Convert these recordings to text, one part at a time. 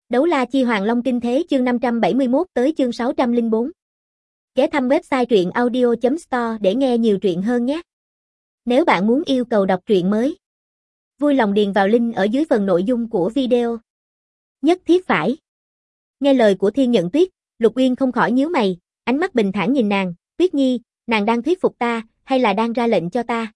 Đấu la chi Hoàng Long Kinh Thế chương 571 tới chương 604. Ghé thăm website truyện audio.store để nghe nhiều truyện hơn nhé. Nếu bạn muốn yêu cầu đọc truyện mới, vui lòng điền vào link ở dưới phần nội dung của video. Nhất thiết phải. Nghe lời của Thiên Nhận Tuyết, Lục Uyên không khỏi nhíu mày, ánh mắt bình thản nhìn nàng, Tuyết Nhi, nàng đang thuyết phục ta, hay là đang ra lệnh cho ta?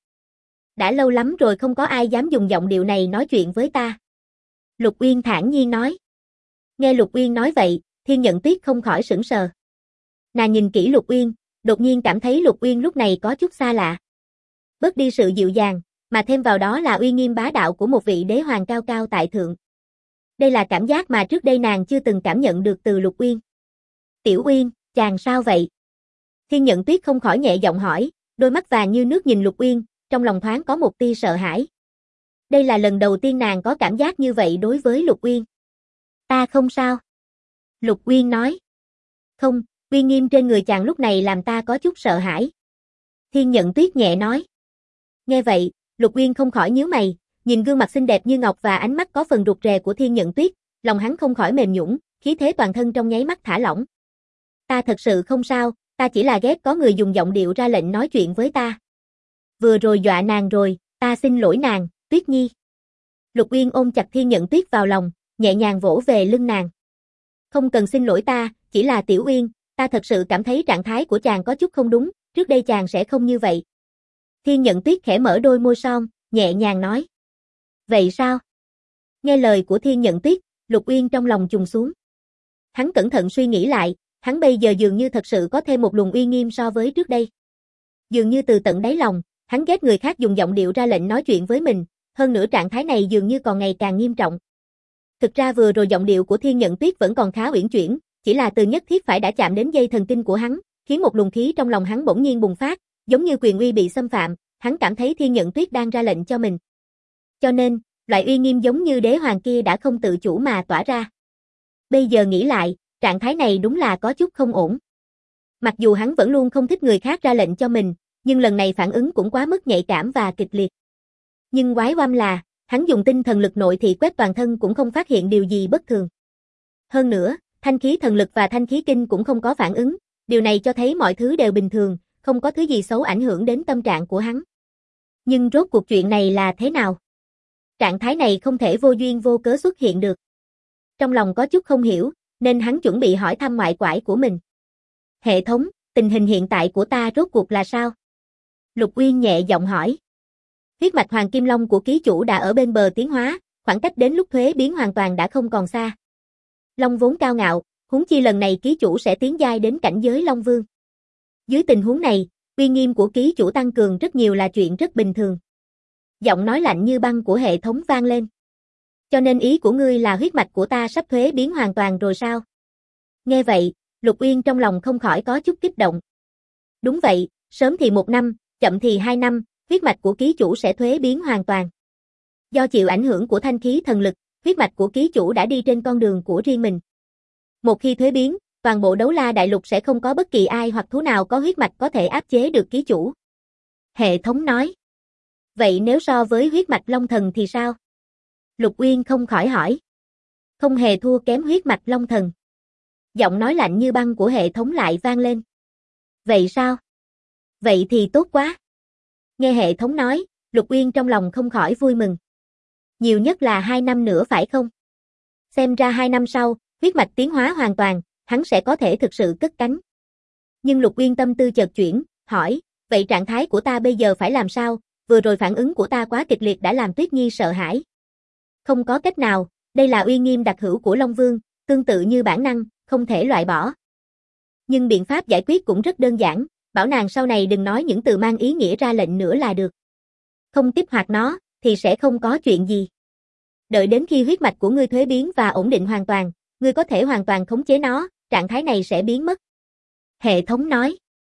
Đã lâu lắm rồi không có ai dám dùng giọng điệu này nói chuyện với ta. Lục Uyên thản nhiên nói. Nghe Lục Uyên nói vậy, Thiên Nhận Tuyết không khỏi sững sờ. Nàng nhìn kỹ Lục Uyên, đột nhiên cảm thấy Lục Uyên lúc này có chút xa lạ. Bớt đi sự dịu dàng, mà thêm vào đó là uy nghiêm bá đạo của một vị đế hoàng cao cao tại thượng. Đây là cảm giác mà trước đây nàng chưa từng cảm nhận được từ Lục Uyên. Tiểu Uyên, chàng sao vậy? Thiên Nhận Tuyết không khỏi nhẹ giọng hỏi, đôi mắt vàng như nước nhìn Lục Uyên, trong lòng thoáng có một tia sợ hãi. Đây là lần đầu tiên nàng có cảm giác như vậy đối với Lục Uyên. Ta không sao. Lục Uyên nói. Không, uy nghiêm trên người chàng lúc này làm ta có chút sợ hãi. Thiên Nhận Tuyết nhẹ nói. Nghe vậy, Lục Uyên không khỏi nhíu mày, nhìn gương mặt xinh đẹp như ngọc và ánh mắt có phần rụt rè của Thiên Nhận Tuyết, lòng hắn không khỏi mềm nhũn, khí thế toàn thân trong nháy mắt thả lỏng. Ta thật sự không sao, ta chỉ là ghét có người dùng giọng điệu ra lệnh nói chuyện với ta. Vừa rồi dọa nàng rồi, ta xin lỗi nàng, Tuyết Nhi. Lục Uyên ôm chặt Thiên Nhận Tuyết vào lòng, nhẹ nhàng vỗ về lưng nàng. Không cần xin lỗi ta, chỉ là Tiểu Uyên, ta thật sự cảm thấy trạng thái của chàng có chút không đúng, trước đây chàng sẽ không như vậy. Thiên Nhận Tuyết khẽ mở đôi môi son, nhẹ nhàng nói. Vậy sao? Nghe lời của Thiên Nhận Tuyết, Lục Uyên trong lòng trùng xuống. Hắn cẩn thận suy nghĩ lại, hắn bây giờ dường như thật sự có thêm một luồng uy nghiêm so với trước đây. Dường như từ tận đáy lòng, hắn ghét người khác dùng giọng điệu ra lệnh nói chuyện với mình, hơn nữa trạng thái này dường như còn ngày càng nghiêm trọng. Thực ra vừa rồi giọng điệu của Thiên Nhận Tuyết vẫn còn khá uyển chuyển, chỉ là từ nhất thiết phải đã chạm đến dây thần kinh của hắn, khiến một luồng khí trong lòng hắn bỗng nhiên bùng phát, giống như quyền uy bị xâm phạm, hắn cảm thấy Thiên Nhận Tuyết đang ra lệnh cho mình. Cho nên, loại uy nghiêm giống như đế hoàng kia đã không tự chủ mà tỏa ra. Bây giờ nghĩ lại, trạng thái này đúng là có chút không ổn. Mặc dù hắn vẫn luôn không thích người khác ra lệnh cho mình, nhưng lần này phản ứng cũng quá mức nhạy cảm và kịch liệt. Nhưng quái oăm là, hắn dùng tinh thần lực nội thị quét toàn thân cũng không phát hiện điều gì bất thường. Hơn nữa, thanh khí thần lực và thanh khí kinh cũng không có phản ứng, điều này cho thấy mọi thứ đều bình thường, không có thứ gì xấu ảnh hưởng đến tâm trạng của hắn. Nhưng rốt cuộc chuyện này là thế nào? Trạng thái này không thể vô duyên vô cớ xuất hiện được. Trong lòng có chút không hiểu, nên hắn chuẩn bị hỏi thăm ngoại quải của mình. Hệ thống, tình hình hiện tại của ta rốt cuộc là sao? Lục Uyên nhẹ giọng hỏi. Huyết mạch Hoàng Kim Long của ký chủ đã ở bên bờ tiến hóa, khoảng cách đến lúc thuế biến hoàn toàn đã không còn xa. Long vốn cao ngạo, huống chi lần này ký chủ sẽ tiến giai đến cảnh giới Long Vương. Dưới tình huống này, uy nghiêm của ký chủ tăng cường rất nhiều là chuyện rất bình thường. Giọng nói lạnh như băng của hệ thống vang lên. Cho nên ý của ngươi là huyết mạch của ta sắp thuế biến hoàn toàn rồi sao? Nghe vậy, Lục Uyên trong lòng không khỏi có chút kích động. Đúng vậy, sớm thì 1 năm, chậm thì 2 năm, huyết mạch của ký chủ sẽ thuế biến hoàn toàn. Do chịu ảnh hưởng của thanh khí thần lực, huyết mạch của ký chủ đã đi trên con đường của riêng mình. Một khi thuế biến, toàn bộ Đấu La Đại Lục sẽ không có bất kỳ ai hoặc thú nào có huyết mạch có thể áp chế được ký chủ. Hệ thống nói. Vậy nếu so với huyết mạch Long Thần thì sao? Lục Uyên không khỏi hỏi. Không hề thua kém huyết mạch Long Thần. Giọng nói lạnh như băng của hệ thống lại vang lên. Vậy sao? Vậy thì tốt quá. Nghe hệ thống nói, Lục Uyên trong lòng không khỏi vui mừng. Nhiều nhất là 2 năm nữa phải không? Xem ra 2 năm sau, huyết mạch tiến hóa hoàn toàn, hắn sẽ có thể thực sự cất cánh. Nhưng Lục Uyên tâm tư chợt chuyển, hỏi, vậy trạng thái của ta bây giờ phải làm sao? Vừa rồi phản ứng của ta quá kịch liệt đã làm Tuyết Nhi sợ hãi. Không có cách nào, đây là uy nghiêm đặc hữu của Long Vương, tương tự như bản năng, không thể loại bỏ. Nhưng biện pháp giải quyết cũng rất đơn giản, bảo nàng sau này đừng nói những từ mang ý nghĩa ra lệnh nữa là được. Không kích hoạt nó, thì sẽ không có chuyện gì. Đợi đến khi huyết mạch của ngươi thuế biến và ổn định hoàn toàn, ngươi có thể hoàn toàn khống chế nó, trạng thái này sẽ biến mất. Hệ thống nói.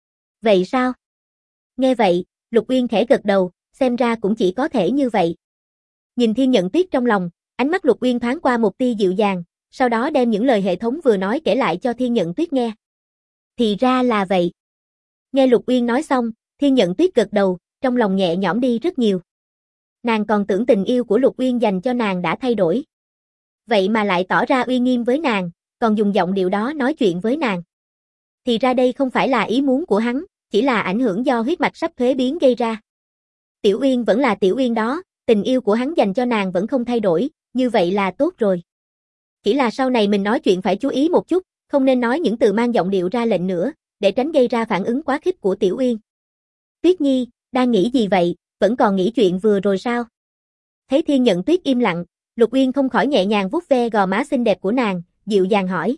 Vậy sao? Nghe vậy, Lục Uyên khẽ gật đầu, xem ra cũng chỉ có thể như vậy. Nhìn Thiên Nhận Tuyết trong lòng, ánh mắt Lục Uyên thoáng qua một tia dịu dàng, sau đó đem những lời hệ thống vừa nói kể lại cho Thiên Nhận Tuyết nghe. Thì ra là vậy. Nghe Lục Uyên nói xong, Thiên Nhận Tuyết gật đầu, trong lòng nhẹ nhõm đi rất nhiều. Nàng còn tưởng tình yêu của Lục Uyên dành cho nàng đã thay đổi. Vậy mà lại tỏ ra uy nghiêm với nàng, còn dùng giọng điệu đó nói chuyện với nàng. Thì ra đây không phải là ý muốn của hắn, chỉ là ảnh hưởng do huyết mạch sắp thuế biến gây ra. Tiểu Uyên vẫn là Tiểu Uyên đó, tình yêu của hắn dành cho nàng vẫn không thay đổi, như vậy là tốt rồi. Chỉ là sau này mình nói chuyện phải chú ý một chút, không nên nói những từ mang giọng điệu ra lệnh nữa, để tránh gây ra phản ứng quá khích của Tiểu Uyên. Tuyết Nhi, đang nghĩ gì vậy, vẫn còn nghĩ chuyện vừa rồi sao? Thấy Thiên Nhận Tuyết im lặng, Lục Uyên không khỏi nhẹ nhàng vuốt ve gò má xinh đẹp của nàng, dịu dàng hỏi.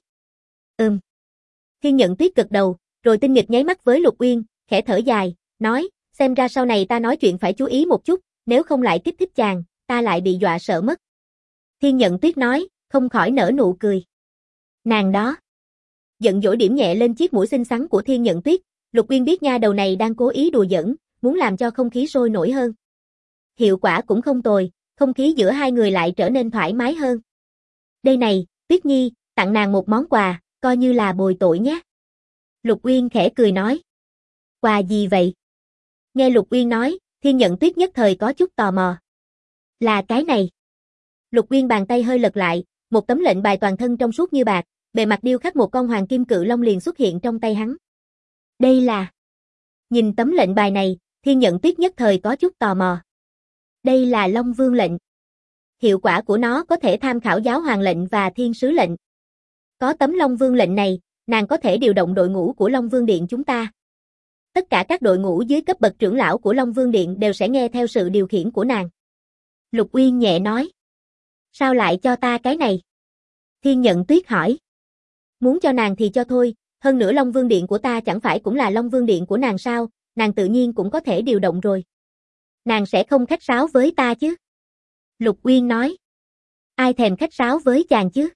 Thiên Nhận Tuyết gật đầu, rồi tinh nghịch nháy mắt với Lục Uyên, khẽ thở dài, nói, xem ra sau này ta nói chuyện phải chú ý một chút, nếu không lại kích thích chàng, ta lại bị dọa sợ mất. Thiên Nhận Tuyết nói, không khỏi nở nụ cười. Nàng đó. Giận dỗi điểm nhẹ lên chiếc mũi xinh xắn của Thiên Nhận Tuyết, Lục Uyên biết nha đầu này đang cố ý đùa giỡn, muốn làm cho không khí sôi nổi hơn. Hiệu quả cũng không tồi, không khí giữa hai người lại trở nên thoải mái hơn. Đây này, Tuyết Nhi, tặng nàng một món quà, coi như là bồi tội nhé. Lục Uyên khẽ cười nói. Quà gì vậy? Nghe Lục Uyên nói, Thiên Nhận Tuyết nhất thời có chút tò mò. Là cái này. Lục Uyên bàn tay hơi lật lại, một tấm lệnh bài toàn thân trong suốt như bạc, bề mặt điêu khắc một con hoàng kim cự long liền xuất hiện trong tay hắn. Đây là... Nhìn tấm lệnh bài này, Thiên Nhận Tuyết nhất thời có chút tò mò. Đây là Long Vương lệnh. Hiệu quả của nó có thể tham khảo giáo hoàng lệnh và thiên sứ lệnh. Có tấm Long Vương lệnh này, nàng có thể điều động đội ngũ của Long Vương Điện chúng ta. Tất cả các đội ngũ dưới cấp bậc trưởng lão của Long Vương Điện đều sẽ nghe theo sự điều khiển của nàng. Lục Uyên nhẹ nói. Sao lại cho ta cái này? Thiên Nhận Tuyết hỏi. Muốn cho nàng thì cho thôi, hơn nữa Long Vương Điện của ta chẳng phải cũng là Long Vương Điện của nàng sao, nàng tự nhiên cũng có thể điều động rồi. Nàng sẽ không khách sáo với ta chứ? Lục Uyên nói. Ai thèm khách sáo với chàng chứ?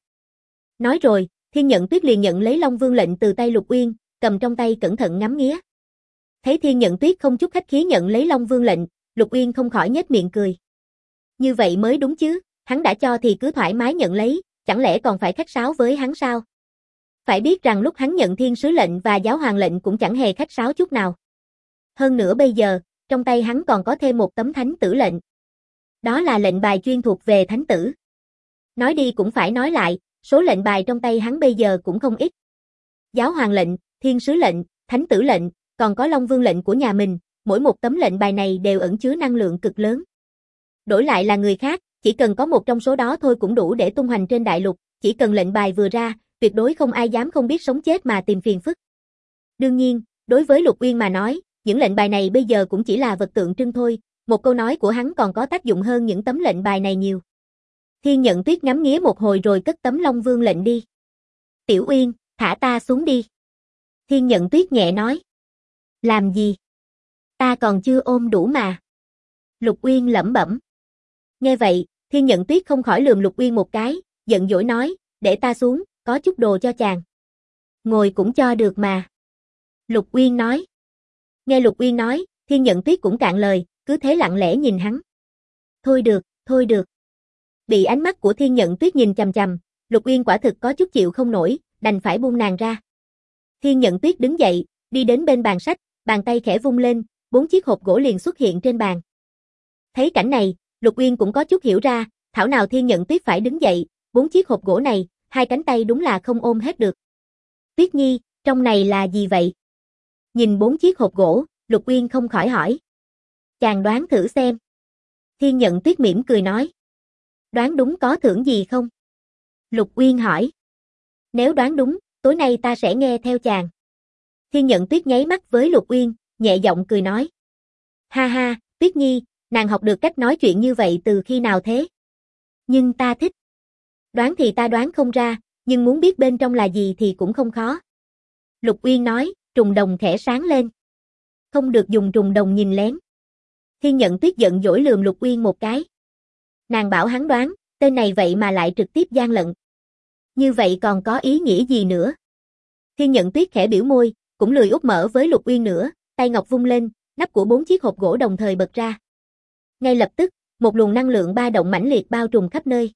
Nói rồi, Thiên Nhận Tuyết liền nhận lấy Long Vương lệnh từ tay Lục Uyên, cầm trong tay cẩn thận ngắm nghía. Thấy Thiên Nhận Tuyết không chút khách khí nhận lấy Long Vương lệnh, Lục Uyên không khỏi nhếch miệng cười. Như vậy mới đúng chứ, hắn đã cho thì cứ thoải mái nhận lấy, chẳng lẽ còn phải khách sáo với hắn sao? Phải biết rằng lúc hắn nhận thiên sứ lệnh và giáo hoàng lệnh cũng chẳng hề khách sáo chút nào. Hơn nữa bây giờ, trong tay hắn còn có thêm một tấm thánh tử lệnh. Đó là lệnh bài chuyên thuộc về thánh tử. Nói đi cũng phải nói lại, số lệnh bài trong tay hắn bây giờ cũng không ít. Giáo hoàng lệnh, thiên sứ lệnh, thánh tử lệnh, còn có Long Vương lệnh của nhà mình, mỗi một tấm lệnh bài này đều ẩn chứa năng lượng cực lớn. Đổi lại là người khác, chỉ cần có một trong số đó thôi cũng đủ để tung hoành trên đại lục, chỉ cần lệnh bài vừa ra, tuyệt đối không ai dám không biết sống chết mà tìm phiền phức. Đương nhiên, đối với Lục Uyên mà nói, những lệnh bài này bây giờ cũng chỉ là vật tượng trưng thôi, một câu nói của hắn còn có tác dụng hơn những tấm lệnh bài này nhiều. Thiên Nhận Tuyết ngắm nghía một hồi rồi cất tấm Long Vương lệnh đi. Tiểu Uyên, thả ta xuống đi. Thiên Nhận Tuyết nhẹ nói. Làm gì? Ta còn chưa ôm đủ mà. Lục Uyên lẩm bẩm. Nghe vậy, Thiên Nhận Tuyết không khỏi lườm Lục Uyên một cái, giận dỗi nói, để ta xuống, có chút đồ cho chàng. Ngồi cũng cho được mà. Lục Uyên nói. Nghe Lục Uyên nói, Thiên Nhận Tuyết cũng cạn lời, cứ thế lặng lẽ nhìn hắn. Thôi được, thôi được. Bị ánh mắt của Thiên Nhận Tuyết nhìn chằm chằm, Lục Uyên quả thực có chút chịu không nổi, đành phải buông nàng ra. Thiên Nhận Tuyết đứng dậy, đi đến bên bàn sách, bàn tay khẽ vung lên, 4 chiếc hộp gỗ liền xuất hiện trên bàn. Thấy cảnh này, Lục Uyên cũng có chút hiểu ra, thảo nào Thiên Nhận Tuyết phải đứng dậy, 4 chiếc hộp gỗ này, hai cánh tay đúng là không ôm hết được. Tuyết Nhi, trong này là gì vậy? Nhìn 4 chiếc hộp gỗ, Lục Uyên không khỏi hỏi. Chàng đoán thử xem. Thiên Nhận Tuyết mỉm cười nói. Đoán đúng có thưởng gì không? Lục Uyên hỏi. Nếu đoán đúng, tối nay ta sẽ nghe theo chàng. Thiên Nhận Tuyết nháy mắt với Lục Uyên, nhẹ giọng cười nói. Ha ha, Tuyết Nhi, nàng học được cách nói chuyện như vậy từ khi nào thế? Nhưng ta thích. Đoán thì ta đoán không ra, nhưng muốn biết bên trong là gì thì cũng không khó. Lục Uyên nói, trùng đồng khẽ sáng lên. Không được dùng trùng đồng nhìn lén. Thiên Nhận Tuyết giận dỗi lườm Lục Uyên một cái. Nàng bảo hắn đoán, tên này vậy mà lại trực tiếp gian lận. Như vậy còn có ý nghĩa gì nữa? Thiên Nhận Tuyết khẽ biểu môi, cũng lười úp mở với Lục Uyên nữa, tay ngọc vung lên, nắp của 4 chiếc hộp gỗ đồng thời bật ra. Ngay lập tức, một luồng năng lượng ba động mãnh liệt bao trùm khắp nơi.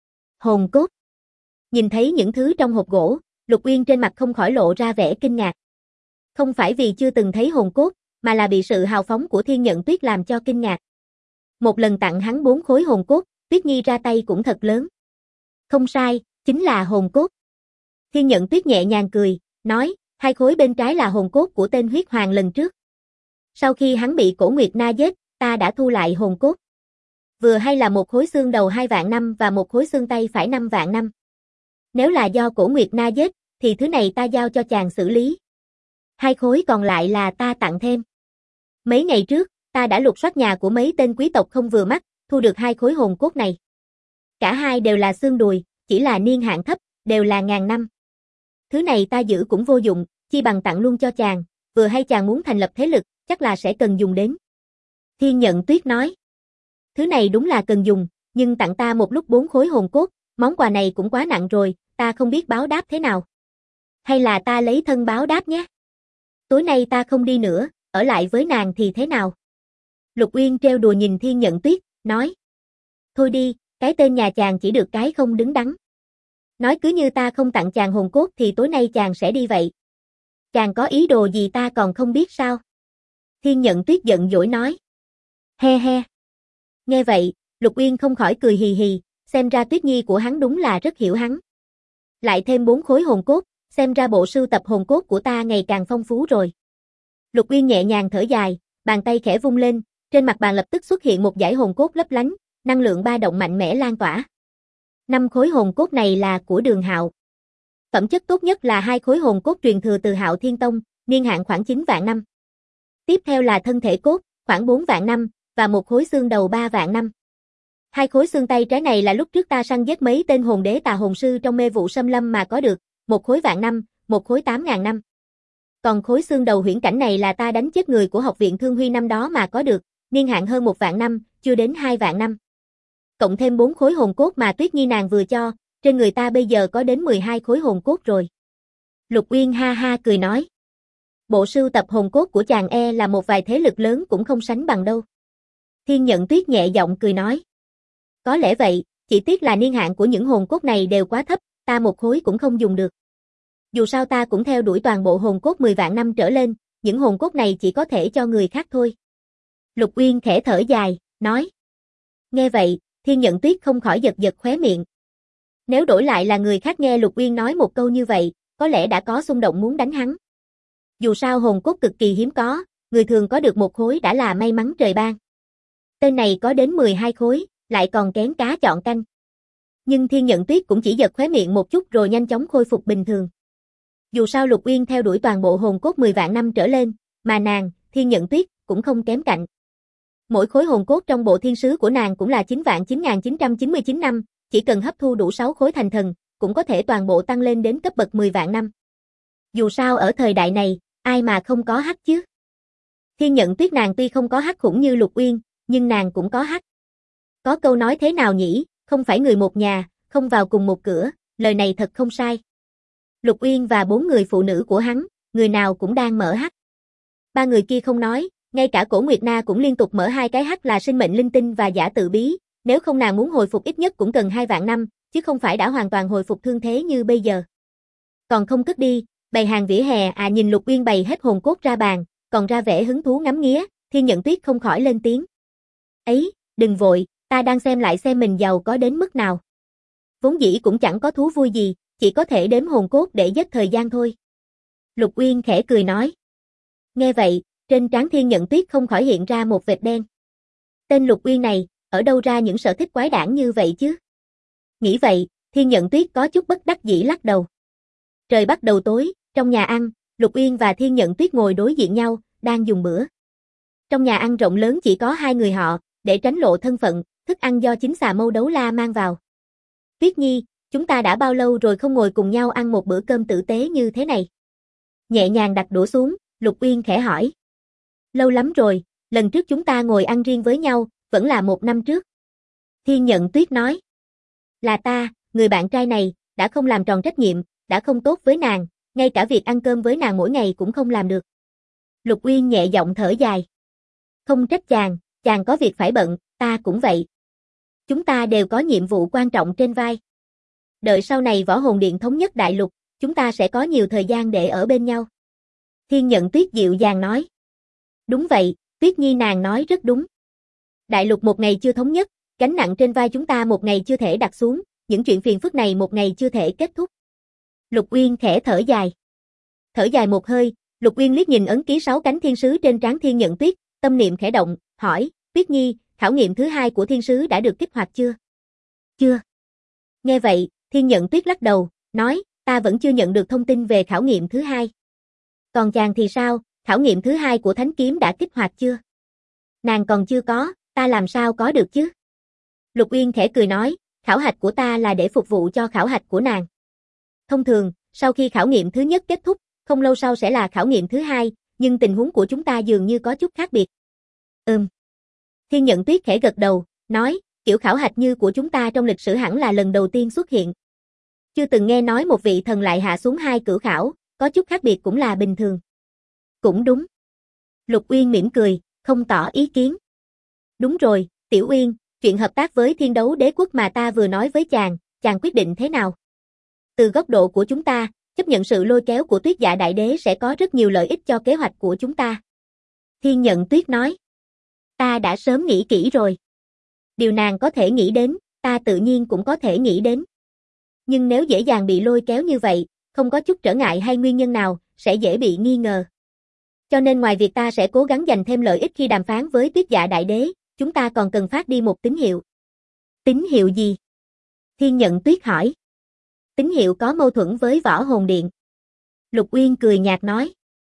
Hồn cốt. Nhìn thấy những thứ trong hộp gỗ, Lục Uyên trên mặt không khỏi lộ ra vẻ kinh ngạc. Không phải vì chưa từng thấy hồn cốt, mà là bị sự hào phóng của Thiên Nhận Tuyết làm cho kinh ngạc. Một lần tặng hắn 4 khối hồn cốt, Tuyết Nhi ra tay cũng thật lớn. Không sai, chính là hồn cốt. Thiên Nhận Tuyết nhẹ nhàng cười, nói, 2 khối bên trái là hồn cốt của tên huyết hoàng lần trước. Sau khi hắn bị Cổ Nguyệt Na giết, ta đã thu lại hồn cốt. Vừa hay là 1 khối xương đầu 2 vạn năm và 1 khối xương tay phải 5 vạn năm. Nếu là do Cổ Nguyệt Na giết, thì thứ này ta giao cho chàng xử lý. 2 khối còn lại là ta tặng thêm. Mấy ngày trước, ta đã lục soát nhà của mấy tên quý tộc không vừa mắt, thu được 2 khối hồn cốt này. Cả hai đều là xương đùi, chỉ là niên hạn thấp, đều là ngàn năm. Thứ này ta giữ cũng vô dụng, chi bằng tặng luôn cho chàng, vừa hay chàng muốn thành lập thế lực, chắc là sẽ cần dùng đến. Thiên Nhận Tuyết nói. Thứ này đúng là cần dùng, nhưng tặng ta một lúc 4 khối hồn cốt, món quà này cũng quá nặng rồi, ta không biết báo đáp thế nào. Hay là ta lấy thân báo đáp nhé. Tối nay ta không đi nữa, ở lại với nàng thì thế nào? Lục Uyên trêu đùa nhìn Thiên Nhận Tuyết, nói. Thôi đi, cái tên nhà chàng chỉ được cái không đứng đắn. Nói cứ như ta không tặng chàng hồn cốt thì tối nay chàng sẽ đi vậy. Chàng có ý đồ gì ta còn không biết sao? Thiên Nhận Tuyết giận dỗi nói. He he. Nghe vậy, Lục Uyên không khỏi cười hì hì, xem ra Tuyết Nhi của hắn đúng là rất hiểu hắn. Lại thêm 4 khối hồn cốt, xem ra bộ sưu tập hồn cốt của ta ngày càng phong phú rồi. Lục Uyên nhẹ nhàng thở dài, bàn tay khẽ vung lên, trên mặt bàn lập tức xuất hiện một dải hồn cốt lấp lánh, năng lượng ba động mạnh mẽ lan tỏa. 5 khối hồn cốt này là của Đường Hạo. Phẩm chất tốt nhất là 2 khối hồn cốt truyền thừa từ Hạo Thiên Tông, niên hạn khoảng 9 vạn năm. Tiếp theo là thân thể cốt, khoảng 4 vạn năm, và 1 khối xương đầu 3 vạn năm. 2 khối xương tay trái này là lúc trước ta săn giết mấy tên hồn đế tà hồn sư trong mê vụ xâm lâm mà có được, 1 khối vạn năm, 1 khối 8.000 năm. Còn khối xương đầu huyễn cảnh này là ta đánh chết người của học viện Thương Huy năm đó mà có được, niên hạn hơn 1 vạn năm, chưa đến 2 vạn năm. Cộng thêm 4 khối hồn cốt mà Tuyết Nhi nàng vừa cho, trên người ta bây giờ có đến 12 khối hồn cốt rồi. Lục Uyên ha ha cười nói. Bộ sưu tập hồn cốt của chàng là một vài thế lực lớn cũng không sánh bằng đâu. Thiên Nhận Tuyết nhẹ giọng cười nói. Có lẽ vậy, chỉ tiếc là niên hạn của những hồn cốt này đều quá thấp, ta 1 khối cũng không dùng được. Dù sao ta cũng theo đuổi toàn bộ hồn cốt 10 vạn năm trở lên, những hồn cốt này chỉ có thể cho người khác thôi. Lục Uyên khẽ thở dài, nói. Nghe vậy, Thiên Nhận Tuyết không khỏi giật giật khóe miệng. Nếu đổi lại là người khác nghe Lục Uyên nói một câu như vậy, có lẽ đã có xung động muốn đánh hắn. Dù sao hồn cốt cực kỳ hiếm có, người thường có được 1 khối đã là may mắn trời ban. Tên này có đến 12 khối, lại còn kén cá chọn canh. Nhưng Thiên Nhận Tuyết cũng chỉ giật khóe miệng một chút rồi nhanh chóng khôi phục bình thường. Dù sao Lục Uyên theo đuổi toàn bộ hồn cốt 10 vạn năm trở lên, mà nàng, Thiên Nhận Tuyết, cũng không kém cạnh. Mỗi khối hồn cốt trong bộ thiên sứ của nàng cũng là 9.9999 năm, chỉ cần hấp thu đủ 6 khối thành thần, cũng có thể toàn bộ tăng lên đến cấp bậc 10 vạn năm. Dù sao ở thời đại này, ai mà không có hắc chứ? Thiên Nhận Tuyết nàng tuy không có hắc khủng như Lục Uyên, nhưng nàng cũng có hắc. Có câu nói thế nào nhỉ, không phải người một nhà, không vào cùng một cửa, lời này thật không sai. Lục Uyên và 4 người phụ nữ của hắn, người nào cũng đang mở hắc. 3 người kia không nói, ngay cả Cổ Nguyệt Na cũng liên tục mở 2 cái hắc là sinh mệnh linh tinh và giả tự bí, nếu không nàng muốn hồi phục ít nhất cũng cần 2 vạn năm, chứ không phải đã hoàn toàn hồi phục thương thế như bây giờ. Còn không cất đi, bày hàng vỉa hè nhìn Lục Uyên bày hết hồn cốt ra bàn, còn ra vẻ hứng thú ngắm nghía, Thiên Nhận Tuyết không khỏi lên tiếng. Ấy, đừng vội, ta đang xem lại xem mình giàu có đến mức nào. Vốn dĩ cũng chẳng có thú vui gì, chỉ có thể đếm hồn cốt để giết thời gian thôi. Lục Uyên khẽ cười nói. Nghe vậy, trên trán Thiên Nhận Tuyết không khỏi hiện ra một vệt đen. Tên Lục Uyên này, ở đâu ra những sở thích quái đản như vậy chứ? Nghĩ vậy, Thiên Nhận Tuyết có chút bất đắc dĩ lắc đầu. Trời bắt đầu tối, trong nhà ăn, Lục Uyên và Thiên Nhận Tuyết ngồi đối diện nhau, đang dùng bữa. Trong nhà ăn rộng lớn chỉ có 2 người họ, để tránh lộ thân phận, thức ăn do chính xà mâu đấu la mang vào. Tuyết Nhi, chúng ta đã bao lâu rồi không ngồi cùng nhau ăn một bữa cơm tử tế như thế này? Nhẹ nhàng đặt đũa xuống, Lục Uyên khẽ hỏi. Lâu lắm rồi, lần trước chúng ta ngồi ăn riêng với nhau, vẫn là 1 năm trước. Thiên Nhận Tuyết nói. Là ta, người bạn trai này, đã không làm tròn trách nhiệm, đã không tốt với nàng, ngay cả việc ăn cơm với nàng mỗi ngày cũng không làm được. Lục Uyên nhẹ giọng thở dài. Không trách chàng có việc phải bận, ta cũng vậy. Chúng ta đều có nhiệm vụ quan trọng trên vai. Đợi sau này Võ Hồn Điện thống nhất đại lục, chúng ta sẽ có nhiều thời gian để ở bên nhau. Thiên Nhận Tuyết dịu dàng nói. Đúng vậy, Tuyết Nhi nàng nói rất đúng. Đại lục một ngày chưa thống nhất, gánh nặng trên vai chúng ta một ngày chưa thể đặt xuống, những chuyện phiền phức này một ngày chưa thể kết thúc. Lục Uyên khẽ thở dài. Thở dài một hơi, Lục Uyên liếc nhìn ấn ký 6 cánh thiên sứ trên trán Thiên Nhận Tuyết, tâm niệm khẽ động, hỏi, Tuyết Nhi, khảo nghiệm thứ 2 của thiên sứ đã được kích hoạt chưa? Chưa. Nghe vậy, Thiên Nhận Tuyết lắc đầu, nói, ta vẫn chưa nhận được thông tin về khảo nghiệm thứ 2. Còn chàng thì sao, khảo nghiệm thứ 2 của thánh kiếm đã kích hoạt chưa? Nàng còn chưa có, ta làm sao có được chứ? Lục Uyên khẽ cười nói, khảo hạch của ta là để phục vụ cho khảo hạch của nàng. Thông thường, sau khi khảo nghiệm thứ nhất kết thúc, không lâu sau sẽ là khảo nghiệm thứ 2, nhưng tình huống của chúng ta dường như có chút khác biệt. Thiên Nhận Tuyết khẽ gật đầu, nói, kiểu khảo hạch như của chúng ta trong lịch sử hẳn là lần đầu tiên xuất hiện. Chưa từng nghe nói một vị thần lại hạ xuống 2 cửu khảo, có chút khác biệt cũng là bình thường. Cũng đúng. Lục Uyên mỉm cười, không tỏ ý kiến. Đúng rồi, Tiểu Uyên, chuyện hợp tác với Thiên Đấu Đế Quốc mà ta vừa nói với chàng quyết định thế nào? Từ góc độ của chúng ta, chấp nhận sự lôi kéo của Tuyết Dạ Đại Đế sẽ có rất nhiều lợi ích cho kế hoạch của chúng ta. Thiên Nhận Tuyết nói. Ta đã sớm nghĩ kỹ rồi. Điều nàng có thể nghĩ đến, ta tự nhiên cũng có thể nghĩ đến. Nhưng nếu dễ dàng bị lôi kéo như vậy, không có chút trở ngại hay nguyên nhân nào, sẽ dễ bị nghi ngờ. Cho nên ngoài việc ta sẽ cố gắng giành thêm lợi ích khi đàm phán với Tuyết Dạ Đại Đế, chúng ta còn cần phát đi một tín hiệu. Tín hiệu gì? Thiên Nhận Tuyết hỏi. Tín hiệu có mâu thuẫn với Võ Hồn Điện. Lục Uyên cười nhạt nói.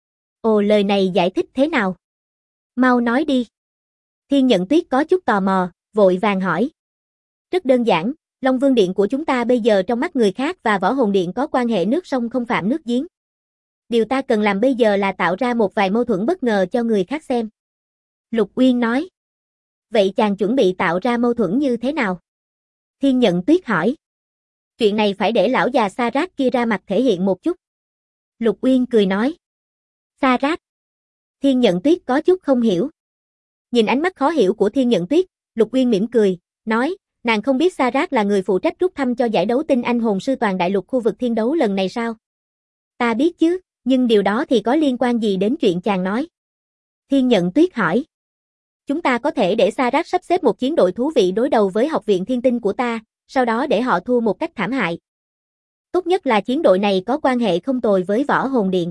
Ồ, lời này giải thích thế nào? Mau nói đi. Thiên Nhận Tuyết có chút tò mò, vội vàng hỏi. Rất đơn giản, Long Vương Điện của chúng ta bây giờ trong mắt người khác và Võ Hồn Điện có quan hệ nước sông không phạm nước giếng. Điều ta cần làm bây giờ là tạo ra một vài mâu thuẫn bất ngờ cho người khác xem. Lục Uyên nói. Vậy chàng chuẩn bị tạo ra mâu thuẫn như thế nào? Thiên Nhận Tuyết hỏi. Chuyện này phải để lão già Sa Rát kia ra mặt thể hiện một chút. Lục Uyên cười nói. Sa Rát. Thiên Nhận Tuyết có chút không hiểu. Nhìn ánh mắt khó hiểu của Thiên Nhận Tuyết, Lục Uyên mỉm cười, nói, nàng không biết Sa Rát là người phụ trách rút thăm cho giải đấu tinh anh hồn sư toàn đại lục khu vực thiên đấu lần này sao? Ta biết chứ, nhưng điều đó thì có liên quan gì đến chuyện chàng nói? Thiên Nhận Tuyết hỏi. Chúng ta có thể để Sa Rát sắp xếp một chiến đội thú vị đối đầu với học viện thiên tinh của ta, sau đó để họ thua một cách thảm hại. Tốt nhất là chiến đội này có quan hệ không tồi với Võ Hồn Điện.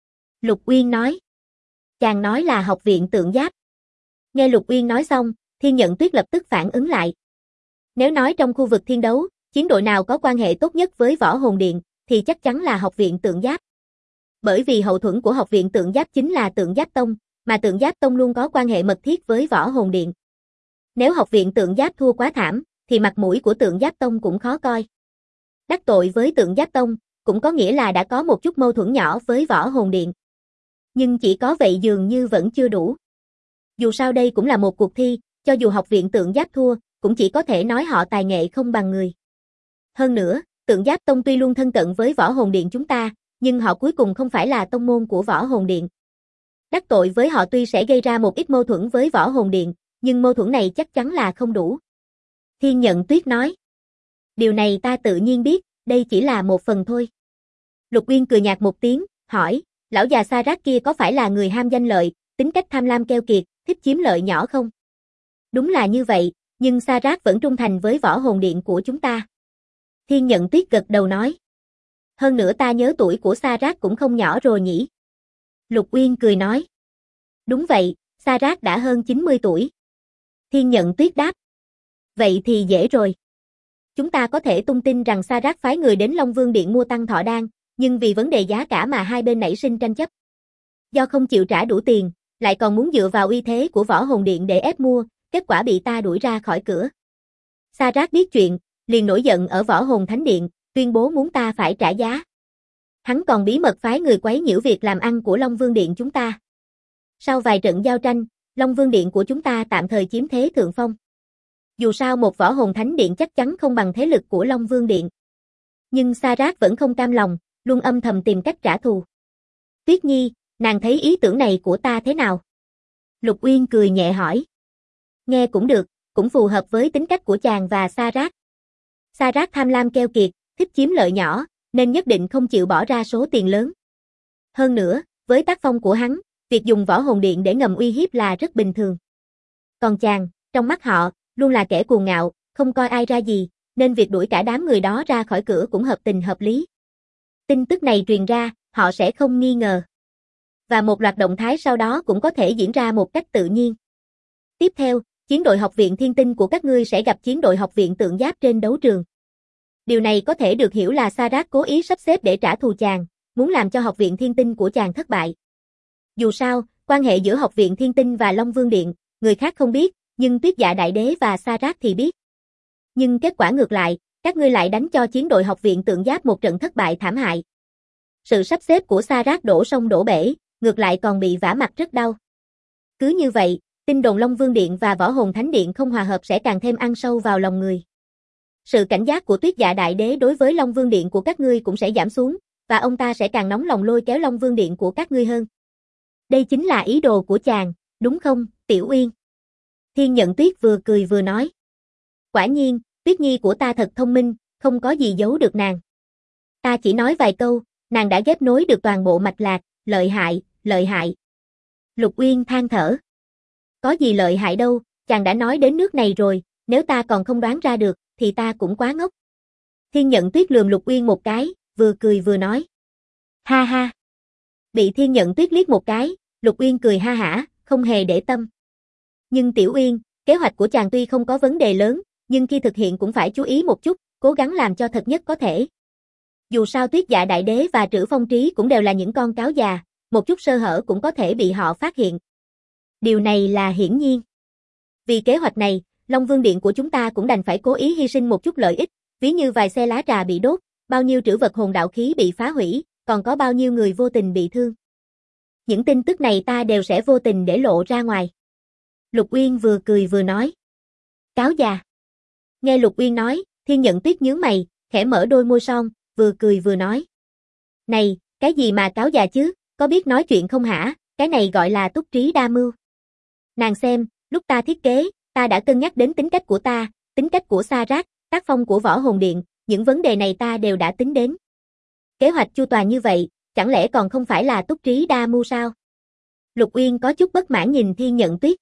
Lục Uyên nói. Chàng nói là học viện Tượng Giáp. Nghe Lục Uyên nói xong, Thiên Nhận Tuyết lập tức phản ứng lại. Nếu nói trong khu vực thiên đấu, chiến đội nào có quan hệ tốt nhất với Võ Hồn Điện, thì chắc chắn là học viện Tượng Giáp. Bởi vì hậu thuẫn của học viện Tượng Giáp chính là Tượng Giáp Tông, mà Tượng Giáp Tông luôn có quan hệ mật thiết với Võ Hồn Điện. Nếu học viện Tượng Giáp thua quá thảm, thì mặt mũi của Tượng Giáp Tông cũng khó coi. Đắc tội với Tượng Giáp Tông, cũng có nghĩa là đã có một chút mâu thuẫn nhỏ với Võ Hồn Điện. Nhưng chỉ có vậy dường như vẫn chưa đủ. Dù sao đây cũng là một cuộc thi, cho dù học viện Tượng Giáp thua, cũng chỉ có thể nói họ tài nghệ không bằng người. Hơn nữa, Tượng Giáp Tông tuy luôn thân cận với Võ Hồn Điện chúng ta, nhưng họ cuối cùng không phải là tông môn của Võ Hồn Điện. Đắc tội với họ tuy sẽ gây ra một ít mâu thuẫn với Võ Hồn Điện, nhưng mâu thuẫn này chắc chắn là không đủ. Thiên Nhận Tuyết nói. Điều này ta tự nhiên biết, đây chỉ là một phần thôi. Lục Uyên cười nhạt một tiếng, hỏi, lão già Sa Rát kia có phải là người ham danh lợi, tính cách tham lam keo kiệt, thích chiếm lợi nhỏ không? Đúng là như vậy, nhưng Sa Rát vẫn trung thành với Võ Hồn Điện của chúng ta. Thiên Nhận Tuyết gật đầu nói. Hơn nữa ta nhớ tuổi của Sa Rát cũng không nhỏ rồi nhỉ? Lục Uyên cười nói. Đúng vậy, Sa Rát đã hơn 90 tuổi. Thiên Nhận Tuyết đáp. Vậy thì dễ rồi. Chúng ta có thể tung tin rằng Sa Rát phái người đến Long Vương Điện mua tăng thọ đan, nhưng vì vấn đề giá cả mà hai bên nảy sinh tranh chấp. Do không chịu trả đủ tiền, lại còn muốn dựa vào uy thế của Võ Hồn Điện để ép mua, kết quả bị ta đuổi ra khỏi cửa. Sa Rát biết chuyện, liền nổi giận ở Võ Hồn Thánh Điện, tuyên bố muốn ta phải trả giá. Hắn còn bí mật phái người quấy nhiễu việc làm ăn của Long Vương Điện chúng ta. Sau vài trận giao tranh, Long Vương Điện của chúng ta tạm thời chiếm thế thượng phong. Dù sao một Võ Hồn Thánh Điện chắc chắn không bằng thế lực của Long Vương Điện. Nhưng Sa Rát vẫn không cam lòng, luôn âm thầm tìm cách trả thù. Tuyết Nhi, nàng thấy ý tưởng này của ta thế nào? Lục Uyên cười nhẹ hỏi. Nghe cũng được, cũng phù hợp với tính cách của chàng và Sa Rát. Sa Rát tham lam keo kiệt, thích chiếm lợi nhỏ, nên nhất định không chịu bỏ ra số tiền lớn. Hơn nữa, với tác phong của hắn, việc dùng Võ Hồn Điện để ngầm uy hiếp là rất bình thường. Còn chàng, trong mắt họ, luôn là kẻ cuồng ngạo, không coi ai ra gì, nên việc đuổi cả đám người đó ra khỏi cửa cũng hợp tình hợp lý. Tin tức này truyền ra, họ sẽ không nghi ngờ. Và một loạt động thái sau đó cũng có thể diễn ra một cách tự nhiên. Tiếp theo, chiến đội học viện thiên tinh của các ngươi sẽ gặp chiến đội học viện tượng giáp trên đấu trường. Điều này có thể được hiểu là Sarat cố ý sắp xếp để trả thù chàng, muốn làm cho học viện thiên tinh của chàng thất bại. Dù sao, quan hệ giữa học viện thiên tinh và Long Vương Điện, người khác không biết, nhưng Tuyết Dạ Đại Đế và Sarat thì biết. Nhưng kết quả ngược lại, các ngươi lại đánh cho chiến đội học viện tượng giáp một trận thất bại thảm hại. Sự sắp xếp của Sarat đổ sông đổ bể, ngược lại còn bị vả mặt rất đau. Cứ như vậy, tin đồn Long Vương Điện và Võ Hồn Thánh Điện không hòa hợp sẽ càng thêm ăn sâu vào lòng người. Sự cảnh giác của Tuyết Dạ Đại Đế đối với Long Vương Điện của các ngươi cũng sẽ giảm xuống, và ông ta sẽ càng nóng lòng lôi kéo Long Vương Điện của các ngươi hơn. Đây chính là ý đồ của chàng, đúng không, Tiểu Uyên? Thiên Nhận Tuyết vừa cười vừa nói. Quả nhiên, Tuyết Nhi của ta thật thông minh, không có gì giấu được nàng. Ta chỉ nói vài câu, nàng đã ghép nối được toàn bộ mạch lạc, lợi hại, lợi hại. Lục Uyên than thở. Có gì lợi hại đâu, chàng đã nói đến nước này rồi, nếu ta còn không đoán ra được, thì ta cũng quá ngốc. Thiên Nhận Tuyết lườm Lục Uyên một cái, vừa cười vừa nói. Ha ha. Bị Thiên Nhận Tuyết liếc một cái, Lục Uyên cười ha hả, không hề để tâm. Nhưng Tiểu Uyên, kế hoạch của chàng tuy không có vấn đề lớn, nhưng khi thực hiện cũng phải chú ý một chút, cố gắng làm cho thật nhất có thể. Dù sao Tuyết Dạ Đại Đế và Trữ Phong Trí cũng đều là những con cáo già, một chút sơ hở cũng có thể bị họ phát hiện. Điều này là hiển nhiên. Vì kế hoạch này, Long Vương Điện của chúng ta cũng đành phải cố ý hy sinh một chút lợi ích, ví như vài xe lá trà bị đốt, bao nhiêu trữ vật hồn đạo khí bị phá hủy, còn có bao nhiêu người vô tình bị thương. Những tin tức này ta đều sẽ vô tình để lộ ra ngoài. Lục Uyên vừa cười vừa nói. Cáo già. Nghe Lục Uyên nói, Thiên Nhận Tuyết nhướng mày, khẽ mở đôi môi son, vừa cười vừa nói. Này, cái gì mà cáo già chứ, có biết nói chuyện không hả, cái này gọi là túc trí đa mưu. Nàng xem, lúc ta thiết kế, ta đã cân nhắc đến tính cách của ta, tính cách của Sarat, tác phong của Võ Hồn Điện, những vấn đề này ta đều đã tính đến. Kế hoạch chu toàn như vậy, chẳng lẽ còn không phải là túc trí đa mưu sao? Lục Uyên có chút bất mãn nhìn Thiên Nhận Tuyết.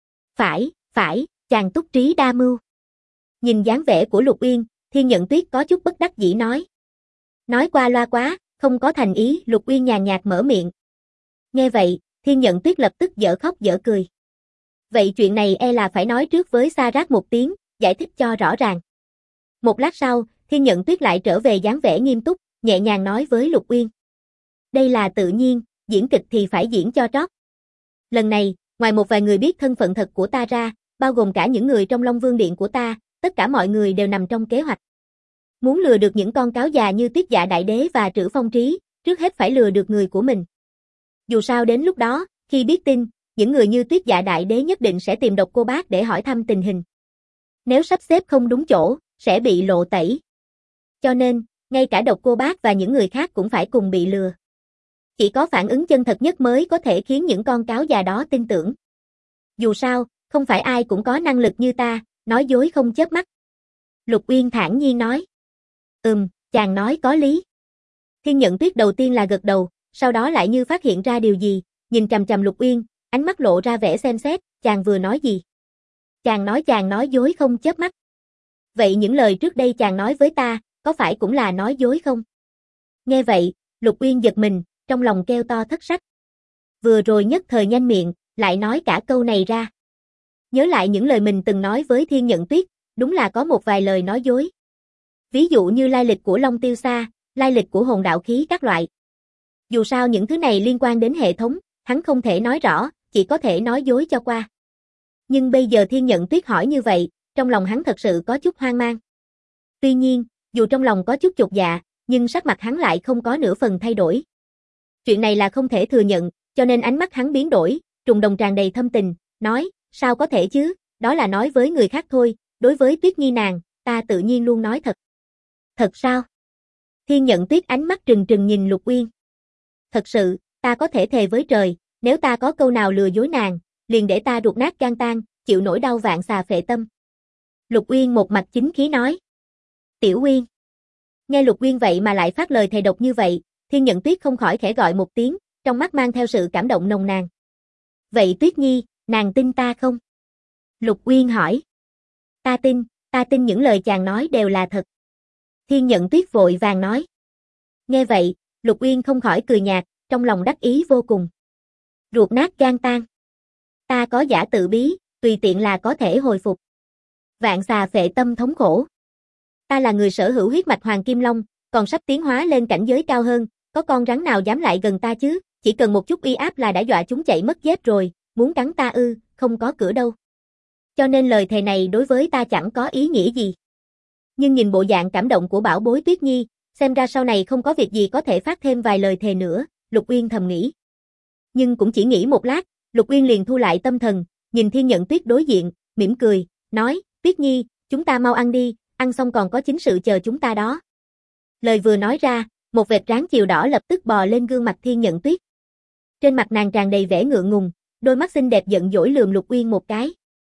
Phải, chàng túc trí đa mưu. Nhìn dáng vẻ của Lục Uyên, Thiên Nhận Tuyết có chút bất đắc dĩ nói. Nói qua loa quá, không có thành ý, Lục Uyên nhàn nhạt mở miệng. Nghe vậy, Thiên Nhận Tuyết lập tức dở khóc dở cười. Vậy chuyện này e là phải nói trước với Sarat một tiếng, giải thích cho rõ ràng. Một lát sau, Thiên Nhận Tuyết lại trở về dáng vẻ nghiêm túc, nhẹ nhàng nói với Lục Uyên. Đây là tự nhiên, diễn kịch thì phải diễn cho trót. Lần này, ngoài một vài người biết thân phận thật của ta ra, bao gồm cả những người trong Long Vương Điện của ta, tất cả mọi người đều nằm trong kế hoạch. Muốn lừa được những con cáo già như Tuyết Dạ Đại Đế và Trữ Phong Trí, trước hết phải lừa được người của mình. Dù sao đến lúc đó, khi biết tin, những người như Tuyết Dạ Đại Đế nhất định sẽ tìm Độc Cô Bác để hỏi thăm tình hình. Nếu sắp xếp không đúng chỗ, sẽ bị lộ tẩy. Cho nên, ngay cả Độc Cô Bác và những người khác cũng phải cùng bị lừa. Chỉ có phản ứng chân thật nhất mới có thể khiến những con cáo già đó tin tưởng. Dù sao, không phải ai cũng có năng lực như ta, nói dối không chớp mắt. Lục Uyên thản nhiên nói. Chàng nói có lý. Thiên Nhận Tuyết đầu tiên là gật đầu, sau đó lại như phát hiện ra điều gì, nhìn chằm chằm Lục Uyên, ánh mắt lộ ra vẻ xem xét, chàng vừa nói gì? Chàng nói dối không chớp mắt. Vậy những lời trước đây chàng nói với ta, có phải cũng là nói dối không? Nghe vậy, Lục Uyên giật mình, trong lòng kêu to thất sắc. Vừa rồi nhất thời nhanh miệng, lại nói cả câu này ra. Nhớ lại những lời mình từng nói với Thiên Nhận Tuyết, đúng là có một vài lời nói dối. Ví dụ như lai lịch của Long Tiêu Sa, lai lịch của hồn đạo khí các loại. Dù sao những thứ này liên quan đến hệ thống, hắn không thể nói rõ, chỉ có thể nói dối cho qua. Nhưng bây giờ Thiên Nhận Tuyết hỏi như vậy, trong lòng hắn thật sự có chút hoang mang. Tuy nhiên, dù trong lòng có chút chột dạ, nhưng sắc mặt hắn lại không có nửa phần thay đổi. Chuyện này là không thể thừa nhận, cho nên ánh mắt hắn biến đổi, trùng đồng tràn đầy thâm tình, nói, sao có thể chứ, đó là nói với người khác thôi, đối với Tuyết Nhi nàng, ta tự nhiên luôn nói thật. Thật sao? Thiên Nhận Tuyết ánh mắt trừng trừng nhìn Lục Uyên. Thật sự, ta có thể thề với trời, nếu ta có câu nào lừa dối nàng, liền để ta ruột nát gan tan, chịu nỗi đau vạn xà phệ tâm. Lục Uyên một mặt chính khí nói. Tiểu Uyên. Nghe Lục Uyên vậy mà lại phát lời thề độc như vậy, Thiên Nhận Tuyết không khỏi khẽ gọi một tiếng, trong mắt mang theo sự cảm động nồng nàn. Vậy Tuyết Nhi, nàng tin ta không? Lục Uyên hỏi. Ta tin, Ta tin những lời chàng nói đều là thật. Thiên Nhận Tuyết vội vàng nói. Nghe vậy, Lục Uyên không khỏi cười nhạt, trong lòng đắc ý vô cùng. Ruột nát gan tan. Ta có giả tự bí, tùy tiện là có thể hồi phục. Vạn xà phệ tâm thống khổ. Ta là người sở hữu huyết mạch Hoàng Kim Long, còn sắp tiến hóa lên cảnh giới cao hơn, có con rắn nào dám lại gần ta chứ, chỉ cần một chút uy áp là đã dọa chúng chạy mất dép rồi, muốn cắn ta ư, không có cửa đâu. Cho nên lời thề này đối với ta chẳng có ý nghĩa gì. Nhưng nhìn bộ dạng cảm động của bảo bối Tuyết Nhi, xem ra sau này không có việc gì có thể phát thêm vài lời thề nữa, Lục Uyên thầm nghĩ. Nhưng cũng chỉ nghĩ một lát, Lục Uyên liền thu lại tâm thần, nhìn Thiên Nhận Tuyết đối diện, mỉm cười, nói, Tuyết Nhi, chúng ta mau ăn đi, ăn xong còn có chính sự chờ chúng ta đó. Lời vừa nói ra, một vệt ráng chiều đỏ lập tức bò lên gương mặt Thiên Nhận Tuyết. Trên mặt nàng tràn đầy vẻ ngượng ngùng, đôi mắt xinh đẹp giận dỗi lườm Lục Uyên một cái.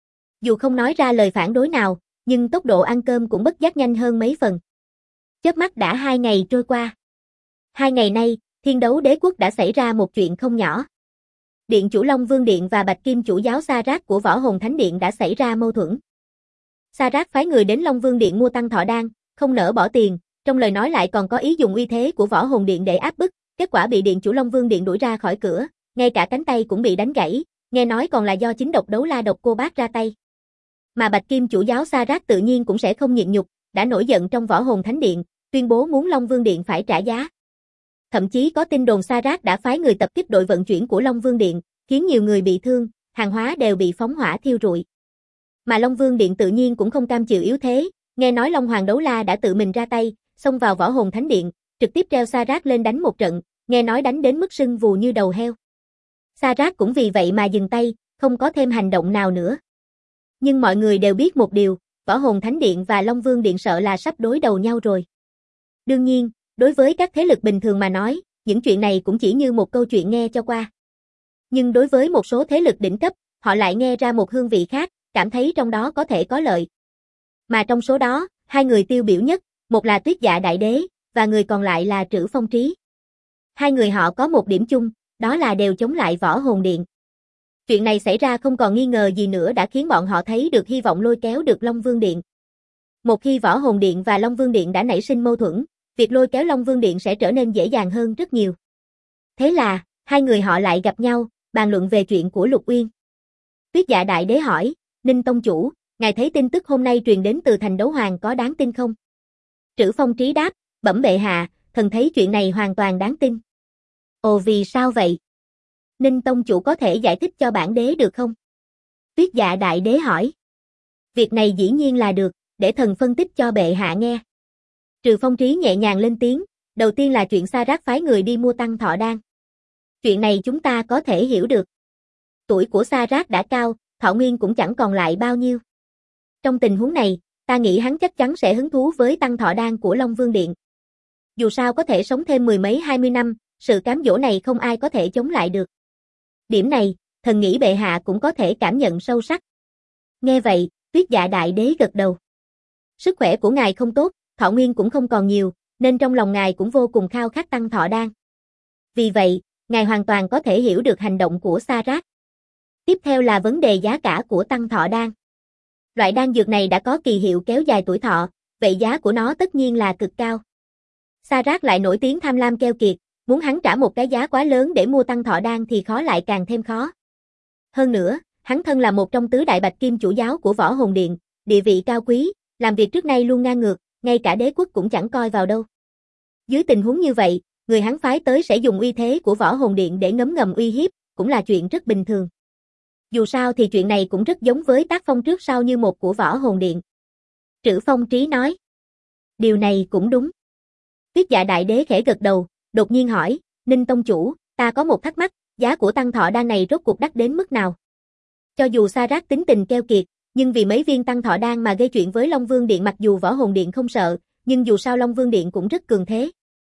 Dù không nói ra lời phản đối nào, nhưng tốc độ ăn cơm cũng bất giác nhanh hơn mấy phần. Chớp mắt đã 2 ngày trôi qua. 2 ngày nay, Thiên Đấu Đế Quốc đã xảy ra một chuyện không nhỏ. Điện chủ Long Vương Điện và Bạch Kim chủ giáo Sa Rát của Võ Hồn Thánh Điện đã xảy ra mâu thuẫn. Sa Rát phái người đến Long Vương Điện mua tăng thọ đan, không nỡ bỏ tiền, trong lời nói lại còn có ý dùng uy thế của Võ Hồn Điện để áp bức, kết quả bị điện chủ Long Vương Điện đuổi ra khỏi cửa, ngay cả cánh tay cũng bị đánh gãy, nghe nói còn là do chính độc đấu la độc cô bác ra tay. Mà Bạch Kim chủ giáo Sa Rát tự nhiên cũng sẽ không nhịn nhục, đã nổi giận trong Võ Hồn Thánh Điện, tuyên bố muốn Long Vương Điện phải trả giá. Thậm chí có tin đồn Sa Rát đã phái người tập kích đội vận chuyển của Long Vương Điện, khiến nhiều người bị thương, hàng hóa đều bị phóng hỏa thiêu rụi. Mà Long Vương Điện tự nhiên cũng không cam chịu yếu thế, nghe nói Long Hoàng Đấu La đã tự mình ra tay, xông vào Võ Hồn Thánh Điện, trực tiếp treo Sa Rát lên đánh một trận, nghe nói đánh đến mức sưng vù như đầu heo. Sa Rát cũng vì vậy mà dừng tay, không có thêm hành động nào nữa. Nhưng mọi người đều biết một điều, Võ Hồn Thánh Điện và Long Vương Điện sợ là sắp đối đầu nhau rồi. Đương nhiên, đối với các thế lực bình thường mà nói, những chuyện này cũng chỉ như một câu chuyện nghe cho qua. Nhưng đối với một số thế lực đỉnh cấp, họ lại nghe ra một hương vị khác, cảm thấy trong đó có thể có lợi. Mà trong số đó, 2 người tiêu biểu nhất, một là Tuyết Dạ Đại Đế, và người còn lại là Trữ Phong Trí. 2 người họ có một điểm chung, đó là đều chống lại Võ Hồn Điện. Chuyện này xảy ra không còn nghi ngờ gì nữa đã khiến bọn họ thấy được hy vọng lôi kéo được Long Vương Điện. Một khi Võ Hồn Điện và Long Vương Điện đã nảy sinh mâu thuẫn, việc lôi kéo Long Vương Điện sẽ trở nên dễ dàng hơn rất nhiều. Thế là, 2 người họ lại gặp nhau, bàn luận về chuyện của Lục Uyên. Tuyết Dạ Đại Đế hỏi, Ninh Tông Chủ, ngài thấy tin tức hôm nay truyền đến từ thành Đấu Hoàng có đáng tin không? Trữ Phong Trí đáp, bẩm bệ hạ, thần thấy chuyện này hoàn toàn đáng tin. Ồ, vì sao vậy? Ninh Tông Chủ có thể giải thích cho bản đế được không? Tuyết Dạ Đại Đế hỏi. Việc này dĩ nhiên là được, để thần phân tích cho bệ hạ nghe. Trừ Phong Trí nhẹ nhàng lên tiếng, đầu tiên là chuyện Sa Rát phái người đi mua tăng thọ đan. Chuyện này chúng ta có thể hiểu được. Tuổi của Sa Rát đã cao, thọ nguyên cũng chẳng còn lại bao nhiêu. Trong tình huống này, ta nghĩ hắn chắc chắn sẽ hứng thú với tăng thọ đan của Long Vương Điện. Dù sao có thể sống thêm 10 mấy 20 năm, sự cám dỗ này không ai có thể chống lại được. Điểm này, thần nghĩ bệ hạ cũng có thể cảm nhận sâu sắc. Nghe vậy, Tuyết Dạ Đại Đế gật đầu. Sức khỏe của ngài không tốt, thọ nguyên cũng không còn nhiều, nên trong lòng ngài cũng vô cùng khao khát tăng thọ đan. Vì vậy, ngài hoàn toàn có thể hiểu được hành động của Sa Rát. Tiếp theo là vấn đề giá cả của tăng thọ đan. Loại đan dược này đã có kỳ hiệu kéo dài tuổi thọ, vậy giá của nó tất nhiên là cực cao. Sa Rát lại nổi tiếng tham lam keo kiệt, muốn hắn trả một cái giá quá lớn để mua tăng thọ đan thì khó lại càng thêm khó. Hơn nữa, hắn thân là một trong tứ đại Bạch Kim chủ giáo của Võ Hồn Điện, địa vị cao quý, làm việc trước nay luôn ngang ngược, ngay cả đế quốc cũng chẳng coi vào đâu. Dưới tình huống như vậy, người hắn phái tới sẽ dùng uy thế của Võ Hồn Điện để ngấm ngầm uy hiếp, cũng là chuyện rất bình thường. Dù sao thì chuyện này cũng rất giống với tác phong trước sau như một của Võ Hồn Điện. Trữ Phong Trí nói. Điều này cũng đúng. Tuyết Dạ Đại Đế khẽ gật đầu, đột nhiên hỏi, Ninh Tông Chủ, ta có một thắc mắc, giá của tăng thọ đan này rốt cuộc đắt đến mức nào? Cho dù Sa Rát tính tình keo kiệt, nhưng vì mấy viên tăng thọ đan mà gây chuyện với Long Vương Điện, mặc dù Võ Hồn Điện không sợ, nhưng dù sao Long Vương Điện cũng rất cường thế.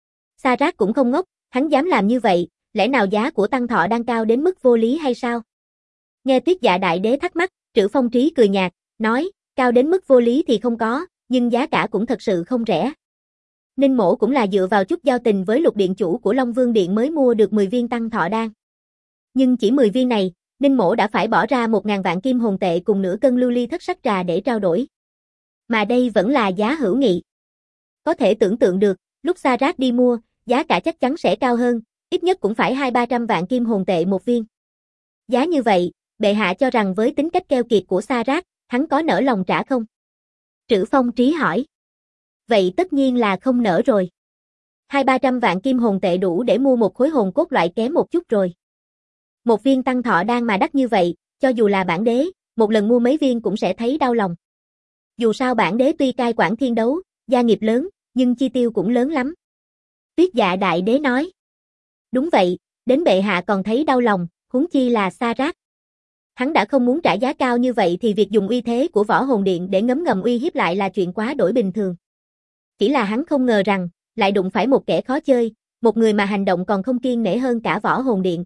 Sa Rát cũng không ngốc, hắn dám làm như vậy, lẽ nào giá của tăng thọ đan cao đến mức vô lý hay sao? Nghe Tuyết Dạ Đại Đế thắc mắc, Trữ Phong Trí cười nhạt, nói, cao đến mức vô lý thì không có, nhưng giá cả cũng thật sự không rẻ. Ninh mỗ cũng là dựa vào chút giao tình với Lục Điện chủ của Long Vương Điện mới mua được 10 viên tăng thọ đan. Nhưng chỉ 10 viên này, Ninh mỗ đã phải bỏ ra 1.000 vạn kim hồn tệ cùng nửa cân lưu ly thất sắc trà để trao đổi. Mà đây vẫn là giá hữu nghị. Có thể tưởng tượng được, lúc Sa-rát đi mua, giá cả chắc chắn sẽ cao hơn, ít nhất cũng phải 200-300 vạn kim hồn tệ một viên. Giá như vậy, bệ hạ cho rằng với tính cách keo kiệt của Sa-rát, hắn có nỡ lòng trả không? Trữ Phong Trí hỏi. Vậy tất nhiên là không nỡ rồi. 200-300 vạn kim hồn tệ đủ để mua một khối hồn cốt loại kém một chút rồi. Một viên tăng thọ đan mà đắt như vậy, cho dù là bản đế, một lần mua mấy viên cũng sẽ thấy đau lòng. Dù sao bản đế tuy cai quản thiên đấu, gia nghiệp lớn, nhưng chi tiêu cũng lớn lắm. Tuyết Dạ Đại Đế nói. Đúng vậy, đến bệ hạ còn thấy đau lòng, huống chi là Sa-rát. Hắn đã không muốn trả giá cao như vậy thì việc dùng uy thế của Võ Hồn Điện để ngấm ngầm uy hiếp lại là chuyện quá đổi bình thường. Chỉ là hắn không ngờ rằng, lại đụng phải một kẻ khó chơi, một người mà hành động còn không kiêng nể hơn cả Võ Hồn Điện.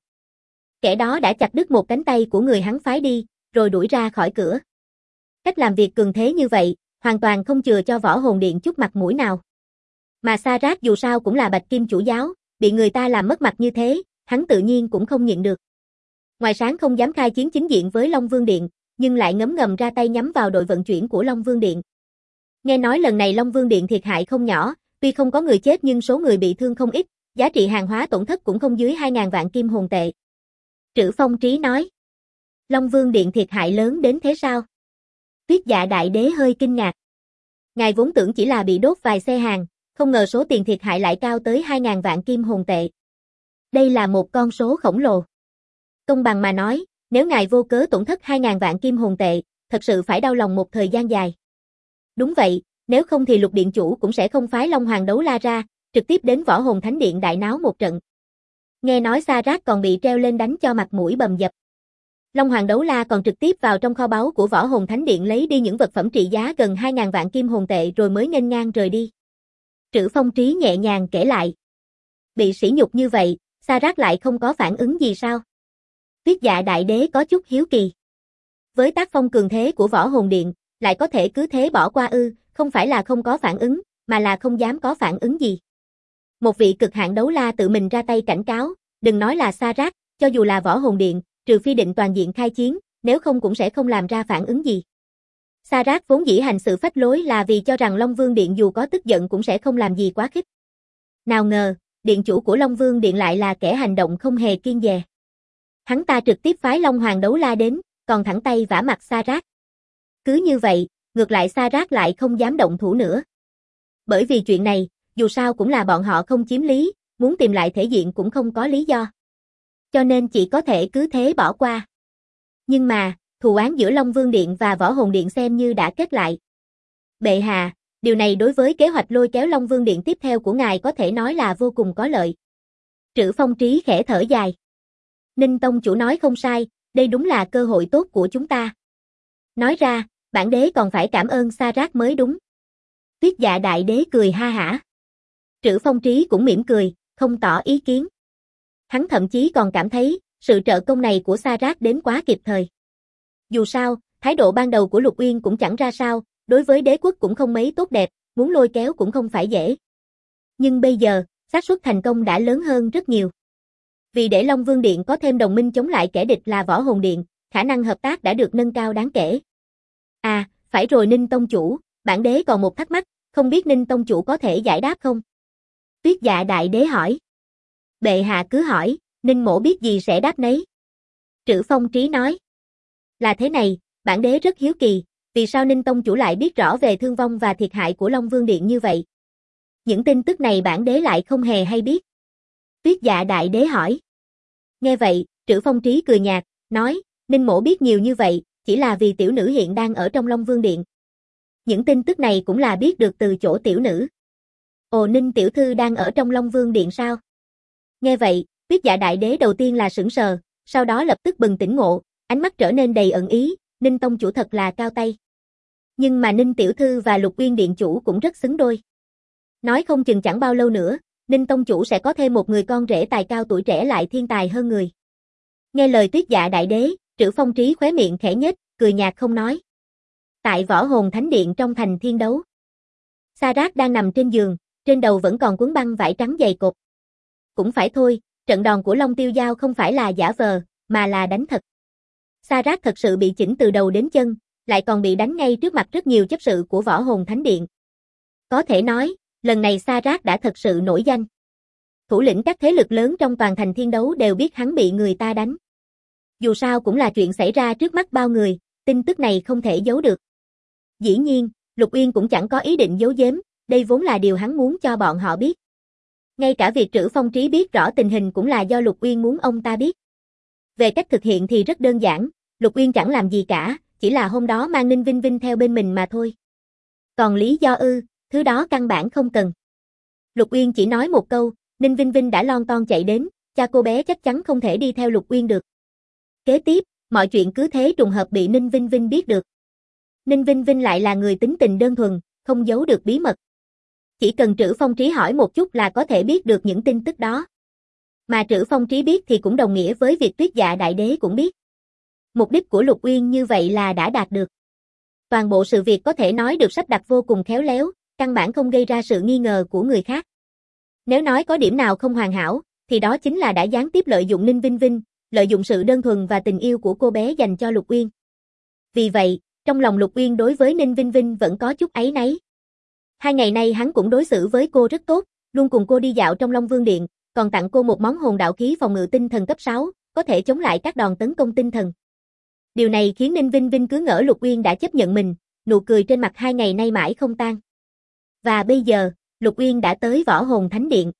Kẻ đó đã chặt đứt một cánh tay của người hắn phái đi, rồi đuổi ra khỏi cửa. Cách làm việc cường thế như vậy, hoàn toàn không chừa cho Võ Hồn Điện chút mặt mũi nào. Mà Sa-rát dù sao cũng là Bạch Kim chủ giáo, bị người ta làm mất mặt như thế, hắn tự nhiên cũng không nhịn được. Ngoài sáng không dám khai chiến chính diện với Long Vương Điện, nhưng lại ngấm ngầm ra tay nhắm vào đội vận chuyển của Long Vương Điện. Nghe nói lần này Long Vương Điện thiệt hại không nhỏ, tuy không có người chết nhưng số người bị thương không ít, giá trị hàng hóa tổn thất cũng không dưới 2.000 vạn kim hồn tệ. Trữ Phong Trí nói. Long Vương Điện thiệt hại lớn đến thế sao? Tuyết Dạ Đại Đế hơi kinh ngạc. Ngài vốn tưởng chỉ là bị đốt vài xe hàng, không ngờ số tiền thiệt hại lại cao tới 2.000 vạn kim hồn tệ. Đây là một con số khổng lồ. Công bằng mà nói, nếu ngài vô cớ tổn thất 2.000 vạn kim hồn tệ, thật sự phải đau lòng một thời gian dài. Đúng vậy, nếu không thì Lục Điện Chủ cũng sẽ không phái Long Hoàng Đấu La ra, trực tiếp đến Võ Hồn Thánh Điện đại náo một trận. Nghe nói Sa-rát còn bị treo lên đánh cho mặt mũi bầm dập. Long Hoàng Đấu La còn trực tiếp vào trong kho báu của Võ Hồn Thánh Điện lấy đi những vật phẩm trị giá gần 2.000 vạn kim hồn tệ rồi mới nghênh ngang rời đi. Trữ Phong Trí nhẹ nhàng kể lại. Bị sỉ nhục như vậy, Sa-rát lại không có phản ứng gì sao? Tuyết Dạ Đại Đế có chút hiếu kỳ. Với tác phong cường thế của Võ Hồn Điện, lại có thể cứ thế bỏ qua ư, không phải là không có phản ứng, mà là không dám có phản ứng gì. Một vị cực hạn đấu la tự mình ra tay cảnh cáo, đừng nói là Sa-rát, cho dù là Võ Hồn Điện, trừ phi định toàn diện khai chiến, nếu không cũng sẽ không làm ra phản ứng gì. Sa-rát vốn dĩ hành sự phách lối là vì cho rằng Long Vương Điện dù có tức giận cũng sẽ không làm gì quá khích. Nào ngờ, điện chủ của Long Vương Điện lại là kẻ hành động không hề kiêng dè. Hắn ta trực tiếp phái Long Hoàng Đấu La đến, còn thẳng tay vả mặt Sa-rát. Cứ như vậy, ngược lại Sa-rát lại không dám động thủ nữa. Bởi vì chuyện này, dù sao cũng là bọn họ không chiếm lý, muốn tìm lại thể diện cũng không có lý do. Cho nên chỉ có thể cứ thế bỏ qua. Nhưng mà, thù oán giữa Long Vương Điện và Võ Hồn Điện xem như đã kết lại. Bệ hạ, điều này đối với kế hoạch lôi kéo Long Vương Điện tiếp theo của ngài có thể nói là vô cùng có lợi. Trữ Phong Trí khẽ thở dài. Ninh Tông chủ nói không sai, đây đúng là cơ hội tốt của chúng ta. Nói ra, bản đế còn phải cảm ơn Sa-rát mới đúng. Tuyết Dạ Đại Đế cười ha hả. Trữ Phong Trí cũng mỉm cười, không tỏ ý kiến. Hắn thậm chí còn cảm thấy, sự trợ công này của Sa-rát đến quá kịp thời. Dù sao, thái độ ban đầu của Lục Uyên cũng chẳng ra sao, đối với đế quốc cũng không mấy tốt đẹp, muốn lôi kéo cũng không phải dễ. Nhưng bây giờ, xác suất thành công đã lớn hơn rất nhiều. Vì để Long Vương Điện có thêm đồng minh chống lại kẻ địch là Võ Hồn Điện, khả năng hợp tác đã được nâng cao đáng kể. À, phải rồi Ninh Tông chủ, bản đế còn một thắc mắc, không biết Ninh Tông chủ có thể giải đáp không? Tuyết Dạ Đại Đế hỏi. Bệ hạ cứ hỏi, Ninh mỗ biết gì sẽ đáp nấy. Trữ Phong Trí nói. Là thế này, bản đế rất hiếu kỳ, vì sao Ninh Tông chủ lại biết rõ về thương vong và thiệt hại của Long Vương Điện như vậy? Những tin tức này bản đế lại không hề hay biết. Tuyết Dạ Đại Đế hỏi. Nghe vậy, Trữ Phong Trí cười nhạt, nói, Ninh mỗ biết nhiều như vậy, chỉ là vì tiểu nữ hiện đang ở trong Long Vương Điện. Những tin tức này cũng là biết được từ chỗ tiểu nữ. Ồ, Ninh tiểu thư đang ở trong Long Vương Điện sao? Nghe vậy, Tuyết Dạ Đại Đế đầu tiên là sững sờ, sau đó lập tức bừng tỉnh ngộ, ánh mắt trở nên đầy ẩn ý, Ninh tông chủ thật là cao tay. Nhưng mà Ninh tiểu thư và Lục Uyên điện chủ cũng rất xứng đôi. Nói không chừng chẳng bao lâu nữa, Ninh tông chủ sẽ có thêm một người con rể tài cao tuổi trẻ lại thiên tài hơn người. Nghe lời Tuyết Dạ Đại Đế, Trữ Phong Trí khóe miệng khẽ nhếch, cười nhạt không nói. Tại Võ Hồn Thánh Điện trong thành thiên đấu, Sa-rát đang nằm trên giường, trên đầu vẫn còn quấn băng vải trắng dày cộp. Cũng phải thôi, trận đòn của Long Tiêu Giao không phải là giả vờ, mà là đánh thật. Sa-rát thật sự bị chỉnh từ đầu đến chân, lại còn bị đánh ngay trước mặt rất nhiều chấp sự của Võ Hồn Thánh Điện. Có thể nói, lần này Sa Rác đã thật sự nổi danh. Thủ lĩnh các thế lực lớn trong toàn thành Thiên Đấu đều biết hắn bị người ta đánh. Dù sao cũng là chuyện xảy ra trước mắt bao người, tin tức này không thể giấu được. Dĩ nhiên, Lục Uyên cũng chẳng có ý định giấu giếm, đây vốn là điều hắn muốn cho bọn họ biết. Ngay cả việc Trữ Phong Trí biết rõ tình hình cũng là do Lục Uyên muốn ông ta biết. Về cách thực hiện thì rất đơn giản, Lục Uyên chẳng làm gì cả, chỉ là hôm đó mang Ninh Vinh Vinh theo bên mình mà thôi. Còn lý do thứ đó căn bản không cần. Lục Uyên chỉ nói một câu, Ninh Vinh Vinh đã lon ton chạy đến, cha cô bé chắc chắn không thể đi theo Lục Uyên được. Kế tiếp, mọi chuyện cứ thế trùng hợp bị Ninh Vinh Vinh biết được. Ninh Vinh Vinh lại là người tính tình đơn thuần, không giấu được bí mật. Chỉ cần Trữ Phong Trí hỏi một chút là có thể biết được những tin tức đó. Mà Trữ Phong Trí biết thì cũng đồng nghĩa với việc Tuyết Dạ Đại Đế cũng biết. Mục đích của Lục Uyên như vậy là đã đạt được. Toàn bộ sự việc có thể nói được sắp đặt vô cùng khéo léo, căn bản không gây ra sự nghi ngờ của người khác. Nếu nói có điểm nào không hoàn hảo, thì đó chính là đã gián tiếp lợi dụng Ninh Vinh Vinh, lợi dụng sự đơn thuần và tình yêu của cô bé dành cho Lục Uyên. Vì vậy, trong lòng Lục Uyên đối với Ninh Vinh Vinh vẫn có chút áy náy. 2 ngày nay hắn cũng đối xử với cô rất tốt, luôn cùng cô đi dạo trong Long Vương Điện, còn tặng cô một món hồn đạo khí phòng ngự tinh thần cấp 6, có thể chống lại các đòn tấn công tinh thần. Điều này khiến Ninh Vinh Vinh cứ ngỡ Lục Uyên đã chấp nhận mình, nụ cười trên mặt 2 ngày nay mãi không tan. Và bây giờ, Lục Uyên đã tới Võ Hồn Thánh Điện.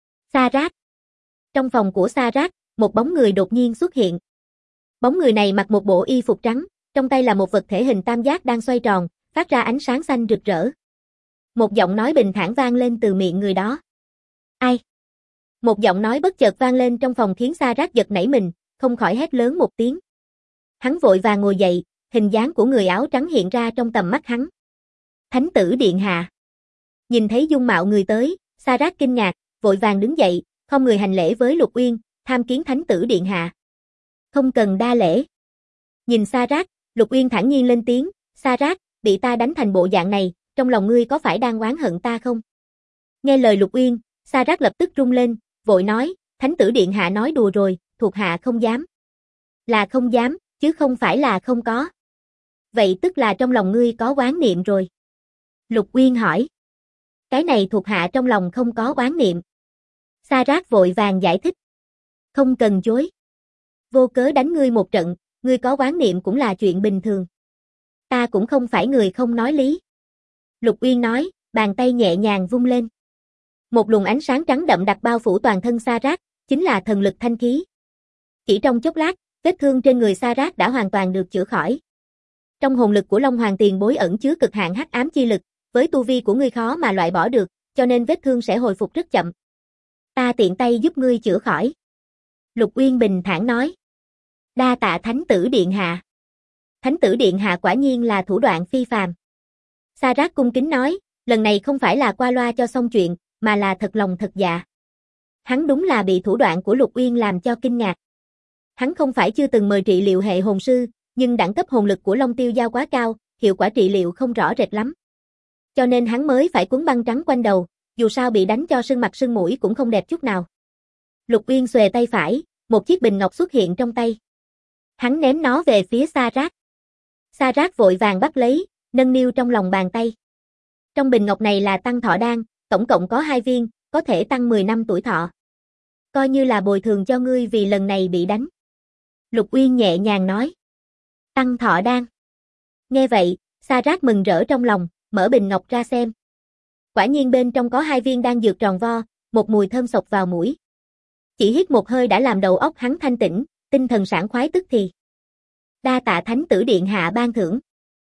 Sa Rác. Trong phòng của Sa Rác, một bóng người đột nhiên xuất hiện. Bóng người này mặc một bộ y phục trắng, trong tay là một vật thể hình tam giác đang xoay tròn, phát ra ánh sáng xanh rực rỡ. Một giọng nói bình thản vang lên từ miệng người đó. Ai? Một giọng nói bất chợt vang lên trong phòng khiến Sa Rác giật nảy mình, không khỏi hét lớn một tiếng. Hắn vội vàng ngồi dậy, hình dáng của người áo trắng hiện ra trong tầm mắt hắn. Thánh tử điện hạ. Nhìn thấy dung mạo người tới, Sa Rác kinh ngạc, vội vàng đứng dậy, không người hành lễ với Lục Uyên, tham kiến thánh tử điện hạ. Không cần đa lễ. Nhìn Sa Rác, Lục Uyên thản nhiên lên tiếng, Sa Rác, bị ta đánh thành bộ dạng này, trong lòng ngươi có phải đang oán hận ta không? Nghe lời Lục Uyên, Sa Rác lập tức run lên, vội nói, thánh tử điện hạ nói đùa rồi, thuộc hạ không dám. Là không dám, chứ không phải là không có. Vậy tức là trong lòng ngươi có oán niệm rồi. Lục Uyên hỏi. Cái này thuộc hạ trong lòng không có oán niệm. Sa Rác vội vàng giải thích. Không cần chối. Vô cớ đánh ngươi một trận, ngươi có oán niệm cũng là chuyện bình thường. Ta cũng không phải người không nói lý. Lục Uyên nói, bàn tay nhẹ nhàng vung lên. Một luồng ánh sáng trắng đậm đặc bao phủ toàn thân Sa Rác, chính là thần lực thanh khí. Chỉ trong chốc lát, vết thương trên người Sa Rác đã hoàn toàn được chữa khỏi. Trong hồn lực của Long Hoàng Tiền Bối ẩn chứa cực hạn hắc ám chi lực, với tu vi của ngươi khó mà loại bỏ được, cho nên vết thương sẽ hồi phục rất chậm. Ta tiện tay giúp ngươi chữa khỏi. Lục Uyên bình thản nói. Đa tạ thánh tử điện hạ. Thánh tử điện hạ quả nhiên là thủ đoạn phi phàm. Sa Rác cung kính nói, lần này không phải là qua loa cho xong chuyện, mà là thật lòng thật dạ. Hắn đúng là bị thủ đoạn của Lục Uyên làm cho kinh ngạc. Hắn không phải chưa từng mời trị liệu hệ hồn sư, nhưng đẳng cấp hồn lực của Long Tiêu Giao quá cao, hiệu quả trị liệu không rõ rệt lắm. Cho nên hắn mới phải quấn băng trắng quanh đầu, dù sao bị đánh cho sưng mặt sưng mũi cũng không đẹp chút nào. Lục Uyên xuề tay phải, một chiếc bình ngọc xuất hiện trong tay. Hắn ném nó về phía Sa Rác. Sa Rác vội vàng bắt lấy, nâng niu trong lòng bàn tay. Trong bình ngọc này là tăng thọ đan, tổng cộng có 2 viên, có thể tăng 10 năm tuổi thọ. Coi như là bồi thường cho ngươi vì lần này bị đánh. Lục Uyên nhẹ nhàng nói. Tăng thọ đan. Nghe vậy, Sa Rác mừng rỡ trong lòng, mở bình ngọc ra xem. Quả nhiên bên trong có 2 viên đan dược tròn vo, một mùi thơm sộc vào mũi. Chỉ hít một hơi đã làm đầu óc hắn thanh tĩnh, tinh thần sảng khoái tức thì. Đa tạ thánh tử điện hạ ban thưởng.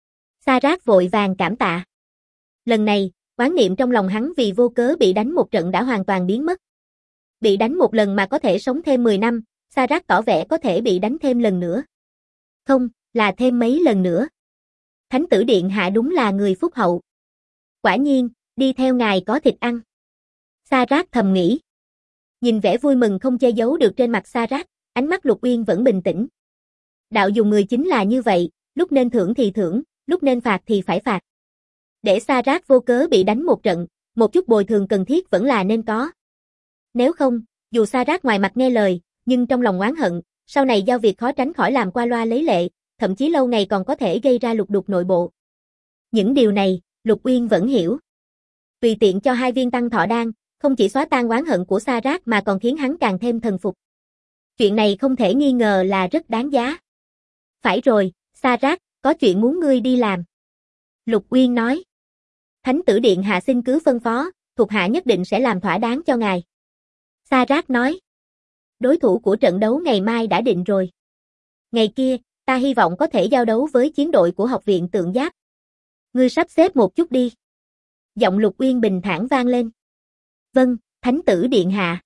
Sa Rác vội vàng cảm tạ. Lần này, oán niệm trong lòng hắn vì vô cớ bị đánh một trận đã hoàn toàn biến mất. Bị đánh một lần mà có thể sống thêm 10 năm, Sa Rác tỏ vẻ có thể bị đánh thêm lần nữa. Không, là thêm mấy lần nữa. Thánh tử điện hạ đúng là người phúc hậu. Quả nhiên, đi theo ngài có thịt ăn. Sa Rác thầm nghĩ. Nhìn vẻ vui mừng không che giấu được trên mặt Sa Rác, ánh mắt Lục Uyên vẫn bình tĩnh. Đạo dùng người chính là như vậy, lúc nên thưởng thì thưởng, lúc nên phạt thì phải phạt. Để Sa Rác vô cớ bị đánh một trận, một chút bồi thường cần thiết vẫn là nên có. Nếu không, dù Sa Rác ngoài mặt nghe lời, nhưng trong lòng oán hận, sau này giao việc khó tránh khỏi làm qua loa lấy lệ, thậm chí lâu ngày còn có thể gây ra lục đục nội bộ. Những điều này, Lục Uyên vẫn hiểu. Tùy tiện cho 2 viên tăng thọ đan, không chỉ xóa tan oán hận của Sa Rát mà còn khiến hắn càng thêm thần phục. Chuyện này không thể nghi ngờ là rất đáng giá. Phải rồi, Sa Rát, có chuyện muốn ngươi đi làm. Lục Uyên nói. Thánh tử điện hạ xin cứ phân phó, thuộc hạ nhất định sẽ làm thỏa đáng cho ngài. Sa Rát nói. Đối thủ của trận đấu ngày mai đã định rồi. Ngày kia, ta hy vọng có thể giao đấu với chiến đội của học viện Tượng Giáp. Ngươi sắp xếp một chút đi. Giọng Lục Uyên bình thản vang lên. Vâng, thánh tử điện hạ.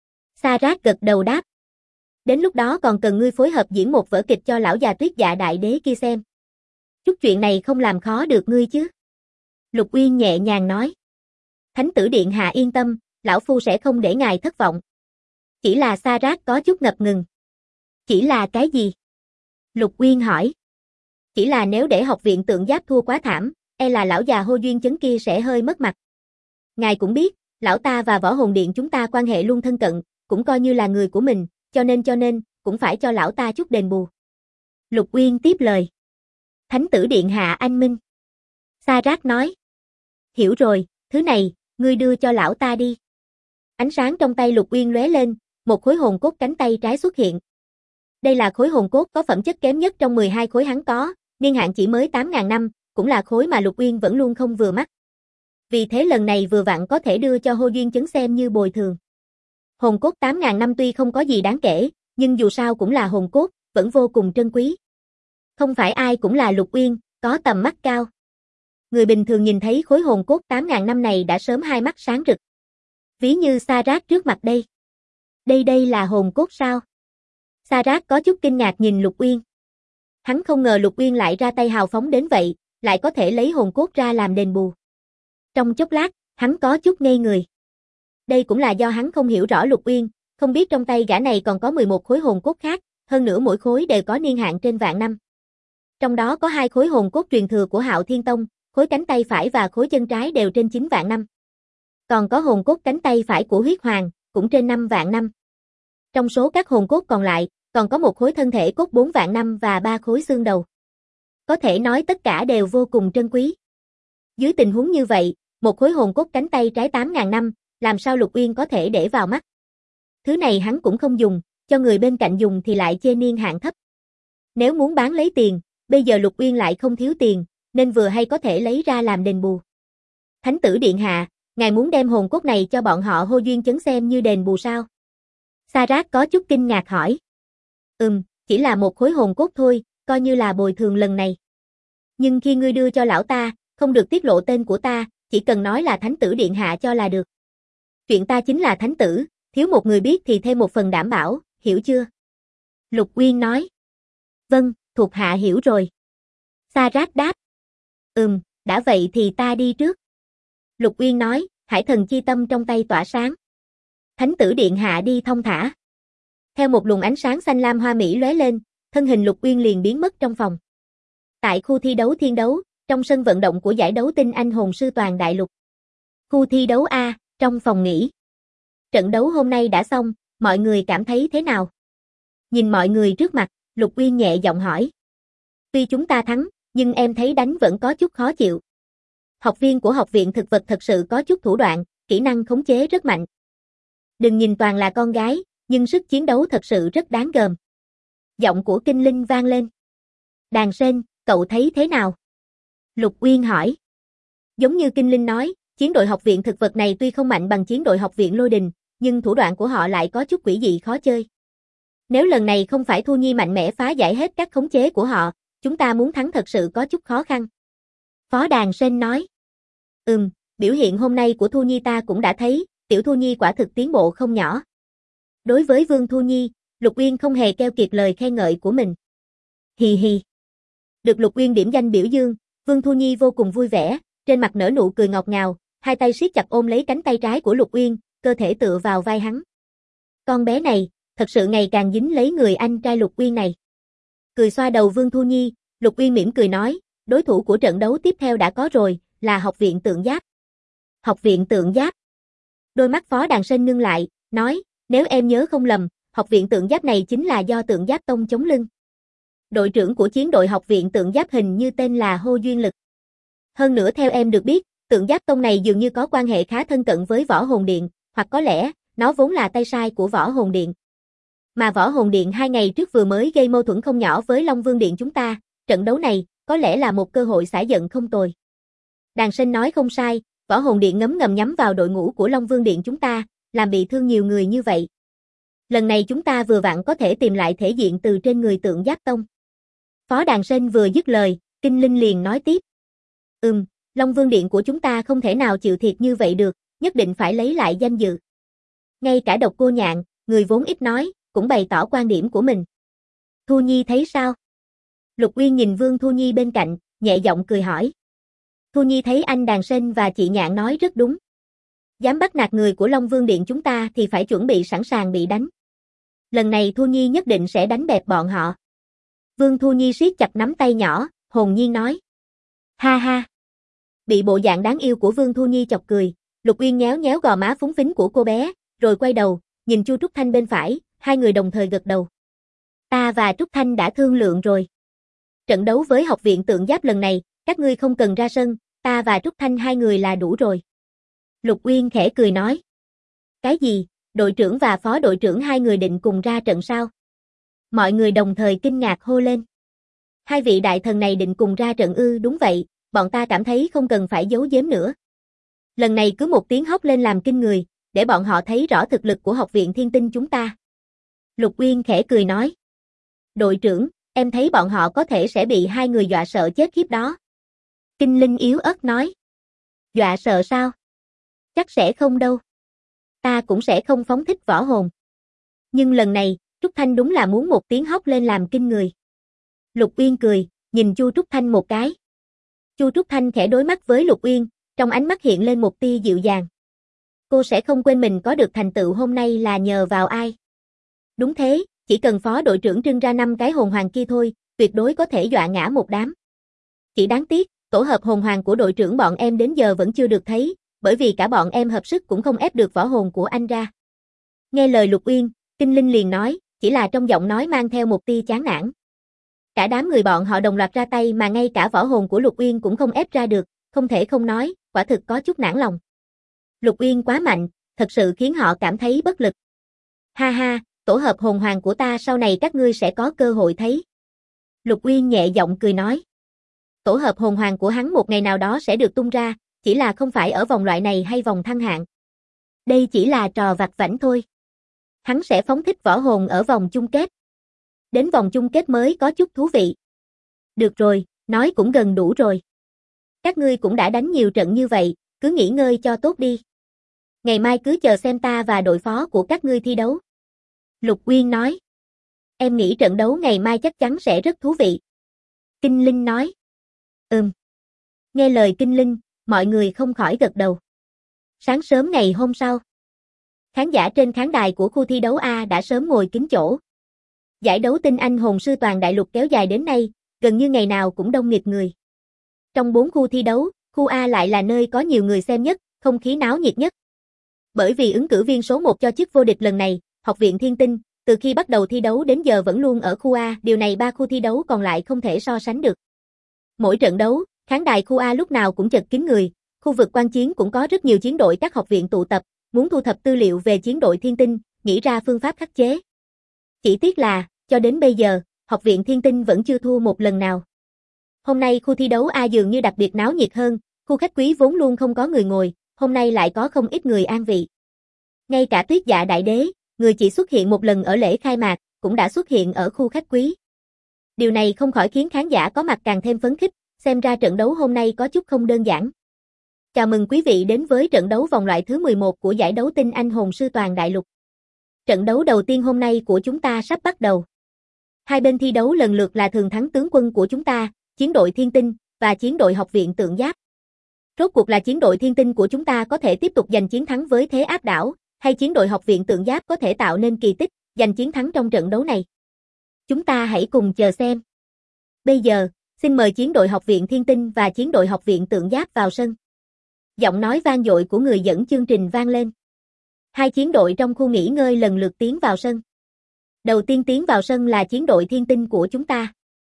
Sa Rát gật đầu đáp. Đến lúc đó còn cần ngươi phối hợp diễn một vở kịch cho lão già Tuyết Dạ đại đế kia xem. Chút chuyện này không làm khó được ngươi chứ. Lục Uyên nhẹ nhàng nói. Thánh tử điện hạ yên tâm, lão phu sẽ không để ngài thất vọng. Chỉ là Sa Rát có chút ngập ngừng. Chỉ là cái gì? Lục Uyên hỏi. Chỉ là nếu để học viện Tượng Giáp thua quá thảm, e là lão già Hô Duyên Chấn kia sẽ hơi mất mặt. Ngài cũng biết, lão ta và Võ Hồn Điện chúng ta quan hệ luôn thân cận, cũng coi như là người của mình, cho nên, cũng phải cho lão ta chút đền bù. Lục Uyên tiếp lời. Thánh tử điện hạ anh minh. Sa Rát nói. Hiểu rồi, thứ này, ngươi đưa cho lão ta đi. Ánh sáng trong tay Lục Uyên lóe lên, một khối hồn cốt cánh tay trái xuất hiện. Đây là khối hồn cốt có phẩm chất kém nhất trong 12 khối hắn có, niên hạn chỉ mới 8.000 năm, cũng là khối mà Lục Uyên vẫn luôn không vừa mắt. Vì thế lần này vừa vặn có thể đưa cho Hô Duyên Chấn xem như bồi thường. Hồn cốt 8.000 năm tuy không có gì đáng kể, nhưng dù sao cũng là hồn cốt, vẫn vô cùng trân quý. Không phải ai cũng là Lục Uyên, có tầm mắt cao. Người bình thường nhìn thấy khối hồn cốt 8.000 năm này đã sớm hai mắt sáng rực. Ví như Sa Rát trước mặt đây. Đây là hồn cốt sao? Sa Rát có chút kinh ngạc nhìn Lục Uyên. Hắn không ngờ Lục Uyên lại ra tay hào phóng đến vậy, lại có thể lấy hồn cốt ra làm đền bù. Trong chốc lát, hắn có chút ngây người. Đây cũng là do hắn không hiểu rõ Lục Uyên, không biết trong tay gã này còn có 11 khối hồn cốt khác, hơn nữa mỗi khối đều có niên hạn trên vạn năm. Trong đó có 2 khối hồn cốt truyền thừa của Hạo Thiên Tông, khối cánh tay phải và khối chân trái đều trên 9 vạn năm. Còn có hồn cốt cánh tay phải của Huyết Hoàng, cũng trên 5 vạn năm. Trong số các hồn cốt còn lại, còn có một khối thân thể cốt 4 vạn năm và 3 khối xương đầu. Có thể nói tất cả đều vô cùng trân quý. Dưới tình huống như vậy, một khối hồn cốt cánh tay trái 8.000 năm, làm sao Lục Uyên có thể để vào mắt? Thứ này hắn cũng không dùng, cho người bên cạnh dùng thì lại chê niên hạn thấp. Nếu muốn bán lấy tiền, bây giờ Lục Uyên lại không thiếu tiền, nên vừa hay có thể lấy ra làm đền bù. Thánh tử điện hạ, ngài muốn đem hồn cốt này cho bọn họ Hô Duyên Chấn xem như đền bù sao? Sa Rát có chút kinh ngạc hỏi. Chỉ là một khối hồn cốt thôi, coi như là bồi thường lần này. Nhưng khi ngươi đưa cho lão ta, không được tiết lộ tên của ta, chỉ cần nói là thánh tử điện hạ cho là được. Chuyện ta chính là thánh tử, thiếu một người biết thì thêm một phần đảm bảo, hiểu chưa? Lục Uyên nói. Vâng, thuộc hạ hiểu rồi. Sa Rát đáp. Đã vậy thì ta đi trước. Lục Uyên nói, hải thần chi tâm trong tay tỏa sáng. Thánh tử điện hạ đi thong thả. Theo một luồng ánh sáng xanh lam hoa mỹ lóe lên, thân hình Lục Uyên liền biến mất trong phòng. Tại khu thi đấu thiên đấu, trong sân vận động của giải đấu tinh anh hồn sư toàn đại lục. Khu thi đấu A, trong phòng nghỉ. Trận đấu hôm nay đã xong, mọi người cảm thấy thế nào? Nhìn mọi người trước mặt, Lục Uyên nhẹ giọng hỏi. Tuy chúng ta thắng, nhưng em thấy đánh vẫn có chút khó chịu. Học viên của học viện thực vật thật sự có chút thủ đoạn, kỹ năng khống chế rất mạnh. Đừng nhìn toàn là con gái, nhưng sức chiến đấu thật sự rất đáng gờm. Giọng của Kinh Linh vang lên. Đàn Sên, cậu thấy thế nào? Lục Uyên hỏi. Giống như Kinh Linh nói, chiến đội học viện thực vật này tuy không mạnh bằng chiến đội học viện Lôi Đình, nhưng thủ đoạn của họ lại có chút quỷ dị khó chơi. Nếu lần này không phải Thu Nhi mạnh mẽ phá giải hết các khống chế của họ, chúng ta muốn thắng thật sự có chút khó khăn. Phó Đàn Sên nói. Biểu hiện hôm nay của Thu Nhi ta cũng đã thấy, tiểu Thu Nhi quả thực tiến bộ không nhỏ. Đối với Vương Thu Nhi, Lục Uyên không hề keo kiệt lời khen ngợi của mình. Hì hì. Được Lục Uyên điểm danh biểu dương, Vương Thu Nhi vô cùng vui vẻ, trên mặt nở nụ cười ngọt ngào, hai tay siết chặt ôm lấy cánh tay trái của Lục Uyên, cơ thể tựa vào vai hắn. Con bé này, thật sự ngày càng dính lấy người anh trai Lục Uyên này. Cười xoa đầu Vương Thu Nhi, Lục Uyên mỉm cười nói, đối thủ của trận đấu tiếp theo đã có rồi, là học viện Tượng Giáp. Học viện Tượng Giáp. Đôi mắt Phó Đàn Sên ngưng lại, nói, nếu em nhớ không lầm, học viện Tượng Giáp này chính là do Tượng Giáp Tông chống lưng. Đội trưởng của chiến đội học viện tượng giáp hình như tên là Hồ Duyên Lực. Hơn nữa theo em được biết, tượng giáp tông này dường như có quan hệ khá thân cận với Võ Hồn Điện, hoặc có lẽ, nó vốn là tay sai của Võ Hồn Điện. Mà Võ Hồn Điện 2 ngày trước vừa mới gây mâu thuẫn không nhỏ với Long Vương Điện chúng ta, trận đấu này, có lẽ là một cơ hội xả giận không tồi. Đàn Sinh nói không sai, Võ Hồn Điện ngấm ngầm nhắm vào đội ngũ của Long Vương Điện chúng ta, làm bị thương nhiều người như vậy. Lần này chúng ta vừa vặn có thể tìm lại thể diện từ trên người tượng giáp tông. Phó Đàn Sinh vừa dứt lời, Kinh Linh liền nói tiếp. Long Vương Điện của chúng ta không thể nào chịu thiệt như vậy được, nhất định phải lấy lại danh dự. Ngay cả Độc Cô Nhạn, người vốn ít nói, cũng bày tỏ quan điểm của mình. Thu Nhi thấy sao? Lục Uyên nhìn Vương Thu Nhi bên cạnh, nhẹ giọng cười hỏi. Thu Nhi thấy anh Đàn Sinh và chị Nhạn nói rất đúng. Dám bắt nạt người của Long Vương Điện chúng ta thì phải chuẩn bị sẵn sàng bị đánh. Lần này Thu Nhi nhất định sẽ đánh bẹp bọn họ. Vương Thu Nhi siết chặt nắm tay nhỏ, hồn nhiên nói. Ha ha. Bị bộ dạng đáng yêu của Vương Thu Nhi chọc cười, Lục Uyên nhéo nhéo gò má phúng phính của cô bé, rồi quay đầu, nhìn Chu Trúc Thanh bên phải, hai người đồng thời gật đầu. Ta và Trúc Thanh đã thương lượng rồi. Trận đấu với học viện tượng giáp lần này, các ngươi không cần ra sân, ta và Trúc Thanh hai người là đủ rồi. Lục Uyên khẽ cười nói. Cái gì, đội trưởng và phó đội trưởng hai người định cùng ra trận sao? Mọi người đồng thời kinh ngạc hô lên. Hai vị đại thần này định cùng ra trận ư? Đúng vậy, bọn ta cảm thấy không cần phải giấu giếm nữa. Lần này cứ một tiếng hóc lên làm kinh người, để bọn họ thấy rõ thực lực của học viện Thiên Tinh chúng ta. Lục Uyên khẽ cười nói. Đội trưởng, em thấy bọn họ có thể sẽ bị hai người dọa sợ chết khiếp đó. Kinh Linh yếu ớt nói. Dọa sợ sao? Chắc sẽ không đâu. Ta cũng sẽ không phóng thích võ hồn. Nhưng lần này, Trúc Thanh đúng là muốn một tiếng hóc lên làm kinh người. Lục Uyên cười, nhìn Chu Trúc Thanh một cái. Chu Trúc Thanh khẽ đối mắt với Lục Uyên, trong ánh mắt hiện lên một tia dịu dàng. Cô sẽ không quên mình có được thành tựu hôm nay là nhờ vào ai. Đúng thế, chỉ cần phó đội trưởng trưng ra 5 cái hồn hoàng kia thôi, tuyệt đối có thể dọa ngã một đám. Chỉ đáng tiếc, tổ hợp hồn hoàng của đội trưởng bọn em đến giờ vẫn chưa được thấy, bởi vì cả bọn em hợp sức cũng không ép được võ hồn của anh ra. Nghe lời Lục Uyên, Kinh Linh liền nói, chỉ là trong giọng nói mang theo một tia chán nản. Cả đám người bọn họ đồng loạt ra tay mà ngay cả võ hồn của Lục Uyên cũng không ép ra được, không thể không nói, quả thực có chút nản lòng. Lục Uyên quá mạnh, thật sự khiến họ cảm thấy bất lực. Ha ha, tổ hợp hồn hoàng của ta sau này các ngươi sẽ có cơ hội thấy. Lục Uyên nhẹ giọng cười nói. Tổ hợp hồn hoàng của hắn một ngày nào đó sẽ được tung ra, chỉ là không phải ở vòng loại này hay vòng thăng hạng. Đây chỉ là trò vặt vãnh thôi. Hắn sẽ phóng thích võ hồn ở vòng chung kết. Đến vòng chung kết mới có chút thú vị. Được rồi, nói cũng gần đủ rồi. Các ngươi cũng đã đánh nhiều trận như vậy, cứ nghỉ ngơi cho tốt đi. Ngày mai cứ chờ xem ta và đội phó của các ngươi thi đấu. Lục Uyên nói. Em nghĩ trận đấu ngày mai chắc chắn sẽ rất thú vị. Kinh Linh nói. Nghe lời Kinh Linh, mọi người không khỏi gật đầu. Sáng sớm ngày hôm sau, khán giả trên khán đài của khu thi đấu A đã sớm ngồi kín chỗ. Giải đấu tinh anh hồn sư toàn đại lục kéo dài đến nay, gần như ngày nào cũng đông nghịt người. Trong 4 khu thi đấu, khu A lại là nơi có nhiều người xem nhất, không khí náo nhiệt nhất. Bởi vì ứng cử viên số 1 cho chức vô địch lần này, Học viện Thiên Tinh, từ khi bắt đầu thi đấu đến giờ vẫn luôn ở khu A, điều này 3 khu thi đấu còn lại không thể so sánh được. Mỗi trận đấu, khán đài khu A lúc nào cũng chật kín người, khu vực quan chiến cũng có rất nhiều chiến đội các học viện tụ tập, muốn thu thập tư liệu về chiến đội Thiên Tinh, nghĩ ra phương pháp khắc chế. Chỉ tiếc là, cho đến bây giờ, Học viện Thiên Tinh vẫn chưa thua một lần nào. Hôm nay khu thi đấu A dường như đặc biệt náo nhiệt hơn, khu khách quý vốn luôn không có người ngồi, hôm nay lại có không ít người an vị. Ngay cả Tuyết Dạ Đại Đế, người chỉ xuất hiện một lần ở lễ khai mạc, cũng đã xuất hiện ở khu khách quý. Điều này không khỏi khiến khán giả có mặt càng thêm phấn khích, xem ra trận đấu hôm nay có chút không đơn giản. Chào mừng quý vị đến với trận đấu vòng loại thứ 11 của giải đấu tinh anh hồn sư toàn đại lục. Trận đấu đầu tiên hôm nay của chúng ta sắp bắt đầu. Hai bên thi đấu lần lượt là thường thắng tướng quân của chúng ta, chiến đội Thiên Tinh, và chiến đội học viện Tượng Giáp. Rốt cuộc là chiến đội Thiên Tinh của chúng ta có thể tiếp tục giành chiến thắng với thế áp đảo, hay chiến đội học viện Tượng Giáp có thể tạo nên kỳ tích, giành chiến thắng trong trận đấu này. Chúng ta hãy cùng chờ xem. Bây giờ, xin mời chiến đội học viện Thiên Tinh và chiến đội học viện Tượng Giáp vào sân. Giọng nói vang dội của người dẫn chương trình vang lên. Hai chiến đội trong khu nghỉ ngơi lần lượt tiến vào sân. Đầu tiên tiến vào sân là chiến đội Thiên Tinh của chúng ta.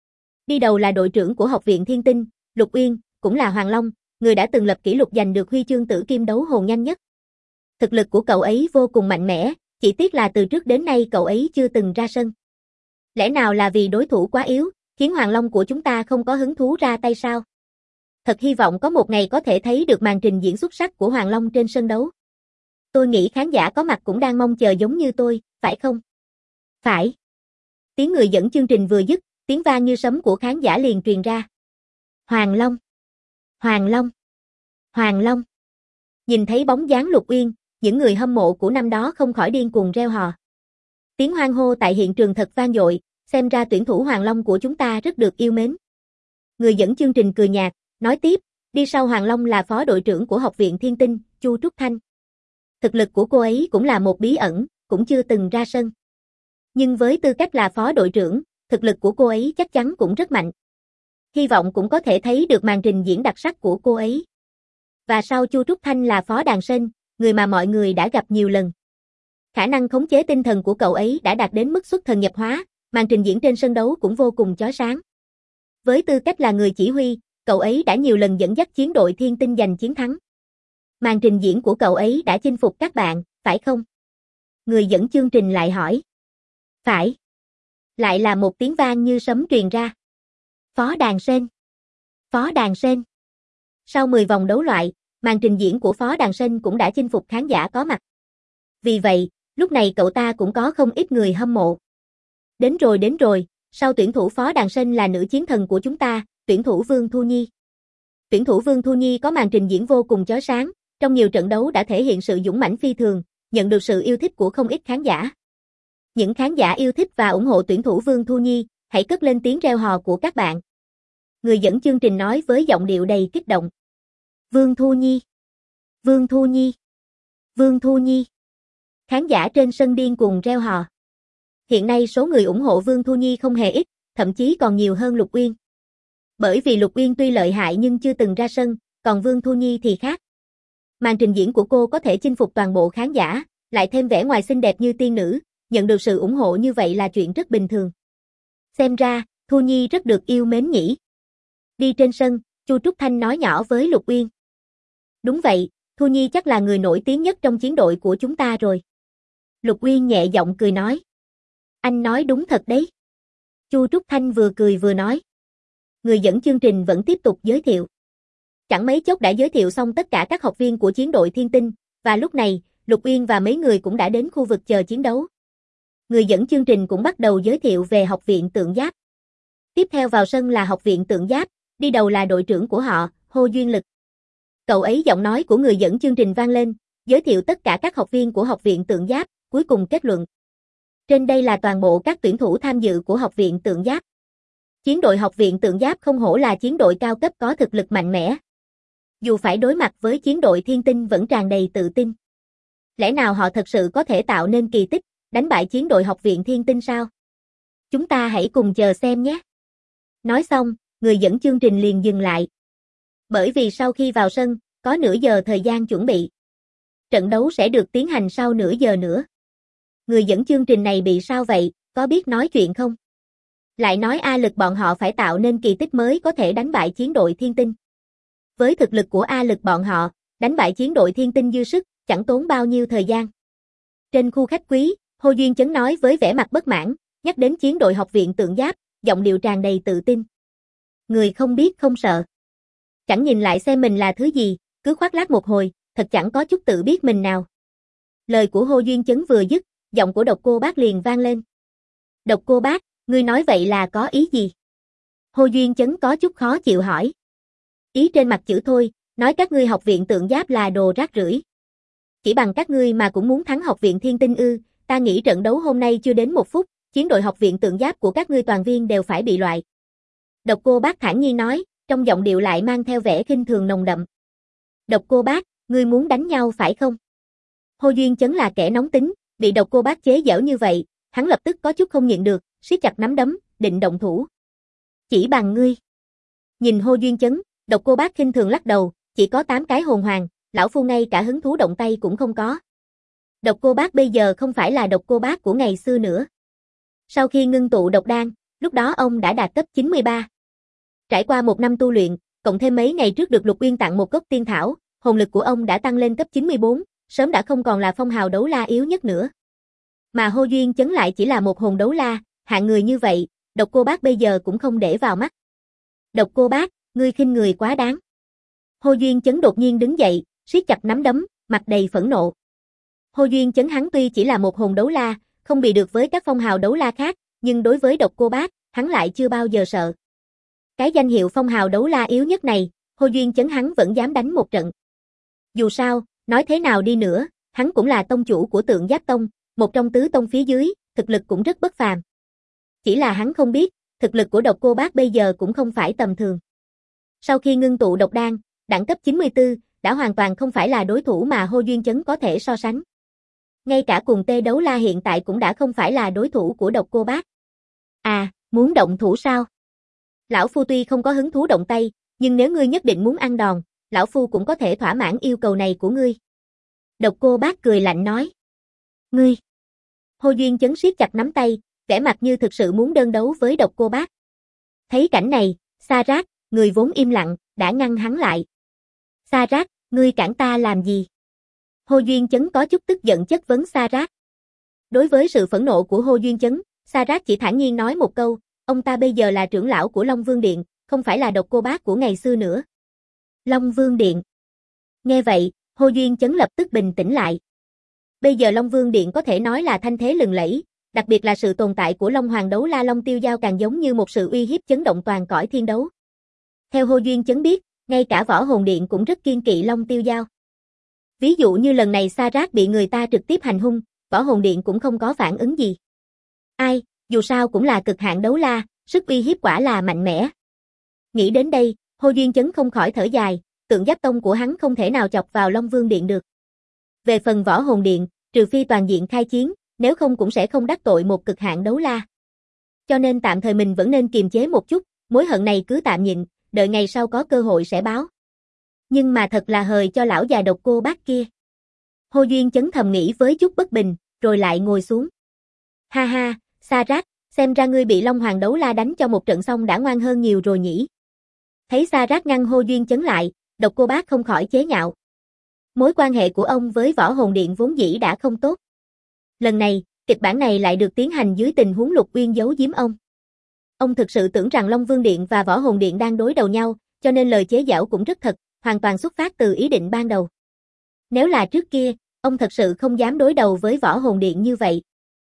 Đi đầu là đội trưởng của Học viện Thiên Tinh, Lục Uyên, cũng là Hoàng Long, người đã từng lập kỷ lục giành được huy chương tử kim đấu hồn nhanh nhất. Thực lực của cậu ấy vô cùng mạnh mẽ, chỉ tiếc là từ trước đến nay cậu ấy chưa từng ra sân. Lẽ nào là vì đối thủ quá yếu, khiến Hoàng Long của chúng ta không có hứng thú ra tay sao? Thật hy vọng có một ngày có thể thấy được màn trình diễn xuất sắc của Hoàng Long trên sân đấu. Tôi nghĩ khán giả có mặt cũng đang mong chờ giống như tôi, phải không? Phải. Tiếng người dẫn chương trình vừa dứt, tiếng vang như sấm của khán giả liền truyền ra. Hoàng Long! Hoàng Long! Hoàng Long! Nhìn thấy bóng dáng Lục Uyên, những người hâm mộ của năm đó không khỏi điên cuồng reo hò. Tiếng hoan hô tại hiện trường thật vang dội, xem ra tuyển thủ Hoàng Long của chúng ta rất được yêu mến. Người dẫn chương trình cười nhạt, nói tiếp, đi sau Hoàng Long là phó đội trưởng của Học viện Thiên Tinh, Chu Trúc Thanh. Thực lực của cô ấy cũng là một bí ẩn, cũng chưa từng ra sân. Nhưng với tư cách là phó đội trưởng, thực lực của cô ấy chắc chắn cũng rất mạnh. Hy vọng cũng có thể thấy được màn trình diễn đặc sắc của cô ấy. Và sau Chu Trúc Thanh là phó đàn sen, người mà mọi người đã gặp nhiều lần. Khả năng khống chế tinh thần của cậu ấy đã đạt đến mức xuất thần nhập hóa, màn trình diễn trên sân đấu cũng vô cùng chói sáng. Với tư cách là người chỉ huy, cậu ấy đã nhiều lần dẫn dắt chiến đội Thiên Tinh giành chiến thắng. Màn trình diễn của cậu ấy đã chinh phục các bạn, phải không? Người dẫn chương trình lại hỏi. Phải. Lại là một tiếng vang như sấm truyền ra. Phó đàn sen. Phó đàn sen. Sau 10 vòng đấu loại, màn trình diễn của phó đàn sen cũng đã chinh phục khán giả có mặt. Vì vậy, lúc này cậu ta cũng có không ít người hâm mộ. Đến rồi, sau tuyển thủ phó đàn sen là nữ chiến thần của chúng ta, tuyển thủ Vương Thu Nhi. Tuyển thủ Vương Thu Nhi có màn trình diễn vô cùng chói sáng, trong nhiều trận đấu đã thể hiện sự dũng mãnh phi thường, nhận được sự yêu thích của không ít khán giả. Những khán giả yêu thích và ủng hộ tuyển thủ Vương Thu Nhi, hãy cất lên tiếng reo hò của các bạn. Người dẫn chương trình nói với giọng điệu đầy kích động. Vương Thu Nhi! Vương Thu Nhi! Vương Thu Nhi! Khán giả trên sân điên cuồng reo hò. Hiện nay số người ủng hộ Vương Thu Nhi không hề ít, thậm chí còn nhiều hơn Lục Uyên. Bởi vì Lục Uyên tuy lợi hại nhưng chưa từng ra sân, còn Vương Thu Nhi thì khác. Màn trình diễn của cô có thể chinh phục toàn bộ khán giả, lại thêm vẻ ngoài xinh đẹp như tiên nữ, nhận được sự ủng hộ như vậy là chuyện rất bình thường. Xem ra, Thu Nhi rất được yêu mến nhỉ. Đi trên sân, Chu Trúc Thanh nói nhỏ với Lục Uyên. Đúng vậy, Thu Nhi chắc là người nổi tiếng nhất trong chiến đội của chúng ta rồi. Lục Uyên nhẹ giọng cười nói. Anh nói đúng thật đấy. Chu Trúc Thanh vừa cười vừa nói. Người dẫn chương trình vẫn tiếp tục giới thiệu. Chẳng mấy chốc đã giới thiệu xong tất cả các học viên của chiến đội Thiên Tinh, và lúc này, Lục Uyên và mấy người cũng đã đến khu vực chờ chiến đấu. Người dẫn chương trình cũng bắt đầu giới thiệu về Học viện Tượng Giáp. Tiếp theo vào sân là Học viện Tượng Giáp, đi đầu là đội trưởng của họ, Hồ Duyên Lực. Cậu ấy giọng nói của người dẫn chương trình vang lên, giới thiệu tất cả các học viên của Học viện Tượng Giáp, cuối cùng kết luận. Trên đây là toàn bộ các tuyển thủ tham dự của Học viện Tượng Giáp. Chiến đội Học viện Tượng Giáp không hổ là chiến đội cao cấp có thực lực mạnh mẽ. Dù phải đối mặt với chiến đội Thiên Tinh vẫn tràn đầy tự tin. Lẽ nào họ thật sự có thể tạo nên kỳ tích, đánh bại chiến đội Học viện Thiên Tinh sao? Chúng ta hãy cùng chờ xem nhé. Nói xong, người dẫn chương trình liền dừng lại. Bởi vì sau khi vào sân, có nửa giờ thời gian chuẩn bị. Trận đấu sẽ được tiến hành sau nửa giờ nữa. Người dẫn chương trình này bị sao vậy, có biết nói chuyện không? Lại nói A Lực bọn họ phải tạo nên kỳ tích mới có thể đánh bại chiến đội Thiên Tinh. Với thực lực của A Lực bọn họ, đánh bại chiến đội Thiên Tinh dư sức, chẳng tốn bao nhiêu thời gian. Trên khu khách quý, Hồ Duyên Chấn nói với vẻ mặt bất mãn, nhắc đến chiến đội Học viện Tượng Giáp, giọng điệu tràn đầy tự tin. Người không biết không sợ. Chẳng nhìn lại xem mình là thứ gì, cứ khoác lác một hồi, thật chẳng có chút tự biết mình nào. Lời của Hồ Duyên Chấn vừa dứt, giọng của Độc Cô Bác liền vang lên. Độc Cô Bác, ngươi nói vậy là có ý gì? Hồ Duyên Chấn có chút khó chịu hỏi. Ý trên mặt chữ thôi, nói các ngươi Học viện Tượng Giáp là đồ rác rưởi. Chỉ bằng các ngươi mà cũng muốn thắng Học viện Thiên Tinh ư? Ta nghĩ trận đấu hôm nay chưa đến 1 phút, chiến đội Học viện Tượng Giáp của các ngươi toàn viên đều phải bị loại. Độc Cô Bác thản nhiên nói, trong giọng điệu lại mang theo vẻ khinh thường nồng đậm. Độc Cô Bác, ngươi muốn đánh nhau phải không? Hồ Duyên Chấn là kẻ nóng tính, bị Độc Cô Bác chế giễu như vậy, hắn lập tức có chút không nhịn được, siết chặt nắm đấm, định động thủ. Chỉ bằng ngươi. Nhìn Hồ Duyên Chấn, Độc Cô Bác khinh thường lắc đầu, chỉ có 8 cái hồn hoàng, lão phu ngay cả hứng thú động tay cũng không có. Độc Cô Bác bây giờ không phải là Độc Cô Bác của ngày xưa nữa. Sau khi ngưng tụ độc đan, lúc đó ông đã đạt cấp 93. Trải qua 1 năm tu luyện, cộng thêm mấy ngày trước được Lục Uyên tặng một gốc tiên thảo, hồn lực của ông đã tăng lên cấp 94, sớm đã không còn là phong hào đấu la yếu nhất nữa. Mà Hồ Duyên Chấn lại chỉ là một hồn đấu la, hạng người như vậy, Độc Cô Bác bây giờ cũng không để vào mắt. Độc Cô Bác, ngươi khinh người quá đáng. Hồ Duyên Chấn đột nhiên đứng dậy, siết chặt nắm đấm, mặt đầy phẫn nộ. Hồ Duyên Chấn hắn tuy chỉ là một hồn đấu la, không bị được với các phong hào đấu la khác, nhưng đối với Độc Cô Bác, hắn lại chưa bao giờ sợ. Cái danh hiệu phong hào đấu la yếu nhất này, Hồ Duyên Chấn hắn vẫn dám đánh một trận. Dù sao, nói thế nào đi nữa, hắn cũng là tông chủ của Tượng Giáp Tông, một trong tứ tông phía dưới, thực lực cũng rất bất phàm. Chỉ là hắn không biết, thực lực của Độc Cô Bác bây giờ cũng không phải tầm thường. Sau khi ngưng tụ độc đan, đẳng cấp 94, đã hoàn toàn không phải là đối thủ mà Hồ Duyên Chấn có thể so sánh. Ngay cả cùng Tê Đấu La hiện tại cũng đã không phải là đối thủ của Độc Cô Bác. À, muốn động thủ sao? Lão Phu tuy không có hứng thú động tay, nhưng nếu ngươi nhất định muốn ăn đòn, Lão Phu cũng có thể thỏa mãn yêu cầu này của ngươi. Độc Cô Bác cười lạnh nói. Ngươi! Hồ Duyên Chấn siết chặt nắm tay, vẻ mặt như thực sự muốn đơn đấu với Độc Cô Bác. Thấy cảnh này, Sa Rác, người vốn im lặng, đã ngăn hắn lại. Sa Rác, ngươi cản ta làm gì? Hồ Duyên Chấn có chút tức giận chất vấn Sa Rác. Đối với sự phẫn nộ của Hồ Duyên Chấn, Sa Rác chỉ thản nhiên nói một câu, ông ta bây giờ là trưởng lão của Long Vương Điện, không phải là Độc Cô Bác của ngày xưa nữa. Long Vương Điện. Nghe vậy, Hồ Duyên Chấn lập tức bình tĩnh lại. Bây giờ Long Vương Điện có thể nói là thanh thế lừng lẫy, đặc biệt là sự tồn tại của Long Hoàng đấu la Long Tiêu Dao càng giống như một sự uy hiếp chấn động toàn cõi thiên đấu. Theo Hồ Duyên Chấn biết, ngay cả Võ Hồn Điện cũng rất kiêng kỵ Long Tiêu Dao. Ví dụ như lần này Sa Rác bị người ta trực tiếp hành hung, Võ Hồn Điện cũng không có phản ứng gì. Ai, dù sao cũng là cực hạn đấu la, sức uy hiếp quả là mạnh mẽ. Nghĩ đến đây, Hồ Duyên Chấn không khỏi thở dài, Tượng Giáp Tông của hắn không thể nào chọc vào Long Vương Điện được. Về phần Võ Hồn Điện, trừ phi toàn diện khai chiến, nếu không cũng sẽ không đắc tội một cực hạn đấu la. Cho nên tạm thời mình vẫn nên kiềm chế một chút, mối hận này cứ tạm nhịn, đợi ngày sau có cơ hội sẽ báo. Nhưng mà thật là hời cho lão già Độc Cô Bác kia. Hồ Duyên Chấn thầm nghĩ với chút bất bình, rồi lại ngồi xuống. Ha ha, Sa Rác, xem ra ngươi bị Long Hoàng đấu la đánh cho một trận xong đã ngoan hơn nhiều rồi nhỉ. Thấy Sa Rác ngăn Hồ Duyên Chấn lại, Độc Cô Bác không khỏi chế nhạo. Mối quan hệ của ông với Võ Hồn Điện vốn dĩ đã không tốt. Lần này, kịch bản này lại được tiến hành dưới tình huống Lục Uyên giấu giếm ông. Ông thực sự tưởng rằng Long Vương Điện và Võ Hồn Điện đang đối đầu nhau, cho nên lời chế giễu cũng rất thật, hoàn toàn xuất phát từ ý định ban đầu. Nếu là trước kia, ông thật sự không dám đối đầu với Võ Hồn Điện như vậy.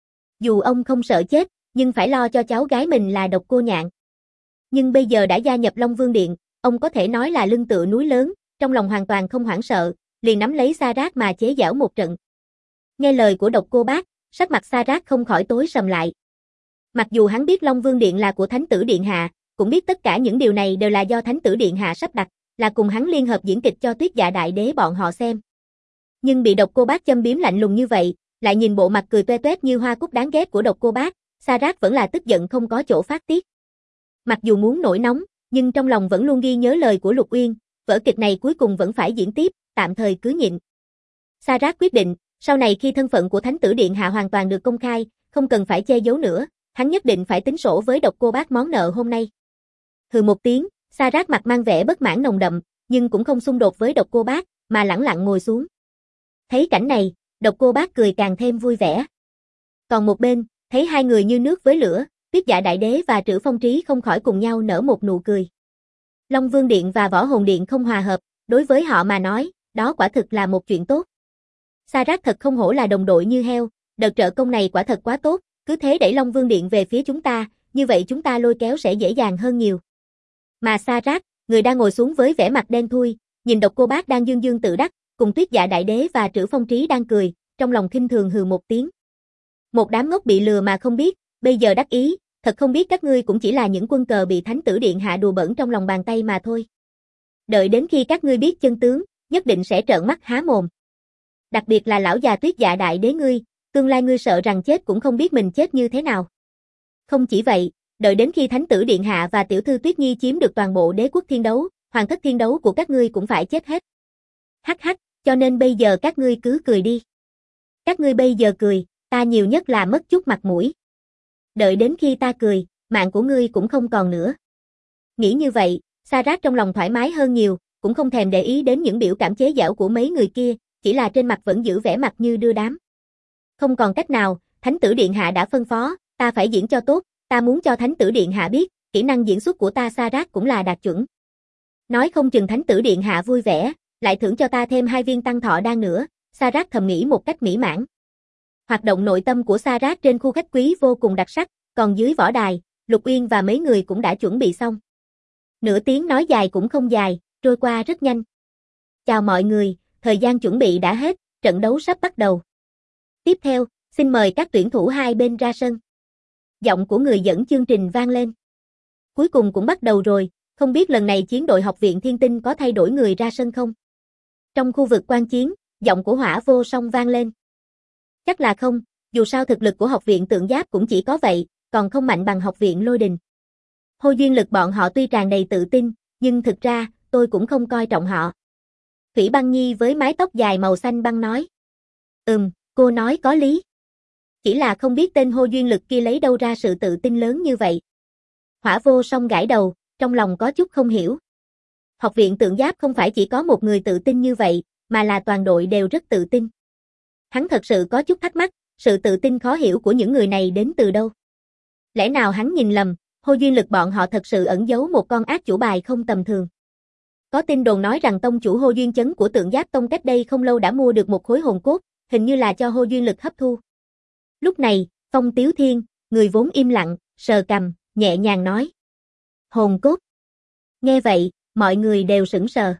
Dù ông không sợ chết, nhưng phải lo cho cháu gái mình là Độc Cô Nhạn. Nhưng bây giờ đã gia nhập Long Vương Điện, ông có thể nói là lưng tựa núi lớn, trong lòng hoàn toàn không hoảng sợ, liền nắm lấy Sa Rác mà chế giễu một trận. Nghe lời của Độc Cô Bác, sắc mặt Sa Rác không khỏi tối sầm lại. Mặc dù hắn biết Long Vương Điện là của Thánh Tử Điện Hạ, cũng biết tất cả những điều này đều là do Thánh Tử Điện Hạ sắp đặt, là cùng hắn liên hợp diễn kịch cho Tuyết Dạ Đại Đế bọn họ xem. Nhưng bị Độc Cô Bác châm biếm lạnh lùng như vậy, lại nhìn bộ mặt cười toe toét như hoa cúc đáng ghét của Độc Cô Bác, Sa Rác vẫn là tức giận không có chỗ phát tiết. Mặc dù muốn nổi nóng, nhưng trong lòng vẫn luôn ghi nhớ lời của Lục Uyên, vở kịch này cuối cùng vẫn phải diễn tiếp, tạm thời cứ nhịn. Sa Rác quyết định, sau này khi thân phận của Thánh Tử Điện Hạ hoàn toàn được công khai, không cần phải che giấu nữa, hắn nhất định phải tính sổ với Độc Cô Bác món nợ hôm nay. Hừ một tiếng, Sa Rác mặt mang vẻ bất mãn nồng đậm, nhưng cũng không xung đột với Độc Cô Bác, mà lẳng lặng ngồi xuống. Thấy cảnh này, Độc Cô Bác cười càng thêm vui vẻ. Còn một bên, thấy hai người như nước với lửa, Tuyết Dạ Đại Đế và Trử Phong Trí không khỏi cùng nhau nở một nụ cười. Long Vương Điện và Võ Hồn Điện không hòa hợp, đối với họ mà nói, đó quả thực là một chuyện tốt. Sa Rác thật không hổ là đồng đội như heo, đợt trợ công này quả thật quá tốt, cứ thế đẩy Long Vương Điện về phía chúng ta, như vậy chúng ta lôi kéo sẽ dễ dàng hơn nhiều. Mà Sa Rác, người đang ngồi xuống với vẻ mặt đen thui, nhìn Độc Cô Bác đang dương dương tự đắc, cùng Tuyết Dạ Đại Đế và Trử Phong Trí đang cười, trong lòng khinh thường hừ một tiếng. Một đám ngốc bị lừa mà không biết, bây giờ đắc ý, thật không biết các ngươi cũng chỉ là những quân cờ bị Thánh Tử Điện Hạ đùa bỡn trong lòng bàn tay mà thôi. Đợi đến khi các ngươi biết chân tướng, nhất định sẽ trợn mắt há mồm. Đặc biệt là lão già Tuyết Dạ Đại Đế ngươi, tương lai ngươi sợ rằng chết cũng không biết mình chết như thế nào. Không chỉ vậy, đợi đến khi Thánh Tử Điện Hạ và tiểu thư Tuyết Nhi chiếm được toàn bộ Đế quốc thiên đấu, hoàng thất thiên đấu của các ngươi cũng phải chết hết. Hắc hắc, cho nên bây giờ các ngươi cứ cười đi. Các ngươi bây giờ cười, ta nhiều nhất là mất chút mặt mũi. Đợi đến khi ta cười, mạng của ngươi cũng không còn nữa. Nghĩ như vậy, Sarat trong lòng thoải mái hơn nhiều, cũng không thèm để ý đến những biểu cảm chế giễu của mấy người kia, chỉ là trên mặt vẫn giữ vẻ mặt như đưa đám. Không còn cách nào, Thánh tử điện hạ đã phân phó, ta phải diễn cho tốt, ta muốn cho Thánh tử điện hạ biết, kỹ năng diễn xuất của ta Sarat cũng là đạt chuẩn. Nói không chừng Thánh tử điện hạ vui vẻ, lại thưởng cho ta thêm 2 viên tăng thọ đan nữa, Sarat thầm nghĩ một cách mỹ mãn. Hoạt động nội tâm của Sarat trên khu khách quý vô cùng đặc sắc, còn dưới võ đài, Lục Uyên và mấy người cũng đã chuẩn bị xong. Nửa tiếng nói dài cũng không dài, trôi qua rất nhanh. Chào mọi người, thời gian chuẩn bị đã hết, trận đấu sắp bắt đầu. Tiếp theo, xin mời các tuyển thủ hai bên ra sân. Giọng của người dẫn chương trình vang lên. Cuối cùng cũng bắt đầu rồi, không biết lần này chiến đội Học viện Thiên Tinh có thay đổi người ra sân không? Trong khu vực quan chiến, giọng của Hỏa Vô Song vang lên. Chắc là không, dù sao thực lực của Học viện Tượng Giáp cũng chỉ có vậy, còn không mạnh bằng Học viện Lôi Đình. Hô Duyên Lực bọn họ tuy tràn đầy tự tin, nhưng thực ra, tôi cũng không coi trọng họ. Thủy Băng Nhi với mái tóc dài màu xanh băng nói. Cô nói có lý. Chỉ là không biết tên Hô Duyên Lực kia lấy đâu ra sự tự tin lớn như vậy. Hỏa Vô Song gãi đầu, trong lòng có chút không hiểu. Học viện Tượng Giáp không phải chỉ có một người tự tin như vậy, mà là toàn đội đều rất tự tin. Hắn thật sự có chút thắc mắc, sự tự tin khó hiểu của những người này đến từ đâu. Lẽ nào hắn nhìn lầm, Hô Duyên Lực bọn họ thật sự ẩn giấu một con ác chủ bài không tầm thường. Có tin đồn nói rằng tông chủ Hô Duyên Chấn của Tượng Giáp Tông cách đây không lâu đã mua được một khối hồn cốt, hình như là cho Hô Duyên Lực hấp thu. Lúc này, Phong Tiếu Thiên, người vốn im lặng, sờ cằm, nhẹ nhàng nói. Hồn cốt. Nghe vậy, mọi người đều sững sờ.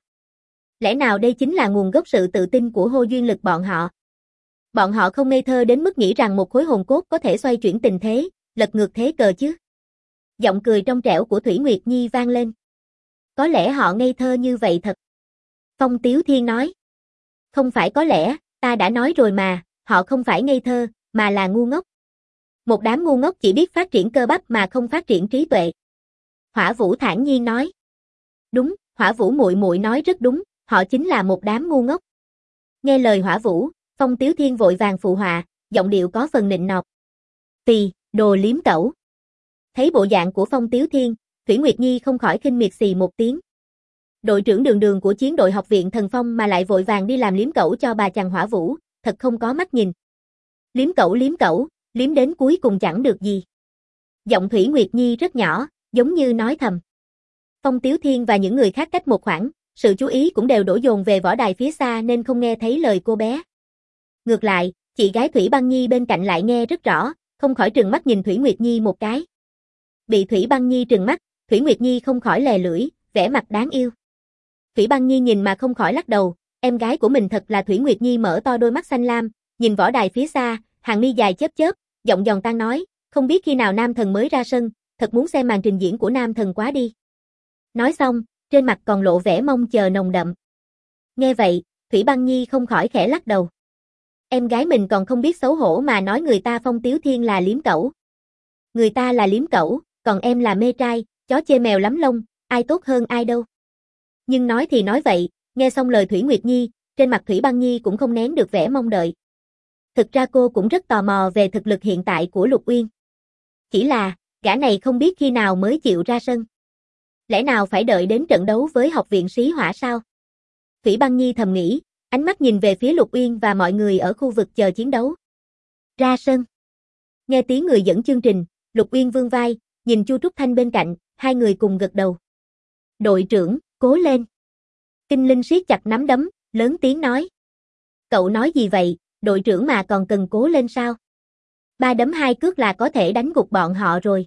Lẽ nào đây chính là nguồn gốc sự tự tin của Hô Duyên Lực bọn họ? Bọn họ không ngây thơ đến mức nghĩ rằng một khối hồn cốt có thể xoay chuyển tình thế, lật ngược thế cờ chứ? Giọng cười trong trẻo của Thủy Nguyệt Nhi vang lên. Có lẽ họ ngây thơ như vậy thật. Phong Tiếu Thiên nói. Không phải có lẽ, ta đã nói rồi mà, họ không phải ngây thơ, mà là ngu ngốc. Một đám ngu ngốc chỉ biết phát triển cơ bắp mà không phát triển trí tuệ. Hỏa Vũ thản nhiên nói. Đúng, Hỏa Vũ muội muội nói rất đúng, họ chính là một đám ngu ngốc. Nghe lời Hỏa Vũ, Phong Tiếu Thiên vội vàng phụ họa, giọng điệu có phần nịnh nọt. Tì, đồ liếm cẩu. Thấy bộ dạng của Phong Tiếu Thiên, Thủy Nguyệt Nhi không khỏi khinh miệt xì một tiếng. Đội trưởng Đường Đường của chiến đội Học viện Thần Phong mà lại vội vàng đi làm liếm cẩu cho bà chàng Hỏa Vũ, thật không có mắt nhìn. Liếm cẩu, liếm đến cuối cùng chẳng được gì. Giọng Thủy Nguyệt Nhi rất nhỏ, giống như nói thầm. Phong Tiếu Thiên và những người khác cách một khoảng, sự chú ý cũng đều đổ dồn về võ đài phía xa nên không nghe thấy lời cô bé. Ngược lại, chị gái Thủy Băng Nhi bên cạnh lại nghe rất rõ, không khỏi trừng mắt nhìn Thủy Nguyệt Nhi một cái. Bị Thủy Băng Nhi trừng mắt, Thủy Nguyệt Nhi không khỏi lè lưỡi, vẻ mặt đáng yêu. Thủy Băng Nhi nhìn mà không khỏi lắc đầu, em gái của mình thật là Thủy Nguyệt Nhi mở to đôi mắt xanh lam, nhìn võ đài phía xa, hàng mi dài chớp chớp, giọng giòn tan nói, không biết khi nào nam thần mới ra sân, thật muốn xem màn trình diễn của nam thần quá đi. Nói xong, trên mặt còn lộ vẻ mong chờ nồng đậm. Nghe vậy, Thủy Băng Nhi không khỏi khẽ lắc đầu. Em gái mình còn không biết xấu hổ mà nói người ta Phong Tiếu Thiên là liếm cẩu. Người ta là liếm cẩu, còn em là mê trai, chó chê mèo lắm lông, ai tốt hơn ai đâu. Nhưng nói thì nói vậy, nghe xong lời Thủy Nguyệt Nhi, trên mặt Thủy Băng Nhi cũng không nén được vẻ mong đợi. Thực ra cô cũng rất tò mò về thực lực hiện tại của Lục Uyên. Chỉ là, gã này không biết khi nào mới chịu ra sân. Lẽ nào phải đợi đến trận đấu với Học viện Sĩ Hỏa sao? Thủy Băng Nhi thầm nghĩ, ánh mắt nhìn về phía Lục Uyên và mọi người ở khu vực chờ chiến đấu. Ra sân. Nghe tiếng người dẫn chương trình, Lục Uyên vươn vai, nhìn Chu Trúc Thanh bên cạnh, hai người cùng gật đầu. Đội trưởng, cố lên. Kinh Linh siết chặt nắm đấm, lớn tiếng nói. Cậu nói gì vậy, đội trưởng mà còn cần cố lên sao? 3 đấm 2 cước là có thể đánh gục bọn họ rồi.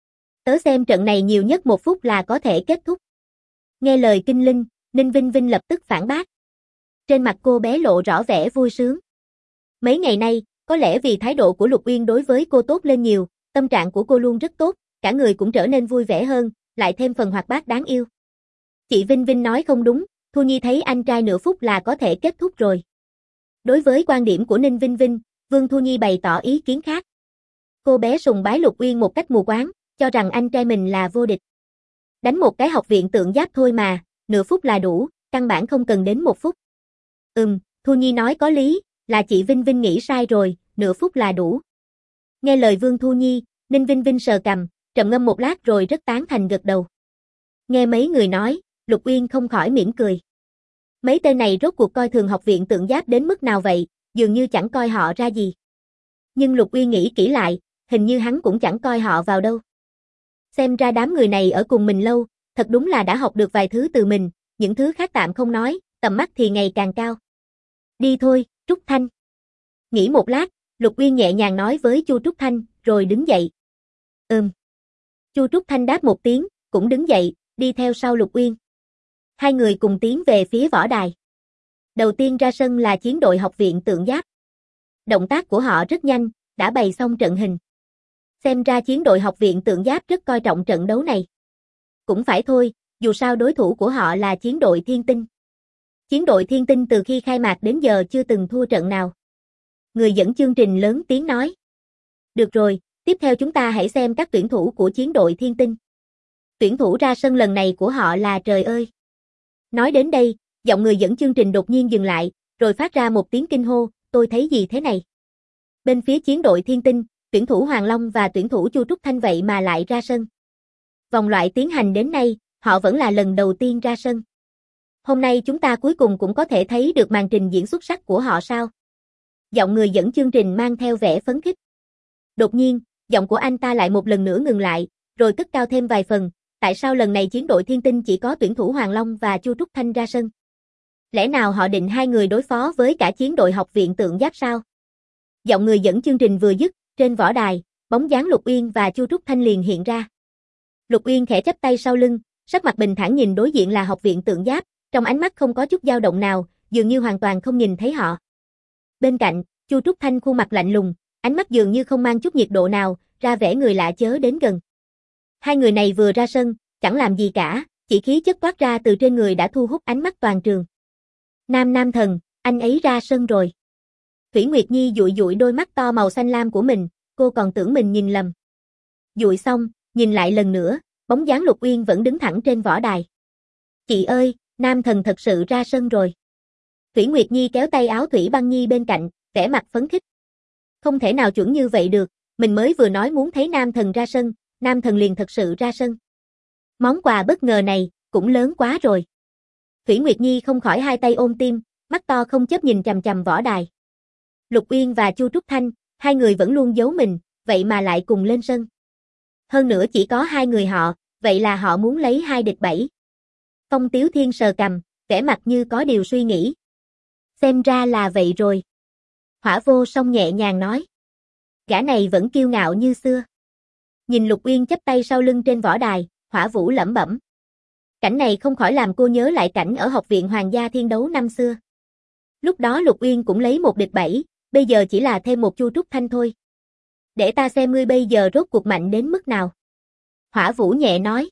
Tớ xem trận này nhiều nhất 1 phút là có thể kết thúc. Nghe lời Kinh Linh, Ninh Vinh Vinh lập tức phản bác. Trên mặt cô bé lộ rõ vẻ vui sướng. Mấy ngày nay, có lẽ vì thái độ của Lục Uyên đối với cô tốt lên nhiều, tâm trạng của cô luôn rất tốt, cả người cũng trở nên vui vẻ hơn, lại thêm phần hoạt bát đáng yêu. Chị Vinh Vinh nói không đúng, Thu Nhi thấy anh trai nửa phút là có thể kết thúc rồi. Đối với quan điểm của Ninh Vinh Vinh, Vương Thu Nhi bày tỏ ý kiến khác. Cô bé sùng bái Lục Uyên một cách mù quáng, cho rằng anh trai mình là vô địch. Đánh một cái Học viện Tượng Giáp thôi mà, nửa phút là đủ, căn bản không cần đến 1 phút. Thu Nhi nói có lý, là chị Vinh Vinh nghĩ sai rồi, nửa phút là đủ. Nghe lời Vương Thu Nhi, Ninh Vinh Vinh sờ cằm, trầm ngâm một lát rồi rất tán thành gật đầu. Nghe mấy người nói, Lục Uyên không khỏi mỉm cười. Mấy tên này rốt cuộc coi thường học viện tượng giáp đến mức nào vậy, dường như chẳng coi họ ra gì. Nhưng Lục Uyên nghĩ kỹ lại, hình như hắn cũng chẳng coi họ vào đâu. Xem ra đám người này ở cùng mình lâu, thật đúng là đã học được vài thứ từ mình, những thứ khác tạm không nói, tầm mắt thì ngày càng cao. Đi thôi, Trúc Thanh. Nghĩ một lát, Lục Uyên nhẹ nhàng nói với Chu Trúc Thanh, rồi đứng dậy. Chu Trúc Thanh đáp một tiếng, cũng đứng dậy, đi theo sau Lục Uyên. Hai người cùng tiến về phía võ đài. Đầu tiên ra sân là chiến đội học viện tượng giáp. Động tác của họ rất nhanh, đã bày xong trận hình. Xem ra chiến đội học viện tượng giáp rất coi trọng trận đấu này. Cũng phải thôi, dù sao đối thủ của họ là chiến đội Thiên Tinh. Chiến đội Thiên Tinh từ khi khai mạc đến giờ chưa từng thua trận nào. Người dẫn chương trình lớn tiếng nói. Được rồi, tiếp theo chúng ta hãy xem các tuyển thủ của chiến đội Thiên Tinh. Tuyển thủ ra sân lần này của họ là trời ơi. Nói đến đây, giọng người dẫn chương trình đột nhiên dừng lại, rồi phát ra một tiếng kinh hô, tôi thấy gì thế này? Bên phía chiến đội Thiên Tinh, tuyển thủ Hoàng Long và tuyển thủ Chu Trúc Thanh vậy mà lại ra sân. Vòng loại tiến hành đến nay, họ vẫn là lần đầu tiên ra sân. Hôm nay chúng ta cuối cùng cũng có thể thấy được màn trình diễn xuất sắc của họ sao? Giọng người dẫn chương trình mang theo vẻ phấn khích. Đột nhiên, giọng của anh ta lại một lần nữa ngừng lại, rồi cất cao thêm vài phần. Tại sao lần này chiến đội Thiên Tinh chỉ có tuyển thủ Hoàng Long và Chu Trúc Thanh ra sân? Lẽ nào họ định hai người đối phó với cả chiến đội học viện tượng giáp sao? Giọng người dẫn chương trình vừa dứt, trên võ đài, bóng dáng Lục Uyên và Chu Trúc Thanh liền hiện ra. Lục Uyên khẽ chắp tay sau lưng, sắc mặt bình thản nhìn đối diện là học viện tượng giáp, trong ánh mắt không có chút dao động nào, dường như hoàn toàn không nhìn thấy họ. Bên cạnh, Chu Trúc Thanh khuôn mặt lạnh lùng, ánh mắt dường như không mang chút nhiệt độ nào, ra vẻ người lạ chớ đến gần. Hai người này vừa ra sân, chẳng làm gì cả, chỉ khí chất toát ra từ trên người đã thu hút ánh mắt toàn trường. Nam thần, anh ấy ra sân rồi. Thủy Nguyệt Nhi dụi dụi đôi mắt to màu xanh lam của mình, cô còn tưởng mình nhìn lầm. Dụi xong, nhìn lại lần nữa, bóng dáng Lục Uyên vẫn đứng thẳng trên võ đài. Chị ơi, nam thần thật sự ra sân rồi. Thủy Nguyệt Nhi kéo tay áo Thủy Băng Nhi bên cạnh, vẻ mặt phấn khích. Không thể nào chuẩn như vậy được, mình mới vừa nói muốn thấy nam thần ra sân, nam thần liền thật sự ra sân. Món quà bất ngờ này, cũng lớn quá rồi. Thủy Nguyệt Nhi không khỏi hai tay ôm tim, mắt to không chớp nhìn chằm chằm võ đài. Lục Uyên và Chu Trúc Thanh, hai người vẫn luôn giấu mình, vậy mà lại cùng lên sân. Hơn nữa chỉ có hai người họ, vậy là họ muốn lấy 2 địch 7. Phong Tiếu Thiên sờ cằm, vẻ mặt như có điều suy nghĩ. Xem ra là vậy rồi. Hỏa Vô Song nhẹ nhàng nói. Gã này vẫn kiêu ngạo như xưa. Nhìn Lục Uyên chắp tay sau lưng trên võ đài, Hỏa Vũ lẩm bẩm. Cảnh này không khỏi làm cô nhớ lại cảnh ở học viện Hoàng gia Thiên Đấu năm xưa. Lúc đó Lục Uyên cũng lấy 1 địch 7, bây giờ chỉ là thêm một Chu Trúc Thanh thôi. Để ta xem ngươi bây giờ rốt cuộc mạnh đến mức nào. Hỏa Vũ nhẹ nói.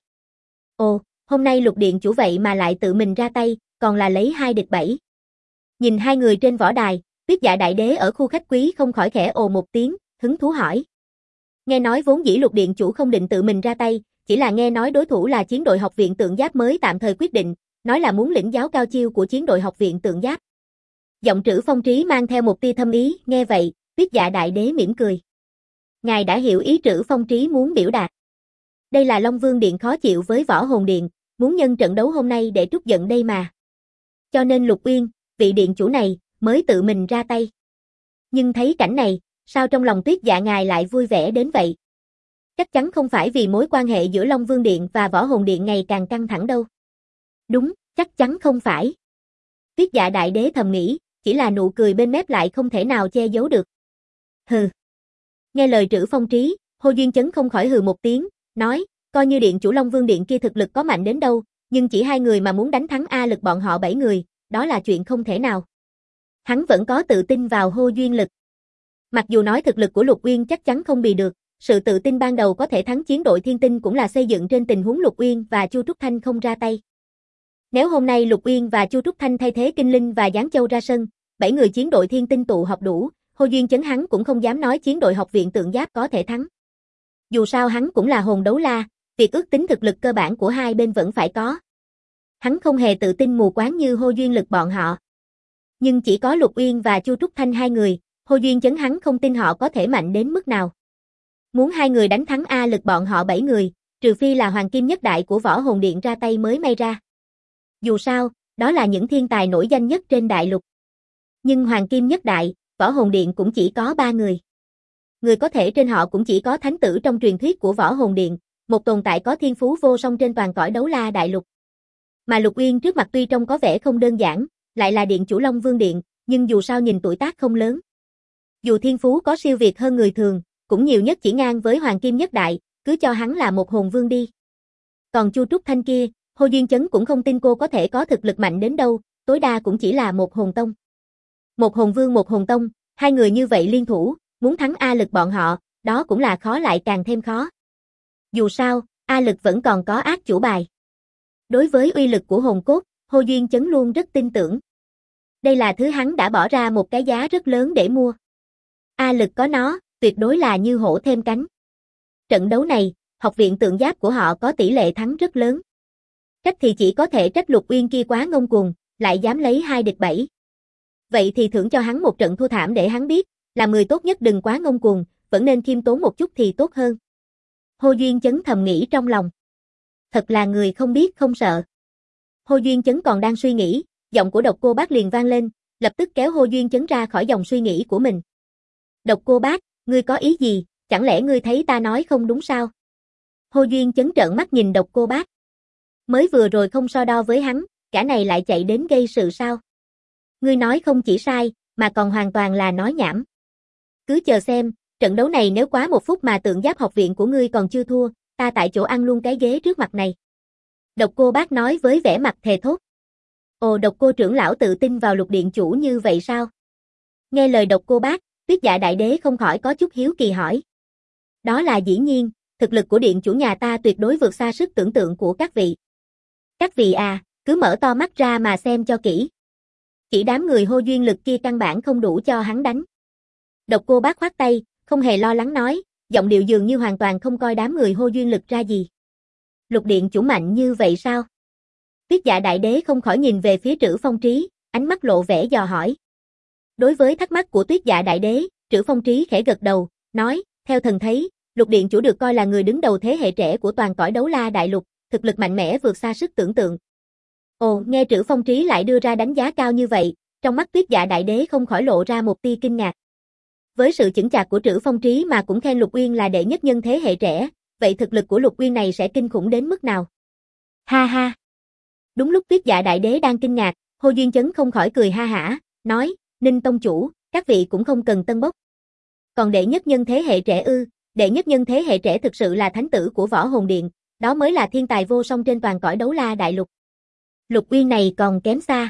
Ồ, hôm nay Lục Điện chủ vậy mà lại tự mình ra tay, còn là lấy 2 địch 7. Nhìn hai người trên võ đài, Tuyết Dạ Đại Đế ở khu khách quý không khỏi khẽ ồ một tiếng, hứng thú hỏi. Nghe nói vốn dĩ Lục Điện chủ không định tự mình ra tay, chỉ là nghe nói đối thủ là chiến đội học viện tượng giáp mới tạm thời quyết định, nói là muốn lĩnh giáo cao chiêu của chiến đội học viện tượng giáp. Giọng Trữ Phong Trí mang theo một tia thâm ý, nghe vậy, Tuyết Dạ Đại Đế mỉm cười. Ngài đã hiểu ý Trữ Phong Trí muốn biểu đạt. Đây là Long Vương Điện khó chịu với Võ Hồn Điện, muốn nhân trận đấu hôm nay để trút giận đây mà. Cho nên Lục Uyên, vị điện chủ này, mới tự mình ra tay. Nhưng thấy cảnh này, sao trong lòng Tuyết Dạ ngài lại vui vẻ đến vậy? Chắc chắn không phải vì mối quan hệ giữa Long Vương Điện và Võ Hồn Điện ngày càng căng thẳng đâu. Đúng, chắc chắn không phải. Tuyết Dạ Đại Đế thầm nghĩ, chỉ là nụ cười bên mép lại không thể nào che giấu được. Hừ. Nghe lời Trữ Phong Trí, Hồ Duyên Chấn không khỏi hừ một tiếng, nói, coi như điện chủ Long Vương Điện kia thực lực có mạnh đến đâu, nhưng chỉ 2 người mà muốn đánh thắng A Lực bọn họ 7 người, đó là chuyện không thể nào. Hắn vẫn có tự tin vào Hồ Duyên Lực. Mặc dù nói thực lực của Lục Uyên chắc chắn không bì được, sự tự tin ban đầu có thể thắng chiến đội Thiên Tinh cũng là xây dựng trên tình huống Lục Uyên và Chu Trúc Thanh không ra tay. Nếu hôm nay Lục Uyên và Chu Trúc Thanh thay thế Kinh Linh và Giáng Châu ra sân, 7 người chiến đội Thiên Tinh tụ họp đủ, Hồ Duyên Chấn hắn cũng không dám nói chiến đội học viện tượng giáp có thể thắng. Dù sao hắn cũng là hồn đấu la, việc ước tính thực lực cơ bản của hai bên vẫn phải có. Hắn không hề tự tin mù quáng như Hồ Duyên Lực bọn họ. Nhưng chỉ có Lục Uyên và Chu Trúc Thanh 2 người, Hồ Duyên Chấn hắn không tin họ có thể mạnh đến mức nào. Muốn 2 người đánh thắng A Lực bọn họ 7 người, Trừ phi là Hoàng Kim Nhất Đại của Võ Hồn Điện ra tay mới may ra. Dù sao, đó là những thiên tài nổi danh nhất trên đại lục. Nhưng Hoàng Kim Nhất Đại, Võ Hồn Điện cũng chỉ có 3 người. Người có thể trên họ cũng chỉ có thánh tử trong truyền thuyết của Võ Hồn Điện, một tồn tại có thiên phú vô song trên toàn cõi đấu la đại lục. Mà Lục Uyên trước mặt tuy trông có vẻ không đơn giản, lại là điện chủ Long Vương Điện, nhưng dù sao nhìn tuổi tác không lớn. Dù thiên phú có siêu việt hơn người thường, cũng nhiều nhất chỉ ngang với Hoàng Kim Nhất Đại, cứ cho hắn là một hồn vương đi. Còn Chu Trúc Thanh kia, Hồ Duyên Chấn cũng không tin cô có thể có thực lực mạnh đến đâu, tối đa cũng chỉ là một hồn tông. Một hồn vương một hồn tông, hai người như vậy liên thủ, muốn thắng A Lực bọn họ, đó cũng là khó lại càng thêm khó. Dù sao, A Lực vẫn còn có ác chủ bài. Đối với uy lực của hồn cốt, Hồ Duyên Chấn luôn rất tin tưởng. Đây là thứ hắn đã bỏ ra một cái giá rất lớn để mua. A Lực có nó, tuyệt đối là như hổ thêm cánh. Trận đấu này, học viện tượng giáp của họ có tỷ lệ thắng rất lớn. Trách thì chỉ có thể trách Lục Uyên kia quá ngông cuồng, lại dám lấy 2 địch 7. Vậy thì thưởng cho hắn một trận thua thảm để hắn biết, làm người tốt nhất đừng quá ngông cuồng, vẫn nên khiêm tốn một chút thì tốt hơn. Hồ Duyên Chấn thầm nghĩ trong lòng. Thật là người không biết không sợ. Hồ Duyên Chấn còn đang suy nghĩ, giọng của Độc Cô Bác liền vang lên, lập tức kéo Hồ Duyên Chấn ra khỏi dòng suy nghĩ của mình. Độc Cô Bác, ngươi có ý gì, chẳng lẽ ngươi thấy ta nói không đúng sao? Hồ Duyên Chấn trợn mắt nhìn Độc Cô Bác. Mới vừa rồi không so đo với hắn, cả này lại chạy đến gây sự sao? Ngươi nói không chỉ sai, mà còn hoàn toàn là nói nhảm. Cứ chờ xem, trận đấu này nếu quá 1 phút mà tượng giáp học viện của ngươi còn chưa thua, ta tại chỗ ăn luôn cái ghế trước mặt này. Độc Cô Bác nói với vẻ mặt thề thốt. Ồ, Độc Cô trưởng lão tự tin vào Lục điện chủ như vậy sao? Nghe lời Độc Cô Bác, Tuyết Dạ Đại Đế không khỏi có chút hiếu kỳ hỏi. Đó là dĩ nhiên, thực lực của điện chủ nhà ta tuyệt đối vượt xa sức tưởng tượng của các vị. Các vị à, cứ mở to mắt ra mà xem cho kỹ. Chỉ đám người Hô Duyên Lực kia căn bản không đủ cho hắn đánh. Độc Cô Bác khoát tay, không hề lo lắng nói, giọng điệu dường như hoàn toàn không coi đám người Hô Duyên Lực ra gì. Lục điện chủ mạnh như vậy sao? Tuyết Dạ Đại Đế không khỏi nhìn về phía Trữ Phong Trí, ánh mắt lộ vẻ dò hỏi. Đối với thắc mắc của Tuyết Dạ Đại Đế, Trữ Phong Trí khẽ gật đầu, nói, theo thần thấy, Lục điện chủ được coi là người đứng đầu thế hệ trẻ của toàn cõi đấu la đại lục, thực lực mạnh mẽ vượt xa sức tưởng tượng. Ồ, nghe Trữ Phong Trí lại đưa ra đánh giá cao như vậy, trong mắt Tuyết Dạ Đại Đế không khỏi lộ ra một tia kinh ngạc. Với sự chững chạc của Trữ Phong Trí mà cũng khen Lục Uyên là đệ nhất nhân thế hệ trẻ, vậy thực lực của Lục Uyên này sẽ kinh khủng đến mức nào? Ha ha! Đúng lúc Tuyết Dạ Đại Đế đang kinh ngạc, Hồ Duyên Chấn không khỏi cười ha hả, nói, Ninh tông chủ, các vị cũng không cần tân bốc. Còn đệ nhất nhân thế hệ trẻ ư, đệ nhất nhân thế hệ trẻ thực sự là thánh tử của Võ Hồn Điện, đó mới là thiên tài vô song trên toàn cõi đấu la đại lục. Lục Uyên này còn kém xa.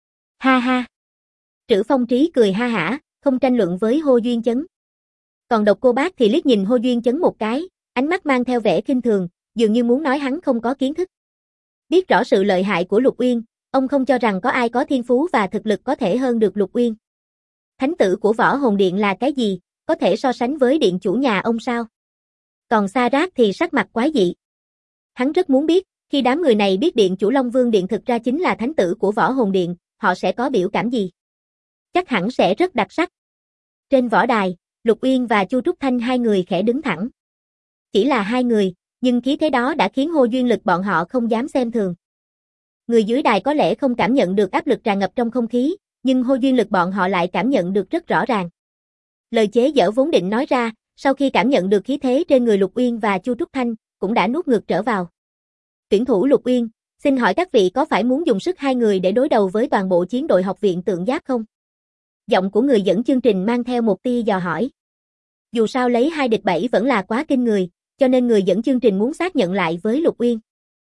Ha ha! Trữ Phong Trí cười ha hả, không tranh luận với Hồ Duyên Chấn. Còn Độc Cô Bác thì liếc nhìn Hồ Duyên Chấn một cái, ánh mắt mang theo vẻ khinh thường, dường như muốn nói hắn không có kiến thức. Biết rõ sự lợi hại của Lục Uyên, ông không cho rằng có ai có thiên phú và thực lực có thể hơn được Lục Uyên. Thánh tử của Võ Hồn Điện là cái gì, có thể so sánh với điện chủ nhà ông sao? Còn Sa Rác thì sắc mặt quái dị. Hắn rất muốn biết, khi đám người này biết điện chủ Long Vương Điện thực ra chính là thánh tử của Võ Hồn Điện, họ sẽ có biểu cảm gì? Chắc hẳn sẽ rất đặc sắc. Trên võ đài, Lục Uyên và Chu Trúc Thanh hai người khẽ đứng thẳng. Chỉ là hai người, nhưng khí thế đó đã khiến Hồ Duyên Lực bọn họ không dám xem thường. Người dưới đài có lẽ không cảm nhận được áp lực tràn ngập trong không khí, nhưng Hồ Duyên Lực bọn họ lại cảm nhận được rất rõ ràng. Lời chế giễu vốn định nói ra, sau khi cảm nhận được khí thế trên người Lục Uyên và Chu Trúc Thanh, cũng đã nuốt ngược trở vào. Tuyển thủ Lục Uyên, xin hỏi các vị có phải muốn dùng sức hai người để đối đầu với toàn bộ chiến đội học viện tượng giáp không? Giọng của người dẫn chương trình mang theo một tia dò hỏi. Dù sao lấy 2 địch 7 vẫn là quá kinh người, cho nên người dẫn chương trình muốn xác nhận lại với Lục Uyên.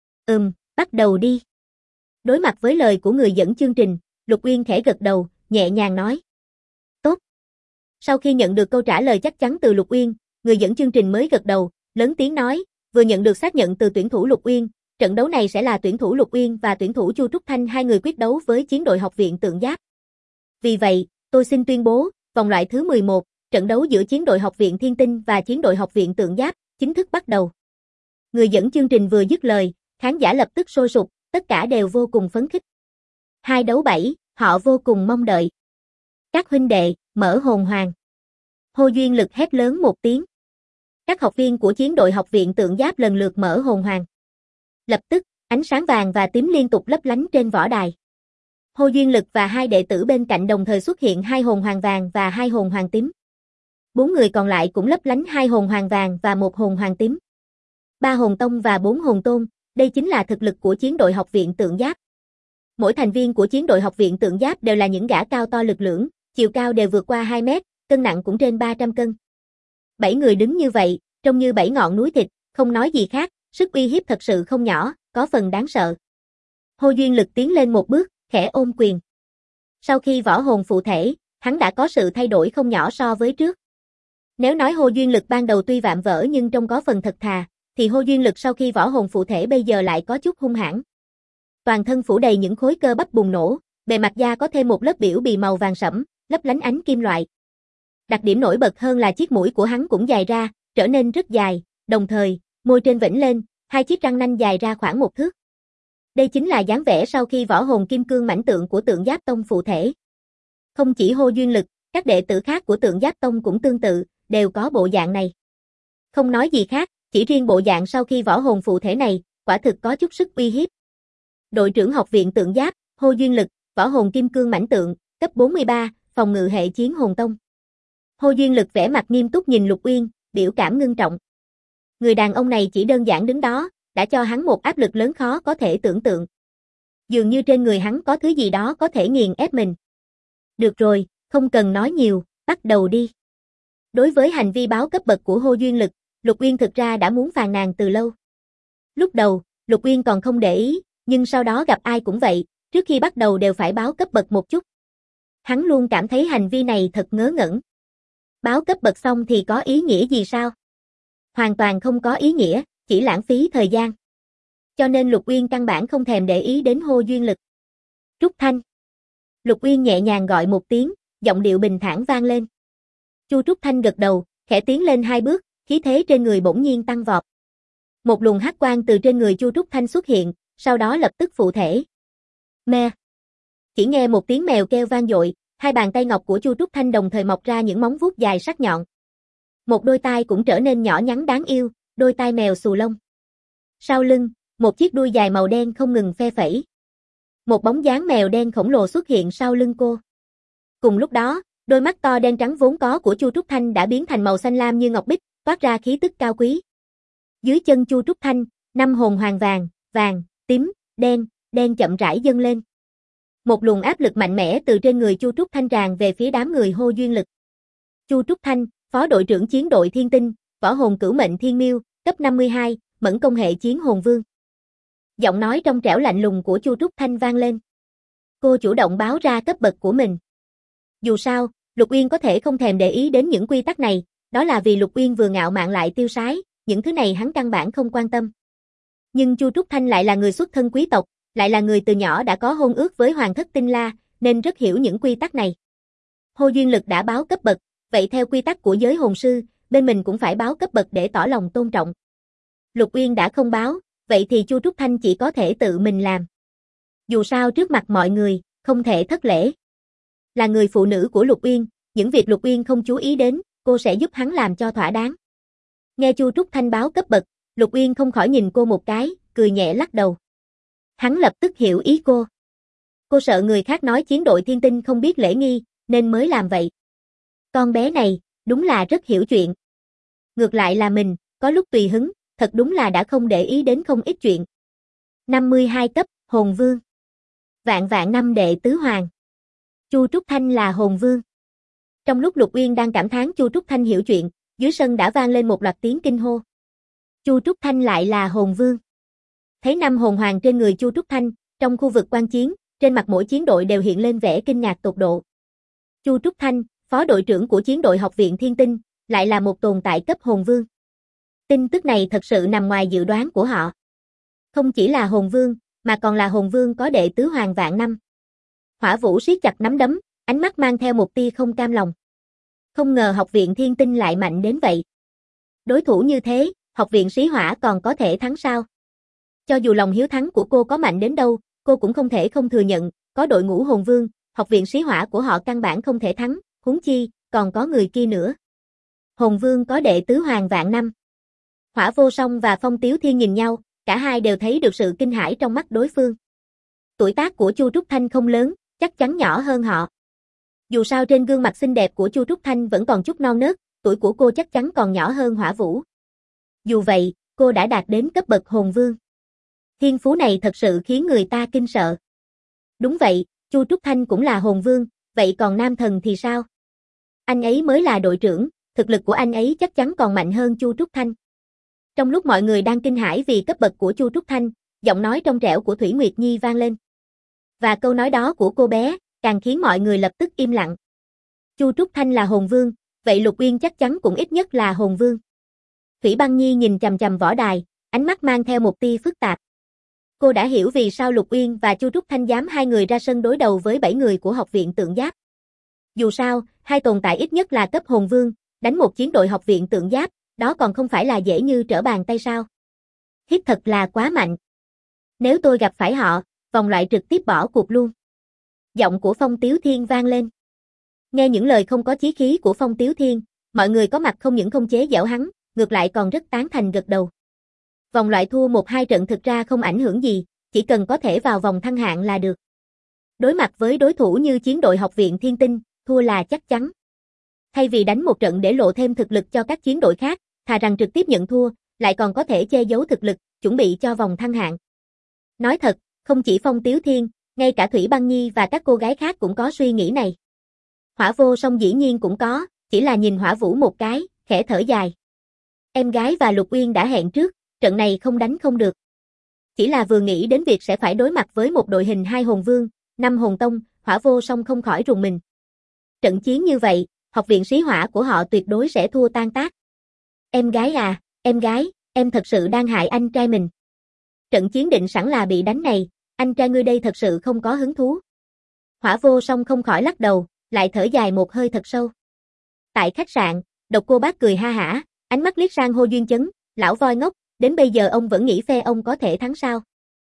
Bắt đầu đi. Đối mặt với lời của người dẫn chương trình, Lục Uyên khẽ gật đầu, nhẹ nhàng nói. Tốt. Sau khi nhận được câu trả lời chắc chắn từ Lục Uyên, người dẫn chương trình mới gật đầu, lớn tiếng nói, vừa nhận được xác nhận từ tuyển thủ Lục Uyên, trận đấu này sẽ là tuyển thủ Lục Uyên và tuyển thủ Chu Trúc Thanh hai người quyết đấu với chiến đội học viện tượng giáp. Vì vậy, tôi xin tuyên bố, vòng loại thứ 11, trận đấu giữa chiến đội học viện Thiên Tinh và chiến đội học viện tượng giáp, chính thức bắt đầu. Người dẫn chương trình vừa dứt lời, khán giả lập tức sôi sục, tất cả đều vô cùng phấn khích. 2 đấu 7, họ vô cùng mong đợi. Các huynh đệ, mở hồn hoàng. Hồ Duyên Lực hét lớn một tiếng. Các học viên của chiến đội học viện tượng giáp lần lượt mở hồn hoàng. Lập tức, ánh sáng vàng và tím liên tục lấp lánh trên võ đài. Hồ Duyên Lực và hai đệ tử bên cạnh đồng thời xuất hiện 2 hồn hoàng vàng và 2 hồn hoàng tím. 4 người còn lại cũng lấp lánh 2 hồn hoàng vàng và 1 hồn hoàng tím. 3 hồn tông và 4 hồn tôn, đây chính là thực lực của chiến đội học viện tượng giáp. Mỗi thành viên của chiến đội học viện tượng giáp đều là những gã cao to lực lưỡng, chiều cao đều vượt qua 2 mét, cân nặng cũng trên 300 cân. 7 người đứng như vậy, trông như 7 ngọn núi thịt, không nói gì khác, sức uy hiếp thật sự không nhỏ, có phần đáng sợ. Hồ Duyên Lực tiến lên một bước, khẽ ôm quyền. Sau khi võ hồn phụ thể, hắn đã có sự thay đổi không nhỏ so với trước. Nếu nói Hồ Duyên Lực ban đầu tuy vạm vỡ nhưng trông có phần thật thà, thì Hồ Duyên Lực sau khi võ hồn phụ thể bây giờ lại có chút hung hãn. Toàn thân phủ đầy những khối cơ bắp bùng nổ, bề mặt da có thêm một lớp biểu bì màu vàng sẫm, lấp lánh ánh kim loại. Đặc điểm nổi bật hơn là chiếc mũi của hắn cũng dài ra, trở nên rất dài, đồng thời, môi trên vểnh lên, 2 chiếc răng nanh dài ra khoảng 1 thước. Đây chính là dáng vẻ sau khi võ hồn kim cương mãnh tượng của Tượng Giáp Tông phụ thể. Không chỉ Hồ Duyên Lực, các đệ tử khác của Tượng Giáp Tông cũng tương tự, đều có bộ dạng này. Không nói gì khác, chỉ riêng bộ dạng sau khi võ hồn phụ thể này, quả thực có chút sức uy hiếp. Đội trưởng học viện Tượng Giáp, Hồ Duyên Lực, võ hồn kim cương mãnh tượng, cấp 43, phòng ngự hệ chiến hồn tông. Hồ Duyên Lực vẻ mặt nghiêm túc nhìn Lục Uyên, biểu cảm ngưng trọng. Người đàn ông này chỉ đơn giản đứng đó, đã cho hắn một áp lực lớn khó có thể tưởng tượng. Dường như trên người hắn có thứ gì đó có thể nghiền ép mình. Được rồi, không cần nói nhiều, bắt đầu đi. Đối với hành vi báo cấp bậc của Hồ Duyên Lực, Lục Uyên thực ra đã muốn phàn nàn từ lâu. Lúc đầu, Lục Uyên còn không để ý, nhưng sau đó gặp ai cũng vậy, trước khi bắt đầu đều phải báo cấp bậc một chút. Hắn luôn cảm thấy hành vi này thật ngớ ngẩn. Báo cấp bậc xong thì có ý nghĩa gì sao? Hoàn toàn không có ý nghĩa, chỉ lãng phí thời gian. Cho nên Lục Uyên căn bản không thèm để ý đến Hồ Duyên Lực. Trúc Thanh. Lục Uyên nhẹ nhàng gọi một tiếng, giọng điệu bình thản vang lên. Chu Trúc Thanh gật đầu, khẽ tiến lên 2 bước, khí thế trên người bỗng nhiên tăng vọt. Một luồng hắc quang từ trên người Chu Trúc Thanh xuất hiện, sau đó lập tức phụ thể. Me. Chỉ nghe một tiếng mèo kêu vang dội, 2 bàn tay ngọc của Chu Trúc Thanh đồng thời mọc ra những móng vuốt dài sắc nhọn. Một đôi tai cũng trở nên nhỏ nhắn đáng yêu, đôi tai mèo xù lông. Sau lưng, một chiếc đuôi dài màu đen không ngừng phe phẩy. Một bóng dáng mèo đen khổng lồ xuất hiện sau lưng cô. Cùng lúc đó, đôi mắt to đen trắng vốn có của Chu Trúc Thanh đã biến thành màu xanh lam như ngọc bích, toát ra khí tức cao quý. Dưới chân Chu Trúc Thanh, 5 hồn hoàng vàng, vàng, tím, đen chậm rãi dâng lên. Một luồng áp lực mạnh mẽ từ trên người Chu Trúc Thanh tràn về phía đám người Hồ Duyên Lực. Chu Trúc Thanh, phó đội trưởng chiến đội Thiên Tinh, võ hồn cửu mệnh Thiên Miêu, cấp 52, mẫn công hệ chiến hồn vương. Giọng nói trong trẻo lạnh lùng của Chu Trúc Thanh vang lên. Cô chủ động báo ra cấp bậc của mình. Dù sao, Lục Uyên có thể không thèm để ý đến những quy tắc này, đó là vì Lục Uyên vừa ngạo mạn lại tiêu sái, những thứ này hắn căn bản không quan tâm. Nhưng Chu Trúc Thanh lại là người xuất thân quý tộc, lại là người từ nhỏ đã có hôn ước với Hoàng thất Tinh La, nên rất hiểu những quy tắc này. Hồ Duyên Lực đã báo cấp bậc, vậy theo quy tắc của giới hồn sư, bên mình cũng phải báo cấp bậc để tỏ lòng tôn trọng. Lục Uyên đã không báo, vậy thì Chu Trúc Thanh chỉ có thể tự mình làm. Dù sao trước mặt mọi người, không thể thất lễ. Là người phụ nữ của Lục Uyên, những việc Lục Uyên không chú ý đến, cô sẽ giúp hắn làm cho thỏa đáng. Nghe Chu Trúc Thanh báo cấp bậc, Lục Uyên không khỏi nhìn cô một cái, cười nhẹ lắc đầu. Hắn lập tức hiểu ý cô. Cô sợ người khác nói chiến đội Thiên Tinh không biết lễ nghi, nên mới làm vậy. Con bé này, đúng là rất hiểu chuyện. Ngược lại là mình, có lúc tùy hứng, thật đúng là đã không để ý đến không ít chuyện. 52 cấp, hồn vương. Vạn năm đệ tứ hoàng. Chu Trúc Thanh là hồn vương. Trong lúc Lục Uyên đang cảm thán Chu Trúc Thanh hiểu chuyện, dưới sân đã vang lên một loạt tiếng kinh hô. Chu Trúc Thanh lại là hồn vương. Thấy 5 hồn hoàng trên người Chu Trúc Thanh, trong khu vực quan chiến, trên mặt mỗi chiến đội đều hiện lên vẻ kinh ngạc tột độ. Chu Trúc Thanh, phó đội trưởng của chiến đội học viện Thiên Tinh, lại là một tồn tại cấp hồn vương. Tin tức này thật sự nằm ngoài dự đoán của họ. Không chỉ là hồn vương, mà còn là hồn vương có đệ tứ hoàng vạn năm. Hỏa Vũ siết chặt nắm đấm, ánh mắt mang theo một tia không cam lòng. Không ngờ học viện Thiên Tinh lại mạnh đến vậy. Đối thủ như thế, học viện Sĩ Hỏa còn có thể thắng sao? Cho dù lòng hiếu thắng của cô có mạnh đến đâu, cô cũng không thể không thừa nhận, có đội ngũ hồn vương, học viện Sĩ Hỏa của họ căn bản không thể thắng, huống chi, còn có người kia nữa. Hồn Vương có đệ tứ hoàng vạn năm. Hỏa Vô Song và Phong Tiếu Thiên nhìn nhau, cả hai đều thấy được sự kinh hãi trong mắt đối phương. Tuổi tác của Chu Trúc Thanh không lớn, chắc chắn nhỏ hơn họ. Dù sao trên gương mặt xinh đẹp của Chu Trúc Thanh vẫn còn chút non nớt, tuổi của cô chắc chắn còn nhỏ hơn Hỏa Vũ. Dù vậy, cô đã đạt đến cấp bậc Hồn Vương. Thiên phú này thật sự khiến người ta kinh sợ. Đúng vậy, Chu Trúc Thanh cũng là Hồn Vương, vậy còn Nam Thần thì sao? Anh ấy mới là đội trưởng, thực lực của anh ấy chắc chắn còn mạnh hơn Chu Trúc Thanh. Trong lúc mọi người đang kinh hãi vì cấp bậc của Chu Trúc Thanh, giọng nói trong trẻo của Thủy Nguyệt Nhi vang lên. Và câu nói đó của cô bé, càng khiến mọi người lập tức im lặng. Chu Trúc Thanh là Hồn Vương, vậy Lục Uyên chắc chắn cũng ít nhất là Hồn Vương. Thủy Băng Nhi nhìn chằm chằm võ đài, ánh mắt mang theo một tia phức tạp. Cô đã hiểu vì sao Lục Uyên và Chu Trúc Thanh dám hai người ra sân đối đầu với 7 người của học viện Tượng Giáp. Dù sao, hai tồn tại ít nhất là cấp Hồn Vương, đánh một chiến đội học viện Tượng Giáp, đó còn không phải là dễ như trở bàn tay sao. Hít thật là quá mạnh. Nếu tôi gặp phải họ, vòng loại trực tiếp bỏ cuộc luôn. Giọng của Phong Tiếu Thiên vang lên. Nghe những lời không có chí khí của Phong Tiếu Thiên, mọi người có mặt không những không chế giễu hắn, ngược lại còn rất tán thành gật đầu. Vòng loại thua 1-2 trận thực ra không ảnh hưởng gì, chỉ cần có thể vào vòng thăng hạng là được. Đối mặt với đối thủ như chiến đội học viện Thiên Tinh, thua là chắc chắn. Thay vì đánh một trận để lộ thêm thực lực cho các chiến đội khác, thà rằng trực tiếp nhận thua, lại còn có thể che giấu thực lực, chuẩn bị cho vòng thăng hạng. Nói thật, không chỉ Phong Tiếu Thiên, ngay cả Thủy Băng Nhi và các cô gái khác cũng có suy nghĩ này. Hỏa Vô Song dĩ nhiên cũng có, chỉ là nhìn Hỏa Vũ một cái, khẽ thở dài. Em gái và Lục Uyên đã hẹn trước, trận này không đánh không được. Chỉ là vừa nghĩ đến việc sẽ phải đối mặt với một đội hình 2 Hồn Vương, 5 Hồn Tông, Hỏa Vô Song không khỏi rùng mình. Trận chiến như vậy, học viện Sĩ Hỏa của họ tuyệt đối sẽ thua tan tác. Em gái à, em gái, em thật sự đang hại anh trai mình. Trận chiến định sẵn là bị đánh này, anh trai ngươi đây thật sự không có hứng thú. Hỏa Vô Song không khỏi lắc đầu, lại thở dài một hơi thật sâu. Tại khách sạn, Độc Cô Bác cười ha hả, ánh mắt liếc sang Hồ Duyên Chấn, lão voi ngốc, đến bây giờ ông vẫn nghĩ phe ông có thể thắng sao?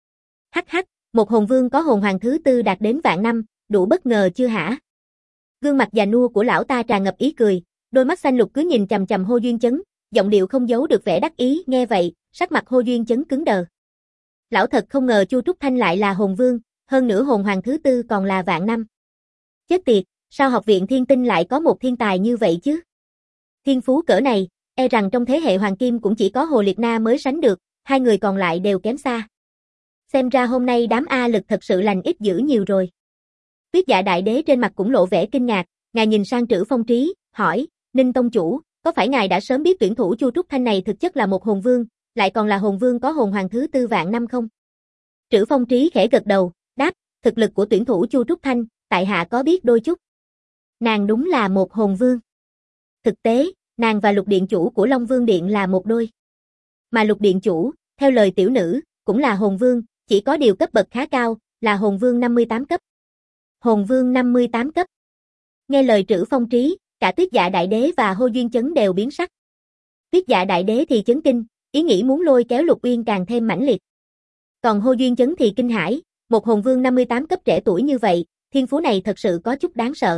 Hắc hắc, một Hồn Vương có hồn hoàng thứ tư đạt đến vạn năm, đủ bất ngờ chưa hả? Gương mặt già nua của lão ta tràn ngập ý cười, đôi mắt xanh lục cứ nhìn chằm chằm Hồ Duyên Chấn, giọng điệu không giấu được vẻ đắc ý, nghe vậy, sắc mặt Hồ Duyên Chấn cứng đờ. Lão thật không ngờ Chu Trúc Thanh lại là Hồn Vương, hơn nữa hồn hoàng thứ tư còn là vạn năm. Chết tiệt, sao học viện Thiên Tinh lại có một thiên tài như vậy chứ? Thiên phú cỡ này, e rằng trong thế hệ Hoàng Kim cũng chỉ có Hồ Liệt Na mới sánh được, hai người còn lại đều kém xa. Xem ra hôm nay đám A Lực thật sự lành ít dữ nhiều rồi. Tuyết Dạ Đại Đế trên mặt cũng lộ vẻ kinh ngạc, ngài nhìn sang Trữ Phong Trí, hỏi, Ninh Tông Chủ, có phải ngài đã sớm biết tuyển thủ Chu Trúc Thanh này thực chất là một Hồn Vương, lại còn là Hồn Vương có hồn hoàng thứ tư vạn năm không? Trữ Phong Trí khẽ gật đầu, đáp, thực lực của tuyển thủ Chu Trúc Thanh, tại hạ có biết đôi chút. Nàng đúng là một Hồn Vương. Thực tế, nàng và Lục Điện Chủ của Long Vương Điện là một đôi. Mà Lục Điện Chủ, theo lời tiểu nữ, cũng là Hồn Vương, chỉ có điều cấp bậc khá cao, là Hồn Vương 58 cấp. Hồn Vương 58 cấp. Nghe lời Trữ Phong Trí, cả Tuyết Dạ Đại Đế và Hồ Duyên Chấn đều biến sắc. Tuyết Dạ Đại Đế thì chấn kinh, ý nghĩ muốn lôi kéo Lục Uyên càng thêm mãnh liệt. Còn Hồ Duyên Chấn thì kinh hãi, một Hồn Vương 58 cấp trẻ tuổi như vậy, thiên phú này thật sự có chút đáng sợ.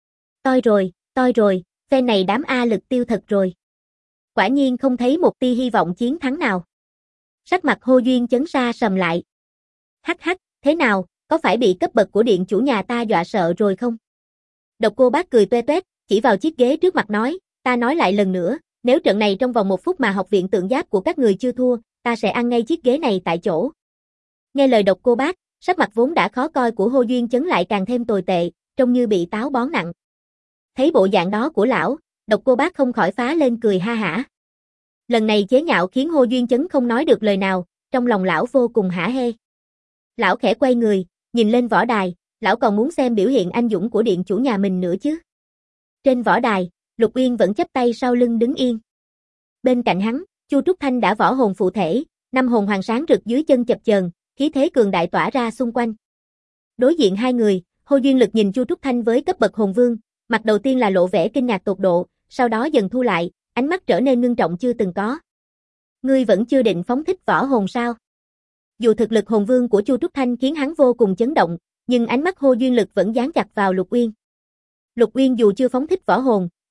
Toi rồi, phe này đám A Lực tiêu thật rồi. Quả nhiên không thấy một tia hy vọng chiến thắng nào. Sắc mặt Hồ Duyên Chấn sa sầm lại. Hắc hắc, thế nào, có phải bị cấp bậc của điện chủ nhà ta dọa sợ rồi không? Độc Cô Bác cười toe toét, chỉ vào chiếc ghế trước mặt nói, ta nói lại lần nữa, nếu trận này trong vòng 1 phút mà học viện Tượng Giáp của các người chưa thua, ta sẽ ăn ngay chiếc ghế này tại chỗ. Nghe lời Độc Cô Bác, sắc mặt vốn đã khó coi của Hồ Duyên Chấn lại càng thêm tồi tệ, trông như bị táo bón nặng. Thấy bộ dạng đó của lão, Độc Cô Bác không khỏi phá lên cười ha hả. Lần này chế nhạo khiến Hồ Duyên Chấn không nói được lời nào, trong lòng lão vô cùng hả hê. Lão khẽ quay người, nhìn lên võ đài, lão còn muốn xem biểu hiện anh dũng của điện chủ nhà mình nữa chứ. Trên võ đài, Lục Uyên vẫn chắp tay sau lưng đứng yên. Bên cạnh hắn, Chu Trúc Thanh đã võ hồn phụ thể, 5 hồn hoàng sáng rực dưới chân chập chờn, khí thế cường đại tỏa ra xung quanh. Đối diện hai người, Hồ Duyên Lực nhìn Chu Trúc Thanh với cấp bậc Hồn Vương, mặt đầu tiên là lộ vẻ kinh ngạc tột độ, sau đó dần thu lại, ánh mắt trở nên ngưng trọng chưa từng có. Ngươi vẫn chưa định phóng thích võ hồn sao? Dù thực lực Hồn Vương của Chu Trúc Thanh khiến hắn vô cùng chấn động, nhưng ánh mắt Hồ Duyên Lực vẫn dán chặt vào Lục Uyên. Lục Uyên dù chưa phóng thích võ hồn,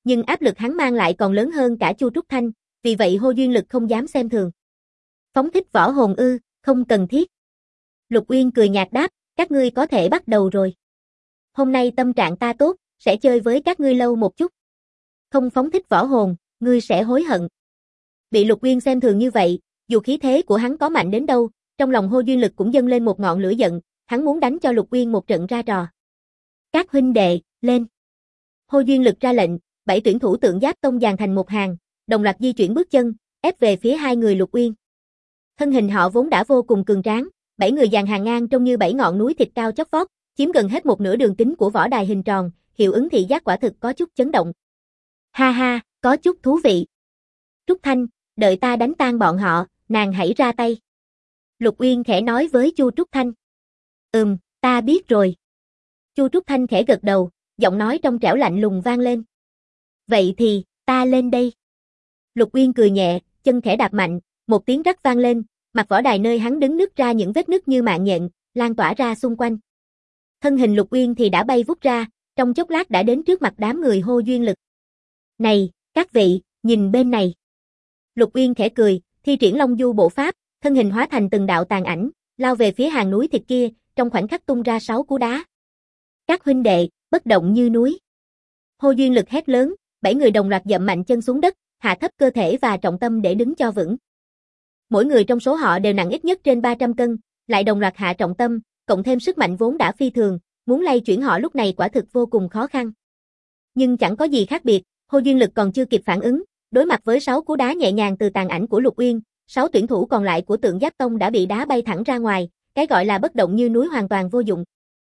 nhưng áp lực hắn mang lại còn lớn hơn cả Chu Trúc Thanh, vì vậy Hồ Duyên Lực không dám xem thường. Phóng thích võ hồn ư, không cần thiết. Lục Uyên cười nhạt đáp, các ngươi có thể bắt đầu rồi. Hôm nay tâm trạng ta tốt, sẽ chơi với các ngươi lâu một chút. Không phóng thích võ hồn, ngươi sẽ hối hận. Bị Lục Uyên xem thường như vậy, dù khí thế của hắn có mạnh đến đâu, trong lòng Hồ Duyên Lực cũng dâng lên một ngọn lửa giận, hắn muốn đánh cho Lục Uyên một trận ra trò. Các huynh đệ, lên. Hồ Duyên Lực ra lệnh, 7 tuyển thủ Tượng Giáp Tông dàn thành một hàng, đồng loạt di chuyển bước chân, ép về phía hai người Lục Uyên. Thân hình họ vốn đã vô cùng cường tráng, 7 người dàn hàng ngang trông như 7 ngọn núi thịt cao chót vót, chiếm gần hết một nửa đường kính của võ đài hình tròn, hiệu ứng thị giác quả thực có chút chấn động. Ha ha, có chút thú vị. Trúc Thanh, đợi ta đánh tan bọn họ, nàng hãy ra tay. Lục Uyên khẽ nói với Chu Trúc Thanh. Ta biết rồi. Chu Trúc Thanh khẽ gật đầu, giọng nói trong trẻo lạnh lùng vang lên. Vậy thì, ta lên đây. Lục Uyên cười nhẹ, chân khẽ đạp mạnh, một tiếng rắc vang lên, mặt võ đài nơi hắn đứng nứt ra những vết nứt như mạng nhện, lan tỏa ra xung quanh. Thân hình Lục Uyên thì đã bay vút ra, trong chốc lát đã đến trước mặt đám người Hồ Duyên Lực. Này, các vị, nhìn bên này. Lục Uyên khẽ cười, thi triển Long Du bộ pháp, thân hình hóa thành từng đạo tàn ảnh, lao về phía hàng núi thịt kia, trong khoảnh khắc tung ra 6 cú đá. Các huynh đệ, bất động như núi. Hồ Duyên Lực hét lớn, 7 người đồng loạt dậm mạnh chân xuống đất, hạ thấp cơ thể và trọng tâm để đứng cho vững. Mỗi người trong số họ đều nặng ít nhất trên 300 cân, lại đồng loạt hạ trọng tâm, cộng thêm sức mạnh vốn đã phi thường, muốn lay chuyển họ lúc này quả thực vô cùng khó khăn. Nhưng chẳng có gì khác biệt, Hồ Duyên Lực còn chưa kịp phản ứng, đối mặt với 6 cú đá nhẹ nhàng từ tàn ảnh của Lục Uyên, 6 tuyển thủ còn lại của Tượng Giáp Tông đã bị đá bay thẳng ra ngoài, cái gọi là bất động như núi hoàn toàn vô dụng.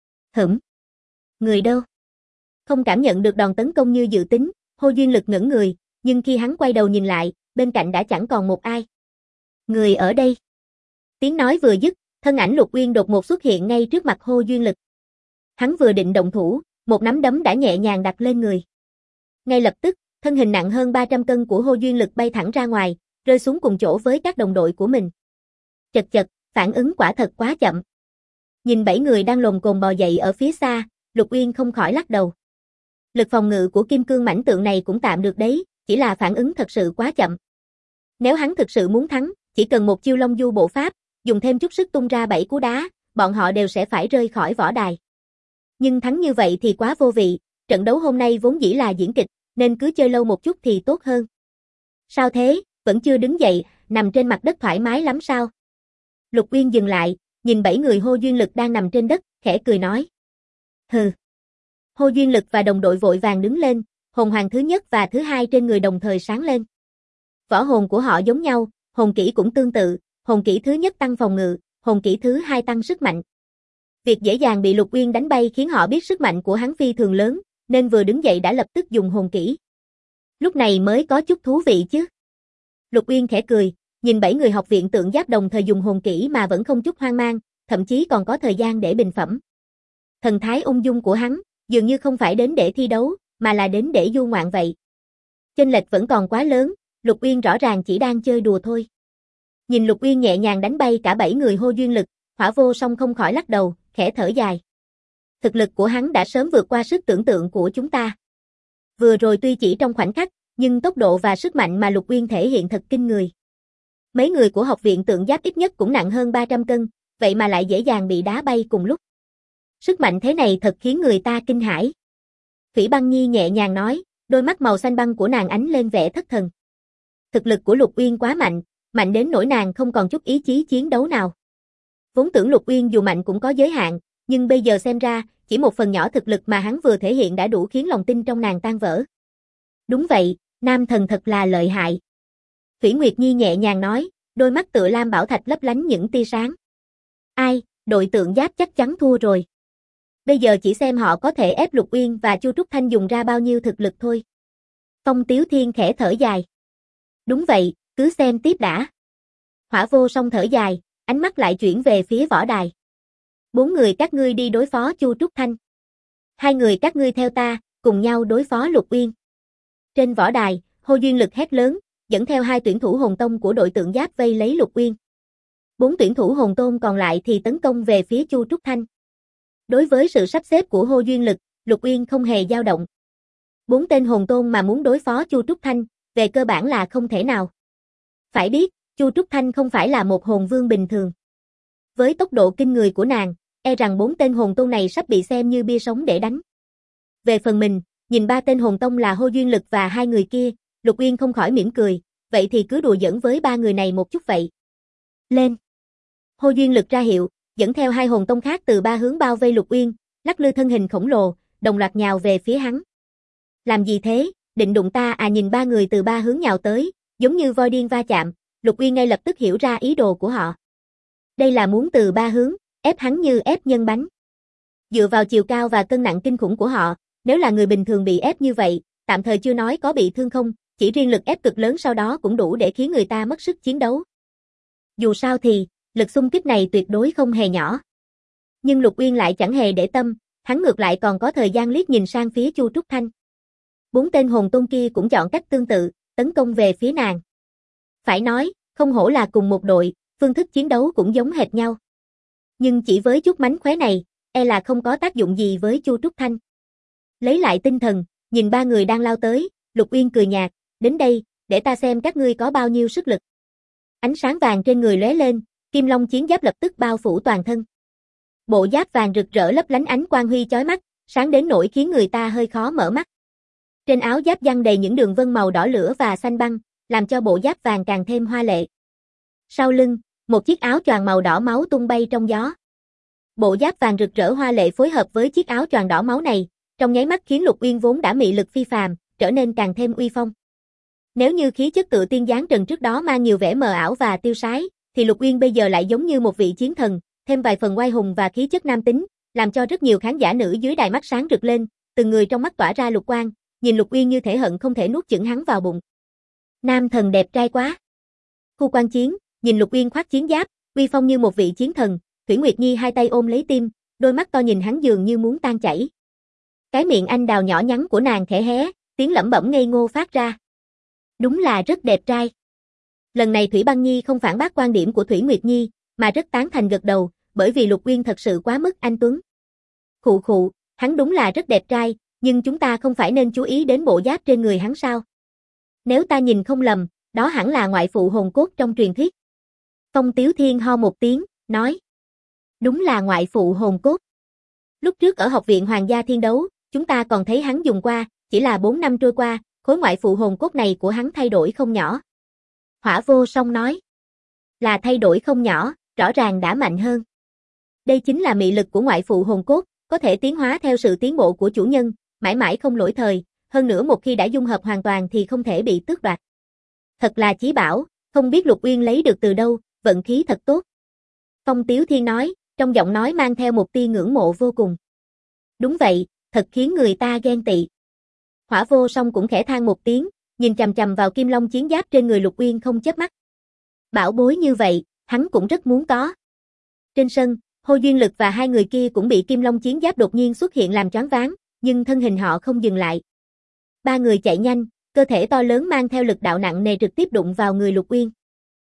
Người đâu? Không cảm nhận được đòn tấn công như dự tính, Hồ Duyên Lực ngẩn người, nhưng khi hắn quay đầu nhìn lại, bên cạnh đã chẳng còn một ai. Người ở đây. Tiếng nói vừa dứt, thân ảnh Lục Uyên đột ngột xuất hiện ngay trước mặt Hồ Duyên Lực. Hắn vừa định động thủ, một nắm đấm đã nhẹ nhàng đặt lên người. Ngay lập tức, thân hình nặng hơn 300 cân của Hồ Duyên Lực bay thẳng ra ngoài, rơi xuống cùng chỗ với các đồng đội của mình. Chật, phản ứng quả thật quá chậm. Nhìn 7 người đang lồm cồm bò dậy ở phía xa, Lục Uyên không khỏi lắc đầu. Lực phòng ngự của kim cương mãnh tượng này cũng tạm được đấy, chỉ là phản ứng thật sự quá chậm. Nếu hắn thực sự muốn thắng, chỉ cần một chiêu Long Du bộ pháp, dùng thêm chút sức tung ra 7 cú đá, bọn họ đều sẽ phải rơi khỏi võ đài. Nhưng thắng như vậy thì quá vô vị, trận đấu hôm nay vốn dĩ là diễn kịch, nên cứ chơi lâu một chút thì tốt hơn. Sao thế, vẫn chưa đứng dậy, nằm trên mặt đất thoải mái lắm sao? Lục Uyên dừng lại, nhìn 7 người Hồ Duyên Lực đang nằm trên đất, khẽ cười nói. Hừ. Hồ Duyên Lực và đồng đội vội vàng đứng lên, hồn hoàng thứ nhất và thứ hai trên người đồng thời sáng lên. Võ hồn của họ giống nhau, hồn kỹ cũng tương tự, hồn kỹ thứ nhất tăng phòng ngự, hồn kỹ thứ hai tăng sức mạnh. Việc dễ dàng bị Lục Uyên đánh bay khiến họ biết sức mạnh của hắn phi thường lớn, nên vừa đứng dậy đã lập tức dùng hồn kỹ. Lúc này mới có chút thú vị chứ. Lục Uyên khẽ cười, nhìn 7 người học viện Tượng Giáp đồng thời dùng hồn kỹ mà vẫn không chút hoang mang, thậm chí còn có thời gian để bình phẩm. Thần thái ung dung của hắn, dường như không phải đến để thi đấu, mà là đến để du ngoạn vậy. Chênh lệch vẫn còn quá lớn, Lục Uyên rõ ràng chỉ đang chơi đùa thôi. Nhìn Lục Uyên nhẹ nhàng đánh bay cả 7 người Hồ Duyên Lực, Hỏa Vô Song không khỏi lắc đầu, khẽ thở dài. Thực lực của hắn đã sớm vượt qua sức tưởng tượng của chúng ta. Vừa rồi tuy chỉ trong khoảnh khắc, nhưng tốc độ và sức mạnh mà Lục Uyên thể hiện thật kinh người. Mấy người của học viện Tượng Giáp ít nhất cũng nặng hơn 300 cân, vậy mà lại dễ dàng bị đá bay cùng lúc. Sức mạnh thế này thật khiến người ta kinh hãi. Phỉ Băng Nhi nhẹ nhàng nói, đôi mắt màu xanh băng của nàng ánh lên vẻ thất thần. Thực lực của Lục Uyên quá mạnh, mạnh đến nỗi nàng không còn chút ý chí chiến đấu nào. Vốn tưởng Lục Uyên dù mạnh cũng có giới hạn, nhưng bây giờ xem ra, chỉ một phần nhỏ thực lực mà hắn vừa thể hiện đã đủ khiến lòng tin trong nàng tan vỡ. Đúng vậy, nam thần thật là lợi hại. Phỉ Nguyệt Nhi nhẹ nhàng nói, đôi mắt tựa lam bảo thạch lấp lánh những tia sáng. Ai, đội Tượng Giáp chắc chắn thua rồi. Bây giờ chỉ xem họ có thể ép Lục Uyên và Chu Trúc Thanh dùng ra bao nhiêu thực lực thôi. Phong Tiếu Thiên khẽ thở dài. Đúng vậy, cứ xem tiếp đã. Hỏa Vô Song thở dài, ánh mắt lại chuyển về phía võ đài. 4 người các ngươi đi đối phó Chu Trúc Thanh. 2 người các ngươi theo ta, cùng nhau đối phó Lục Uyên. Trên võ đài, Hồ Duyên Lực hét lớn, dẫn theo 2 tuyển thủ hồn tông của đội Tượng Giáp vây lấy Lục Uyên. 4 tuyển thủ hồn tôn còn lại thì tấn công về phía Chu Trúc Thanh. Đối với sự sắp xếp của Hồ Duyên Lực, Lục Uyên không hề dao động. 4 tên hồn tôn mà muốn đối phó Chu Trúc Thanh, về cơ bản là không thể nào. Phải biết, Chu Trúc Thanh không phải là một hồn vương bình thường. Với tốc độ kinh người của nàng, e rằng 4 tên hồn tôn này sắp bị xem như bia sống để đánh. Về phần mình, nhìn 3 tên hồn tông là Hồ Duyên Lực và 2 người kia, Lục Uyên không khỏi mỉm cười, vậy thì cứ đùa giỡn với 3 người này một chút vậy. Lên! Hồ Duyên Lực ra hiệu, dẫn theo 2 hồn tông khác từ 3 hướng bao vây Lục Uyên, lắc lư thân hình khổng lồ, đồng loạt nhào về phía hắn. Làm gì thế, định đụng ta à? Nhìn 3 người từ 3 hướng nhào tới, giống như voi điên va chạm, Lục Uyên ngay lập tức hiểu ra ý đồ của họ. Đây là muốn từ 3 hướng, ép hắn như ép nhân bánh. Dựa vào chiều cao và cân nặng kinh khủng của họ, nếu là người bình thường bị ép như vậy, tạm thời chưa nói có bị thương không, chỉ riêng lực ép cực lớn sau đó cũng đủ để khiến người ta mất sức chiến đấu. Dù sao thì, lực xung kích này tuyệt đối không hề nhỏ. Nhưng Lục Uyên lại chẳng hề để tâm, hắn ngược lại còn có thời gian liếc nhìn sang phía Chu Trúc Thanh. 4 tên hồn tôn kia cũng chọn cách tương tự, tấn công về phía nàng. Phải nói, không hổ là cùng một đội, phương thức chiến đấu cũng giống hệt nhau. Nhưng chỉ với chút mánh khóe này, e là không có tác dụng gì với Chu Trúc Thanh. Lấy lại tinh thần, nhìn 3 người đang lao tới, Lục Uyên cười nhạt, đến đây, để ta xem các ngươi có bao nhiêu sức lực. Ánh sáng vàng trên người lóe lên, Kim Long chiến giáp lập tức bao phủ toàn thân. Bộ giáp vàng rực rỡ lấp lánh ánh quang huy chói mắt, sáng đến nỗi khiến người ta hơi khó mở mắt. Trên áo giáp giăng đầy những đường vân màu đỏ lửa và xanh băng, làm cho bộ giáp vàng càng thêm hoa lệ. Sau lưng, một chiếc áo choàng màu đỏ máu tung bay trong gió. Bộ giáp vàng rực rỡ hoa lệ phối hợp với chiếc áo choàng đỏ máu này, trong nháy mắt khiến Lục Uyên vốn đã mị lực phi phàm, trở nên càng thêm uy phong. Nếu như khí chất tự tiên giáng trần trước đó mang nhiều vẻ mờ ảo và tiêu sái, thì Lục Uyên bây giờ lại giống như một vị chiến thần, thêm vài phần oai hùng và khí chất nam tính, làm cho rất nhiều khán giả nữ dưới đài mắt sáng rực lên, từng người trong mắt tỏa ra lục quang, nhìn Lục Uyên như thể hận không thể nuốt chửng hắn vào bụng. Nam thần đẹp trai quá. Khu quan chiến, nhìn Lục Uyên khoác chiến giáp, uy phong như một vị chiến thần, Thủy Nguyệt Nhi hai tay ôm lấy tim, đôi mắt to nhìn hắn dường như muốn tan chảy. Cái miệng anh đào nhỏ nhắn của nàng khẽ hé, tiếng lẩm bẩm ngây ngô phát ra. Đúng là rất đẹp trai. Lần này Thủy Băng Nhi không phản bác quan điểm của Thủy Nguyệt Nhi, mà rất tán thành gật đầu, bởi vì Lục Uyên thật sự quá mức anh tuấn. Khụ khụ, hắn đúng là rất đẹp trai, nhưng chúng ta không phải nên chú ý đến bộ giáp trên người hắn sao? Nếu ta nhìn không lầm, đó hẳn là ngoại phụ hồn cốt trong truyền thuyết. Phong Tiếu Thiên ho một tiếng, nói. Đúng là ngoại phụ hồn cốt. Lúc trước ở học viện Hoàng gia Thiên Đấu, chúng ta còn thấy hắn dùng qua, chỉ là 4 năm trôi qua, khối ngoại phụ hồn cốt này của hắn thay đổi không nhỏ. Hỏa Vô Song nói. Là thay đổi không nhỏ, rõ ràng đã mạnh hơn. Đây chính là mị lực của ngoại phụ hồn cốt, có thể tiến hóa theo sự tiến bộ của chủ nhân, mãi mãi không lỗi thời, hơn nữa một khi đã dung hợp hoàn toàn thì không thể bị tước đoạt. Thật là chí bảo, không biết Lục Uyên lấy được từ đâu, vận khí thật tốt. Phong Tiếu Thiên nói, trong giọng nói mang theo một tia ngưỡng mộ vô cùng. Đúng vậy, thật khiến người ta ghen tị. Hỏa Vô Song cũng khẽ than một tiếng, nhìn chằm chằm vào Kim Long chiến giáp trên người Lục Uyên không chớp mắt. Bảo bối như vậy, hắn cũng rất muốn có. Trên sân, Hồ Duyên Lực và 2 người kia cũng bị Kim Long chiến giáp đột nhiên xuất hiện làm choáng váng, nhưng thân hình họ không dừng lại. 3 người chạy nhanh, cơ thể to lớn mang theo lực đạo nặng nề trực tiếp đụng vào người Lục Uyên.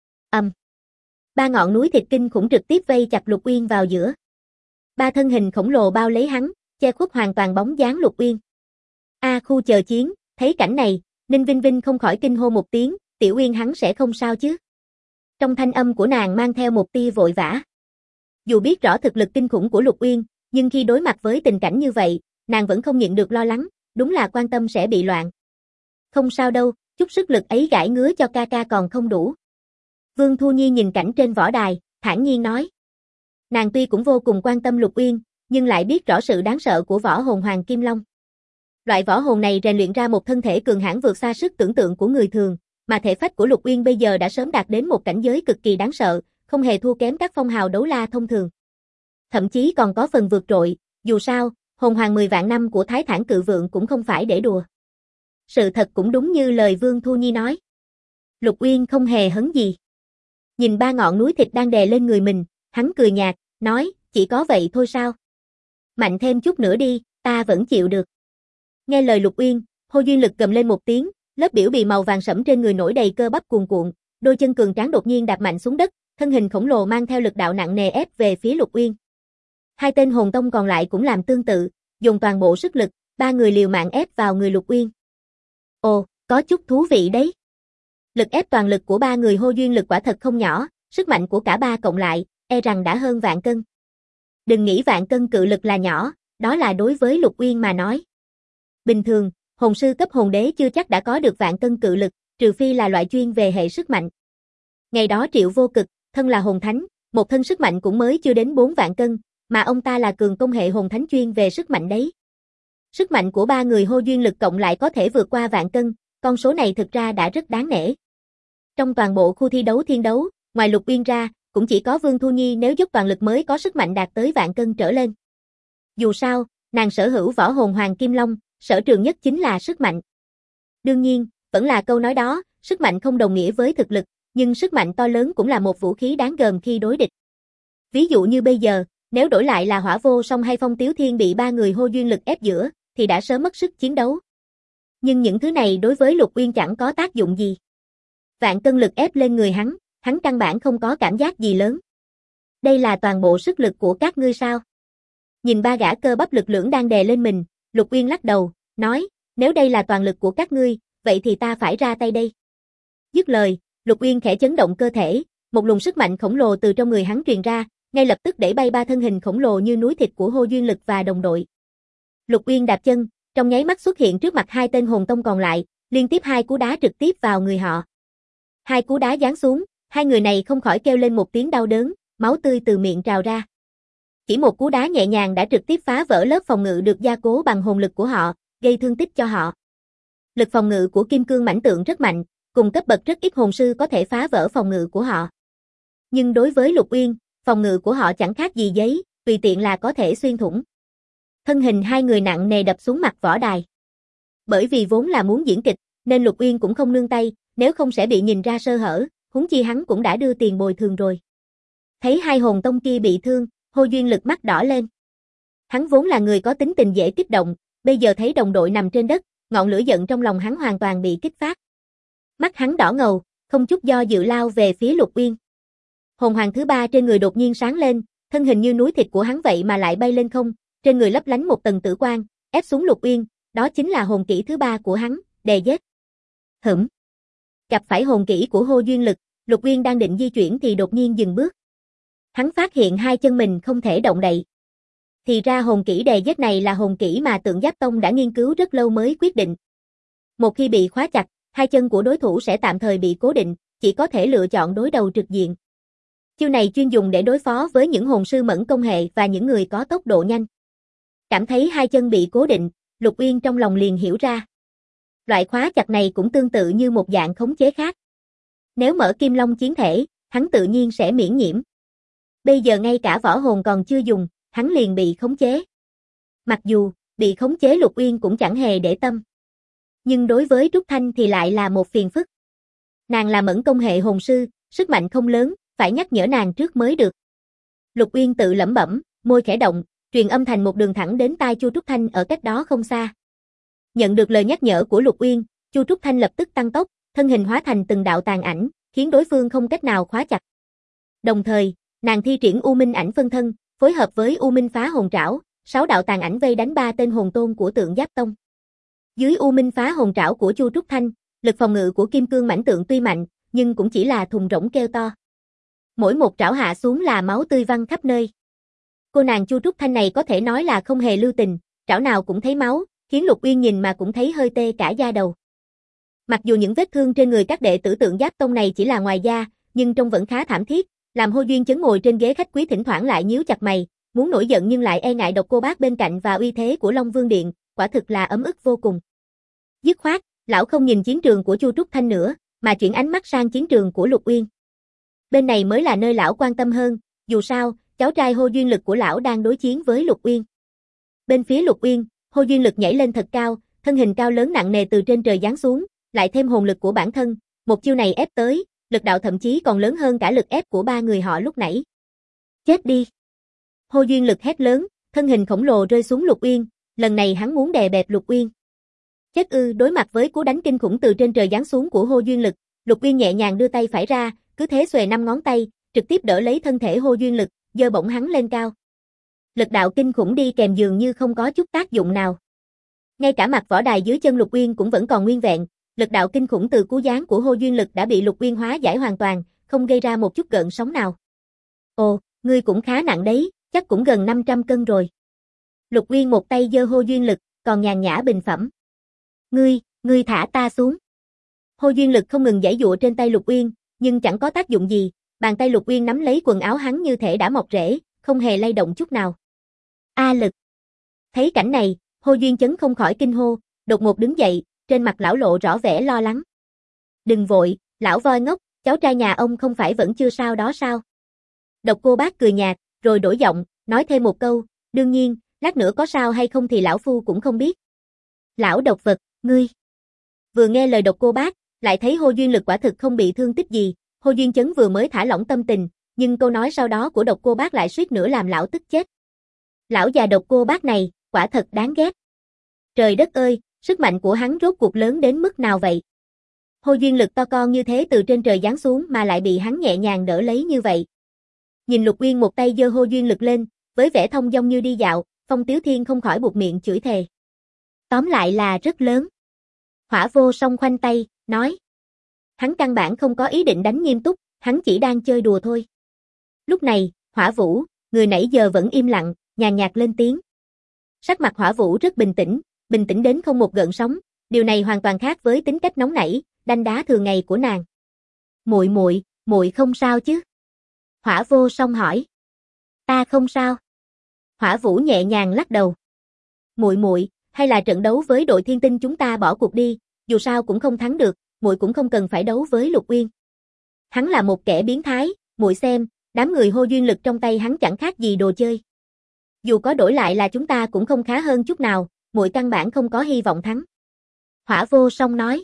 3 ngọn núi thịt kinh khủng trực tiếp vây chặt Lục Uyên vào giữa. 3 thân hình khổng lồ bao lấy hắn, che khuất hoàn toàn bóng dáng Lục Uyên. Khu chờ chiến, thấy cảnh này, Ninh Vinh Vinh không khỏi kinh hô một tiếng, Tiểu Uyên hắn sẽ không sao chứ? Trong thanh âm của nàng mang theo một tia vội vã. Dù biết rõ thực lực kinh khủng của Lục Uyên, nhưng khi đối mặt với tình cảnh như vậy, nàng vẫn không nhịn được lo lắng, đúng là quan tâm sẽ bị loạn. Không sao đâu, chút sức lực ấy gãi ngứa cho ca ca còn không đủ. Vương Thu Nhi nhìn cảnh trên võ đài, thản nhiên nói. Nàng tuy cũng vô cùng quan tâm Lục Uyên, nhưng lại biết rõ sự đáng sợ của võ hồn Hoàng Kim Long. Loại võ hồn này rèn luyện ra một thân thể cường hãn vượt xa sức tưởng tượng của người thường, mà thể phách của Lục Uyên bây giờ đã sớm đạt đến một cảnh giới cực kỳ đáng sợ, không hề thua kém các phong hào đấu la thông thường. Thậm chí còn có phần vượt trội, dù sao, hồn hoàng 10 vạn năm của Thái Thản Cự Vượng cũng không phải để đùa. Sự thật cũng đúng như lời Vương Thu Nhi nói. Lục Uyên không hề hấn gì. Nhìn 3 ngọn núi thịt đang đè lên người mình, hắn cười nhạt, nói, chỉ có vậy thôi sao? Mạnh thêm chút nữa đi, ta vẫn chịu được. Nghe lời Lục Uyên, Hồ Duyên Lực gầm lên một tiếng, lớp biểu bì màu vàng sẫm trên người nổi đầy cơ bắp cuồn cuộn, đôi chân cường tráng đột nhiên đạp mạnh xuống đất, thân hình khổng lồ mang theo lực đạo nặng nề ép về phía Lục Uyên. 2 tên hồn tông còn lại cũng làm tương tự, dùng toàn bộ sức lực, 3 người liều mạng ép vào người Lục Uyên. Ồ, có chút thú vị đấy. Lực ép toàn lực của ba người hô duyên lực quả thật không nhỏ, sức mạnh của cả ba cộng lại, e rằng đã hơn vạn cân. Đừng nghĩ vạn cân cự lực là nhỏ, đó là đối với Lục Uyên mà nói. Bình thường, hồn sư cấp hồn đế chưa chắc đã có được vạn cân cự lực, trừ phi là loại chuyên về hệ sức mạnh. Ngày đó Triệu Vô Cực, thân là hồn thánh, một thân sức mạnh cũng mới chưa đến 4 vạn cân, mà ông ta là cường công hệ hồn thánh chuyên về sức mạnh đấy. Sức mạnh của ba người hô duyên lực cộng lại có thể vượt qua vạn cân, con số này thực ra đã rất đáng nể. Trong toàn bộ khu thi đấu thiên đấu, ngoài Lục Uyên ra, cũng chỉ có Vương Thu Nhi nếu dốc toàn lực mới có sức mạnh đạt tới vạn cân trở lên. Dù sao, nàng sở hữu võ hồn Hoàng Kim Long, sở trường nhất chính là sức mạnh. Đương nhiên, vẫn là câu nói đó, sức mạnh không đồng nghĩa với thực lực, nhưng sức mạnh to lớn cũng là một vũ khí đáng gờm khi đối địch. Ví dụ như bây giờ, nếu đổi lại là Hỏa Vô Song hay Phong Tiếu Thiên bị ba người hô duyên lực ép giữa, thì đã sớm mất sức chiến đấu. Nhưng những thứ này đối với Lục Uyên chẳng có tác dụng gì. Vạn cân lực ép lên người hắn căn bản không có cảm giác gì lớn. Đây là toàn bộ sức lực của các ngươi sao? Nhìn ba gã cơ bắp lực lưỡng đang đè lên mình, Lục Uyên lắc đầu, nói, nếu đây là toàn lực của các ngươi, vậy thì ta phải ra tay đây. Dứt lời, Lục Uyên khẽ chấn động cơ thể, một luồng sức mạnh khổng lồ từ trong người hắn truyền ra, ngay lập tức đẩy bay ba thân hình khổng lồ như núi thịt của hô duyên lực và đồng đội. Lục Uyên đạp chân, trong nháy mắt xuất hiện trước mặt hai tên hồn tông còn lại, liên tiếp hai cú đá trực tiếp vào người họ. Hai cú đá giáng xuống, hai người này không khỏi kêu lên một tiếng đau đớn, máu tươi từ miệng trào ra. Chỉ một cú đá nhẹ nhàng đã trực tiếp phá vỡ lớp phòng ngự được gia cố bằng hồn lực của họ, gây thương tích cho họ. Lực phòng ngự của Kim Cương Mãnh Tượng rất mạnh, cùng cấp bậc rất ít hồn sư có thể phá vỡ phòng ngự của họ. Nhưng đối với Lục Uyên, phòng ngự của họ chẳng khác gì giấy, tùy tiện là có thể xuyên thủng. Thân hình hai người nặng nề đập xuống mặt võ đài. Bởi vì vốn là muốn diễn kịch, nên Lục Uyên cũng không nương tay, nếu không sẽ bị nhìn ra sơ hở, huống chi hắn cũng đã đưa tiền bồi thường rồi. Thấy hai hồn tông kia bị thương, hô duyên lực mắt đỏ lên. Hắn vốn là người có tính tình dễ kích động, bây giờ thấy đồng đội nằm trên đất, ngọn lửa giận trong lòng hắn hoàn toàn bị kích phát. Mắt hắn đỏ ngầu, không chút do dự lao về phía Lục Uyên. Hồn hoàng thứ ba trên người đột nhiên sáng lên, thân hình như núi thịt của hắn vậy mà lại bay lên không, trên người lấp lánh một tầng tử quang, ép xuống Lục Uyên, đó chính là hồn kỹ thứ ba của hắn, đè giết. Gặp phải hồn kỹ của hô duyên lực, Lục Uyên đang định di chuyển thì đột nhiên dừng bước. Hắn phát hiện hai chân mình không thể động đậy. Thì ra hồn kỹ đè giết này là hồn kỹ mà Tượng Giáp Tông đã nghiên cứu rất lâu mới quyết định. Một khi bị khóa chặt, hai chân của đối thủ sẽ tạm thời bị cố định, chỉ có thể lựa chọn đối đầu trực diện. Chiêu này chuyên dùng để đối phó với những hồn sư mẫn công hệ và những người có tốc độ nhanh. Cảm thấy hai chân bị cố định, Lục Uyên trong lòng liền hiểu ra. Loại khóa chặt này cũng tương tự như một dạng khống chế khác. Nếu mở Kim Long chiến thể, hắn tự nhiên sẽ miễn nhiễm. Bây giờ ngay cả võ hồn còn chưa dùng, hắn liền bị khống chế. Mặc dù, bị khống chế Lục Uyên cũng chẳng hề để tâm. Nhưng đối với Trúc Thanh thì lại là một phiền phức. Nàng là mẫn công hệ hồn sư, sức mạnh không lớn, phải nhắc nhở nàng trước mới được. Lục Uyên tự lẩm bẩm, môi khẽ động, truyền âm thành một đường thẳng đến tai Chu Trúc Thanh ở cách đó không xa. Nhận được lời nhắc nhở của Lục Uyên, Chu Trúc Thanh lập tức tăng tốc, thân hình hóa thành từng đạo tàn ảnh, khiến đối phương không cách nào khóa chặt. Đồng thời, nàng thi triển U Minh Ảnh phân thân, phối hợp với U Minh Phá Hồn Trảo, 6 đạo tàn ảnh vây đánh ba tên hồn tôn của Tượng Giáp Tông. Dưới U Minh Phá Hồn Trảo của Chu Trúc Thanh, lực phòng ngự của Kim Cương Mãnh Tượng tuy mạnh, nhưng cũng chỉ là thùng rỗng kêu to. Mỗi một trảo hạ xuống là máu tươi văng khắp nơi. Cô nàng Chu Trúc Thanh này có thể nói là không hề lưu tình, trảo nào cũng thấy máu, khiến Lục Uyên nhìn mà cũng thấy hơi tê cả da đầu. Mặc dù những vết thương trên người các đệ tử Tượng Giáp Tông này chỉ là ngoài da, nhưng trông vẫn khá thảm thiết, làm Hô Duyên Chấn ngồi trên ghế khách quý thỉnh thoảng lại nhíu chặt mày, muốn nổi giận nhưng lại e ngại Độc Cô Bác bên cạnh và uy thế của Long Vương Điện, quả thực là ấm ức vô cùng. Dứt khoát, lão không nhìn chiến trường của Chu Trúc Thanh nữa, mà chuyển ánh mắt sang chiến trường của Lục Uyên. Bên này mới là nơi lão quan tâm hơn, dù sao, cháu trai Hô Duyên Lực của lão đang đối chiến với Lục Uyên. Bên phía Lục Uyên, Hô Duyên Lực nhảy lên thật cao, thân hình cao lớn nặng nề từ trên trời giáng xuống, lại thêm hồn lực của bản thân, một chiêu này ép tới, lực đạo thậm chí còn lớn hơn cả lực ép của ba người họ lúc nãy. Chết đi! Hô Duyên Lực hét lớn, thân hình khổng lồ rơi xuống Lục Uyên, lần này hắn muốn đè bẹp Lục Uyên. Chết ư, đối mặt với cú đánh kinh khủng từ trên trời giáng xuống của Hô Duyên Lực, Lục Uyên nhẹ nhàng đưa tay phải ra, cứ thế xuề 5 ngón tay, trực tiếp đỡ lấy thân thể Hô Duyên Lực, giơ bổng hắn lên cao. Lực đạo kinh khủng đi kèm dường như không có chút tác dụng nào. Ngay cả mặt võ đài dưới chân Lục Uyên cũng vẫn còn nguyên vẹn, lực đạo kinh khủng từ cú giáng của Hô Duyên Lực đã bị Lục Uyên hóa giải hoàn toàn, không gây ra một chút gợn sóng nào. Ồ, ngươi cũng khá nặng đấy, chắc cũng gần 500 cân rồi. Lục Uyên một tay giơ Hô Duyên Lực, còn nhàn nhã bình phẩm. Ngươi thả ta xuống. Hô Duyên Lực không ngừng giãy giụa trên tay Lục Uyên, nhưng chẳng có tác dụng gì, bàn tay Lục Uyên nắm lấy quần áo hắn như thể đã mọc rễ, không hề lay động chút nào. A Lực. Thấy cảnh này, Hô Duyên Chấn không khỏi kinh hô, đột ngột đứng dậy, trên mặt lão lộ rõ vẻ lo lắng. Đừng vội, lão voi ngốc, cháu trai nhà ông không phải vẫn chưa sao đó sao? Độc Cô Bác cười nhạt, rồi đổi giọng, nói thêm một câu, đương nhiên, lát nữa có sao hay không thì lão phu cũng không biết. Lão độc vật, ngươi. Vừa nghe lời Độc Cô Bác, lại thấy Hô Duyên Lực quả thực không bị thương tích gì, Hô Duyên Chấn vừa mới thả lỏng tâm tình, nhưng câu nói sau đó của Độc Cô Bác lại suýt nữa làm lão tức chết. Lão già Độc Cô Bác này, quả thật đáng ghét. Trời đất ơi, sức mạnh của hắn rốt cuộc lớn đến mức nào vậy? Hô Duyên Lực to con như thế từ trên trời giáng xuống mà lại bị hắn nhẹ nhàng đỡ lấy như vậy. Nhìn Lục Uyên một tay giơ Hô Duyên Lực lên, với vẻ thông dong như đi dạo, Phong Tiếu Thiên không khỏi buột miệng chửi thề. Tóm lại là rất lớn. Hỏa Vô Song khoanh tay, nói. Hắn căn bản không có ý định đánh nghiêm túc, hắn chỉ đang chơi đùa thôi. Lúc này, Hỏa Vũ, người nãy giờ vẫn im lặng, nhàn nhạt lên tiếng. Sắc mặt Hỏa Vũ rất bình tĩnh đến không một gợn sóng, điều này hoàn toàn khác với tính cách nóng nảy, đanh đá thường ngày của nàng. Muội không sao chứ? Hỏa Vô Song hỏi. Ta không sao. Hỏa Vũ nhẹ nhàng lắc đầu. Muội, hay là trận đấu với đội Thiên Tinh chúng ta bỏ cuộc đi, dù sao cũng không thắng được, muội cũng không cần phải đấu với Lục Uyên. Hắn là một kẻ biến thái, muội xem, đám người Hô Duyên Lực trong tay hắn chẳng khác gì đồ chơi. Dù có đổi lại là chúng ta cũng không khá hơn chút nào, muội căn bản không có hy vọng thắng. Hỏa Vô Song nói.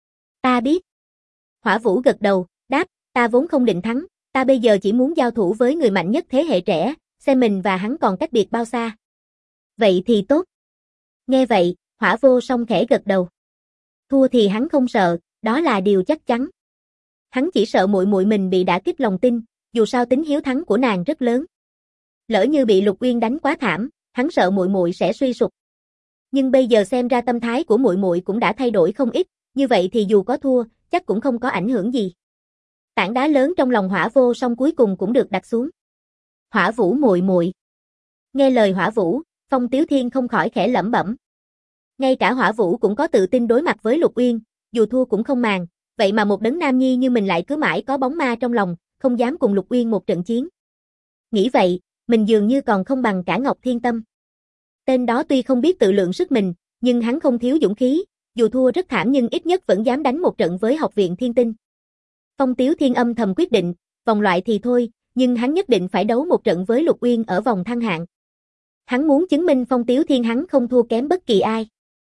Ta biết. Hỏa Vũ gật đầu, đáp, ta vốn không định thắng, ta bây giờ chỉ muốn giao thủ với người mạnh nhất thế hệ trẻ, xem mình và hắn còn cách biệt bao xa. Vậy thì tốt. Nghe vậy, Hỏa Vô Song khẽ gật đầu. Thua thì hắn không sợ, đó là điều chắc chắn. Hắn chỉ sợ muội mình bị đả kích lòng tin, dù sao tính hiếu thắng của nàng rất lớn. Lỡ như bị Lục Uyên đánh quá thảm, hắn sợ muội sẽ suy sụp. Nhưng bây giờ xem ra tâm thái của muội cũng đã thay đổi không ít, như vậy thì dù có thua, chắc cũng không có ảnh hưởng gì. Tảng đá lớn trong lòng Hỏa Vô Song cuối cùng cũng được đặt xuống. Hỏa Vũ muội. Nghe lời Hỏa Vũ, Phong Tiếu Thiên không khỏi khẽ lẩm bẩm. Ngay cả Hỏa Vũ cũng có tự tin đối mặt với Lục Uyên, dù thua cũng không màng, vậy mà một đấng nam nhi như mình lại cứ mãi có bóng ma trong lòng, không dám cùng Lục Uyên một trận chiến. Nghĩ vậy, mình dường như còn không bằng cả Ngọc Thiên Tâm. Tên đó tuy không biết tự lượng sức mình, nhưng hắn không thiếu dũng khí, dù thua rất thảm nhưng ít nhất vẫn dám đánh một trận với Học viện Thiên Tinh. Phong Tiếu Thiên âm thầm quyết định, vòng loại thì thôi, nhưng hắn nhất định phải đấu một trận với Lục Uyên ở vòng thăng hạng. Hắn muốn chứng minh Phong Tiếu Thiên hắn không thua kém bất kỳ ai.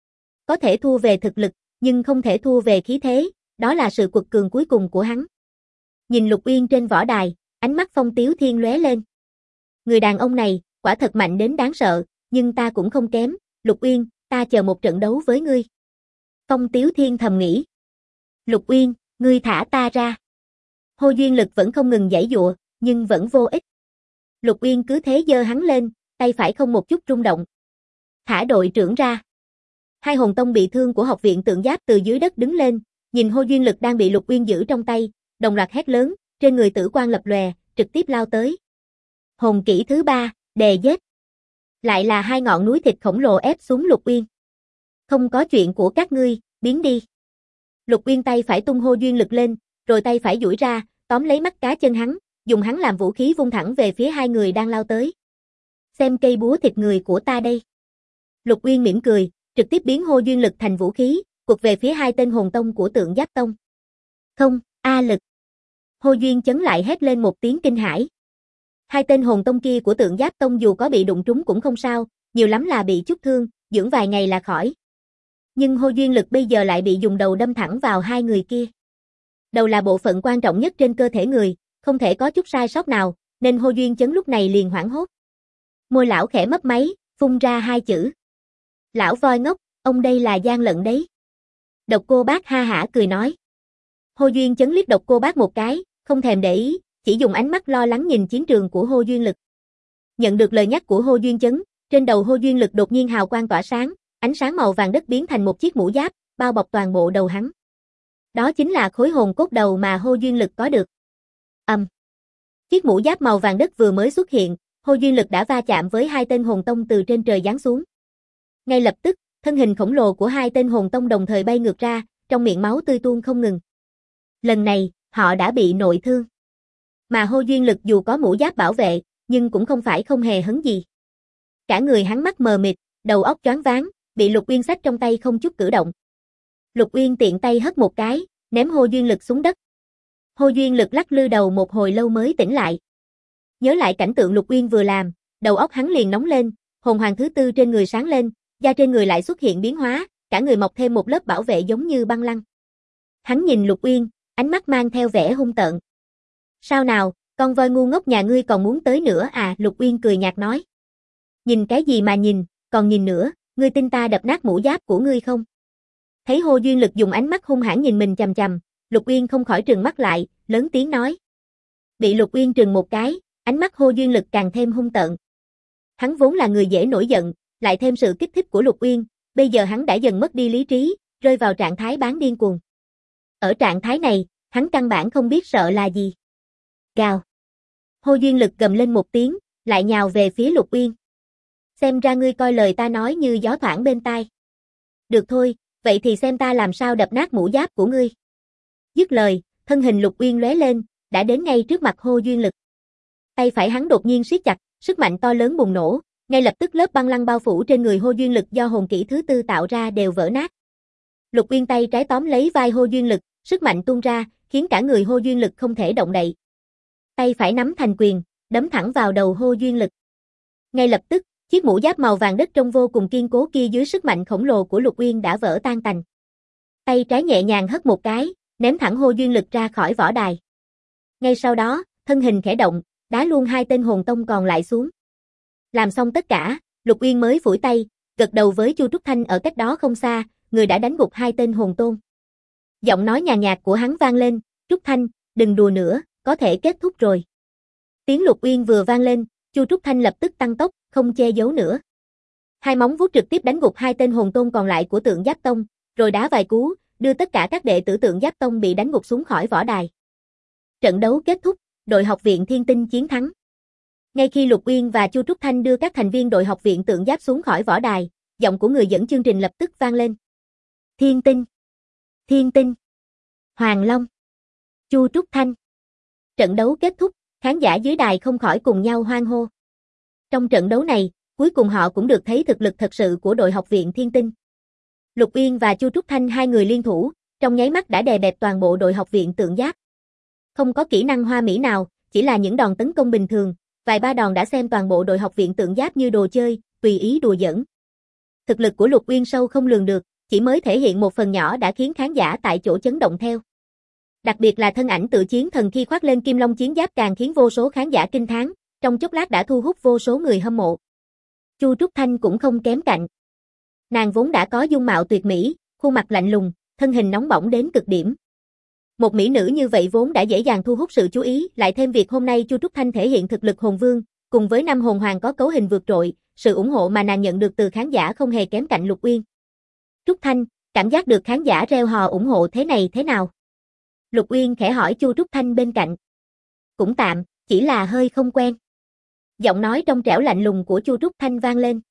Có thể thua về thực lực, nhưng không thể thua về khí thế, đó là sự quật cường cuối cùng của hắn. Nhìn Lục Uyên trên võ đài, ánh mắt Phong Tiếu Thiên lóe lên. Người đàn ông này, quả thật mạnh đến đáng sợ, nhưng ta cũng không kém, Lục Uyên, ta chờ một trận đấu với ngươi. Phong Tiếu Thiên thầm nghĩ. Lục Uyên, ngươi thả ta ra. Hô Duyên Lực vẫn không ngừng giãy giụa, nhưng vẫn vô ích. Lục Uyên cứ thế giơ hắn lên, tay phải không một chút rung động. Thả đội trưởng ra. Hai hồn tông bị thương của Học viện Tượng Giáp từ dưới đất đứng lên, nhìn Hô Duyên Lực đang bị Lục Uyên giữ trong tay, đồng loạt hét lớn, trên người tử quang lập lòe, trực tiếp lao tới. Hồn kỹ thứ 3, đè giết. Lại là hai ngọn núi thịt khổng lồ ép xuống Lục Uyên. Không có chuyện của các ngươi, biến đi. Lục Uyên tay phải tung Hô Duyên Lực lên, rồi tay phải duỗi ra, tóm lấy mắt cá chân hắn, dùng hắn làm vũ khí vung thẳng về phía hai người đang lao tới. Xem cây búa thịt người của ta đây. Lục Uyên mỉm cười, trực tiếp biến Hô Duyên Lực thành vũ khí, quật về phía hai tên hồn tông của Tượng Giáp Tông. Không, A Lực. Hô Duyên Chấn lại hét lên một tiếng kinh hãi. Hai tên hồn tông kia của Tượng Giáp Tông dù có bị đụng trúng cũng không sao, nhiều lắm là bị chút thương, dưỡng vài ngày là khỏi. Nhưng Hô Duyên Lực bây giờ lại bị dùng đầu đâm thẳng vào hai người kia. Đầu là bộ phận quan trọng nhất trên cơ thể người, không thể có chút sai sót nào, nên Hô Duyên Chấn lúc này liền hoảng hốt. Môi lão khẽ mấp máy, phun ra hai chữ. Lão voi ngốc, ông đây là gian lận đấy. Độc Cô Bác ha hả cười nói. Hô Duyên Chấn liếc Độc Cô Bác một cái, không thèm để ý, chỉ dùng ánh mắt lo lắng nhìn chiến trường của Hô Duyên Lực. Nhận được lời nhắc của Hô Duyên Chấn, trên đầu Hô Duyên Lực đột nhiên hào quang tỏa sáng, ánh sáng màu vàng đất biến thành một chiếc mũ giáp, bao bọc toàn bộ đầu hắn. Đó chính là khối hồn cốt đầu mà Hồ Duyên Lực có được. Chiếc mũ giáp màu vàng đất vừa mới xuất hiện, Hồ Duyên Lực đã va chạm với hai tên hồn tông từ trên trời giáng xuống. Ngay lập tức, thân hình khổng lồ của hai tên hồn tông đồng thời bay ngược ra, trong miệng máu tươi tuôn không ngừng. Lần này, họ đã bị nội thương. Mà Hồ Duyên Lực dù có mũ giáp bảo vệ, nhưng cũng không phải không hề hấn gì. Cả người hắn mắt mờ mịt, đầu óc choáng váng, bị Lục Uyên xách trong tay không chút cử động. Lục Uyên tiện tay hất một cái, ném Hồ Duyên Lực xuống đất. Hồ Duyên Lực lắc lư đầu một hồi lâu mới tỉnh lại. Nhớ lại cảnh tượng Lục Uyên vừa làm, đầu óc hắn liền nóng lên, hồn hoàng thứ tư trên người sáng lên, da trên người lại xuất hiện biến hóa, cả người mọc thêm một lớp bảo vệ giống như băng lăng. Hắn nhìn Lục Uyên, ánh mắt mang theo vẻ hung tợn. Sao nào, con voi ngu ngốc nhà ngươi còn muốn tới nữa à? Lục Uyên cười nhạt nói. Nhìn cái gì mà nhìn, còn nhìn nữa, ngươi tin ta đập nát mũ giáp của ngươi không? Thấy Hồ Duyên Lực dùng ánh mắt hung hãn nhìn mình chằm chằm, Lục Uyên không khỏi trừng mắt lại, lớn tiếng nói. Bị Lục Uyên trừng một cái, ánh mắt Hồ Duyên Lực càng thêm hung tợn. Hắn vốn là người dễ nổi giận, lại thêm sự kích thích của Lục Uyên, bây giờ hắn đã dần mất đi lý trí, rơi vào trạng thái bán điên cuồng. Ở trạng thái này, hắn căn bản không biết sợ là gì. Gào. Hồ Duyên Lực gầm lên một tiếng, lại nhào về phía Lục Uyên. Xem ra ngươi coi lời ta nói như gió thoảng bên tai. Được thôi, vậy thì xem ta làm sao đập nát mũ giáp của ngươi. Dứt lời, thân hình Lục Uyên lóe lên, đã đến ngay trước mặt Hồ Duyên Lực. Tay phải hắn đột nhiên siết chặt, sức mạnh to lớn bùng nổ, ngay lập tức lớp băng lăng bao phủ trên người Hồ Duyên Lực do hồn kỹ thứ tư tạo ra đều vỡ nát. Lục Uyên tay trái tóm lấy vai Hồ Duyên Lực, sức mạnh tuôn ra, khiến cả người Hồ Duyên Lực không thể động đậy. Tay phải nắm thành quyền, đấm thẳng vào đầu Hồ Duyên Lực. Ngay lập tức, chiếc mũ giáp màu vàng đất trông vô cùng kiên cố kia dưới sức mạnh khổng lồ của Lục Uyên đã vỡ tan tành. Tay trái nhẹ nhàng hất một cái, ném thẳng Hồ Duyên Lực ra khỏi võ đài. Ngay sau đó, thân hình khẽ động, đá luôn hai tên hồn tông còn lại xuống. Làm xong tất cả, Lục Uyên mới phủi tay, gật đầu với Chu Trúc Thanh ở cách đó không xa, người đã đánh gục hai tên hồn tôn. Giọng nói nhàn nhạt của hắn vang lên, Trúc Thanh, đừng đùa nữa, có thể kết thúc rồi. Tiếng Lục Uyên vừa vang lên, Chu Trúc Thanh lập tức tăng tốc, không che giấu nữa. Hai móng vuốt trực tiếp đánh gục hai tên hồn tôn còn lại của Tượng Giáp Tông, rồi đá vài cú, đưa tất cả các đệ tử Tượng Giáp Tông bị đánh gục xuống khỏi võ đài. Trận đấu kết thúc, đội học viện Thiên Tinh chiến thắng. Ngay khi Lục Uyên và Chu Trúc Thanh đưa các thành viên đội học viện Tượng Giáp xuống khỏi võ đài, giọng của người dẫn chương trình lập tức vang lên. Thiên Tinh, Thiên Tinh, Hoàng Long, Chu Trúc Thanh. Trận đấu kết thúc, khán giả dưới đài không khỏi cùng nhau hoan hô. Trong trận đấu này, cuối cùng họ cũng được thấy thực lực thật sự của đội học viện Thiên Tinh. Lục Uyên và Chu Trúc Thanh hai người liên thủ, trong nháy mắt đã đè bẹp toàn bộ đội học viện Tượng Giáp. Không có kỹ năng hoa mỹ nào, chỉ là những đòn tấn công bình thường, vài ba đòn đã xem toàn bộ đội học viện Tượng Giáp như đồ chơi, tùy ý đùa giỡn. Thực lực của Lục Uyên sâu không lường được, chỉ mới thể hiện một phần nhỏ đã khiến khán giả tại chỗ chấn động theo. Đặc biệt là thân ảnh tự chiến thần khi khoác lên Kim Long chiến giáp càng khiến vô số khán giả kinh thán, trong chốc lát đã thu hút vô số người hâm mộ. Chu Trúc Thanh cũng không kém cạnh. Nàng vốn đã có dung mạo tuyệt mỹ, khuôn mặt lạnh lùng, thân hình nóng bỏng đến cực điểm. Một mỹ nữ như vậy vốn đã dễ dàng thu hút sự chú ý, lại thêm việc hôm nay Chu Trúc Thanh thể hiện thực lực hồn vương, cùng với năm hồn hoàng có cấu hình vượt trội, sự ủng hộ mà nàng nhận được từ khán giả không hề kém cạnh Lục Uyên. Trúc Thanh, cảm giác được khán giả reo hò ủng hộ thế này thế nào? Lục Uyên khẽ hỏi Chu Trúc Thanh bên cạnh. Cũng tạm, chỉ là hơi không quen. Giọng nói trong trẻo lạnh lùng của Chu Trúc Thanh vang lên.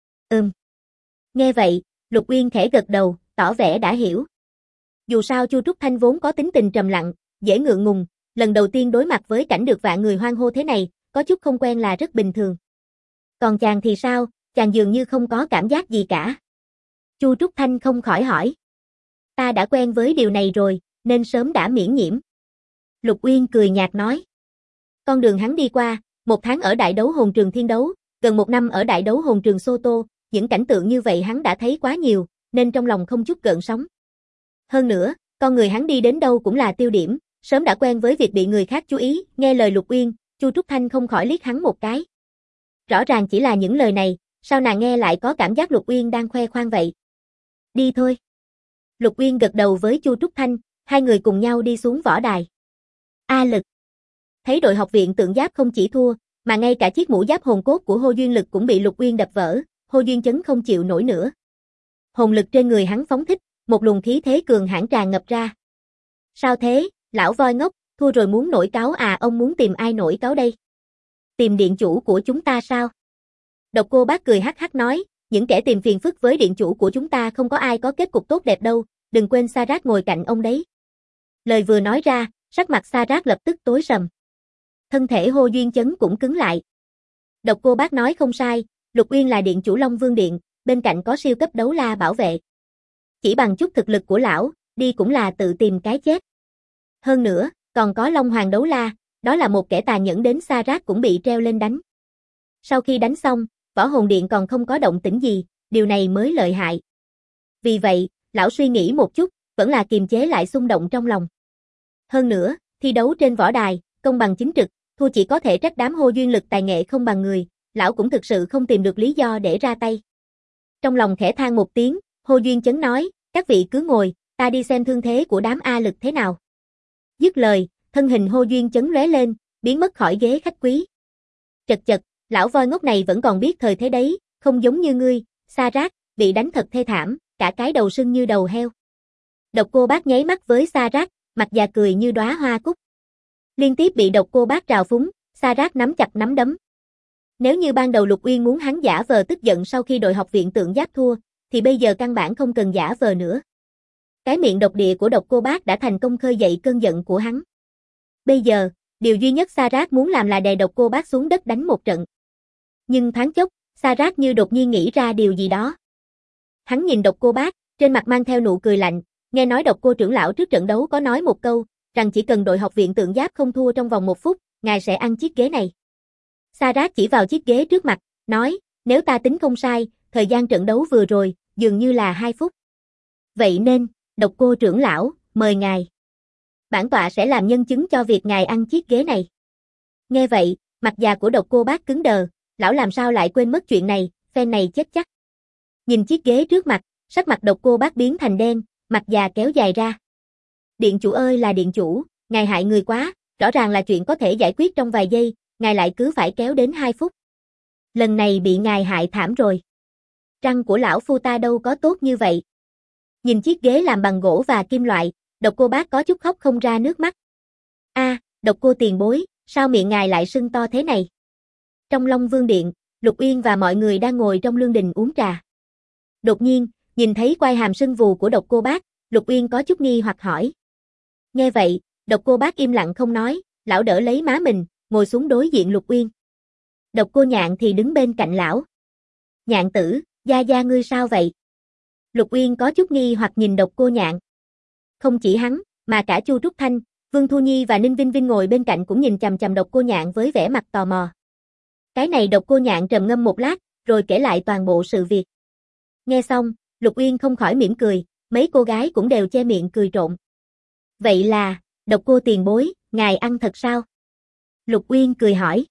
Nghe vậy, Lục Uyên khẽ gật đầu, tỏ vẻ đã hiểu. Dù sao Chu Trúc Thanh vốn có tính tình trầm lặng, dễ ngượng ngùng, lần đầu tiên đối mặt với cảnh được vạn người hoan hô thế này, có chút không quen là rất bình thường. Còn chàng thì sao, chàng dường như không có cảm giác gì cả. Chu Trúc Thanh không khỏi hỏi. Ta đã quen với điều này rồi, nên sớm đã miễn nhiễm. Lục Uyên cười nhạt nói. Con đường hắn đi qua, 1 tháng ở đại đấu hồn trường Thiên Đấu, gần 1 năm ở đại đấu hồn trường Soto, những cảnh tượng như vậy hắn đã thấy quá nhiều, nên trong lòng không chút gợn sóng. Hơn nữa, con người hắn đi đến đâu cũng là tiêu điểm, sớm đã quen với việc bị người khác chú ý, nghe lời Lục Uyên, Chu Trúc Thanh không khỏi liếc hắn một cái. Rõ ràng chỉ là những lời này, sao nàng nghe lại có cảm giác Lục Uyên đang khoe khoang vậy? Đi thôi. Lục Uyên gật đầu với Chu Trúc Thanh, hai người cùng nhau đi xuống võ đài. A Lực. Thấy đội học viện Tượng Giáp không chỉ thua, mà ngay cả chiếc mũ giáp hồn cốt của Hồ Duyên Lực cũng bị Lục Uyên đập vỡ, Hồ Duyên Chấn không chịu nổi nữa. Hồn lực trên người hắn phóng thích, một luồng khí thế cường hãn tràn ngập ra. Sao thế, lão voi ngốc, thua rồi muốn nổi cáu à? Ông muốn tìm ai nổi cáu đây? Tìm điện chủ của chúng ta sao? Độc Cô Bác cười hắc hắc nói, những kẻ tìm phiền phức với điện chủ của chúng ta không có ai có kết cục tốt đẹp đâu, đừng quên Sa-rát ngồi cạnh ông đấy. Lời vừa nói ra, sắc mặt Sa-rát lập tức tối sầm. Thân thể Hồ Duyên Chấn cũng cứng lại. Độc Cô Bác nói không sai, Lục Uyên là điện chủ Long Vương Điện, bên cạnh có siêu cấp đấu la bảo vệ. Chỉ bằng chút thực lực của lão, đi cũng là tự tìm cái chết. Hơn nữa, còn có Long Hoàng đấu la, đó là một kẻ tà nhẫn đến Sa-rát cũng bị treo lên đánh. Sau khi đánh xong, Võ Hồn Điện còn không có động tĩnh gì, điều này mới lợi hại. Vì vậy, lão suy nghĩ một chút, vẫn là kiềm chế lại xung động trong lòng. Hơn nữa, thi đấu trên võ đài, công bằng chính trực, thua chỉ có thể trách đám Hồ Duyên lực tài nghệ không bằng người, lão cũng thực sự không tìm được lý do để ra tay. Trong lòng khẽ than một tiếng, Hồ Duyên Chấn nói, các vị cứ ngồi, ta đi xem thương thế của đám A Lực thế nào. Dứt lời, thân hình Hồ Duyên Chấn lóe lên, biến mất khỏi ghế khách quý. Chật chật, lão voi ngốc này vẫn còn biết thời thế đấy, không giống như ngươi, Sa-rát, bị đánh thật thê thảm, cả cái đầu sưng như đầu heo. Độc Cô Bác nháy mắt với Sa-rát, mặt già cười như đóa hoa cúc. Liên tiếp bị Độc Cô Bác trào phúng, Sa-rát nắm chặt nắm đấm. Nếu như ban đầu Lục Uyên muốn hắn giả vờ tức giận sau khi đội học viện Tượng Giáp thua, thì bây giờ căn bản không cần giả vờ nữa. Cái miệng độc địa của Độc Cô Bác đã thành công khơi dậy cơn giận của hắn. Bây giờ, điều duy nhất Sa-rát muốn làm là đè Độc Cô Bác xuống đất đánh một trận. Nhưng thoáng chốc, Sa-rát như đột nhiên nghĩ ra điều gì đó. Hắn nhìn Độc Cô Bác, trên mặt mang theo nụ cười lạnh, nghe nói Độc Cô trưởng lão trước trận đấu có nói một câu, rằng chỉ cần đội học viện Tượng Giáp không thua trong vòng 1 phút, ngài sẽ ăn chiếc ghế này. Sa-rát chỉ vào chiếc ghế trước mặt, nói, nếu ta tính không sai, thời gian trận đấu vừa rồi, dường như là 2 phút. Vậy nên, Độc Cô trưởng lão, mời ngài. Bản tọa sẽ làm nhân chứng cho việc ngài ăn chiếc ghế này. Nghe vậy, mặt già của Độc Cô Bác cứng đờ, lão làm sao lại quên mất chuyện này, phen này chết chắc. Nhìn chiếc ghế trước mặt, sắc mặt Độc Cô Bác biến thành đen, mặt già kéo dài ra. Điện chủ ơi là điện chủ, ngài hại người quá, rõ ràng là chuyện có thể giải quyết trong vài giây, ngài lại cứ phải kéo đến 2 phút. Lần này bị ngài hại thảm rồi. Răng của lão phu ta đâu có tốt như vậy. Nhìn chiếc ghế làm bằng gỗ và kim loại, Độc Cô Bác có chút khóc không ra nước mắt. Độc Cô tiền bối, sao miệng ngài lại sưng to thế này? Trong Long Vương Điện, Lục Uyên và mọi người đang ngồi trong lương đình uống trà. Đột nhiên, nhìn thấy quai hàm sưng vù của Độc Cô Bác, Lục Uyên có chút nghi hoặc hỏi. Nghe vậy, Độc Cô Bác im lặng không nói, lão đỡ lấy má mình, ngồi xuống đối diện Lục Uyên. Độc Cô Nhạn thì đứng bên cạnh lão. Nhạn tử, gia ngươi sao vậy? Lục Uyên có chút nghi hoặc nhìn Độc Cô Nhạn. Không chỉ hắn, mà cả Chu Trúc Thanh, Vương Thu Nhi và Ninh Vinh Vinh ngồi bên cạnh cũng nhìn chằm chằm Độc Cô Nhạn với vẻ mặt tò mò. Cái này Độc Cô Nhạn trầm ngâm một lát, rồi kể lại toàn bộ sự việc. Nghe xong, Lục Uyên không khỏi mỉm cười, mấy cô gái cũng đều che miệng cười trộn. Vậy là, Độc Cô tiền bối, ngài ăn thật sao? Lục Uyên cười hỏi.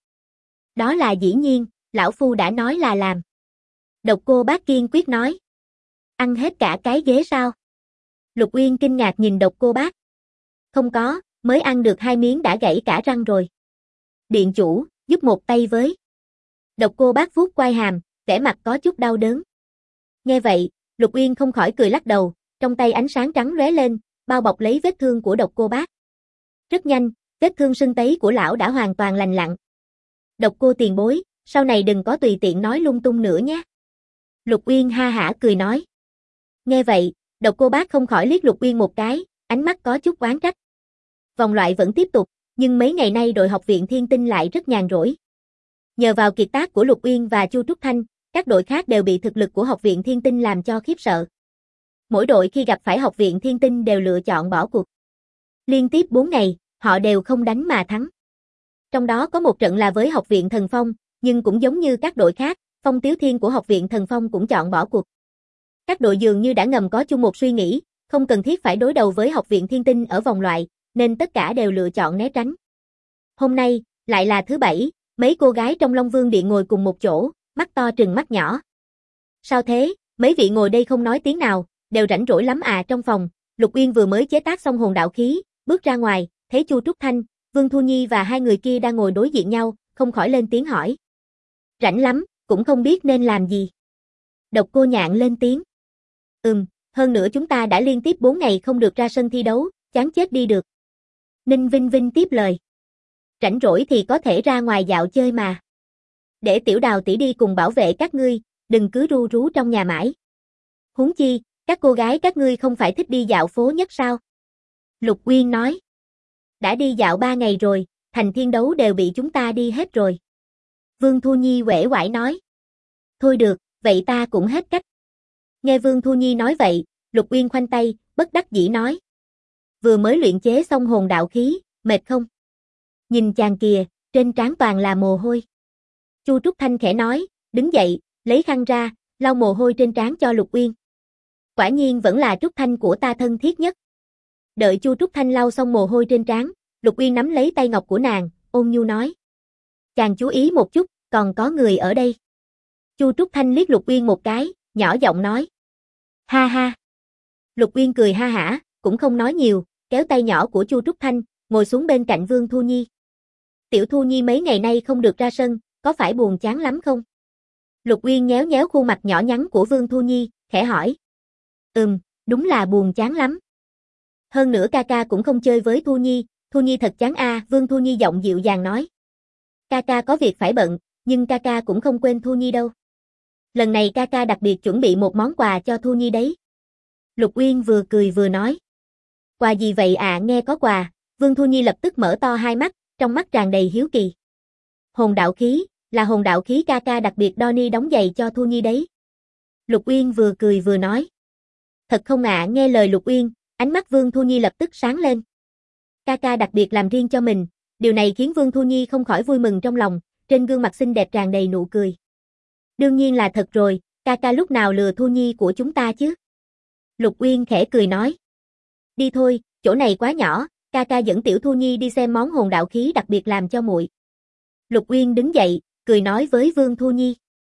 Đó là dĩ nhiên, lão phu đã nói là làm. Độc Cô Bác kiên quyết nói. Ăn hết cả cái ghế sao? Lục Uyên kinh ngạc nhìn Độc Cô Bác. Không có, mới ăn được 2 miếng đã gãy cả răng rồi. Điện chủ, giúp một tay với. Độc Cô Bác vuốt quai hàm, vẻ mặt có chút đau đớn. Nghe vậy, Lục Uyên không khỏi cười lắc đầu, trong tay ánh sáng trắng lóe lên, bao bọc lấy vết thương của Độc Cô Bác. Rất nhanh, vết thương sưng tấy của lão đã hoàn toàn lành lặn. Độc Cô tiền bối, sau này đừng có tùy tiện nói lung tung nữa nhé. Lục Uyên ha hả cười nói. Nghe vậy, Độc Cô Bác không khỏi liếc Lục Uyên một cái, ánh mắt có chút oán trách. Vòng loại vẫn tiếp tục, nhưng mấy ngày nay đội học viện Thiên Tinh lại rất nhàn rỗi. Nhờ vào kiệt tác của Lục Uyên và Chu Trúc Thanh, các đội khác đều bị thực lực của học viện Thiên Tinh làm cho khiếp sợ. Mỗi đội khi gặp phải học viện Thiên Tinh đều lựa chọn bỏ cuộc. Liên tiếp 4 ngày, họ đều không đánh mà thắng. Trong đó có một trận là với học viện Thần Phong, nhưng cũng giống như các đội khác, Phong Tiếu Thiên của học viện Thần Phong cũng chọn bỏ cuộc. Các đội dường như đã ngầm có chung một suy nghĩ, không cần thiết phải đối đầu với học viện Thiên Tinh ở vòng loại, nên tất cả đều lựa chọn né tránh. Hôm nay, lại là thứ Bảy, mấy cô gái trong Long Vương Điện ngồi cùng một chỗ, mắt to trừng mắt nhỏ. Sao thế, mấy vị ngồi đây không nói tiếng nào, đều rảnh rỗi lắm à? Trong phòng, Lục Uyên vừa mới chế tác xong hồn đạo khí, bước ra ngoài, thấy Chu Trúc Thanh, Vương Thu Nhi và 2 người kia đang ngồi đối diện nhau, không khỏi lên tiếng hỏi. Rảnh lắm, cũng không biết nên làm gì. Độc Cô Nhạn lên tiếng. Hơn nữa chúng ta đã liên tiếp 4 ngày không được ra sân thi đấu, chán chết đi được. Ninh Vinh Vinh tiếp lời. Rảnh rỗi thì có thể ra ngoài dạo chơi mà. Để Tiểu Đào tỷ đi cùng bảo vệ các ngươi, đừng cứ ru rú trong nhà mãi. Huống chi, các cô gái các ngươi không phải thích đi dạo phố nhất sao? Lục Uyên nói. Đã đi dạo 3 ngày rồi, thành thiên đấu đều bị chúng ta đi hết rồi. Vương Thu Nhi uể oải nói. Thôi được, vậy ta cũng hết cách. Nghe Vương Thu Nhi nói vậy, Lục Uyên khoanh tay, bất đắc dĩ nói. Vừa mới luyện chế xong hồn đạo khí, mệt không? Nhìn chàng kìa, trên trán toàn là mồ hôi. Chu Trúc Thanh khẽ nói, đứng dậy, lấy khăn ra, lau mồ hôi trên trán cho Lục Uyên. Quả nhiên vẫn là Trúc Thanh của ta thân thiết nhất. Đợi Chu Trúc Thanh lau xong mồ hôi trên trán, Lục Uyên nắm lấy tay ngọc của nàng, ôn nhu nói. Chàng chú ý một chút, còn có người ở đây. Chu Trúc Thanh liếc Lục Uyên một cái, nhỏ giọng nói. Ha ha. Lục Uyên cười ha hả, cũng không nói nhiều, kéo tay nhỏ của Chu Trúc Thanh, ngồi xuống bên cạnh Vương Thu Nhi. Tiểu Thu Nhi mấy ngày nay không được ra sân, có phải buồn chán lắm không? Lục Uyên nhéo nhéo khuôn mặt nhỏ nhắn của Vương Thu Nhi, khẽ hỏi. Đúng là buồn chán lắm. Hơn nữa ca ca cũng không chơi với Thu Nhi thật chán a. Vương Thu Nhi giọng dịu dàng nói. Ca ca có việc phải bận, nhưng ca ca cũng không quên Thu Nhi đâu. Lần này ca ca đặc biệt chuẩn bị một món quà cho Thu Nhi đấy. Lục Uyên vừa cười vừa nói. Quà gì vậy ạ? Nghe có quà, Vương Thu Nhi lập tức mở to hai mắt, trong mắt tràn đầy hiếu kỳ. Hồn đạo khí, là hồn đạo khí ca ca đặc biệt Donnie đóng giày cho Thu Nhi đấy. Lục Uyên vừa cười vừa nói. Thật không ạ? Nghe lời Lục Uyên, ánh mắt Vương Thu Nhi lập tức sáng lên. Ca ca đặc biệt làm riêng cho mình, điều này khiến Vương Thu Nhi không khỏi vui mừng trong lòng, trên gương mặt xinh đẹp tràn đầy nụ cười. Đương nhiên là thật rồi, ca ca lúc nào lừa Thu Nhi của chúng ta chứ? Lục Uyên khẽ cười nói. Đi thôi, chỗ này quá nhỏ, ca ca dẫn Tiểu Thu Nhi đi xem món hồn đạo khí đặc biệt làm cho muội. Lục Uyên đứng dậy, cười nói với Vương Thu Nhi.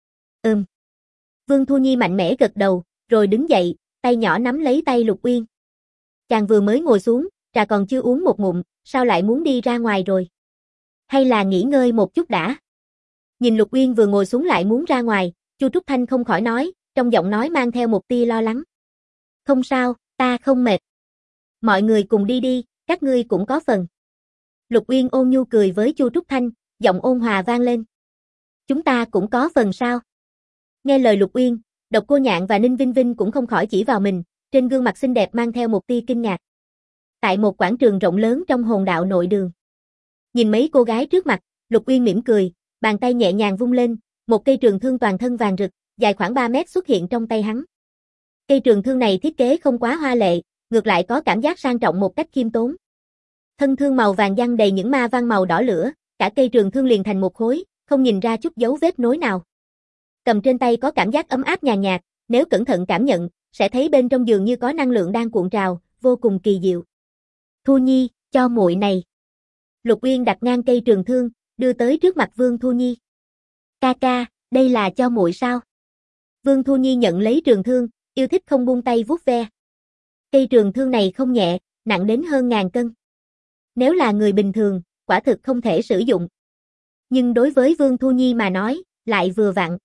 Vương Thu Nhi mạnh mẽ gật đầu, rồi đứng dậy, tay nhỏ nắm lấy tay Lục Uyên. Chàng vừa mới ngồi xuống, trà còn chưa uống một ngụm, sao lại muốn đi ra ngoài rồi? Hay là nghỉ ngơi một chút đã? Nhìn Lục Uyên vừa ngồi xuống lại muốn ra ngoài, Chu Trúc Thanh không khỏi nói, trong giọng nói mang theo một tia lo lắng. Không sao, ta không mệt. Mọi người cùng đi đi, các ngươi cũng có phần. Lục Uyên ôn nhu cười với Chu Trúc Thanh, giọng ôn hòa vang lên. Chúng ta cũng có phần sao? Nghe lời Lục Uyên, Độc Cô Nhạn và Ninh Vinh Vinh cũng không khỏi chỉ vào mình, trên gương mặt xinh đẹp mang theo một tia kinh ngạc. Tại một quảng trường rộng lớn trong hồn đạo nội đường. Nhìn mấy cô gái trước mặt, Lục Uyên mỉm cười, bàn tay nhẹ nhàng vung lên, một cây trường thương toàn thân vàng rực, dài khoảng 3 mét xuất hiện trong tay hắn. Cây trường thương này thiết kế không quá hoa lệ, ngược lại có cảm giác sang trọng một cách khiêm tốn. Thân thương màu vàng giăng đầy những ma văn màu đỏ lửa, cả cây trường thương liền thành một khối, không nhìn ra chút dấu vết nối nào. Cầm trên tay có cảm giác ấm áp nhàn nhạt, nếu cẩn thận cảm nhận, sẽ thấy bên trong dường như có năng lượng đang cuộn trào, vô cùng kỳ diệu. Thu Nhi, cho muội này. Lục Uyên đặt ngang cây trường thương, đưa tới trước mặt Vương Thu Nhi. Ca ca, đây là cho muội sao? Vương Thu Nhi nhận lấy trường thương, yêu thích không buông tay vuốt ve. Cây trường thương này không nhẹ, nặng đến hơn 1000 cân. Nếu là người bình thường, quả thực không thể sử dụng. Nhưng đối với Vương Thu Nhi mà nói, lại vừa vặn.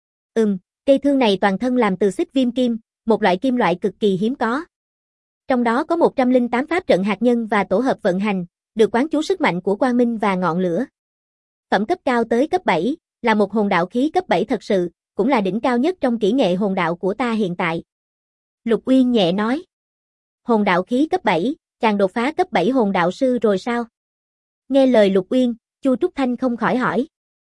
Cây thương này toàn thân làm từ xích viêm kim, một loại kim loại cực kỳ hiếm có. Trong đó có 108 pháp trận hạt nhân và tổ hợp vận hành, được quán chú sức mạnh của quang minh và ngọn lửa. Phẩm cấp cao tới cấp 7, là một hồn đạo khí cấp 7 thật sự, cũng là đỉnh cao nhất trong kỹ nghệ hồn đạo của ta hiện tại. Lục Uyên nhẹ nói. Hồn đạo khí cấp 7, chàng đột phá cấp 7 hồn đạo sư rồi sao? Nghe lời Lục Uyên, Chu Trúc Thanh không khỏi hỏi.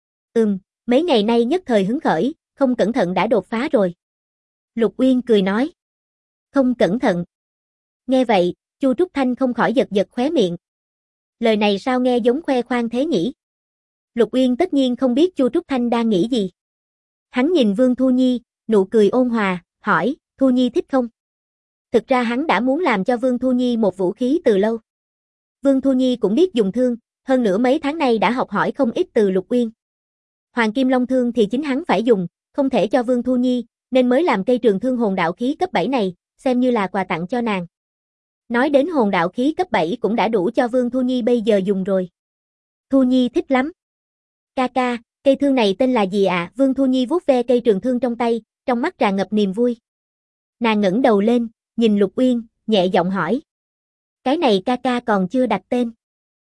Mấy ngày nay nhất thời hứng khởi, không cẩn thận đã đột phá rồi. Lục Uyên cười nói. Không cẩn thận. Nghe vậy, Chu Trúc Thanh không khỏi giật giật khóe miệng. Lời này sao nghe giống khoe khoang thế nhỉ? Lục Uyên tất nhiên không biết Chu Trúc Thanh đang nghĩ gì. Hắn nhìn Vương Thu Nhi, nụ cười ôn hòa, hỏi, Thu Nhi thích không? Thực ra hắn đã muốn làm cho Vương Thu Nhi một vũ khí từ lâu. Vương Thu Nhi cũng biết dùng thương, hơn nữa mấy tháng nay đã học hỏi không ít từ Lục Uyên. Hoàng Kim Long Thương thì chính hắn phải dùng, không thể cho Vương Thu Nhi, nên mới làm cây trường thương hồn đạo khí cấp 7 này, xem như là quà tặng cho nàng. Nói đến hồn đạo khí cấp 7 cũng đã đủ cho Vương Thu Nhi bây giờ dùng rồi. Thu Nhi thích lắm. Ca ca, cây thương này tên là gì ạ? Vương Thu Nhi vuốt ve cây trường thương trong tay, trong mắt tràn ngập niềm vui. Nàng ngẩng đầu lên, nhìn Lục Uyên, nhẹ giọng hỏi. Cái này ca ca còn chưa đặt tên.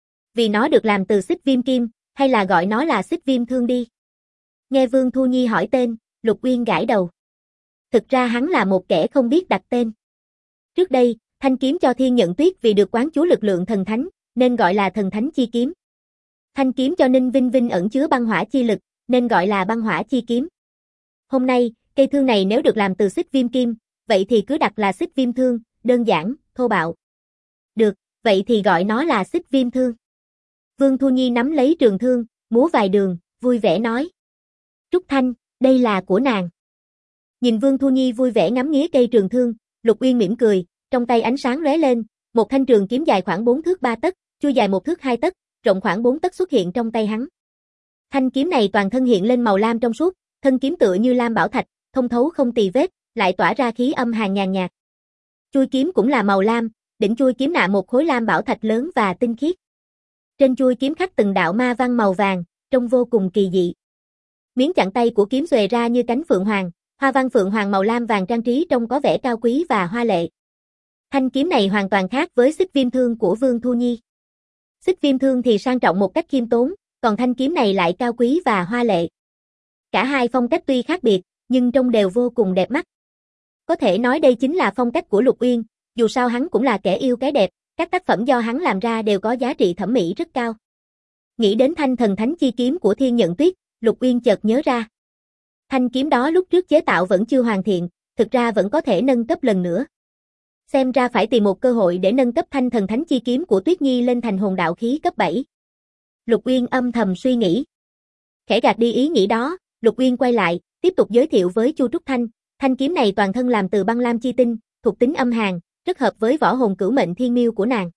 Vì nó được làm từ xích viêm kim, hay là gọi nó là xích viêm thương đi? Nghe Vương Thu Nhi hỏi tên, Lục Uyên gãi đầu. Thực ra hắn là một kẻ không biết đặt tên. Trước đây, thanh kiếm cho Thiên Nhận Tuyết vì được quán chú lực lượng thần thánh, nên gọi là thần thánh chi kiếm. Thanh kiếm cho Ninh Vinh Vinh ẩn chứa băng hỏa chi lực, nên gọi là băng hỏa chi kiếm. Hôm nay, cây thương này nếu được làm từ xích viêm kim, vậy thì cứ đặt là xích viêm thương, đơn giản, thô bạo. Được, vậy thì gọi nó là xích viêm thương. Vương Thu Nhi nắm lấy trường thương, múa vài đường, vui vẻ nói. Trúc Thanh, đây là của nàng. Nhìn Vương Thu Nhi vui vẻ ngắm nghía cây trường thương, Lục Uyên mỉm cười, trong tay ánh sáng lóe lên, một thanh trường kiếm dài khoảng 4 thước 3 tấc, chui dài 1 thước 2 tấc, rộng khoảng 4 tấc xuất hiện trong tay hắn. Thanh kiếm này toàn thân hiện lên màu lam trong suốt, thân kiếm tựa như lam bảo thạch, thông thấu không tì vết, lại tỏa ra khí âm hàn nhàn nhạt. Chui kiếm cũng là màu lam, đỉnh chui kiếm nạm một khối lam bảo thạch lớn và tinh khiết. Trên chui kiếm khắc từng đạo ma văn màu vàng, trông vô cùng kỳ dị. Miếng chặn tay của kiếm xòe ra như cánh phượng hoàng, hoa văn phượng hoàng màu lam vàng trang trí trông có vẻ cao quý và hoa lệ. Thanh kiếm này hoàn toàn khác với xích viêm thương của Vương Thu Nhi. Xích viêm thương thì sang trọng một cách khiêm tốn, còn thanh kiếm này lại cao quý và hoa lệ. Cả hai phong cách tuy khác biệt, nhưng trông đều vô cùng đẹp mắt. Có thể nói đây chính là phong cách của Lục Uyên, dù sao hắn cũng là kẻ yêu cái đẹp, các tác phẩm do hắn làm ra đều có giá trị thẩm mỹ rất cao. Nghĩ đến thanh thần thánh chi kiếm của Thiên Nhận Tuyết, Lục Uyên chợt nhớ ra. Thanh kiếm đó lúc trước chế tạo vẫn chưa hoàn thiện, thực ra vẫn có thể nâng cấp lần nữa. Xem ra phải tìm một cơ hội để nâng cấp thanh thần thánh chi kiếm của Tuyết Nhi lên thành hồn đạo khí cấp 7. Lục Uyên âm thầm suy nghĩ. Khẽ gạt đi ý nghĩ đó, Lục Uyên quay lại, tiếp tục giới thiệu với Chu Trúc Thanh, thanh kiếm này toàn thân làm từ băng lam chi tinh, thuộc tính âm hàn, rất hợp với võ hồn cửu mệnh thiên miêu của nàng.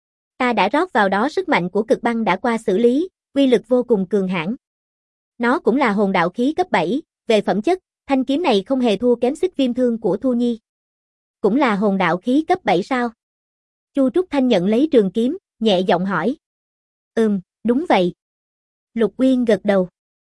Ta đã rót vào đó sức mạnh của cực băng đã qua xử lý, uy lực vô cùng cường hãn. Nó cũng là hồn đạo khí cấp 7, về phẩm chất, thanh kiếm này không hề thua kém xích viêm thương của Thu Nhi. Cũng là hồn đạo khí cấp 7 sao? Chu Trúc Thanh nhận lấy trường kiếm, nhẹ giọng hỏi. Đúng vậy. Lục Uyên gật đầu.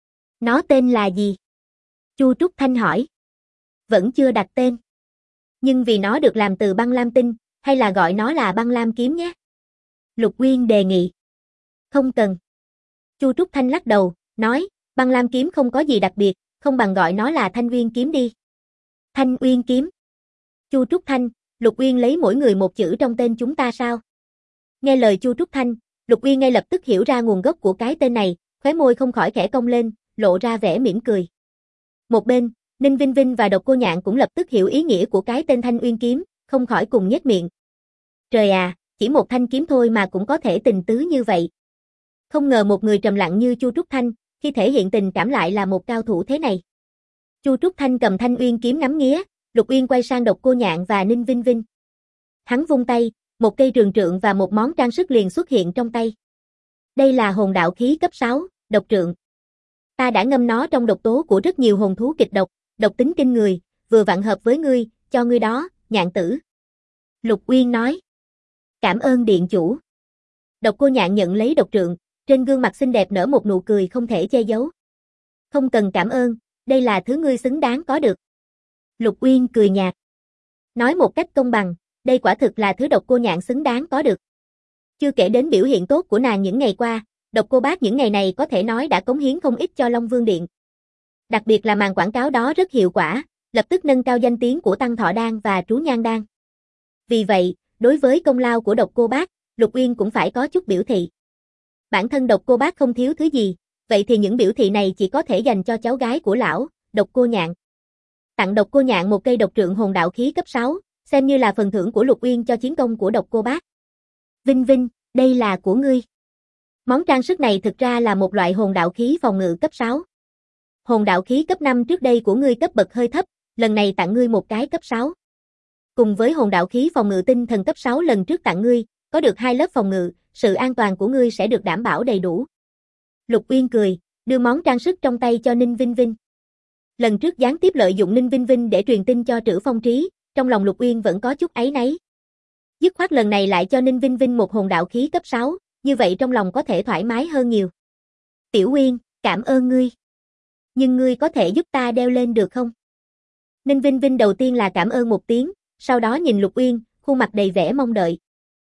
Nó tên là gì? Chu Trúc Thanh hỏi. Vẫn chưa đặt tên. Nhưng vì nó được làm từ băng lam tinh, hay là gọi nó là băng lam kiếm nhé? Lục Uyên đề nghị. Không cần. Chu Trúc Thanh lắc đầu, nói, băng lam kiếm không có gì đặc biệt, không bằng gọi nó là Thanh Uyên kiếm đi. Thanh Uyên kiếm. Chu Trúc Thanh, Lục Uyên lấy mỗi người một chữ trong tên chúng ta sao? Nghe lời Chu Trúc Thanh, Lục Uyên ngay lập tức hiểu ra nguồn gốc của cái tên này, khóe môi không khỏi khẽ cong lên, lộ ra vẻ mỉm cười. Một bên, Ninh Vinh Vinh và Độc Cô Nhạn cũng lập tức hiểu ý nghĩa của cái tên Thanh Uyên kiếm, không khỏi cùng nhếch miệng. Trời à, chỉ một thanh kiếm thôi mà cũng có thể tình tứ như vậy. Không ngờ một người trầm lặng như Chu Trúc Thanh, khi thể hiện tình cảm lại là một cao thủ thế này. Chu Trúc Thanh cầm Thanh Uyên kiếm ngắm nghía, Lục Uyên quay sang Độc Cô Nhạn và Ninh Vinh Vinh. Hắn vung tay, một cây trường trượng và một món trang sức liền xuất hiện trong tay. Đây là hồn đạo khí cấp 6, độc trượng. Ta đã ngâm nó trong độc tố của rất nhiều hồn thú kịch độc, độc tính kinh người, vừa vặn hợp với ngươi, cho ngươi đó, Nhạn tử. Lục Uyên nói. Cảm ơn điện chủ. Độc Cô Nhạn nhận lấy độc trượng, trên gương mặt xinh đẹp nở một nụ cười không thể che giấu. Không cần cảm ơn, đây là thứ ngươi xứng đáng có được. Lục Uyên cười nhạt. Nói một cách công bằng, đây quả thực là thứ Độc Cô Nhạn xứng đáng có được. Chưa kể đến biểu hiện tốt của nàng những ngày qua, Độc Cô Bác những ngày này có thể nói đã cống hiến không ít cho Long Vương Điện. Đặc biệt là màn quảng cáo đó rất hiệu quả, lập tức nâng cao danh tiếng của Tăng Thọ Đan và Trú Nhan Đan. Vì vậy, đối với công lao của Độc Cô Bác, Lục Uyên cũng phải có chút biểu thị. Bản thân Độc Cô Bác không thiếu thứ gì, vậy thì những biểu thị này chỉ có thể dành cho cháu gái của lão, Độc Cô Nhạn. Tặng Độc Cô Nhạn một cây độc trượng hồn đạo khí cấp 6, xem như là phần thưởng của Lục Uyên cho chiến công của Độc Cô Bác. Vinh Vinh, đây là của ngươi. Món trang sức này thực ra là một loại hồn đạo khí phòng ngự cấp 6. Hồn đạo khí cấp 5 trước đây của ngươi cấp bậc hơi thấp, lần này tặng ngươi một cái cấp 6. Cùng với hồn đạo khí phòng ngự tinh thần cấp 6 lần trước tặng ngươi, có được 2 lớp phòng ngự, sự an toàn của ngươi sẽ được đảm bảo đầy đủ. Lục Uyên cười, đưa món trang sức trong tay cho Ninh Vinh Vinh. Lần trước gián tiếp lợi dụng Ninh Vinh Vinh để truyền tin cho Trữ Phong Trí, trong lòng Lục Uyên vẫn có chút áy náy. Dứt khoát lần này lại cho Ninh Vinh Vinh một hồn đạo khí cấp 6, như vậy trong lòng có thể thoải mái hơn nhiều. Tiểu Uyên, cảm ơn ngươi. Nhưng ngươi có thể giúp ta đeo lên được không? Ninh Vinh Vinh đầu tiên là cảm ơn một tiếng, sau đó nhìn Lục Uyên, khuôn mặt đầy vẻ mong đợi.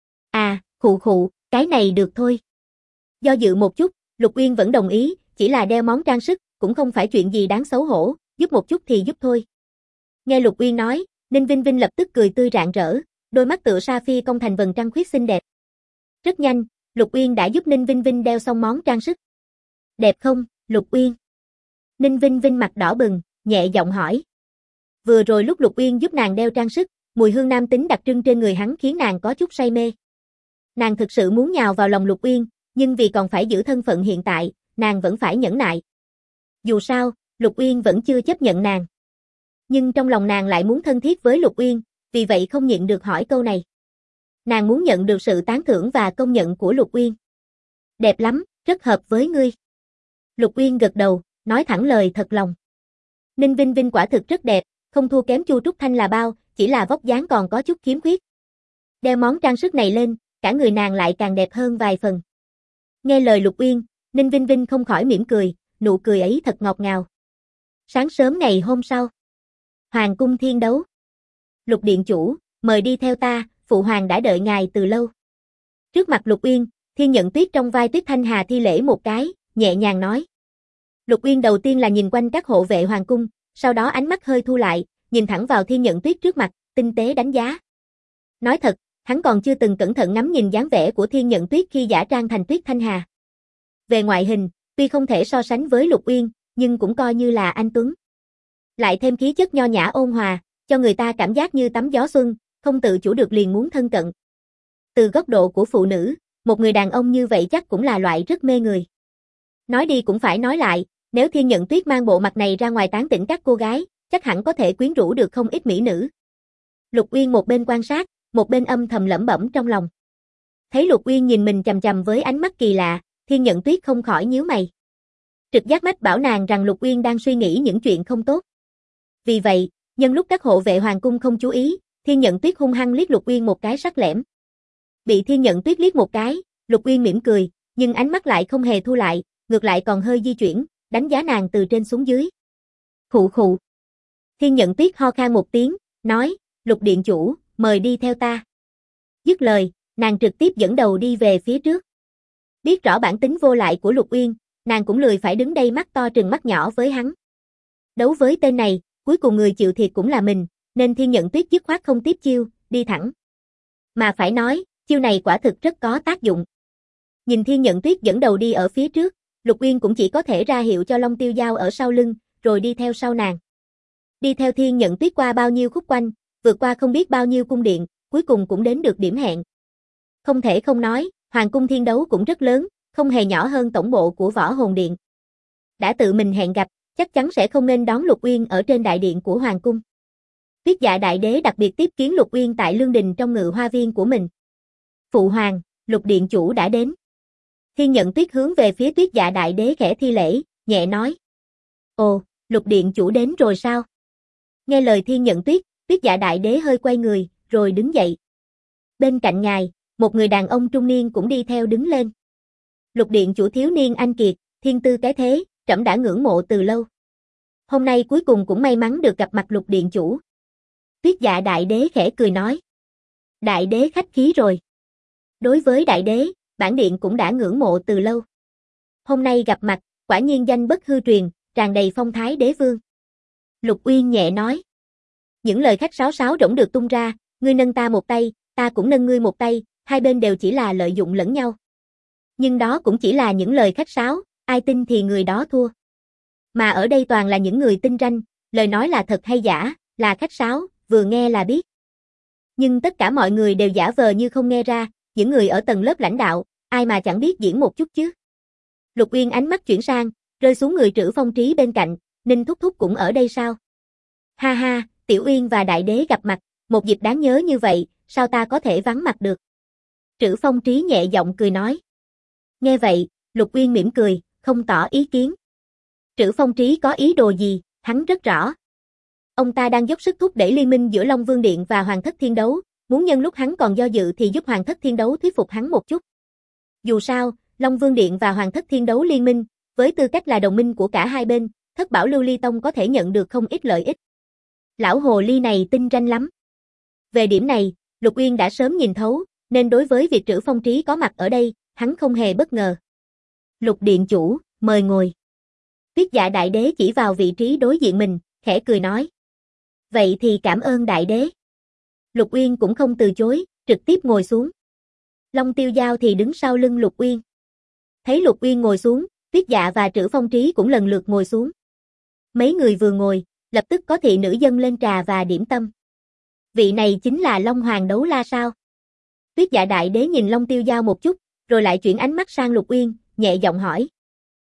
À, khụ, cái này được thôi. Do dự một chút, Lục Uyên vẫn đồng ý, chỉ là đeo món trang sức, cũng không phải chuyện gì đáng xấu hổ, giúp một chút thì giúp thôi. Nghe Lục Uyên nói, Ninh Vinh Vinh lập tức cười tươi rạng rỡ, đôi mắt tựa sa phi cong thành vầng trăng khuyết xinh đẹp. Rất nhanh, Lục Uyên đã giúp Ninh Vinh Vinh đeo xong món trang sức. Đẹp không, Lục Uyên? Ninh Vinh Vinh mặt đỏ bừng, nhẹ giọng hỏi. Vừa rồi lúc Lục Uyên giúp nàng đeo trang sức, mùi hương nam tính đặc trưng trên người hắn khiến nàng có chút say mê. Nàng thực sự muốn nhào vào lòng Lục Uyên, nhưng vì còn phải giữ thân phận hiện tại, nàng vẫn phải nhẫn nại. Dù sao, Lục Uyên vẫn chưa chấp nhận nàng. Nhưng trong lòng nàng lại muốn thân thiết với Lục Uyên, vì vậy không nhịn được hỏi câu này. Nàng muốn nhận được sự tán thưởng và công nhận của Lục Uyên. Đẹp lắm, rất hợp với ngươi. Lục Uyên gật đầu, nói thẳng lời thật lòng. Ninh Vinh Vinh quả thực rất đẹp, không thua kém Chu Trúc Thanh là bao, chỉ là vóc dáng còn có chút khiếm khuyết. Đeo món trang sức này lên, cả người nàng lại càng đẹp hơn vài phần. Nghe lời Lục Uyên, Ninh Vinh Vinh không khỏi mỉm cười, nụ cười ấy thật ngọt ngào. Sáng sớm ngày hôm sau, Hoàng cung Thiên Đấu. Lục điện chủ, mời đi theo ta, phụ hoàng đã đợi ngài từ lâu. Trước mặt Lục Uyên, Thiên Nhận Tuyết trong vai Tuyết Thanh Hà thi lễ một cái, nhẹ nhàng nói. Lục Uyên đầu tiên là nhìn quanh các hộ vệ hoàng cung, sau đó ánh mắt hơi thu lại, nhìn thẳng vào Thiên Nhận Tuyết trước mặt, tinh tế đánh giá. Nói thật, hắn còn chưa từng cẩn thận ngắm nhìn dáng vẻ của Thiên Nhận Tuyết khi giả trang thành Tuyết Thanh Hà. Về ngoại hình, tuy không thể so sánh với Lục Uyên, nhưng cũng coi như là anh tuấn. Lại thêm khí chất nho nhã ôn hòa, cho người ta cảm giác như tắm gió xuân, không tự chủ được liền muốn thân cận. Từ góc độ của phụ nữ, một người đàn ông như vậy chắc cũng là loại rất mê người. Nói đi cũng phải nói lại, nếu Thiên Nhận Tuyết mang bộ mặt này ra ngoài tán tỉnh các cô gái, chắc hẳn có thể quyến rũ được không ít mỹ nữ. Lục Uyên một bên quan sát, một bên âm thầm lẩm bẩm trong lòng. Thấy Lục Uyên nhìn mình chằm chằm với ánh mắt kỳ lạ, Thiên Nhận Tuyết không khỏi nhíu mày. Trực giác mách bảo nàng rằng Lục Uyên đang suy nghĩ những chuyện không tốt. Vì vậy, nhân lúc các hộ vệ hoàng cung không chú ý, Thiên Nhận Tuyết hung hăng liếc Lục Uyên một cái sắc lẻm. Bị Thiên Nhận Tuyết liếc một cái, Lục Uyên mỉm cười, nhưng ánh mắt lại không hề thu lại, ngược lại còn hơi di chuyển, đánh giá nàng từ trên xuống dưới. Khụ. Thiên Nhận Tuyết ho khan một tiếng, nói, Lục điện chủ, mời đi theo ta. Dứt lời, nàng trực tiếp dẫn đầu đi về phía trước. Biết rõ bản tính vô lại của Lục Uyên, nàng cũng lười phải đứng đây mắt to trừng mắt nhỏ với hắn. Đấu với tên này, cuối cùng người chịu thiệt cũng là mình, nên Thiên Nhận Tuyết dứt khoát không tiếp chiêu, đi thẳng. Mà phải nói, chiêu này quả thực rất có tác dụng. Nhìn Thiên Nhận Tuyết dẫn đầu đi ở phía trước, Lục Uyên cũng chỉ có thể ra hiệu cho Long Tiêu Dao ở sau lưng, rồi đi theo sau nàng. Đi theo Thiên Nhận Tuyết qua bao nhiêu khúc quanh, vượt qua không biết bao nhiêu cung điện, cuối cùng cũng đến được điểm hẹn. Không thể không nói, Hoàng cung Thiên Đấu cũng rất lớn, không hề nhỏ hơn tổng bộ của Võ Hồn Điện. Đã tự mình hẹn gặp, chắc chắn sẽ không nên đón Lục Uyên ở trên đại điện của Hoàng cung. Tuyết Dạ Đại Đế đặc biệt tiếp kiến Lục Uyên tại lương đình trong ngự hoa viên của mình. Phụ hoàng, Lục điện chủ đã đến. Thiên Nhận Tuyết hướng về phía Tuyết Dạ Đại Đế khẽ thi lễ, nhẹ nói. Ồ, Lục điện chủ đến rồi sao? Nghe lời Thiên Nhận Tuyết, Tuyết Dạ Đại Đế hơi quay người, rồi đứng dậy. Bên cạnh ngài, một người đàn ông trung niên cũng đi theo đứng lên. Lục điện chủ thiếu niên anh kiệt, thiên tư cái thế, trẫm đã ngưỡng mộ từ lâu. Hôm nay cuối cùng cũng may mắn được gặp mặt Lục điện chủ. Tuyết Dạ Đại Đế khẽ cười nói. Đại đế khách khí rồi. Đối với đại đế, bản điện cũng đã ngưỡng mộ từ lâu. Hôm nay gặp mặt, quả nhiên danh bất hư truyền, tràn đầy phong thái đế vương. Lục Uyên nhẹ nói. Những lời khách sáo sáo rỗng được tung ra, ngươi nâng ta một tay, ta cũng nâng ngươi một tay, hai bên đều chỉ là lợi dụng lẫn nhau. Nhưng đó cũng chỉ là những lời khách sáo, ai tin thì người đó thua. Mà ở đây toàn là những người tinh ranh, lời nói là thật hay giả, là khách sáo, vừa nghe là biết. Nhưng tất cả mọi người đều giả vờ như không nghe ra, những người ở tầng lớp lãnh đạo, ai mà chẳng biết diễn một chút chứ. Lục Uyên ánh mắt chuyển sang, rơi xuống người Trữ Phong Trí bên cạnh, Ninh thúc thúc cũng ở đây sao? Ha ha, Tiểu Uyên và Đại Đế gặp mặt, một dịp đáng nhớ như vậy, sao ta có thể vắng mặt được? Trữ Phong Trí nhẹ giọng cười nói. Nghe vậy, Lục Uyên mỉm cười, không tỏ ý kiến. Trữ Phong Trí có ý đồ gì, hắn rất rõ. Ông ta đang dốc sức thúc đẩy liên minh giữa Long Vương Điện và Hoàng Thất Thiên Đấu, muốn nhân lúc hắn còn do dự thì giúp Hoàng Thất Thiên Đấu thuyết phục hắn một chút. Dù sao, Long Vương Điện và Hoàng Thất Thiên Đấu liên minh, với tư cách là đồng minh của cả hai bên, Thất Bảo Lưu Ly Tông có thể nhận được không ít lợi ích. Lão hồ ly này tinh ranh lắm. Về điểm này, Lục Uyên đã sớm nhìn thấu, nên đối với việc Trữ Phong Trí có mặt ở đây, hắn không hề bất ngờ. Lục điện chủ, mời ngồi. Tuyết Dạ Đại Đế chỉ vào vị trí đối diện mình, khẽ cười nói. Vậy thì cảm ơn Đại Đế. Lục Uyên cũng không từ chối, trực tiếp ngồi xuống. Long Tiêu Giao thì đứng sau lưng Lục Uyên. Thấy Lục Uyên ngồi xuống, Tuyết Dạ và Trữ Phong Trí cũng lần lượt ngồi xuống. Mấy người vừa ngồi, lập tức có thị nữ dâng lên trà và điểm tâm. Vị này chính là Long Hoàng Đấu La sao? Tuyết Dạ Đại Đế nhìn Long Tiêu Giao một chút, rồi lại chuyển ánh mắt sang Lục Uyên, nhẹ giọng hỏi.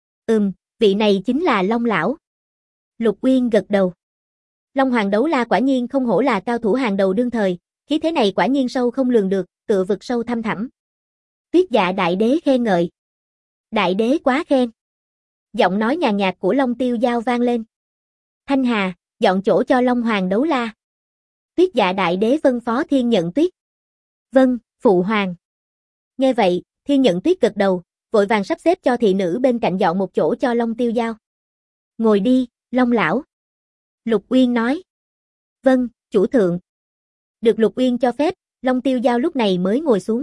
Vị này chính là Long Lão. Lục Uyên gật đầu. Long Hoàng Đấu La quả nhiên không hổ là cao thủ hàng đầu đương thời, khí thế này quả nhiên sâu không lường được, tựa vực sâu thăm thẳm. Tuyết Dạ Đại Đế khen ngợi. Đại Đế quá khen. Giọng nói nhàn nhạt của Long Tiêu Giao vang lên. Thanh Hà, dọn chỗ cho Long Hoàng Đấu La. Tuyết Dạ Đại Đế phân phó Thiên Nhận Tuyết. Vâng, phụ hoàng. Nghe vậy, Thiên Nhận Tuyết gật đầu, vội vàng sắp xếp cho thị nữ bên cạnh dọn một chỗ cho Long Tiêu Giao. Ngồi đi, Long Lão. Lục Uyên nói. Vâng, chủ thượng. Được Lục Uyên cho phép, Long Tiêu Giao lúc này mới ngồi xuống.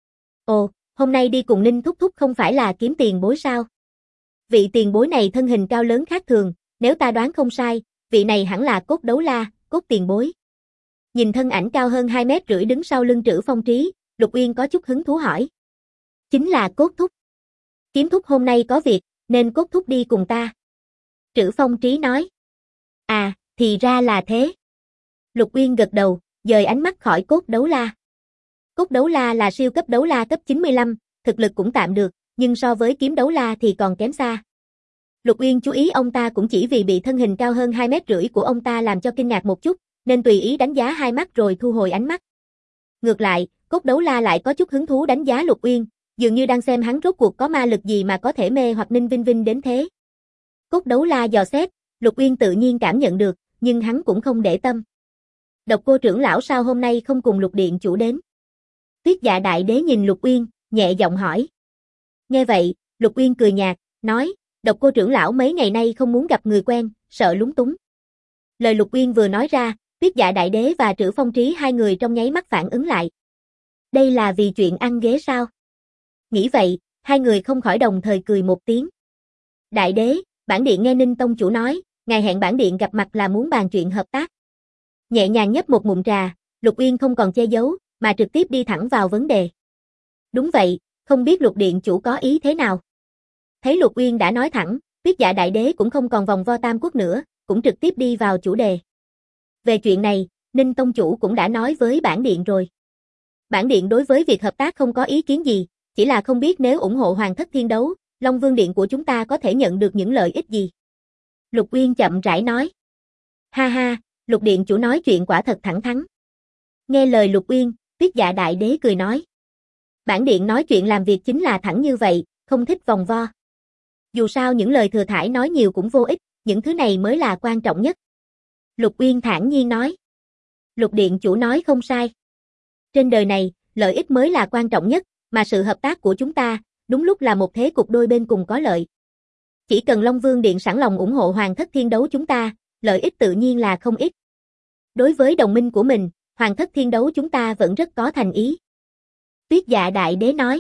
Ồ, hôm nay đi cùng Ninh Thúc Thúc không phải là kiếm tiền bối sao? Vị tiền bối này thân hình cao lớn khác thường, nếu ta đoán không sai, vị này hẳn là Cốt Đấu La, Cốt tiền bối. Nhìn thân ảnh cao hơn 2,5 mét đứng sau lưng Trữ Phong Trí, Lục Uyên có chút hứng thú hỏi. Chính là Cốt Thúc. Kiếm Thúc hôm nay có việc, nên Cốt Thúc đi cùng ta. Trữ Phong Trí nói. À, thì ra là thế. Lục Uyên gật đầu, dời ánh mắt khỏi Cốt Đấu La. Cốt Đấu La là siêu cấp đấu la cấp 95, thực lực cũng tạm được, nhưng so với Kiếm Đấu La thì còn kém xa. Lục Uyên chú ý ông ta cũng chỉ vì bị thân hình cao hơn 2,5 mét của ông ta làm cho kinh ngạc một chút, nên tùy ý đánh giá hai mắt rồi thu hồi ánh mắt. Ngược lại, Cốt Đấu La lại có chút hứng thú đánh giá Lục Uyên, dường như đang xem hắn rốt cuộc có ma lực gì mà có thể mê hoặc Ninh Vinh Vinh đến thế. Cốt Đấu La dò xét, Lục Uyên tự nhiên cảm nhận được, nhưng hắn cũng không để tâm. Độc Cô trưởng lão sao hôm nay không cùng Lục điện chủ đến? Tuyết Dạ Đại Đế nhìn Lục Uyên, nhẹ giọng hỏi. Nghe vậy, Lục Uyên cười nhạt, nói, Độc Cô trưởng lão mấy ngày nay không muốn gặp người quen, sợ lúng túng. Lời Lục Uyên vừa nói ra, Tuyết Dạ Đại Đế và Trữ Phong Trí hai người trong nháy mắt phản ứng lại. Đây là vì chuyện ăn ghế sao? Nghĩ vậy, hai người không khỏi đồng thời cười một tiếng. Đại Đế, bản điện nghe Ninh tông chủ nói, ngài hẹn bản điện gặp mặt là muốn bàn chuyện hợp tác. Nhẹ nhàng nhấp một ngụm trà, Lục Uyên không còn che giấu, mà trực tiếp đi thẳng vào vấn đề. Đúng vậy, không biết Lục điện chủ có ý thế nào? Thấy Lục Uyên đã nói thẳng, Tuyết Dạ Đại Đế cũng không còn vòng vo tam quốc nữa, cũng trực tiếp đi vào chủ đề. Về chuyện này, Ninh tông chủ cũng đã nói với bản điện rồi. Bản điện đối với việc hợp tác không có ý kiến gì, chỉ là không biết nếu ủng hộ Hoàng Thất Thiên Đấu, Long Vương Điện của chúng ta có thể nhận được những lợi ích gì. Lục Uyên chậm rãi nói. Ha ha, Lục điện chủ nói chuyện quả thật thẳng thắn. Nghe lời Lục Uyên, Tuyết Dạ Đại Đế cười nói. Bản điện nói chuyện làm việc chính là thẳng như vậy, không thích vòng vo. Dù sao những lời thừa thãi nói nhiều cũng vô ích, những thứ này mới là quan trọng nhất. Lục Uyên thản nhiên nói. Lục điện chủ nói không sai. Trên đời này, lợi ích mới là quan trọng nhất, mà sự hợp tác của chúng ta, đúng lúc là một thế cục đôi bên cùng có lợi. Chỉ cần Long Vương Điện sẵn lòng ủng hộ Hoàng Thất Thiên Đấu chúng ta, lợi ích tự nhiên là không ít. Đối với đồng minh của mình, Hoàng Thất Thiên Đấu chúng ta vẫn rất có thành ý. Tuyết Dạ Đại Đế nói.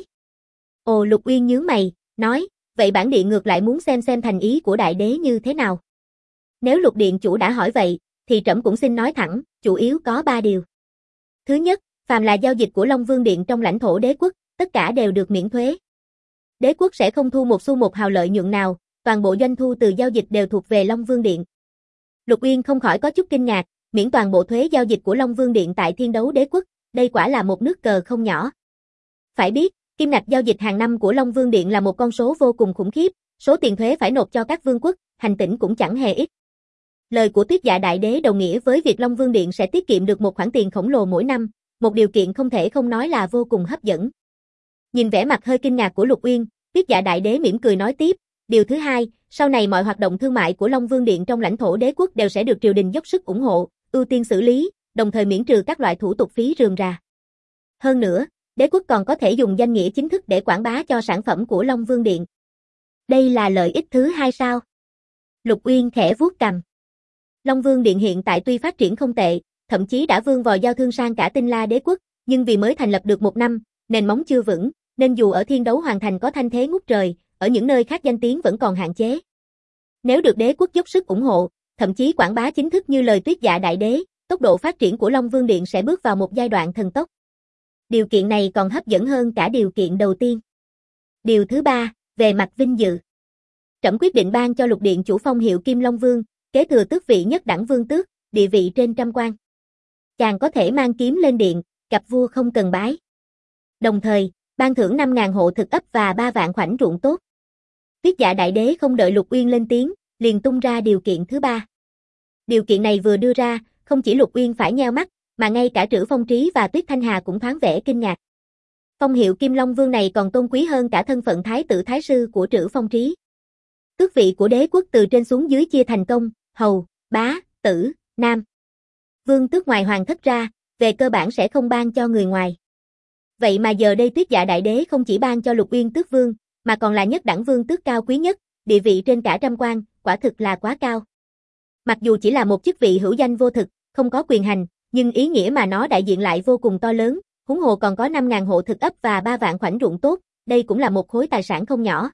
Ồ, Lục Uyên nhướng mày, nói, vậy bản điện ngược lại muốn xem thành ý của Đại Đế như thế nào. Nếu Lục điện chủ đã hỏi vậy, thì trẫm cũng xin nói thẳng, chủ yếu có 3 điều. Thứ nhất, phàm là giao dịch của Long Vương Điện trong lãnh thổ đế quốc, tất cả đều được miễn thuế. Đế quốc sẽ không thu một xu một hào lợi nhuận nào, toàn bộ doanh thu từ giao dịch đều thuộc về Long Vương Điện. Lục Uyên không khỏi có chút kinh ngạc, miễn toàn bộ thuế giao dịch của Long Vương Điện tại Thiên Đấu Đế quốc, đây quả là một nước cờ không nhỏ. Phải biết, kim ngạch giao dịch hàng năm của Long Vương Điện là một con số vô cùng khủng khiếp, số tiền thuế phải nộp cho các vương quốc, hành tỉnh cũng chẳng hề ít. Lời của Tuyết Dạ Đại Đế đồng nghĩa với việc Long Vương Điện sẽ tiết kiệm được một khoản tiền khổng lồ mỗi năm, một điều kiện không thể không nói là vô cùng hấp dẫn. Nhìn vẻ mặt hơi kinh ngạc của Lục Uyên, Tuyết Dạ Đại Đế mỉm cười nói tiếp, điều thứ hai, sau này mọi hoạt động thương mại của Long Vương Điện trong lãnh thổ đế quốc đều sẽ được triều đình dốc sức ủng hộ, ưu tiên xử lý, đồng thời miễn trừ các loại thủ tục phí rườm rà. Hơn nữa, đế quốc còn có thể dùng danh nghĩa chính thức để quảng bá cho sản phẩm của Long Vương Điện. Đây là lợi ích thứ hai sao? Lục Uyên khẽ vuốt cằm. Long Vương Điện hiện tại tuy phát triển không tệ, thậm chí đã vươn vòi giao thương sang cả Tinh La Đế quốc, nhưng vì mới thành lập được 1 năm, nền móng chưa vững, nên dù ở Thiên Đấu Hoàng Thành có thanh thế ngút trời, ở những nơi khác danh tiếng vẫn còn hạn chế. Nếu được đế quốc dốc sức ủng hộ, thậm chí quảng bá chính thức như lời Tuyết Dạ Đại Đế, tốc độ phát triển của Long Vương Điện sẽ bước vào một giai đoạn thần tốc. Điều kiện này còn hấp dẫn hơn cả điều kiện đầu tiên. Điều thứ 3, về mặt vinh dự. Trẫm quyết định ban cho Lục Điện chủ phong hiệu Kim Long Vương, kế thừa tước vị nhất đẳng vương tước, địa vị trên trăm quan. Chàng có thể mang kiếm lên điện, gặp vua không cần bái. Đồng thời, ban thưởng 5.000 hộ thực ấp và 3 vạn khoảnh ruộng tốt. Tuyết Dạ Đại Đế không đợi Lục Uyên lên tiếng, liền tung ra điều kiện thứ 3. Điều kiện này vừa đưa ra, không chỉ Lục Uyên phải nheo mắt, mà ngay cả Trữ Phong Trí và Tuyết Thanh Hà cũng thoáng vẻ kinh ngạc. Phong hiệu Kim Long Vương này còn tôn quý hơn cả thân phận thái tử thái sư của Trữ Phong Trí. Tước vị của đế quốc từ trên xuống dưới chia thành công, hầu, bá, tử, nam. Vương tước ngoài hoàng thất ra, về cơ bản sẽ không ban cho người ngoài. Vậy mà giờ đây Tuyết Dạ Đại Đế không chỉ ban cho Lục Uyên tước vương, mà còn là nhất đẳng vương tước cao quý nhất, địa vị trên cả trăm quan, quả thực là quá cao. Mặc dù chỉ là một chức vị hữu danh vô thực, không có quyền hành, nhưng ý nghĩa mà nó đại diện lại vô cùng to lớn, huống hồ còn có 5.000 hộ thực ấp và 3 vạn khoảnh ruộng tốt, đây cũng là một khối tài sản không nhỏ.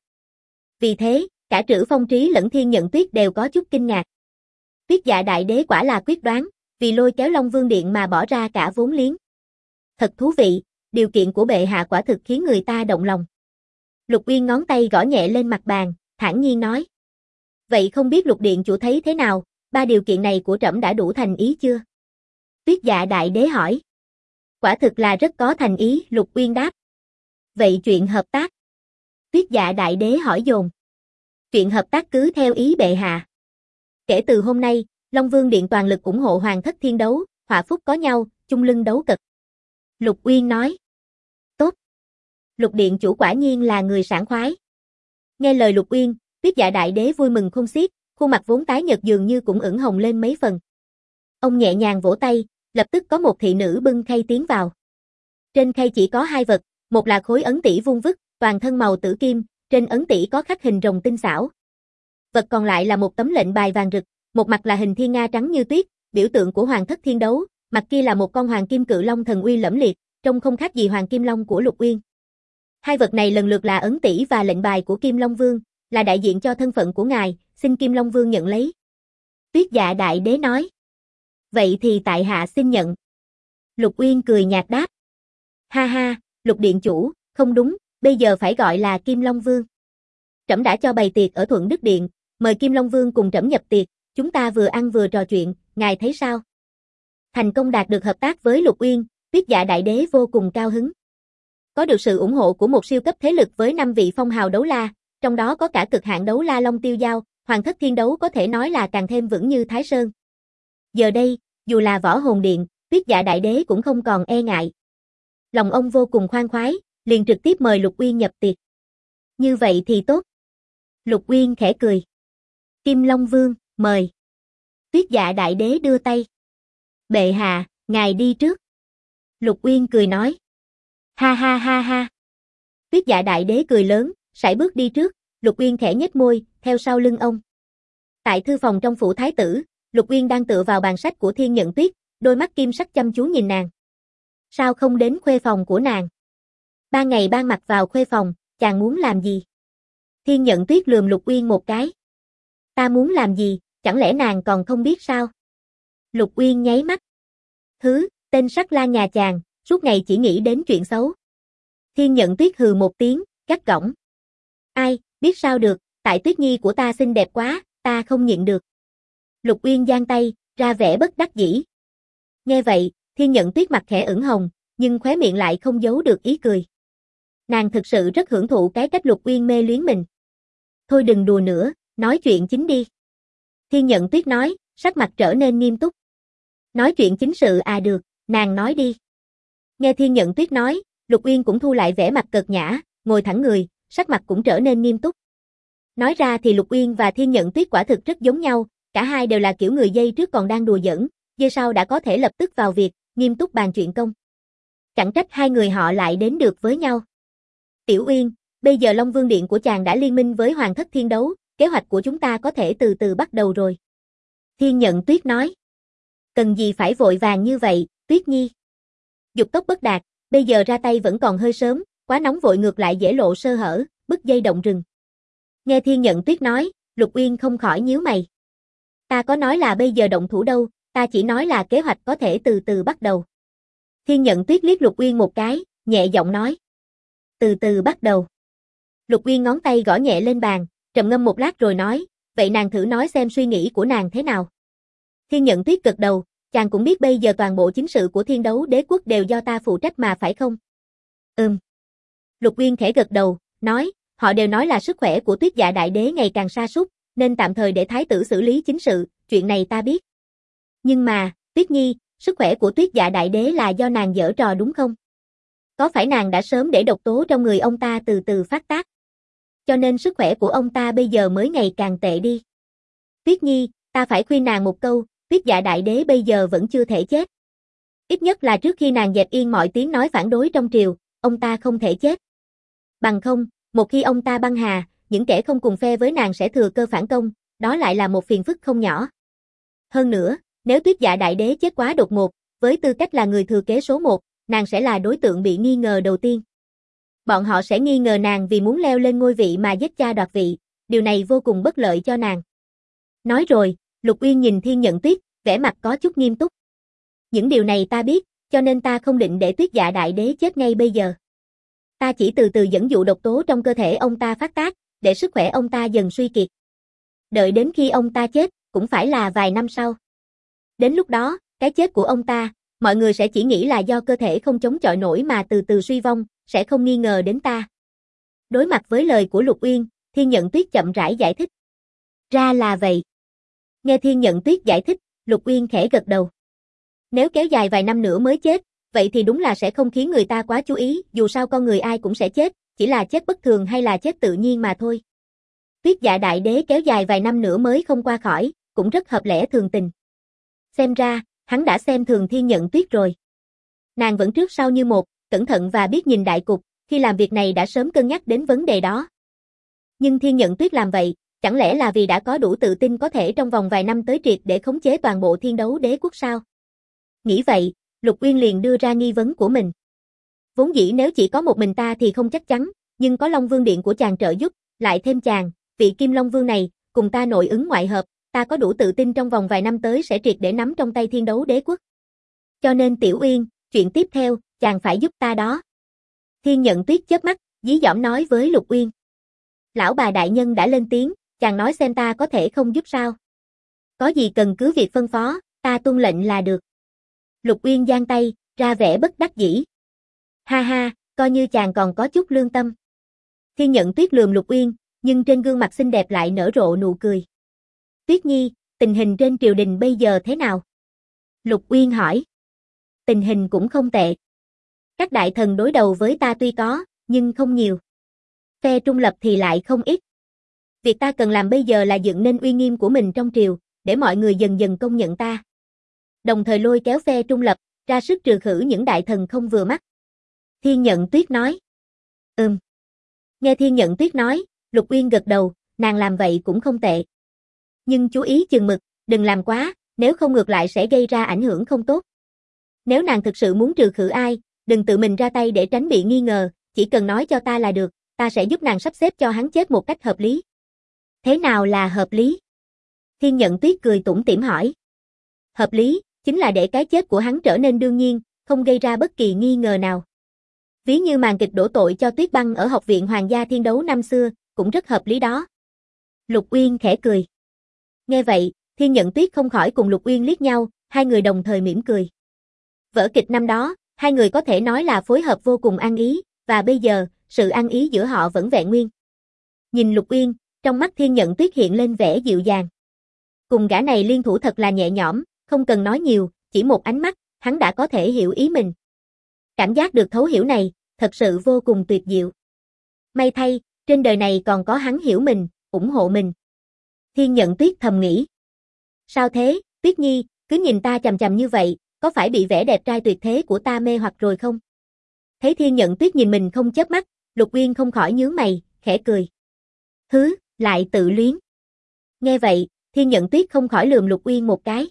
Vì thế, cả Trữ Phong Trí lẫn Thiên Nhận Tuyết đều có chút kinh ngạc. Tuyết Dạ Đại Đế quả là quyết đoán, vì lôi kéo Long Vương Điện mà bỏ ra cả vốn liếng. Thật thú vị, điều kiện của bệ hạ quả thực khiến người ta động lòng. Lục Uyên ngón tay gõ nhẹ lên mặt bàn, thản nhiên nói. Vậy không biết Lục Điện chủ thấy thế nào, 3 điều kiện này của trẫm đã đủ thành ý chưa? Tuyết Dạ Đại Đế hỏi. Quả thực là rất có thành ý, Lục Uyên đáp. Vậy chuyện hợp tác? Tuyết Dạ Đại Đế hỏi dồn. Chuyện hợp tác cứ theo ý bệ hạ. Kể từ hôm nay, Long Vương Điện toàn lực ủng hộ Hoàng thất thiên đấu, họa phúc có nhau, chung lưng đấu cực. Lục Uyên nói. Tốt. Lục Điện chủ quả nhiên là người sảng khoái. Nghe lời Lục Uyên, Tuyết Dạ Đại Đế vui mừng không xiết, khuôn mặt vốn tái nhợt dường như cũng ửng hồng lên mấy phần. Ông nhẹ nhàng vỗ tay, lập tức có một thị nữ bưng khay tiến vào. Trên khay chỉ có 2 vật, một là khối ấn tỷ vuông vức, toàn thân màu tử kim, trên ấn tỷ có khắc hình rồng tinh xảo. Vật còn lại là một tấm lệnh bài vàng rực, một mặt là hình thiên nga trắng như tuyết, biểu tượng của Hoàng thất thiên đấu, mặt kia là một con hoàng kim cự long thần uy lẫm liệt, trông không khác gì hoàng kim long của Lục Uyên. 2 vật này lần lượt là ấn tỷ và lệnh bài của Kim Long Vương, là đại diện cho thân phận của ngài, xin Kim Long Vương nhận lấy. Tuyết Dạ Đại Đế nói. Vậy thì tại hạ xin nhận. Lục Uyên cười nhạt đáp. Ha ha, Lục Điện chủ, không đúng, bây giờ phải gọi là Kim Long Vương. Trẫm đã cho bày tiệc ở Thuận Đức Điện, mời Kim Long Vương cùng trẫm nhập tiệc, chúng ta vừa ăn vừa trò chuyện, ngài thấy sao? Thành công đạt được hợp tác với Lục Uyên, Tuyết Dạ Đại Đế vô cùng cao hứng. Có được sự ủng hộ của một siêu cấp thế lực với 5 vị phong hào đấu la, trong đó có cả cực hạn đấu la Long Tiêu Giao, Hoàng thất thiên đấu có thể nói là càng thêm vững như Thái Sơn. Giờ đây, dù là Võ Hồn Điện, Tuyết Dạ Đại Đế cũng không còn e ngại. Lòng ông vô cùng khoan khoái, liền trực tiếp mời Lục Uyên nhập tiệc. Như vậy thì tốt. Lục Uyên khẽ cười. Kim Long Vương, mời. Tuyết Dạ Đại Đế đưa tay. Bệ hạ, ngài đi trước. Lục Uyên cười nói. Ha ha ha ha. Tuyết Dạ Đại Đế cười lớn, sải bước đi trước, Lục Uyên khẽ nhếch môi, theo sau lưng ông. Tại thư phòng trong phủ thái tử, Lục Uyên đang tựa vào bàn sách của Thiên Nhận Tuyết, đôi mắt kim sắc chăm chú nhìn nàng. Sao không đến khuê phòng của nàng? Ban ngày ban mặt vào khuê phòng, chàng muốn làm gì? Thiên Nhận Tuyết lườm Lục Uyên một cái. Ta muốn làm gì, chẳng lẽ nàng còn không biết sao? Lục Uyên nháy mắt. Hứ, tên sắc lang nhà chàng, suốt ngày chỉ nghĩ đến chuyện xấu. Thiên Nhận Tuyết hừ một tiếng, gắt gỏng. Ai, biết sao được, tại Tuyết Nhi của ta xinh đẹp quá, ta không nhịn được. Lục Uyên giang tay, ra vẻ bất đắc dĩ. Nghe vậy, Thiên Nhận Tuyết mặt khẽ ửng hồng, nhưng khóe miệng lại không giấu được ý cười. Nàng thực sự rất hưởng thụ cái cách Lục Uyên mê luyến mình. Thôi đừng đùa nữa, nói chuyện chính đi. Thiên Nhận Tuyết nói, sắc mặt trở nên nghiêm túc. Nói chuyện chính sự à được, nàng nói đi. Nghe Thiên Nhận Tuyết nói, Lục Uyên cũng thu lại vẻ mặt cợt nhã, ngồi thẳng người, sắc mặt cũng trở nên nghiêm túc. Nói ra thì Lục Uyên và Thiên Nhận Tuyết quả thực rất giống nhau, cả hai đều là kiểu người dây trước còn đang đùa giỡn, dây sau đã có thể lập tức vào việc, nghiêm túc bàn chuyện công. Chẳng trách hai người họ lại đến được với nhau. Tiểu Uyên, bây giờ Long Vương Điện của chàng đã liên minh với Hoàng thất thiên đấu, kế hoạch của chúng ta có thể từ từ bắt đầu rồi. Thiên Nhận Tuyết nói. Cần gì phải vội vàng như vậy, Tuyết Nhi. Dục tốc bất đạt, bây giờ ra tay vẫn còn hơi sớm, quá nóng vội ngược lại dễ lộ sơ hở, bứt dây động rừng. Nghe Thiên Nhận Tuyết nói, Lục Uyên không khỏi nhíu mày. Ta có nói là bây giờ động thủ đâu, ta chỉ nói là kế hoạch có thể từ từ bắt đầu. Thiên Nhận Tuyết liếc Lục Uyên một cái, nhẹ giọng nói. Từ từ bắt đầu. Lục Uyên ngón tay gõ nhẹ lên bàn, trầm ngâm một lát rồi nói, vậy nàng thử nói xem suy nghĩ của nàng thế nào. Thiên Nhận Tuyết gật đầu, chàng cũng biết bây giờ toàn bộ chính sự của Thiên Đấu Đế quốc đều do ta phụ trách mà phải không? Lục Uyên khẽ gật đầu, nói, họ đều nói là sức khỏe của Tuyết Dạ Đại Đế ngày càng sa sút, nên tạm thời để thái tử xử lý chính sự, chuyện này ta biết. Nhưng mà, Tuyết Nhi, sức khỏe của Tuyết Dạ Đại Đế là do nàng giở trò đúng không? Có phải nàng đã sớm để độc tố trong người ông ta từ từ phát tác? Cho nên sức khỏe của ông ta bây giờ mới ngày càng tệ đi. Tuyết Nhi, ta phải khuyên nàng một câu, Tuyết Dạ Đại Đế bây giờ vẫn chưa thể chết. Ít nhất là trước khi nàng dẹp yên mọi tiếng nói phản đối trong triều, ông ta không thể chết. Bằng không, một khi ông ta băng hà, những kẻ không cùng phe với nàng sẽ thừa cơ phản công, đó lại là một phiền phức không nhỏ. Hơn nữa, nếu Tuyết Dạ Đại Đế chết quá đột ngột, với tư cách là người thừa kế số 1, nàng sẽ là đối tượng bị nghi ngờ đầu tiên. Bọn họ sẽ nghi ngờ nàng vì muốn leo lên ngôi vị mà giết cha đoạt vị, điều này vô cùng bất lợi cho nàng. Nói rồi, Lục Uyên nhìn Thiên Nhận Tuyết, vẻ mặt có chút nghiêm túc. Những điều này ta biết, cho nên ta không định để Tuyết Dạ Đại Đế chết ngay bây giờ. Ta chỉ từ từ dẫn dụ độc tố trong cơ thể ông ta phát tác, để sức khỏe ông ta dần suy kiệt. Đợi đến khi ông ta chết, cũng phải là vài năm sau. Đến lúc đó, cái chết của ông ta, mọi người sẽ chỉ nghĩ là do cơ thể không chống chọi nổi mà từ từ suy vong, sẽ không nghi ngờ đến ta. Đối mặt với lời của Lục Uyên, Thiên Nhận Tuyết chậm rãi giải thích. Ra là vậy. Nghe Thiên Nhận Tuyết giải thích, Lục Uyên khẽ gật đầu. Nếu kéo dài vài năm nữa mới chết, vậy thì đúng là sẽ không khiến người ta quá chú ý, dù sao con người ai cũng sẽ chết, chỉ là chết bất thường hay là chết tự nhiên mà thôi. Tuyết Dạ Đại Đế kéo dài vài năm nữa mới không qua khỏi, cũng rất hợp lẽ thường tình. Xem ra, hắn đã xem thường Thiên Nhận Tuyết rồi. Nàng vẫn trước sau như một, cẩn thận và biết nhìn đại cục, khi làm việc này đã sớm cân nhắc đến vấn đề đó. Nhưng Thiên Nhận Tuyết làm vậy, chẳng lẽ là vì đã có đủ tự tin có thể trong vòng vài năm tới triệt để khống chế toàn bộ Thiên Đấu Đế quốc sao? Nghĩ vậy, Lục Uyên liền đưa ra nghi vấn của mình. Vốn dĩ nếu chỉ có một mình ta thì không chắc chắn, nhưng có Long Vương Điện của chàng trợ giúp, lại thêm chàng, vị Kim Long Vương này, cùng ta nội ứng ngoại hợp, ta có đủ tự tin trong vòng vài năm tới sẽ triệt để nắm trong tay Thiên Đấu Đế quốc. Cho nên Tiểu Uyên, chuyện tiếp theo, chàng phải giúp ta đó. Thiên Nhận Tuyết chớp mắt, dí dỏm nói với Lục Uyên. Lão bà đại nhân đã lên tiếng, chàng nói xem ta có thể không giúp sao. Có gì cần cứ việc phân phó, ta tuân lệnh là được. Lục Uyên giang tay, ra vẻ bất đắc dĩ. Ha ha, coi như chàng còn có chút lương tâm. Thiên Nhận Tuyết lườm Lục Uyên, nhưng trên gương mặt xinh đẹp lại nở rộ nụ cười. Tuyết Nhi, tình hình trên triều đình bây giờ thế nào? Lục Uyên hỏi. Tình hình cũng không tệ. Các đại thần đối đầu với ta tuy có, nhưng không nhiều. Phe trung lập thì lại không ít. Việc ta cần làm bây giờ là dựng nên uy nghiêm của mình trong triều, để mọi người dần dần công nhận ta. Đồng thời lôi kéo phe trung lập, ra sức trừ khử những đại thần không vừa mắt. Thiên Nhận Tuyết nói. Nghe Thiên Nhận Tuyết nói, Lục Uyên gật đầu, nàng làm vậy cũng không tệ. Nhưng chú ý chừng mực, đừng làm quá, nếu không ngược lại sẽ gây ra ảnh hưởng không tốt. Nếu nàng thực sự muốn trừ khử ai, đừng tự mình ra tay để tránh bị nghi ngờ, chỉ cần nói cho ta là được, ta sẽ giúp nàng sắp xếp cho hắn chết một cách hợp lý. Thế nào là hợp lý? Thiên Nhận Tuyết cười tủm tỉm hỏi. Hợp lý, chính là để cái chết của hắn trở nên đương nhiên, không gây ra bất kỳ nghi ngờ nào. Ví như màn kịch đổ tội cho Tuyết Băng ở Học viện Hoàng gia Thiên Đấu năm xưa, cũng rất hợp lý đó. Lục Uyên khẽ cười. Nghe vậy, Thiên Nhận Tuyết không khỏi cùng Lục Uyên liếc nhau, hai người đồng thời mỉm cười. Vở kịch năm đó, hai người có thể nói là phối hợp vô cùng ăn ý, và bây giờ, sự ăn ý giữa họ vẫn vẹn nguyên. Nhìn Lục Uyên, trong mắt Thiên Nhận Tuyết hiện lên vẻ dịu dàng. Cùng gã này liên thủ thật là nhẹ nhõm, không cần nói nhiều, chỉ một ánh mắt, hắn đã có thể hiểu ý mình. Cảm giác được thấu hiểu này, thật sự vô cùng tuyệt diệu. May thay, trên đời này còn có hắn hiểu mình, ủng hộ mình. Thiên Nhận Tuyết thầm nghĩ. Sao thế, Tuyết Nhi, cứ nhìn ta chằm chằm như vậy, có phải bị vẻ đẹp trai tuyệt thế của ta mê hoặc rồi không? Thấy Thiên Nhận Tuyết nhìn mình không chớp mắt, Lục Uyên không khỏi nhướng mày, khẽ cười. Hứ, lại tự luyến. Nghe vậy, Thiên Nhận Tuyết không khỏi lườm Lục Uyên một cái.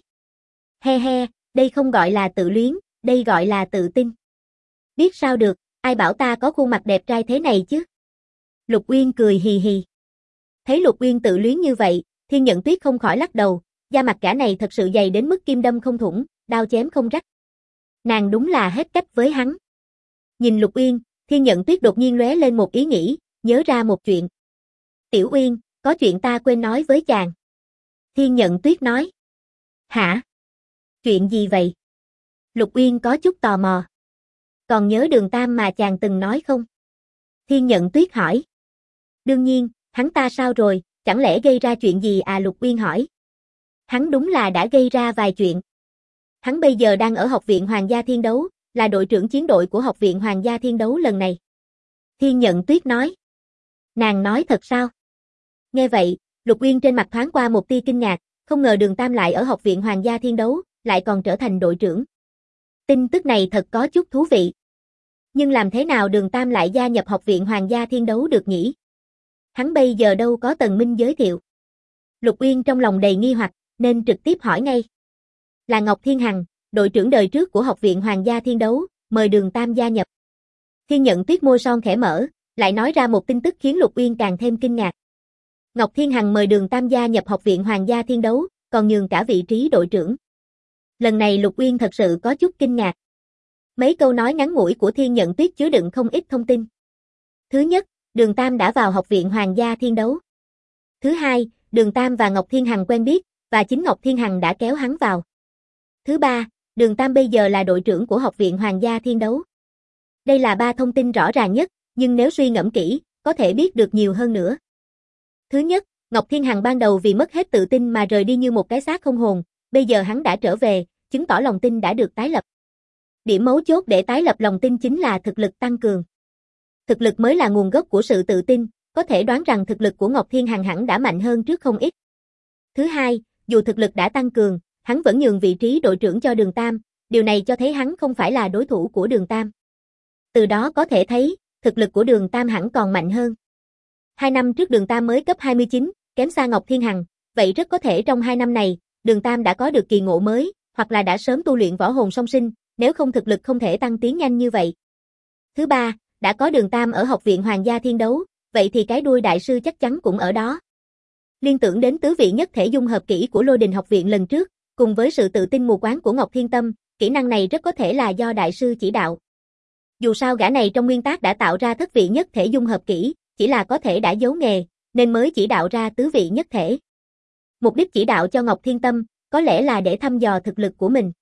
He he, đây không gọi là tự luyến, đây gọi là tự tin. Biết sao được, ai bảo ta có khuôn mặt đẹp trai thế này chứ? Lục Uyên cười hì hì. Thấy Lục Uyên tự luyến như vậy, Thiên Nhận Tuyết không khỏi lắc đầu, da mặt gã này thật sự dày đến mức kim đâm không thủng, đao chém không rách. Nàng đúng là hết cách với hắn. Nhìn Lục Uyên, Thiên Nhận Tuyết đột nhiên lóe lên một ý nghĩ, nhớ ra một chuyện. Tiểu Uyên, có chuyện ta quên nói với chàng. Thiên Nhận Tuyết nói. Hả? Chuyện gì vậy? Lục Uyên có chút tò mò. Còn nhớ Đường Tam mà chàng từng nói không? Thiên Nhận Tuyết hỏi. Đương nhiên, hắn ta sao rồi, chẳng lẽ gây ra chuyện gì à? Lục Uyên hỏi. Hắn đúng là đã gây ra vài chuyện. Hắn bây giờ đang ở Học viện Hoàng gia Thiên Đấu, là đội trưởng chiến đội của Học viện Hoàng gia Thiên Đấu lần này. Thiên Nhận Tuyết nói. Nàng nói thật sao? Nghe vậy, Lục Uyên trên mặt thoáng qua một tia kinh ngạc, không ngờ Đường Tam lại ở Học viện Hoàng gia Thiên Đấu, lại còn trở thành đội trưởng. Tin tức này thật có chút thú vị. Nhưng làm thế nào Đường Tam lại gia nhập Học viện Hoàng gia Thiên Đấu được nhỉ? Hắn bây giờ đâu có Tần Minh giới thiệu. Lục Uyên trong lòng đầy nghi hoặc, nên trực tiếp hỏi ngay. Là Ngọc Thiên Hằng, đội trưởng đời trước của Học viện Hoàng gia Thiên Đấu, mời Đường Tam gia nhập. Thiên Nhận Tuyết môi son khẽ mở, lại nói ra một tin tức khiến Lục Uyên càng thêm kinh ngạc. Ngọc Thiên Hằng mời Đường Tam gia nhập Học viện Hoàng gia Thiên Đấu, còn nhường cả vị trí đội trưởng. Lần này Lục Uyên thật sự có chút kinh ngạc. Mấy câu nói ngắn ngủi của Thiên Nhận Tuyết chứa đựng không ít thông tin. Thứ nhất, Đường Tam đã vào Học viện Hoàng gia Thiên Đấu. Thứ hai, Đường Tam và Ngọc Thiên Hằng quen biết, và chính Ngọc Thiên Hằng đã kéo hắn vào. Thứ ba, Đường Tam bây giờ là đội trưởng của Học viện Hoàng gia Thiên Đấu. Đây là ba thông tin rõ ràng nhất, nhưng nếu suy ngẫm kỹ, có thể biết được nhiều hơn nữa. Thứ nhất, Ngọc Thiên Hằng ban đầu vì mất hết tự tin mà rời đi như một cái xác không hồn, bây giờ hắn đã trở về, chứng tỏ lòng tin đã được tái lập. Điểm mấu chốt để tái lập lòng tin chính là thực lực tăng cường. Thực lực mới là nguồn gốc của sự tự tin, có thể đoán rằng thực lực của Ngọc Thiên Hằng hẳn đã mạnh hơn trước không ít. Thứ hai, dù thực lực đã tăng cường, hắn vẫn nhường vị trí đội trưởng cho Đường Tam, điều này cho thấy hắn không phải là đối thủ của Đường Tam. Từ đó có thể thấy, thực lực của Đường Tam hẳn còn mạnh hơn. 2 năm trước Đường Tam mới cấp 29, kém xa Ngọc Thiên Hằng, vậy rất có thể trong 2 năm này, Đường Tam đã có được kỳ ngộ mới, hoặc là đã sớm tu luyện võ hồn song sinh, nếu không thực lực không thể tăng tiến nhanh như vậy. Thứ ba, đã có Đường Tam ở Học viện Hoàng gia Thiên Đấu, vậy thì cái đuôi đại sư chắc chắn cũng ở đó. Liên tưởng đến tứ vị nhất thể dung hợp kỹ của Lôi Đình học viện lần trước, cùng với sự tự tin mù quáng của Ngọc Thiên Tâm, kỹ năng này rất có thể là do đại sư chỉ đạo. Dù sao gã này trong nguyên tắc đã tạo ra thất vị nhất thể dung hợp kỹ, chỉ là có thể đã giấu nghề, nên mới chỉ đạo ra tứ vị nhất thể. Mục đích chỉ đạo cho Ngọc Thiên Tâm, có lẽ là để thăm dò thực lực của mình.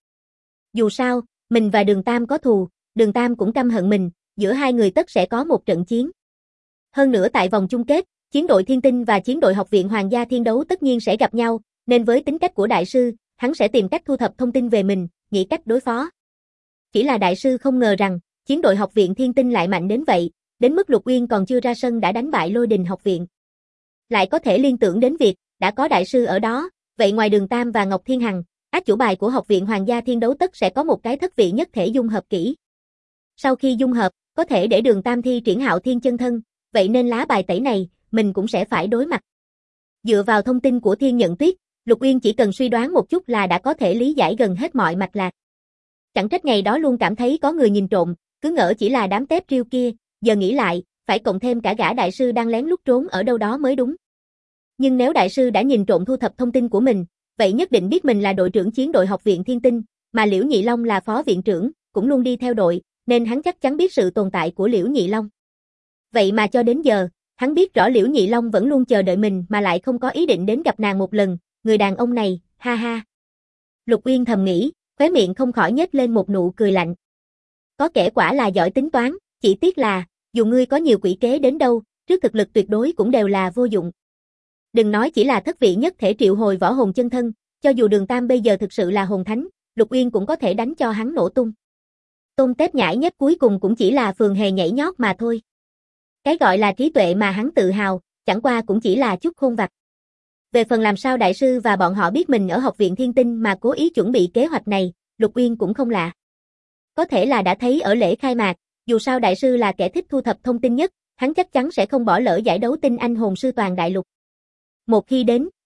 Dù sao, mình và Đường Tam có thù, Đường Tam cũng căm hận mình, giữa hai người tất sẽ có một trận chiến. Hơn nữa tại vòng chung kết, chiến đội Thiên Tinh và chiến đội Học viện Hoàng gia Thiên Đấu tất nhiên sẽ gặp nhau, nên với tính cách của đại sư, hắn sẽ tìm cách thu thập thông tin về mình, nghĩ cách đối phó. Chỉ là đại sư không ngờ rằng, chiến đội Học viện Thiên Tinh lại mạnh đến vậy, đến mức Lục Uyên còn chưa ra sân đã đánh bại Lôi Đình học viện. Lại có thể liên tưởng đến việc, đã có đại sư ở đó, vậy ngoài Đường Tam và Ngọc Thiên Hằng, át chủ bài của Học viện Hoàng gia Thiên Đấu tất sẽ có một cái thất vị nhất thể dung hợp kỹ. Sau khi dung hợp, có thể để Đường Tam thi triển Hạo Thiên chân thân, vậy nên lá bài tẩy này, mình cũng sẽ phải đối mặt. Dựa vào thông tin của Thiên Nhận Tuyết, Lục Uyên chỉ cần suy đoán một chút là đã có thể lý giải gần hết mọi mạch lạc. Chẳng trách ngày đó luôn cảm thấy có người nhìn trộm, cứ ngỡ chỉ là đám tép riêu kia, giờ nghĩ lại, phải cộng thêm cả gã đại sư đang lén lút trốn ở đâu đó mới đúng. Nhưng nếu đại sư đã nhìn trộm thu thập thông tin của mình, vậy nhất định biết mình là đội trưởng chiến đội Học viện Thiên Tinh, mà Liễu Nhị Long là phó viện trưởng, cũng luôn đi theo đội, nên hắn chắc chắn biết sự tồn tại của Liễu Nhị Long. Vậy mà cho đến giờ, hắn biết rõ Liễu Nhị Long vẫn luôn chờ đợi mình mà lại không có ý định đến gặp nàng một lần, người đàn ông này, ha ha. Lục Uyên thầm nghĩ, khóe miệng không khỏi nhếch lên một nụ cười lạnh. Có kẻ quả là giỏi tính toán, chỉ tiếc là, dù ngươi có nhiều quỷ kế đến đâu, trước thực lực tuyệt đối cũng đều là vô dụng. Đừng nói chỉ là thất vị nhất thể triệu hồi võ hồn chân thân, cho dù Đường Tam bây giờ thực sự là hồn thánh, Lục Uyên cũng có thể đánh cho hắn nổ tung. Tôn Tép nhãi nhép cuối cùng cũng chỉ là phường hề nhảy nhót mà thôi. Cái gọi là trí tuệ mà hắn tự hào, chẳng qua cũng chỉ là chút khôn vặt. Về phần làm sao đại sư và bọn họ biết mình ở Học viện Thiên Tinh mà cố ý chuẩn bị kế hoạch này, Lục Uyên cũng không lạ. Có thể là đã thấy ở lễ khai mạc, dù sao đại sư là kẻ thích thu thập thông tin nhất, hắn chắc chắn sẽ không bỏ lỡ giải đấu tinh anh hồn sư toàn đại lục. Một khi đến,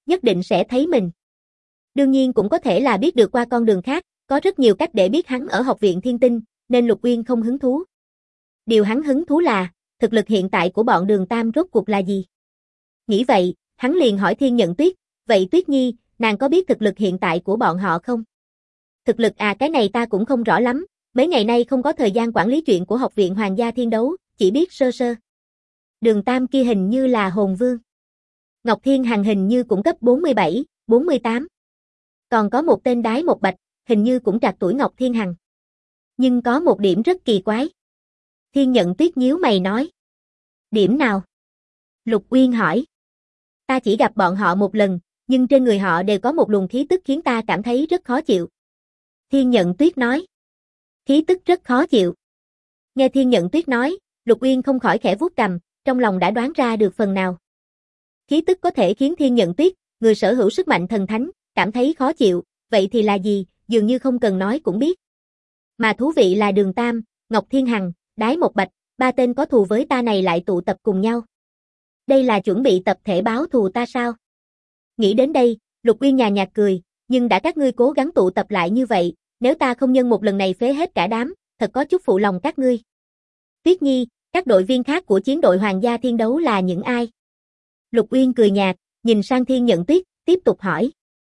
nhất định sẽ thấy mình. Đương nhiên cũng có thể là biết được qua con đường khác, có rất nhiều cách để biết hắn ở học viện Thiên Tinh, nên Lục Uyên không hứng thú. Điều hắn hứng thú là, thực lực hiện tại của bọn Đường Tam rốt cuộc là gì? Nghĩ vậy, hắn liền hỏi Thiên Nhận Tuyết, vậy Tuyết Nhi, nàng có biết thực lực hiện tại của bọn họ không? Thực lực cái này ta cũng không rõ lắm, mấy ngày nay không có thời gian quản lý chuyện của học viện Hoàng gia Thiên Đấu, chỉ biết sơ sơ. Đường Tam kia hình như là hồn vương. Ngọc Thiên Hằng hình như cũng cấp 47, 48. Còn có một tên Đái Một Bạch, hình như cũng trạc tuổi Ngọc Thiên Hằng. Nhưng có một điểm rất kỳ quái. Thiên Nhận Tuyết nhíu mày nói. Điểm nào? Lục Uyên hỏi. Ta chỉ gặp bọn họ một lần, nhưng trên người họ đều có một luồng khí tức khiến ta cảm thấy rất khó chịu. Thiên Nhận Tuyết nói. Khí tức rất khó chịu. Nghe Thiên Nhận Tuyết nói, Lục Uyên không khỏi khẽ vuốt cằm, trong lòng đã đoán ra được phần nào. Khí tức có thể khiến Thiên Nhận Tuyết, người sở hữu sức mạnh thần thánh, cảm thấy khó chịu, vậy thì là gì, dường như không cần nói cũng biết. Mà thú vị là Đường Tam, Ngọc Thiên Hằng, Đái Một Bạch, ba tên có thù với ta này lại tụ tập cùng nhau. Đây là chuẩn bị tập thể báo thù ta sao? Nghĩ đến đây, Lục Uyên nhàn nhạt cười, nhưng đã các ngươi cố gắng tụ tập lại như vậy, nếu ta không nhân một lần này phế hết cả đám, thật có chút phụ lòng các ngươi. Tuyết Nhi, các đội viên khác của chiến đội Hoàng gia Thiên Đấu là những ai? Lục Uyên cười nhạt, nhìn sang Thiên Nhận Tuyết, tiếp tục hỏi.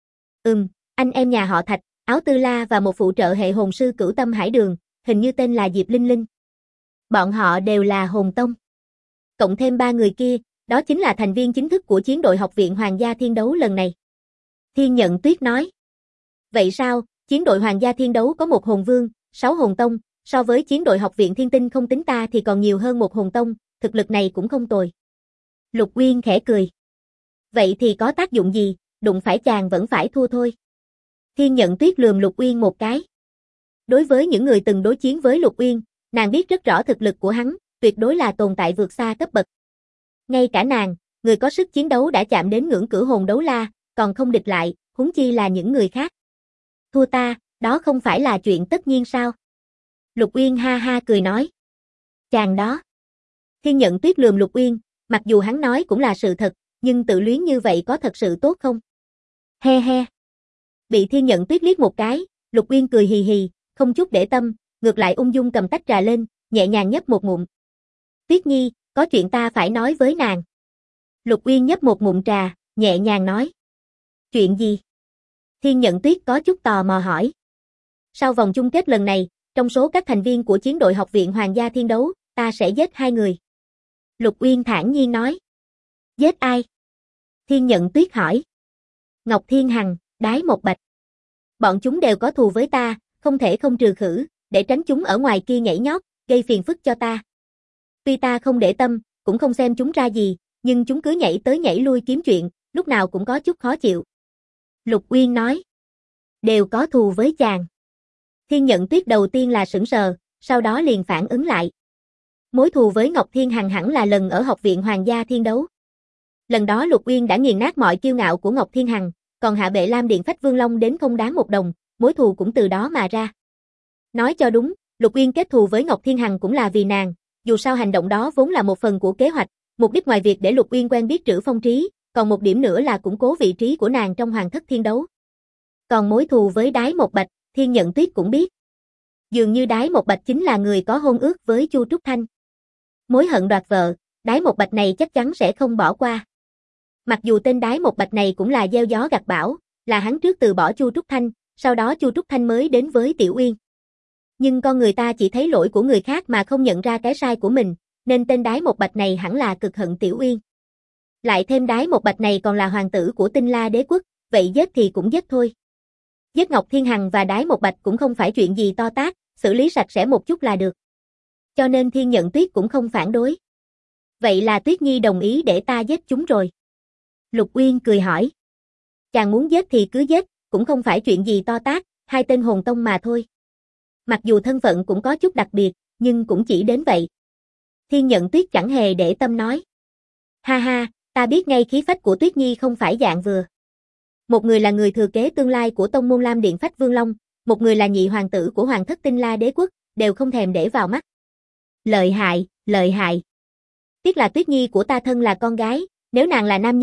Anh em nhà họ Thạch, Áo Tư La và một phụ trợ hệ hồn sư Cửu Tâm Hải Đường, hình như tên là Diệp Linh Linh. Bọn họ đều là hồn tông. Cộng thêm ba người kia, đó chính là thành viên chính thức của chiến đội học viện Hoàng gia Thiên Đấu lần này. Thiên Nhận Tuyết nói. Vậy sao, chiến đội Hoàng gia Thiên Đấu có một hồn vương, 6 hồn tông, so với chiến đội học viện Thiên Tinh không tính ta thì còn nhiều hơn một hồn tông, thực lực này cũng không tồi. Lục Uyên khẽ cười. Vậy thì có tác dụng gì, đụng phải chàng vẫn phải thua thôi. Thiên Nhận Tuyết lườm Lục Uyên một cái. Đối với những người từng đối chiến với Lục Uyên, nàng biết rất rõ thực lực của hắn, tuyệt đối là tồn tại vượt xa cấp bậc. Ngay cả nàng, người có sức chiến đấu đã chạm đến ngưỡng cửu hồn đấu la, còn không địch lại, huống chi là những người khác. Thua ta, đó không phải là chuyện tất nhiên sao? Lục Uyên ha ha cười nói. Chàng đó. Thiên Nhận Tuyết lườm Lục Uyên, mặc dù hắn nói cũng là sự thật, nhưng tự luyến như vậy có thật sự tốt không? He he. Bị Thiên Nhận Tuyết liếc một cái, Lục Uyên cười hì hì, không chút để tâm, ngược lại ung dung cầm tách trà lên, nhẹ nhàng nhấp một ngụm. Tuyết Nhi, có chuyện ta phải nói với nàng. Lục Uyên nhấp một ngụm trà, nhẹ nhàng nói. Chuyện gì? Thiên Nhận Tuyết có chút tò mò hỏi. Sau vòng chung kết lần này, trong số các thành viên của chiến đội học viện Hoàng gia Thiên Đấu, ta sẽ giết 2 người. Lục Uyên thản nhiên nói. Giết ai? Thiên Nhận Tuyết hỏi. Ngọc Thiên Hằng, Đái Một Bạch. Bọn chúng đều có thù với ta, không thể không trừ khử, để tránh chúng ở ngoài kia nhảy nhót, gây phiền phức cho ta. Tuy ta không để tâm, cũng không xem chúng ra gì, nhưng chúng cứ nhảy tới nhảy lui kiếm chuyện, lúc nào cũng có chút khó chịu. Lục Uyên nói. Đều có thù với chàng. Thiên Nhận Tuyết đầu tiên là sững sờ, sau đó liền phản ứng lại. Mối thù với Ngọc Thiên Hằng hẳn là lần ở học viện Hoàng gia Thiên Đấu. Lần đó Lục Uyên đã nghiền nát mọi kiêu ngạo của Ngọc Thiên Hằng, còn hạ bệ Lam Điện Phách Vương Long đến không đáng một đồng, mối thù cũng từ đó mà ra. Nói cho đúng, Lục Uyên kết thù với Ngọc Thiên Hằng cũng là vì nàng, dù sao hành động đó vốn là một phần của kế hoạch, mục đích ngoài việc để Lục Uyên quen biết Trữ Phong Trí, còn một điểm nữa là củng cố vị trí của nàng trong Hoàng thất Thiên Đấu. Còn mối thù với Đái Một Bạch, Thiên Nhận Tuyết cũng biết. Dường như Đái Một Bạch chính là người có hôn ước với Chu Trúc Thanh. Mối hận đoạt vợ, Đái Một Bạch này chắc chắn sẽ không bỏ qua. Mặc dù tên Đái Một Bạch này cũng là gieo gió gặt bão, là hắn trước từ bỏ Chu Trúc Thanh, sau đó Chu Trúc Thanh mới đến với Tiểu Uyên. Nhưng con người ta chỉ thấy lỗi của người khác mà không nhận ra cái sai của mình, nên tên Đái Một Bạch này hẳn là cực hận Tiểu Uyên. Lại thêm Đái Một Bạch này còn là hoàng tử của Tinh La Đế quốc, vậy giết thì cũng giết thôi. Giết Ngọc Thiên Hằng và Đái Một Bạch cũng không phải chuyện gì to tát, xử lý sạch sẽ một chút là được. Cho nên Thiên Nhận Tuyết cũng không phản đối. Vậy là Tuyết Nhi đồng ý để ta giết chúng rồi. Lục Uyên cười hỏi. Chàng muốn giết thì cứ giết, cũng không phải chuyện gì to tát, 2 tên hồn tông mà thôi. Mặc dù thân phận cũng có chút đặc biệt, nhưng cũng chỉ đến vậy. Thiên Nhận Tuyết chẳng hề để tâm nói. Ha ha, ta biết ngay khí phách của Tuyết Nhi không phải dạng vừa. Một người là người thừa kế tương lai của tông môn Lam Điện Phách Vương Long, một người là nhị hoàng tử của Hoàng thất Tinh La Đế quốc, đều không thèm để vào mắt. Lợi hại, lợi hại. Tiếc là Tuyết Nhi của ta thân là con gái, nếu nàng là nam nhân,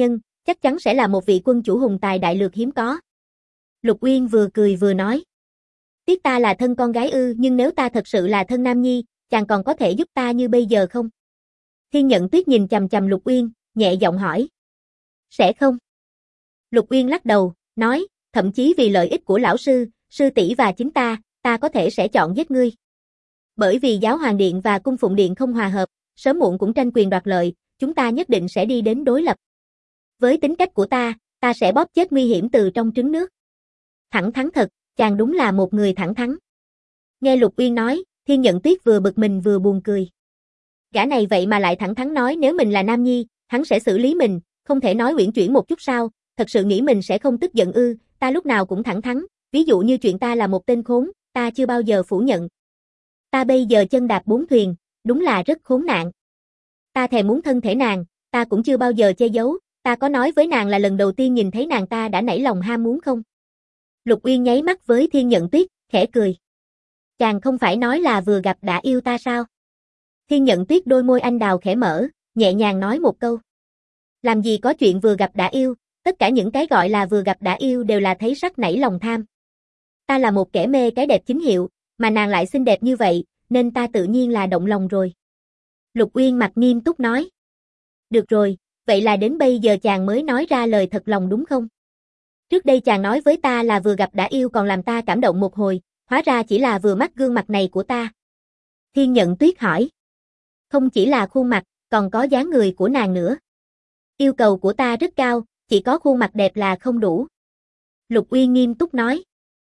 chắc chắn sẽ là một vị quân chủ hùng tài đại lược hiếm có. Lục Uyên vừa cười vừa nói. Tiếc ta là thân con gái ư, nhưng nếu ta thật sự là thân nam nhi, chàng còn có thể giúp ta như bây giờ không? Thiên Nhận Tuyết nhìn chằm chằm Lục Uyên, nhẹ giọng hỏi. Sẽ không. Lục Uyên lắc đầu, nói, thậm chí vì lợi ích của lão sư, sư tỷ và chính ta có thể sẽ chọn giết ngươi. Bởi vì Giáo Hoàng Điện và Cung Phụng Điện không hòa hợp, sớm muộn cũng tranh quyền đoạt lợi, chúng ta nhất định sẽ đi đến đối lập. Với tính cách của ta sẽ bóp chết nguy hiểm từ trong trứng nước. Thẳng thắn thật, chàng đúng là một người thẳng thắn. Nghe Lục Uyên nói, Thiên Nhận Tuyết vừa bực mình vừa buồn cười. Gã này vậy mà lại thẳng thắn nói nếu mình là nam nhi, hắn sẽ xử lý mình, không thể nói uyển chuyển một chút sao, thật sự nghĩ mình sẽ không tức giận ư, ta lúc nào cũng thẳng thắn, ví dụ như chuyện ta là một tên khốn, ta chưa bao giờ phủ nhận. Ta bây giờ chân đạp bốn thuyền, đúng là rất khốn nạn. Ta thèm muốn thân thể nàng, ta cũng chưa bao giờ che giấu, ta có nói với nàng là lần đầu tiên nhìn thấy nàng ta đã nảy lòng ham muốn không? Lục Uyên nháy mắt với Thiên Nhận Tuyết, khẽ cười. Chàng không phải nói là vừa gặp đã yêu ta sao? Thiên Nhận Tuyết đôi môi anh đào khẽ mở, nhẹ nhàng nói một câu. Làm gì có chuyện vừa gặp đã yêu, tất cả những cái gọi là vừa gặp đã yêu đều là thấy sắc nảy lòng tham. Ta là một kẻ mê cái đẹp chính hiệu, mà nàng lại xinh đẹp như vậy, nên ta tự nhiên là động lòng rồi. Lục Uyên mặt nghiêm túc nói. Được rồi, vậy là đến bây giờ chàng mới nói ra lời thật lòng đúng không? Trước đây chàng nói với ta là vừa gặp đã yêu còn làm ta cảm động một hồi, hóa ra chỉ là vừa mắt gương mặt này của ta. Thiên Nhận Tuyết hỏi. Không chỉ là khuôn mặt, còn có dáng người của nàng nữa. Yêu cầu của ta rất cao, chỉ có khuôn mặt đẹp là không đủ. Lục Uyên nghiêm túc nói.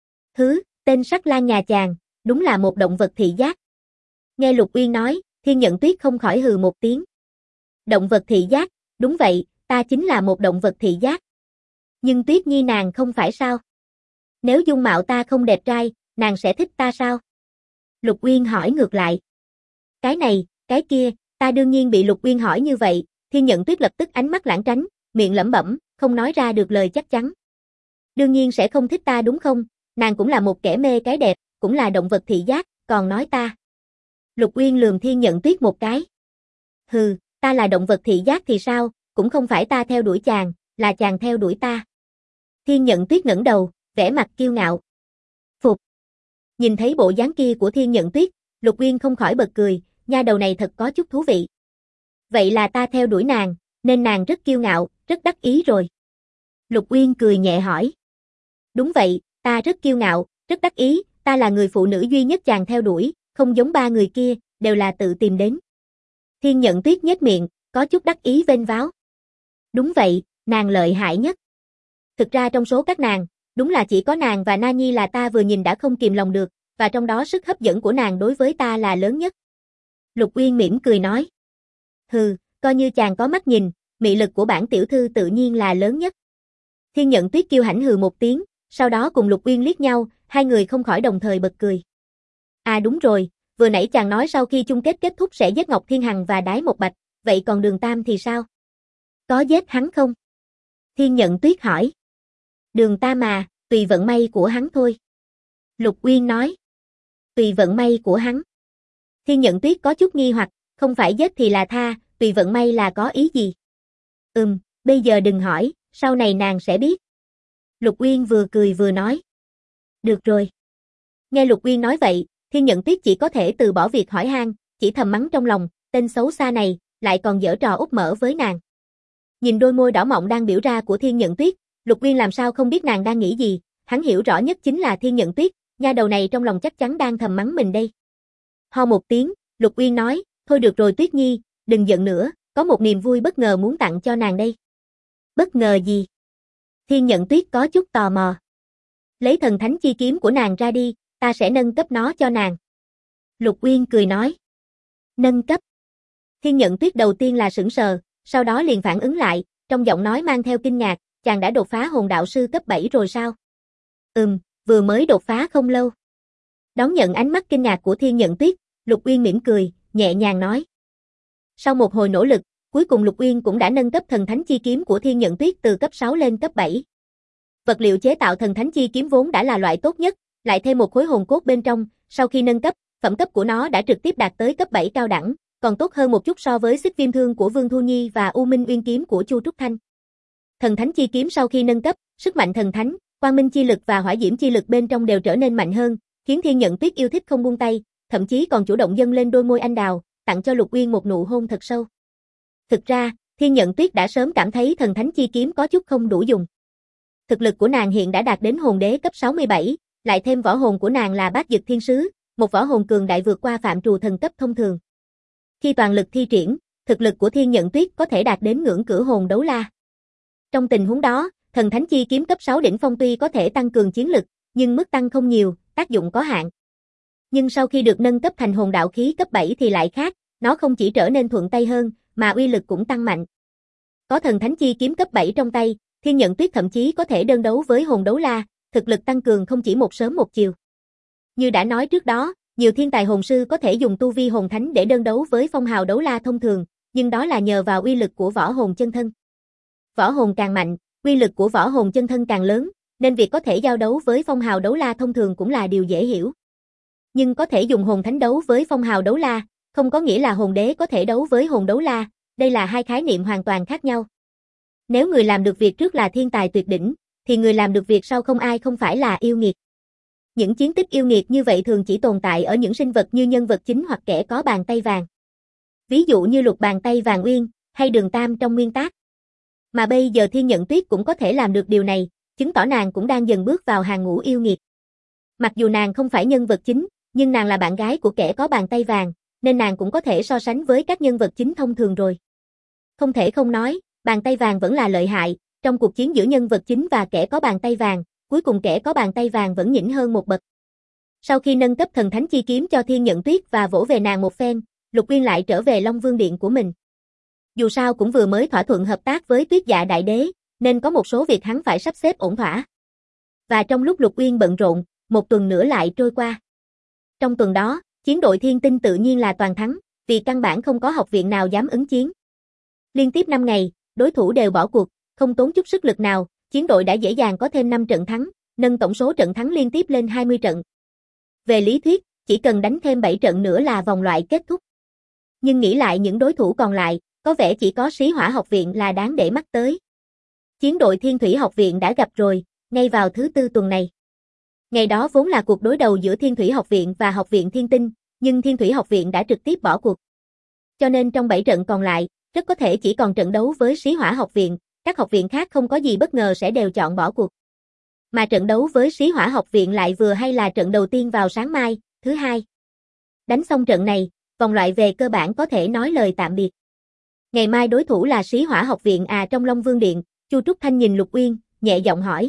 Tên Sắc Lang nhà chàng, đúng là một động vật thị giác. Nghe Lục Uyên nói, Thiên Nhận Tuyết không khỏi hừ một tiếng. Động vật thị giác, đúng vậy, ta chính là một động vật thị giác. Nhưng Tuyết Nhi nàng không phải sao? Nếu dung mạo ta không đẹp trai, nàng sẽ thích ta sao? Lục Uyên hỏi ngược lại. Cái này, cái kia, ta đương nhiên bị Lục Uyên hỏi như vậy, Thiên Nhận Tuyết lập tức ánh mắt lảng tránh, miệng lẩm bẩm, không nói ra được lời chắc chắn. Đương nhiên sẽ không thích ta đúng không? Nàng cũng là một kẻ mê cái đẹp, cũng là động vật thị giác, còn nói ta. Lục Uyên lườm Thiên Nhận Tuyết một cái. Hừ, ta là động vật thị giác thì sao, cũng không phải ta theo đuổi chàng, là chàng theo đuổi ta. Thiên Nhận Tuyết ngẩng đầu, vẻ mặt kiêu ngạo. Phục. Nhìn thấy bộ dáng kia của Thiên Nhận Tuyết, Lục Uyên không khỏi bật cười, nha đầu này thật có chút thú vị. Vậy là ta theo đuổi nàng, nên nàng rất kiêu ngạo, rất đắc ý rồi. Lục Uyên cười nhẹ hỏi. Đúng vậy, ta rất kiêu ngạo, rất đắc ý, ta là người phụ nữ duy nhất chàng theo đuổi, không giống ba người kia, đều là tự tìm đến. Thiên Nhận Tuyết nhếch miệng, có chút đắc ý vênh váo. Đúng vậy, nàng lợi hại nhất. Thực ra trong số các nàng, đúng là chỉ có nàng và Na Nhi là ta vừa nhìn đã không kìm lòng được, và trong đó sức hấp dẫn của nàng đối với ta là lớn nhất. Lục Uyên mỉm cười nói. Hừ, coi như chàng có mắt nhìn, mị lực của bản tiểu thư tự nhiên là lớn nhất. Thiên Nhận Tuyết kiêu hãnh hừ một tiếng, sau đó cùng Lục Uyên liếc nhau, hai người không khỏi đồng thời bật cười. À đúng rồi, vừa nãy chàng nói sau khi chung kết kết thúc sẽ giết Ngọc Thiên Hằng và Đái Một Bạch, vậy còn Đường Tam thì sao? Có giết hắn không? Thiên Nhận Tuyết hỏi. Đường Tam mà, tùy vận may của hắn thôi. Lục Uyên nói. Tùy vận may của hắn. Thiên Nhận Tuyết có chút nghi hoặc, không phải giết thì là tha, tùy vận may là có ý gì? Bây giờ đừng hỏi, sau này nàng sẽ biết. Lục Uyên vừa cười vừa nói. Được rồi. Nghe Lục Uyên nói vậy, Thiên Nhận Tuyết chỉ có thể từ bỏ việc hỏi han, chỉ thầm mắng trong lòng, tên xấu xa này, lại còn giở trò úp mở với nàng. Nhìn đôi môi đỏ mọng đang biểu ra của Thiên Nhận Tuyết, Lục Uyên làm sao không biết nàng đang nghĩ gì, hắn hiểu rõ nhất chính là Thiên Nhận Tuyết, nha đầu này trong lòng chắc chắn đang thầm mắng mình đây. Ho một tiếng, Lục Uyên nói, thôi được rồi Tuyết Nhi, đừng giận nữa, có một niềm vui bất ngờ muốn tặng cho nàng đây. Bất ngờ gì? Thiên Nhận Tuyết có chút tò mò. Lấy thần thánh chi kiếm của nàng ra đi, ta sẽ nâng cấp nó cho nàng. Lục Uyên cười nói. Nâng cấp. Thiên Nhận Tuyết đầu tiên là sững sờ, sau đó liền phản ứng lại, trong giọng nói mang theo kinh ngạc, chàng đã đột phá hồn đạo sư cấp 7 rồi sao? Vừa mới đột phá không lâu. Đón nhận ánh mắt kinh ngạc của Thiên Nhận Tuyết, Lục Uyên mỉm cười, nhẹ nhàng nói. Sau một hồi nỗ lực, cuối cùng Lục Uyên cũng đã nâng cấp thần thánh chi kiếm của Thiên Nhận Tuyết từ cấp 6 lên cấp 7. Vật liệu chế tạo thần thánh chi kiếm vốn đã là loại tốt nhất, lại thêm một khối hồn cốt bên trong, sau khi nâng cấp, phẩm cấp của nó đã trực tiếp đạt tới cấp 7 cao đẳng, còn tốt hơn một chút so với Xích Viêm Thương của Vương Thu Nhi và U Minh Uyên kiếm của Chu Trúc Thanh. Thần thánh chi kiếm sau khi nâng cấp, sức mạnh thần thánh, quang minh chi lực và hỏa diễm chi lực bên trong đều trở nên mạnh hơn, khiến Thiên Nhận Tuyết yêu thích không buông tay, thậm chí còn chủ động dâng lên đôi môi anh đào, tặng cho Lục Uyên một nụ hôn thật sâu. Thực ra, Thiên Nhận Tuyết đã sớm cảm thấy thần thánh chi kiếm có chút không đủ dùng. Thực lực của nàng hiện đã đạt đến hồn đế cấp 67, lại thêm võ hồn của nàng là Bát Dực Thiên Sứ, một võ hồn cường đại vượt qua phạm trù thần cấp thông thường. Khi toàn lực thi triển, thực lực của Thiên Nhận Tuyết có thể đạt đến ngưỡng cửa hồn đấu la. Trong tình huống đó, thần thánh chi kiếm cấp 6 đỉnh phong tuy có thể tăng cường chiến lực, nhưng mức tăng không nhiều, tác dụng có hạn. Nhưng sau khi được nâng cấp thành hồn đạo khí cấp 7 thì lại khác, nó không chỉ trở nên thuận tay hơn, mà uy lực cũng tăng mạnh. Có thần thánh chi kiếm cấp 7 trong tay, Thiên Nhận Tuyết thậm chí có thể đơn đấu với hồn đấu la, thực lực tăng cường không chỉ một sớm một chiều. Như đã nói trước đó, nhiều thiên tài hồn sư có thể dùng tu vi hồn thánh để đơn đấu với phong hào đấu la thông thường, nhưng đó là nhờ vào uy lực của võ hồn chân thân. Võ hồn càng mạnh, uy lực của võ hồn chân thân càng lớn, nên việc có thể giao đấu với phong hào đấu la thông thường cũng là điều dễ hiểu. Nhưng có thể dùng hồn thánh đấu với phong hào đấu la, không có nghĩa là hồn đế có thể đấu với hồn đấu la, đây là hai khái niệm hoàn toàn khác nhau. Nếu người làm được việc trước là thiên tài tuyệt đỉnh, thì người làm được việc sau không ai không phải là yêu nghiệt. Những chiến tích yêu nghiệt như vậy thường chỉ tồn tại ở những sinh vật như nhân vật chính hoặc kẻ có bàn tay vàng. Ví dụ như Lục Bàn Tay Vàng Uyên, hay Đường Tam trong nguyên tác. Mà bây giờ Thiên Nhận Tuyết cũng có thể làm được điều này, chứng tỏ nàng cũng đang dần bước vào hàng ngũ yêu nghiệt. Mặc dù nàng không phải nhân vật chính, nhưng nàng là bạn gái của kẻ có bàn tay vàng, nên nàng cũng có thể so sánh với các nhân vật chính thông thường rồi. Không thể không nói, bàn tay vàng vẫn là lợi hại, trong cuộc chiến giữa nhân vật chính và kẻ có bàn tay vàng, cuối cùng kẻ có bàn tay vàng vẫn nhỉnh hơn một bậc. Sau khi nâng cấp thần thánh chi kiếm cho Thiên Nhận Tuyết và vỗ về nàng một phen, Lục Uyên lại trở về Long Vương Điện của mình. Dù sao cũng vừa mới thỏa thuận hợp tác với Tuyết Dạ Đại Đế, nên có một số việc hắn phải sắp xếp ổn thỏa. Và trong lúc Lục Uyên bận rộn, một tuần nữa lại trôi qua. Trong tuần đó, chiến đội Thiên Tinh tự nhiên là toàn thắng, vì căn bản không có học viện nào dám ứng chiến. Liên tiếp 5 ngày, đối thủ đều bỏ cuộc, không tốn chút sức lực nào, chiến đội đã dễ dàng có thêm 5 trận thắng, nâng tổng số trận thắng liên tiếp lên 20 trận. Về lý thuyết, chỉ cần đánh thêm 7 trận nữa là vòng loại kết thúc. Nhưng nghĩ lại những đối thủ còn lại, có vẻ chỉ có Sĩ Hỏa học viện là đáng để mắt tới. Chiến đội Thiên Thủy học viện đã gặp rồi, ngay vào thứ Tư tuần này. Ngày đó vốn là cuộc đối đầu giữa Thiên Thủy học viện và học viện Thiên Tinh, nhưng Thiên Thủy học viện đã trực tiếp bỏ cuộc. Cho nên trong 7 trận còn lại, rất có thể chỉ còn trận đấu với Sĩ Hỏa học viện, các học viện khác không có gì bất ngờ sẽ đều chọn bỏ cuộc. Mà trận đấu với Sĩ Hỏa học viện lại vừa hay là trận đầu tiên vào sáng mai, thứ Hai. Đánh xong trận này, vòng loại về cơ bản có thể nói lời tạm biệt. Ngày mai đối thủ là Sĩ Hỏa học viện trong Long Vương Điện, Chu Trúc Thanh nhìn Lục Uyên, nhẹ giọng hỏi.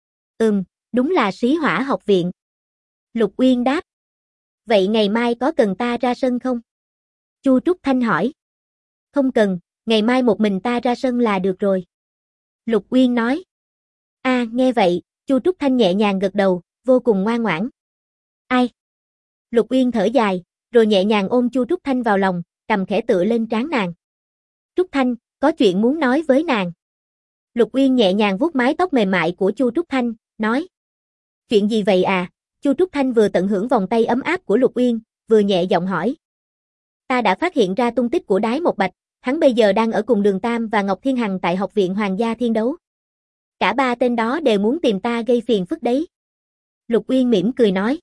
Đúng là Sĩ Hỏa học viện. Lục Uyên đáp. Vậy ngày mai có cần ta ra sân không? Chu Trúc Thanh hỏi. Không cần, ngày mai một mình ta ra sân là được rồi. Lục Uyên nói. Nghe vậy, Chu Trúc Thanh nhẹ nhàng gật đầu, vô cùng ngoan ngoãn. Ai? Lục Uyên thở dài, rồi nhẹ nhàng ôm Chu Trúc Thanh vào lòng, cầm khẽ tựa lên trán nàng. Trúc Thanh, có chuyện muốn nói với nàng. Lục Uyên nhẹ nhàng vuốt mái tóc mềm mại của Chu Trúc Thanh, nói. Chuyện gì vậy Chu Trúc Thanh vừa tận hưởng vòng tay ấm áp của Lục Uyên, vừa nhẹ giọng hỏi. Ta đã phát hiện ra tung tích của Đái Một Bạch, hắn bây giờ đang ở cùng Đường Tam và Ngọc Thiên Hằng tại Học viện Hoàng gia Thiên Đấu. Cả ba tên đó đều muốn tìm ta gây phiền phức đấy. Lục Uyên mỉm cười nói.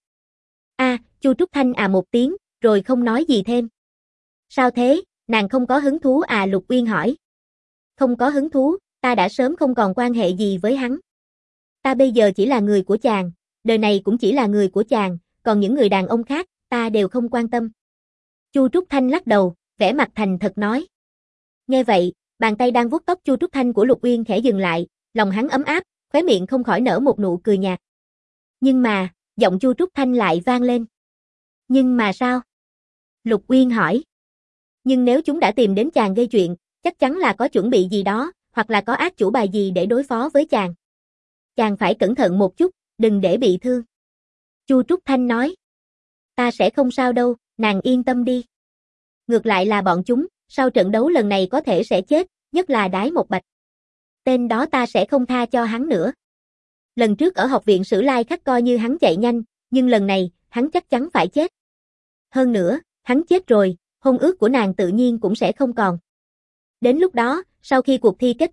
Chu Trúc Thanh một tiếng, rồi không nói gì thêm. Sao thế, nàng không có hứng thú Lục Uyên hỏi. Không có hứng thú, ta đã sớm không còn quan hệ gì với hắn. Ta bây giờ chỉ là người của chàng, đời này cũng chỉ là người của chàng, còn những người đàn ông khác, ta đều không quan tâm. Chu Trúc Thanh lắc đầu, vẻ mặt thành thật nói. Nghe vậy, bàn tay đang vuốt tóc Chu Trúc Thanh của Lục Uyên khẽ dừng lại, lòng hắn ấm áp, khóe miệng không khỏi nở một nụ cười nhạt. Nhưng mà, giọng Chu Trúc Thanh lại vang lên. Nhưng mà sao? Lục Uyên hỏi. Nhưng nếu chúng đã tìm đến chàng gây chuyện, chắc chắn là có chuẩn bị gì đó, hoặc là có ác chủ bài gì để đối phó với chàng. Chàng phải cẩn thận một chút, đừng để bị thương. Chu Trúc Thanh nói. Ta sẽ không sao đâu, nàng yên tâm đi. Ngược lại là bọn chúng, sau trận đấu lần này có thể sẽ chết, nhất là Đái Một Bạch. Tên đó ta sẽ không tha cho hắn nữa. Lần trước ở học viện Sử Lai Khắc coi như hắn chạy nhanh, nhưng lần này, hắn chắc chắn phải chết. Hơn nữa, hắn chết rồi, hôn ước của nàng tự nhiên cũng sẽ không còn. Đến lúc đó, sau khi cuộc thi kết thúc,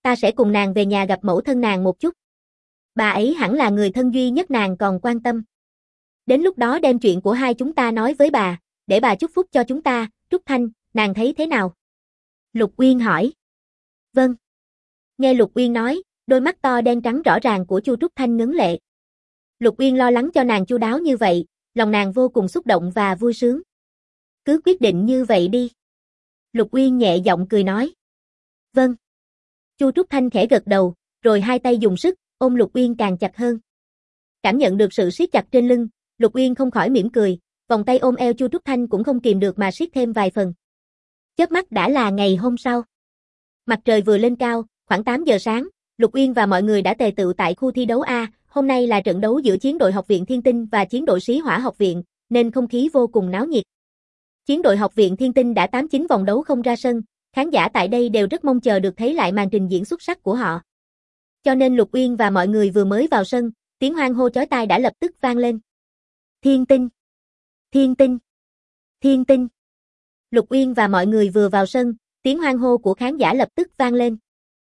ta sẽ cùng nàng về nhà gặp mẫu thân nàng một chút. Bà ấy hẳn là người thân duy nhất nàng còn quan tâm. Đến lúc đó đem chuyện của hai chúng ta nói với bà, để bà chúc phúc cho chúng ta. Trúc Thanh, nàng thấy thế nào? Lục Uyên hỏi. Vâng. Nghe Lục Uyên nói, đôi mắt to đen trắng rõ ràng của Chu Trúc Thanh ngấn lệ. Lục Uyên lo lắng cho nàng chu đáo như vậy, lòng nàng vô cùng xúc động và vui sướng. Cứ quyết định như vậy đi. Lục Uyên nhẹ giọng cười nói. Vâng. Chu Trúc Thanh khẽ gật đầu, rồi hai tay dùng sức, ôm Lục Uyên càng chặt hơn. Cảm nhận được sự siết chặt trên lưng, Lục Uyên không khỏi mỉm cười, vòng tay ôm eo Chu Trúc Thanh cũng không kìm được mà siết thêm vài phần. Chớp mắt đã là ngày hôm sau. Mặt trời vừa lên cao, khoảng 8 giờ sáng, Lục Uyên và mọi người đã tề tựu tại khu thi đấu A, hôm nay là trận đấu giữa chiến đội Học viện Thiên Tinh và chiến đội Sĩ Hỏa Học viện, nên không khí vô cùng náo nhiệt. Chiến đội Học viện Thiên Tinh đã 8-9 vòng đấu không ra sân, khán giả tại đây đều rất mong chờ được thấy lại màn trình diễn xuất sắc của họ. Cho nên Lục Uyên và mọi người vừa mới vào sân, tiếng hoan hô chói tai đã lập tức vang lên. Thiên Tinh! Thiên Tinh! Thiên Tinh! Lục Uyên và mọi người vừa vào sân, tiếng hoan hô của khán giả lập tức vang lên.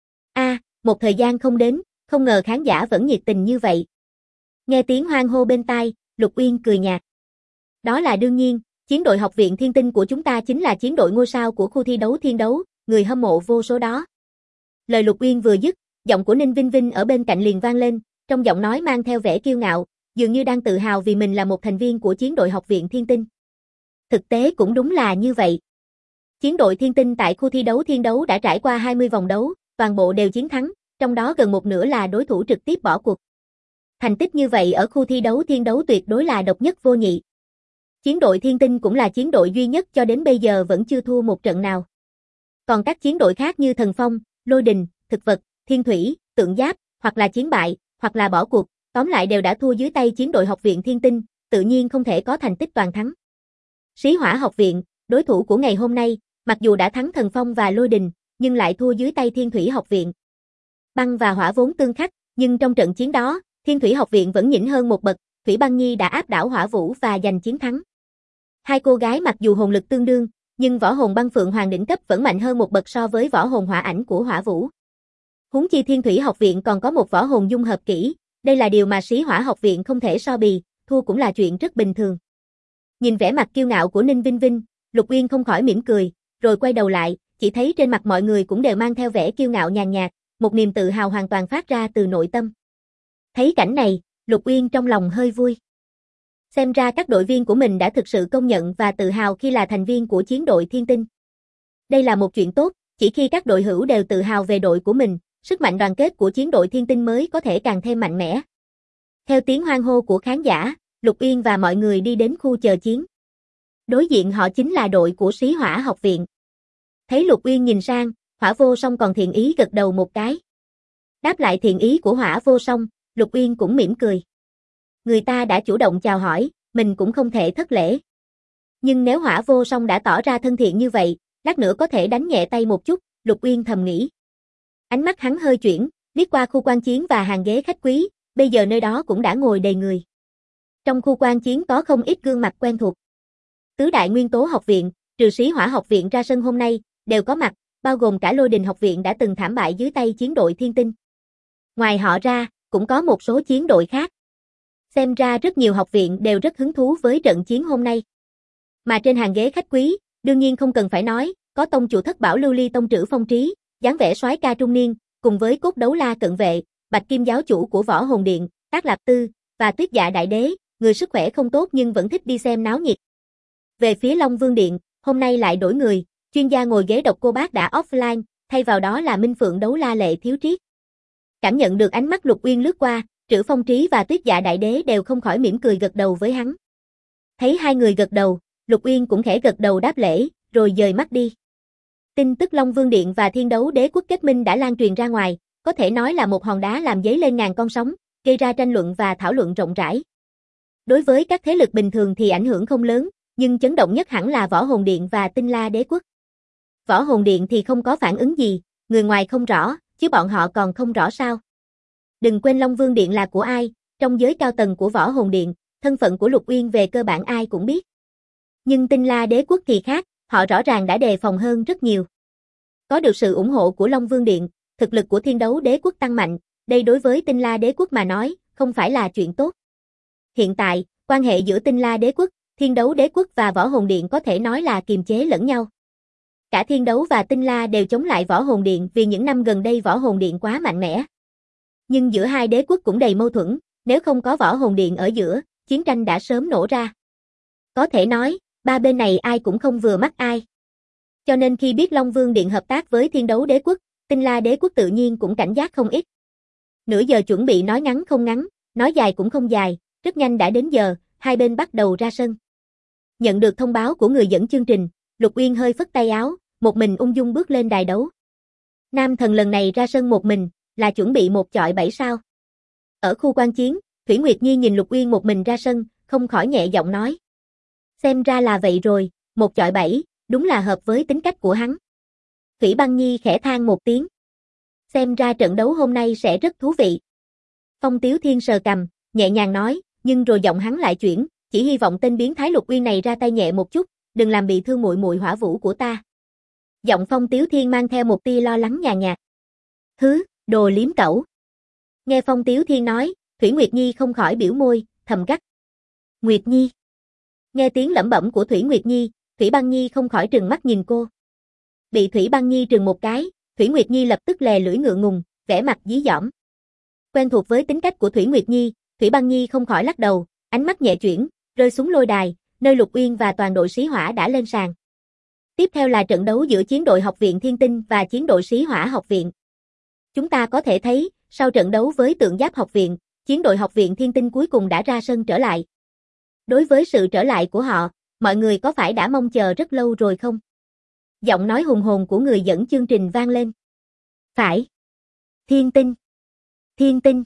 Một thời gian không đến, không ngờ khán giả vẫn nhiệt tình như vậy. Nghe tiếng hoan hô bên tai, Lục Uyên cười nhạt. Đó là đương nhiên, chiến đội Học viện Thiên Tinh của chúng ta chính là chiến đội ngôi sao của khu thi đấu Thiên Đấu, người hâm mộ vô số đó. Lời Lục Uyên vừa dứt, giọng của Ninh Vinh Vinh ở bên cạnh liền vang lên, trong giọng nói mang theo vẻ kiêu ngạo, dường như đang tự hào vì mình là một thành viên của chiến đội Học viện Thiên Tinh. Thực tế cũng đúng là như vậy. Chiến đội Thiên Tinh tại khu thi đấu Thiên Đấu đã trải qua 20 vòng đấu, toàn bộ đều chiến thắng, trong đó gần một nửa là đối thủ trực tiếp bỏ cuộc. Thành tích như vậy ở khu thi đấu Thiên Đấu tuyệt đối là độc nhất vô nhị. Chiến đội Thiên Tinh cũng là chiến đội duy nhất cho đến bây giờ vẫn chưa thua một trận nào. Còn các chiến đội khác như Thần Phong, Lôi Đình, Thực Vật, Thiên Thủy, Tượng Giáp, hoặc là chiến bại, hoặc là bỏ cuộc, tóm lại đều đã thua dưới tay chiến đội Học viện Thiên Tinh, tự nhiên không thể có thành tích toàn thắng. Sĩ Hỏa Học viện, đối thủ của ngày hôm nay, mặc dù đã thắng Thần Phong và Lôi Đình, nhưng lại thua dưới tay Thiên Thủy Học viện. Băng và hỏa vốn tương khắc, nhưng trong trận chiến đó, Thiên Thủy Học viện vẫn nhỉnh hơn một bậc, Thủy Băng Nhi đã áp đảo Hỏa Vũ và giành chiến thắng. Hai cô gái mặc dù hồn lực tương đương, nhưng võ hồn Băng Phượng Hoàng đỉnh cấp vẫn mạnh hơn một bậc so với võ hồn Hỏa Ảnh của Hỏa Vũ. Huống chi Thiên Thủy Học viện còn có một võ hồn dung hợp kỹ, đây là điều mà Sĩ Hỏa Học viện không thể so bì, thua cũng là chuyện rất bình thường. Nhìn vẻ mặt kiêu ngạo của Ninh Vinh Vinh, Lục Uyên không khỏi mỉm cười, rồi quay đầu lại, chỉ thấy trên mặt mọi người cũng đều mang theo vẻ kiêu ngạo nhàn nhạt, một niềm tự hào hoàn toàn phát ra từ nội tâm. Thấy cảnh này, Lục Uyên trong lòng hơi vui. Xem ra các đội viên của mình đã thực sự công nhận và tự hào khi là thành viên của chiến đội Thiên Tinh. Đây là một chuyện tốt, chỉ khi các đội hữu đều tự hào về đội của mình, sức mạnh đoàn kết của chiến đội Thiên Tinh mới có thể càng thêm mạnh mẽ. Theo tiếng hoan hô của khán giả, Lục Uyên và mọi người đi đến khu chờ chiến. Đối diện họ chính là đội của Sĩ Hỏa Học viện. Thấy Lục Uyên nhìn sang, Hỏa Vô Song còn thiện ý gật đầu một cái. Đáp lại thiện ý của Hỏa Vô Song, Lục Uyên cũng mỉm cười. Người ta đã chủ động chào hỏi, mình cũng không thể thất lễ. Nhưng nếu Hỏa Vô Song đã tỏ ra thân thiện như vậy, lát nữa có thể đánh nhẹ tay một chút, Lục Uyên thầm nghĩ. Ánh mắt hắn hơi chuyển, liếc qua khu quan chiến và hàng ghế khách quý, bây giờ nơi đó cũng đã ngồi đầy người. Trong khu quan chiến có không ít gương mặt quen thuộc. Tứ đại nguyên tố học viện, trừ Sĩ Hỏa Học viện ra sân hôm nay, đều có mặt, bao gồm cả Lôi Đình Học viện đã từng thảm bại dưới tay chiến đội Thiên Tinh. Ngoài họ ra, cũng có một số chiến đội khác. Xem ra rất nhiều học viện đều rất hứng thú với trận chiến hôm nay. Mà trên hàng ghế khách quý, đương nhiên không cần phải nói, có tông chủ Thất Bảo Lưu Ly tông trữ Phong Trí, dáng vẻ soái ca trung niên, cùng với Cốt Đấu La cận vệ, Bạch Kim giáo chủ của Võ Hồn Điện, Tác Lạp Tư, và Tuyết Dạ Đại Đế, người sức khỏe không tốt nhưng vẫn thích đi xem náo nhiệt. Về phía Long Vương Điện, hôm nay lại đổi người, chuyên gia ngồi ghế độc cô bác đã offline, thay vào đó là Minh Phượng Đấu La Lệ Thiếu Triết. Cảm nhận được ánh mắt Lục Uyên lướt qua, Trữ Phong Trí và Tuyết Dạ Đại Đế đều không khỏi mỉm cười gật đầu với hắn. Thấy hai người gật đầu, Lục Uyên cũng khẽ gật đầu đáp lễ, rồi dời mắt đi. Tin tức Long Vương Điện và Thiên Đấu Đế quốc kết minh đã lan truyền ra ngoài, có thể nói là một hòn đá làm dấy lên ngàn con sóng, gây ra tranh luận và thảo luận rộng rãi. Đối với các thế lực bình thường thì ảnh hưởng không lớn, nhưng chấn động nhất hẳn là Võ Hồn Điện và Tinh La Đế quốc. Võ Hồn Điện thì không có phản ứng gì, người ngoài không rõ, chứ bọn họ còn không rõ sao. Đừng quên Long Vương Điện là của ai, trong giới cao tầng của Võ Hồn Điện, thân phận của Lục Uyên về cơ bản ai cũng biết. Nhưng Tinh La Đế quốc thì khác, họ rõ ràng đã đề phòng hơn rất nhiều. Có được sự ủng hộ của Long Vương Điện, thực lực của Thiên Đấu Đế quốc tăng mạnh, đây đối với Tinh La Đế quốc mà nói, không phải là chuyện tốt. Hiện tại, quan hệ giữa Tinh La Đế quốc, Thiên Đấu Đế quốc và Võ Hồn Điện có thể nói là kiềm chế lẫn nhau. Cả Thiên Đấu và Tinh La đều chống lại Võ Hồn Điện vì những năm gần đây Võ Hồn Điện quá mạnh mẽ. Nhưng giữa hai đế quốc cũng đầy mâu thuẫn, nếu không có Võ Hồn Điện ở giữa, chiến tranh đã sớm nổ ra. Có thể nói, ba bên này ai cũng không vừa mắt ai. Cho nên khi biết Long Vương Điện hợp tác với Thiên Đấu Đế quốc, Tinh La Đế quốc tự nhiên cũng cảnh giác không ít. Nửa giờ chuẩn bị nói ngắn không ngắn, nói dài cũng không dài, rất nhanh đã đến giờ, hai bên bắt đầu ra sân. Nhận được thông báo của người dẫn chương trình, Lục Uyên hơi phất tay áo, một mình ung dung bước lên đài đấu. Nam thần lần này ra sân một mình, là chuẩn bị một chọi 7 sao. Ở khu quan chiến, Thủy Nguyệt Nhi nhìn Lục Uyên một mình ra sân, không khỏi nhẹ giọng nói. Xem ra là vậy rồi, một chọi 7, đúng là hợp với tính cách của hắn. Thủy Băng Nhi khẽ than một tiếng. Xem ra trận đấu hôm nay sẽ rất thú vị. Phong Tiếu Thiên sờ cằm, nhẹ nhàng nói, nhưng rồi giọng hắn lại chuyển, chỉ hy vọng tên biến thái Lục Uyên này ra tay nhẹ một chút, đừng làm bị thương muội muội Hỏa Vũ của ta. Giọng Phong Tiếu Thiên mang theo một tia lo lắng nhàn nhạt. Hứ, đồ liếm cẩu. Nghe Phong Tiếu Thiên nói, Thủy Nguyệt Nhi không khỏi biểu môi, thầm gắt. Nguyệt Nhi. Nghe tiếng lẩm bẩm của Thủy Nguyệt Nhi, Thủy Băng Nhi không khỏi trừng mắt nhìn cô. Bị Thủy Băng Nhi trừng một cái, Thủy Nguyệt Nhi lập tức lè lưỡi ngượng ngùng, vẻ mặt dí dỏm. Quen thuộc với tính cách của Thủy Nguyệt Nhi, Thủy Băng Nhi không khỏi lắc đầu, ánh mắt nhẹ chuyển, rơi xuống lôi đài, nơi Lục Uyên và toàn đội Sĩ Hỏa đã lên sàn. Tiếp theo là trận đấu giữa chiến đội Học viện Thiên Tinh và chiến đội Sĩ Hỏa học viện. Chúng ta có thể thấy, sau trận đấu với Tượng Giáp học viện, chiến đội Học viện Thiên Tinh cuối cùng đã ra sân trở lại. Đối với sự trở lại của họ, mọi người có phải đã mong chờ rất lâu rồi không? Giọng nói hùng hồn của người dẫn chương trình vang lên. Phải. Thiên Tinh. Thiên Tinh.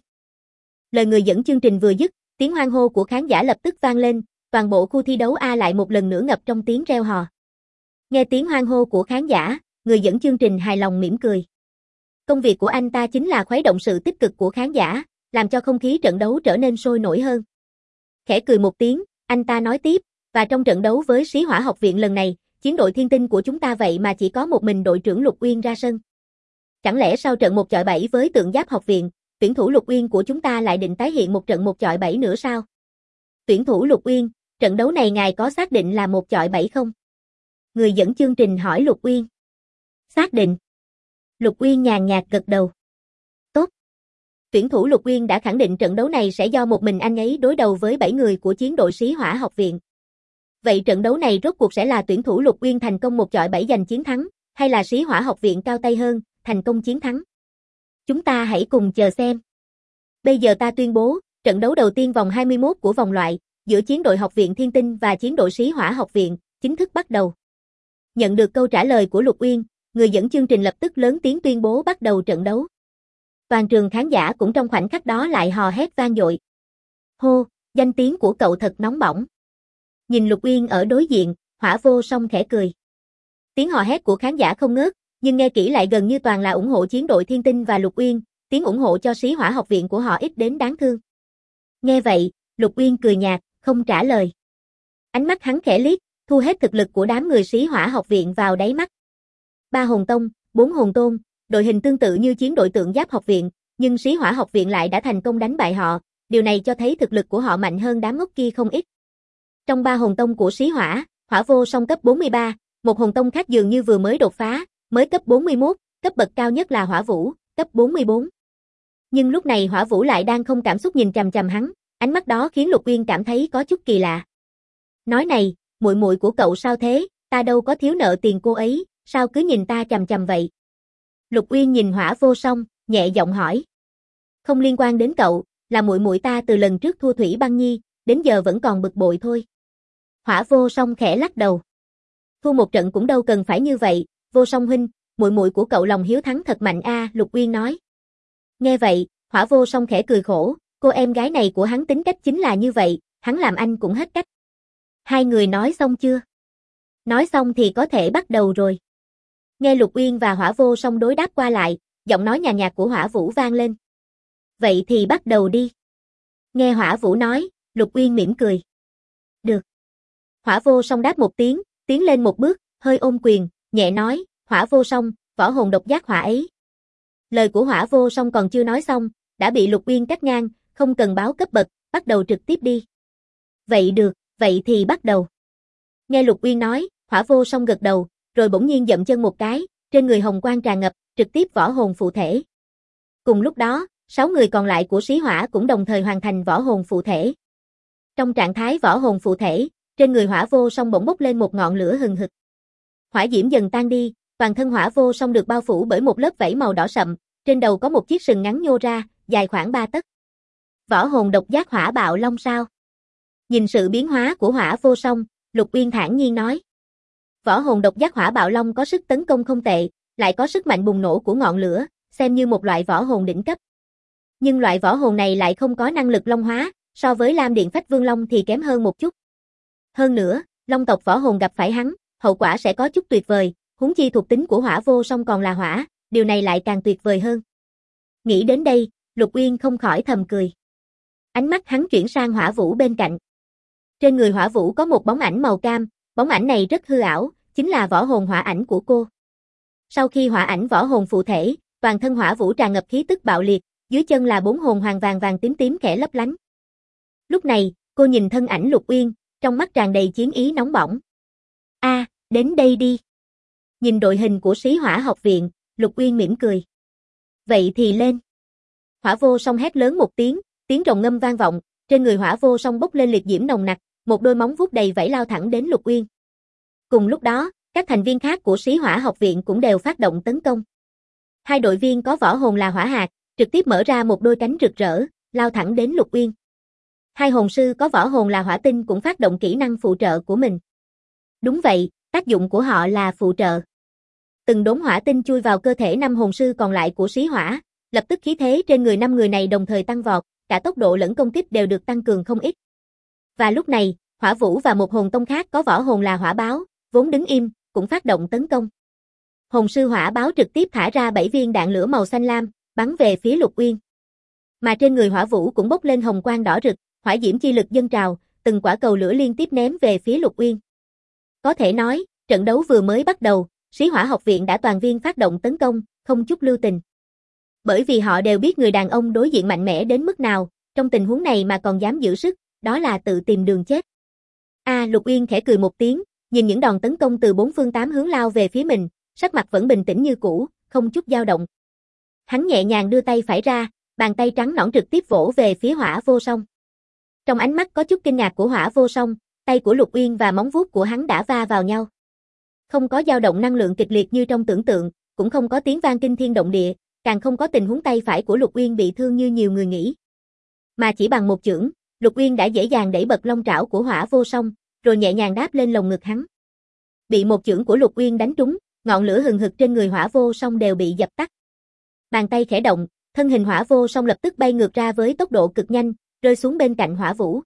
Lời người dẫn chương trình vừa dứt, tiếng hoan hô của khán giả lập tức vang lên, toàn bộ khu thi đấu A lại một lần nữa ngập trong tiếng reo hò. Nghe tiếng hoan hô của khán giả, người dẫn chương trình hài lòng mỉm cười. Công việc của anh ta chính là khuấy động sự tích cực của khán giả, làm cho không khí trận đấu trở nên sôi nổi hơn. Khẽ cười một tiếng, anh ta nói tiếp, và trong trận đấu với Sĩ Hỏa học viện lần này, chiến đội Thiên Tinh của chúng ta vậy mà chỉ có một mình đội trưởng Lục Uyên ra sân. Chẳng lẽ sau trận 1 chọi 7 với Tượng Giáp học viện, tuyển thủ Lục Uyên của chúng ta lại định tái hiện một trận 1 chọi 7 nữa sao? Tuyển thủ Lục Uyên, trận đấu này ngài có xác định là 1 chọi 7 không? Người dẫn chương trình hỏi Lục Uyên. Xác định. Lục Uyên nhàn nhạt gật đầu. Tốt. Tuyển thủ Lục Uyên đã khẳng định trận đấu này sẽ do một mình anh ấy đối đầu với 7 người của chiến đội Sĩ Hỏa học viện. Vậy trận đấu này rốt cuộc sẽ là tuyển thủ Lục Uyên thành công 1 chọi 7 giành chiến thắng, hay là Sĩ Hỏa học viện cao tay hơn, thành công chiến thắng? Chúng ta hãy cùng chờ xem. Bây giờ ta tuyên bố, trận đấu đầu tiên vòng 21 của vòng loại, giữa chiến đội Học viện Thiên Tinh và chiến đội Sĩ Hỏa học viện, chính thức bắt đầu. Nhận được câu trả lời của Lục Uyên, người dẫn chương trình lập tức lớn tiếng tuyên bố bắt đầu trận đấu. Toàn trường khán giả cũng trong khoảnh khắc đó lại hò hét vang dội. Hô, danh tiếng của cậu thật nóng bỏng. Nhìn Lục Uyên ở đối diện, Hỏa Vô Song khẽ cười. Tiếng hò hét của khán giả không ngớt, nhưng nghe kỹ lại gần như toàn là ủng hộ chiến đội Thiên Tinh và Lục Uyên, tiếng ủng hộ cho Sĩ Hỏa học viện của họ ít đến đáng thương. Nghe vậy, Lục Uyên cười nhạt, không trả lời. Ánh mắt hắn khẽ liếc, thu hết thực lực của đám người Sĩ Hỏa học viện vào đáy mắt. 3 hồn tông, 4 hồn tôn, đội hình tương tự như chiến đội Tượng Giáp học viện, nhưng Sĩ Hỏa học viện lại đã thành công đánh bại họ, điều này cho thấy thực lực của họ mạnh hơn đám ngốc kia không ít. Trong 3 hồn tông của Sĩ Hỏa, Hỏa Vô Song cấp 43, một hồn tông khác dường như vừa mới đột phá, mới cấp 41, cấp bậc cao nhất là Hỏa Vũ, cấp 44. Nhưng lúc này Hỏa Vũ lại đang không cảm xúc nhìn chằm chằm hắn, ánh mắt đó khiến Lục Uyên cảm thấy có chút kỳ lạ. Nói này, muội muội của cậu sao thế, ta đâu có thiếu nợ tiền cô ấy, sao cứ nhìn ta chằm chằm vậy? Lục Uyên nhìn Hỏa Vô Song, nhẹ giọng hỏi. Không liên quan đến cậu, là muội muội ta từ lần trước thua Thủy Băng Nhi, đến giờ vẫn còn bực bội thôi. Hỏa Vô Song khẽ lắc đầu. Thua một trận cũng đâu cần phải như vậy, Vô Song huynh, muội muội của cậu lòng hiếu thắng thật mạnh a, Lục Uyên nói. Nghe vậy, Hỏa Vô Song khẽ cười khổ, cô em gái này của hắn tính cách chính là như vậy, hắn làm anh cũng hết cách. Hai người nói xong chưa? Nói xong thì có thể bắt đầu rồi. Nghe Lục Uyên và Hỏa Vô Song đối đáp qua lại, giọng nói nhàn nhạt của Hỏa Vũ vang lên. Vậy thì bắt đầu đi. Nghe Hỏa Vũ nói, Lục Uyên mỉm cười. Được. Hỏa Vô Song đáp một tiếng, tiến lên một bước, hơi ôm quyền, nhẹ nói, Hỏa Vô Song, võ hồn độc giác hỏa ấy. Lời của Hỏa Vô Song còn chưa nói xong, đã bị Lục Uyên cắt ngang, không cần báo cấp bậc, bắt đầu trực tiếp đi. Vậy được, vậy thì bắt đầu. Nghe Lục Uyên nói, Hỏa Vô Song gật đầu, rồi bỗng nhiên dậm chân một cái, trên người hồng quang tràn ngập, trực tiếp võ hồn phụ thể. Cùng lúc đó, 6 người còn lại của Xí Hỏa cũng đồng thời hoàn thành võ hồn phụ thể. Trong trạng thái võ hồn phụ thể, trên người Hỏa Vô Song bỗng bốc lên một ngọn lửa hừng hực. Hỏa diễm dần tan đi, toàn thân Hỏa Vô Song được bao phủ bởi một lớp vảy màu đỏ sậm, trên đầu có một chiếc sừng ngắn nhô ra, dài khoảng 3 tấc. Võ hồn độc giác Hỏa Bạo Long sao? Nhìn sự biến hóa của Hỏa Vô Song, Lục Uyên thản nhiên nói. Võ hồn độc giác Hỏa Bạo Long có sức tấn công không tệ, lại có sức mạnh bùng nổ của ngọn lửa, xem như một loại võ hồn đỉnh cấp. Nhưng loại võ hồn này lại không có năng lực long hóa, so với Lam Điện Phách Vương Long thì kém hơn một chút. Hơn nữa, Long tộc võ hồn gặp phải hắn, hậu quả sẽ có chút tuyệt vời, huống chi thuộc tính của Hỏa Vô Song còn là hỏa, điều này lại càng tuyệt vời hơn. Nghĩ đến đây, Lục Uyên không khỏi thầm cười. Ánh mắt hắn chuyển sang Hỏa Vũ bên cạnh. Trên người Hỏa Vũ có một bóng ảnh màu cam, bóng ảnh này rất hư ảo, chính là võ hồn hỏa ảnh của cô. Sau khi hỏa ảnh võ hồn phụ thể, toàn thân Hỏa Vũ tràn ngập khí tức bạo liệt, dưới chân là 4 hồn hoàng vàng vàng tím tím khẽ lấp lánh. Lúc này, cô nhìn thân ảnh Lục Uyên, trong mắt tràn đầy chiến ý nóng bỏng. Đến đây đi. Nhìn đội hình của Xí Hỏa học viện, Lục Uyên mỉm cười. Vậy thì lên. Hỏa Vô Song hét lớn một tiếng, tiếng rồng ngâm vang vọng, trên người Hỏa Vô Song bốc lên liệt diễm nồng nặc, một đôi móng vuốt đầy vảy lao thẳng đến Lục Uyên. Cùng lúc đó, các thành viên khác của Xí Hỏa học viện cũng đều phát động tấn công. Hai đội viên có võ hồn là hỏa hạt, trực tiếp mở ra một đôi cánh rực rỡ, lao thẳng đến Lục Uyên. Hai hồn sư có võ hồn là hỏa tinh cũng phát động kỹ năng phụ trợ của mình. Đúng vậy, tác dụng của họ là phụ trợ. Từng đốm hỏa tinh chui vào cơ thể 5 hồn sư còn lại của Xí Hỏa, lập tức khí thế trên người 5 người này đồng thời tăng vọt, cả tốc độ lẫn công kích đều được tăng cường không ít. Và lúc này, Hỏa Vũ và một hồn tông khác có võ hồn là hỏa báo, vốn đứng im, cũng phát động tấn công. Hồn sư hỏa báo trực tiếp thả ra 7 viên đạn lửa màu xanh lam, bắn về phía Lục Uyên. Mà trên người Hỏa Vũ cũng bốc lên hồng quang đỏ rực, hỏa diễm chi lực dâng trào, từng quả cầu lửa liên tiếp ném về phía Lục Uyên. Có thể nói, trận đấu vừa mới bắt đầu, Xí Hỏa học viện đã toàn viên phát động tấn công, không chút lưu tình. Bởi vì họ đều biết người đàn ông đối diện mạnh mẽ đến mức nào, trong tình huống này mà còn dám giữ sức, đó là tự tìm đường chết. Lục Uyên khẽ cười một tiếng, nhìn những đòn tấn công từ 4 phương 8 hướng lao về phía mình, sắc mặt vẫn bình tĩnh như cũ, không chút dao động. Hắn nhẹ nhàng đưa tay phải ra, bàn tay trắng nõn trực tiếp vỗ về phía Hỏa Vô Song. Trong ánh mắt có chút kinh ngạc của Hỏa Vô Song, tay của Lục Uyên và móng vuốt của hắn đã va vào nhau. Không có dao động năng lượng kịch liệt như trong tưởng tượng, cũng không có tiếng vang kinh thiên động địa, càng không có tình huống tay phải của Lục Uyên bị thương như nhiều người nghĩ. Mà chỉ bằng một chưởng, Lục Uyên đã dễ dàng đẩy bật long trảo của Hỏa Vô Song, rồi nhẹ nhàng đáp lên lồng ngực hắn. Bị một chưởng của Lục Uyên đánh trúng, ngọn lửa hừng hực trên người Hỏa Vô Song đều bị dập tắt. Bàn tay khẽ động, thân hình Hỏa Vô Song lập tức bay ngược ra với tốc độ cực nhanh, rơi xuống bên cạnh Hỏa Vũ.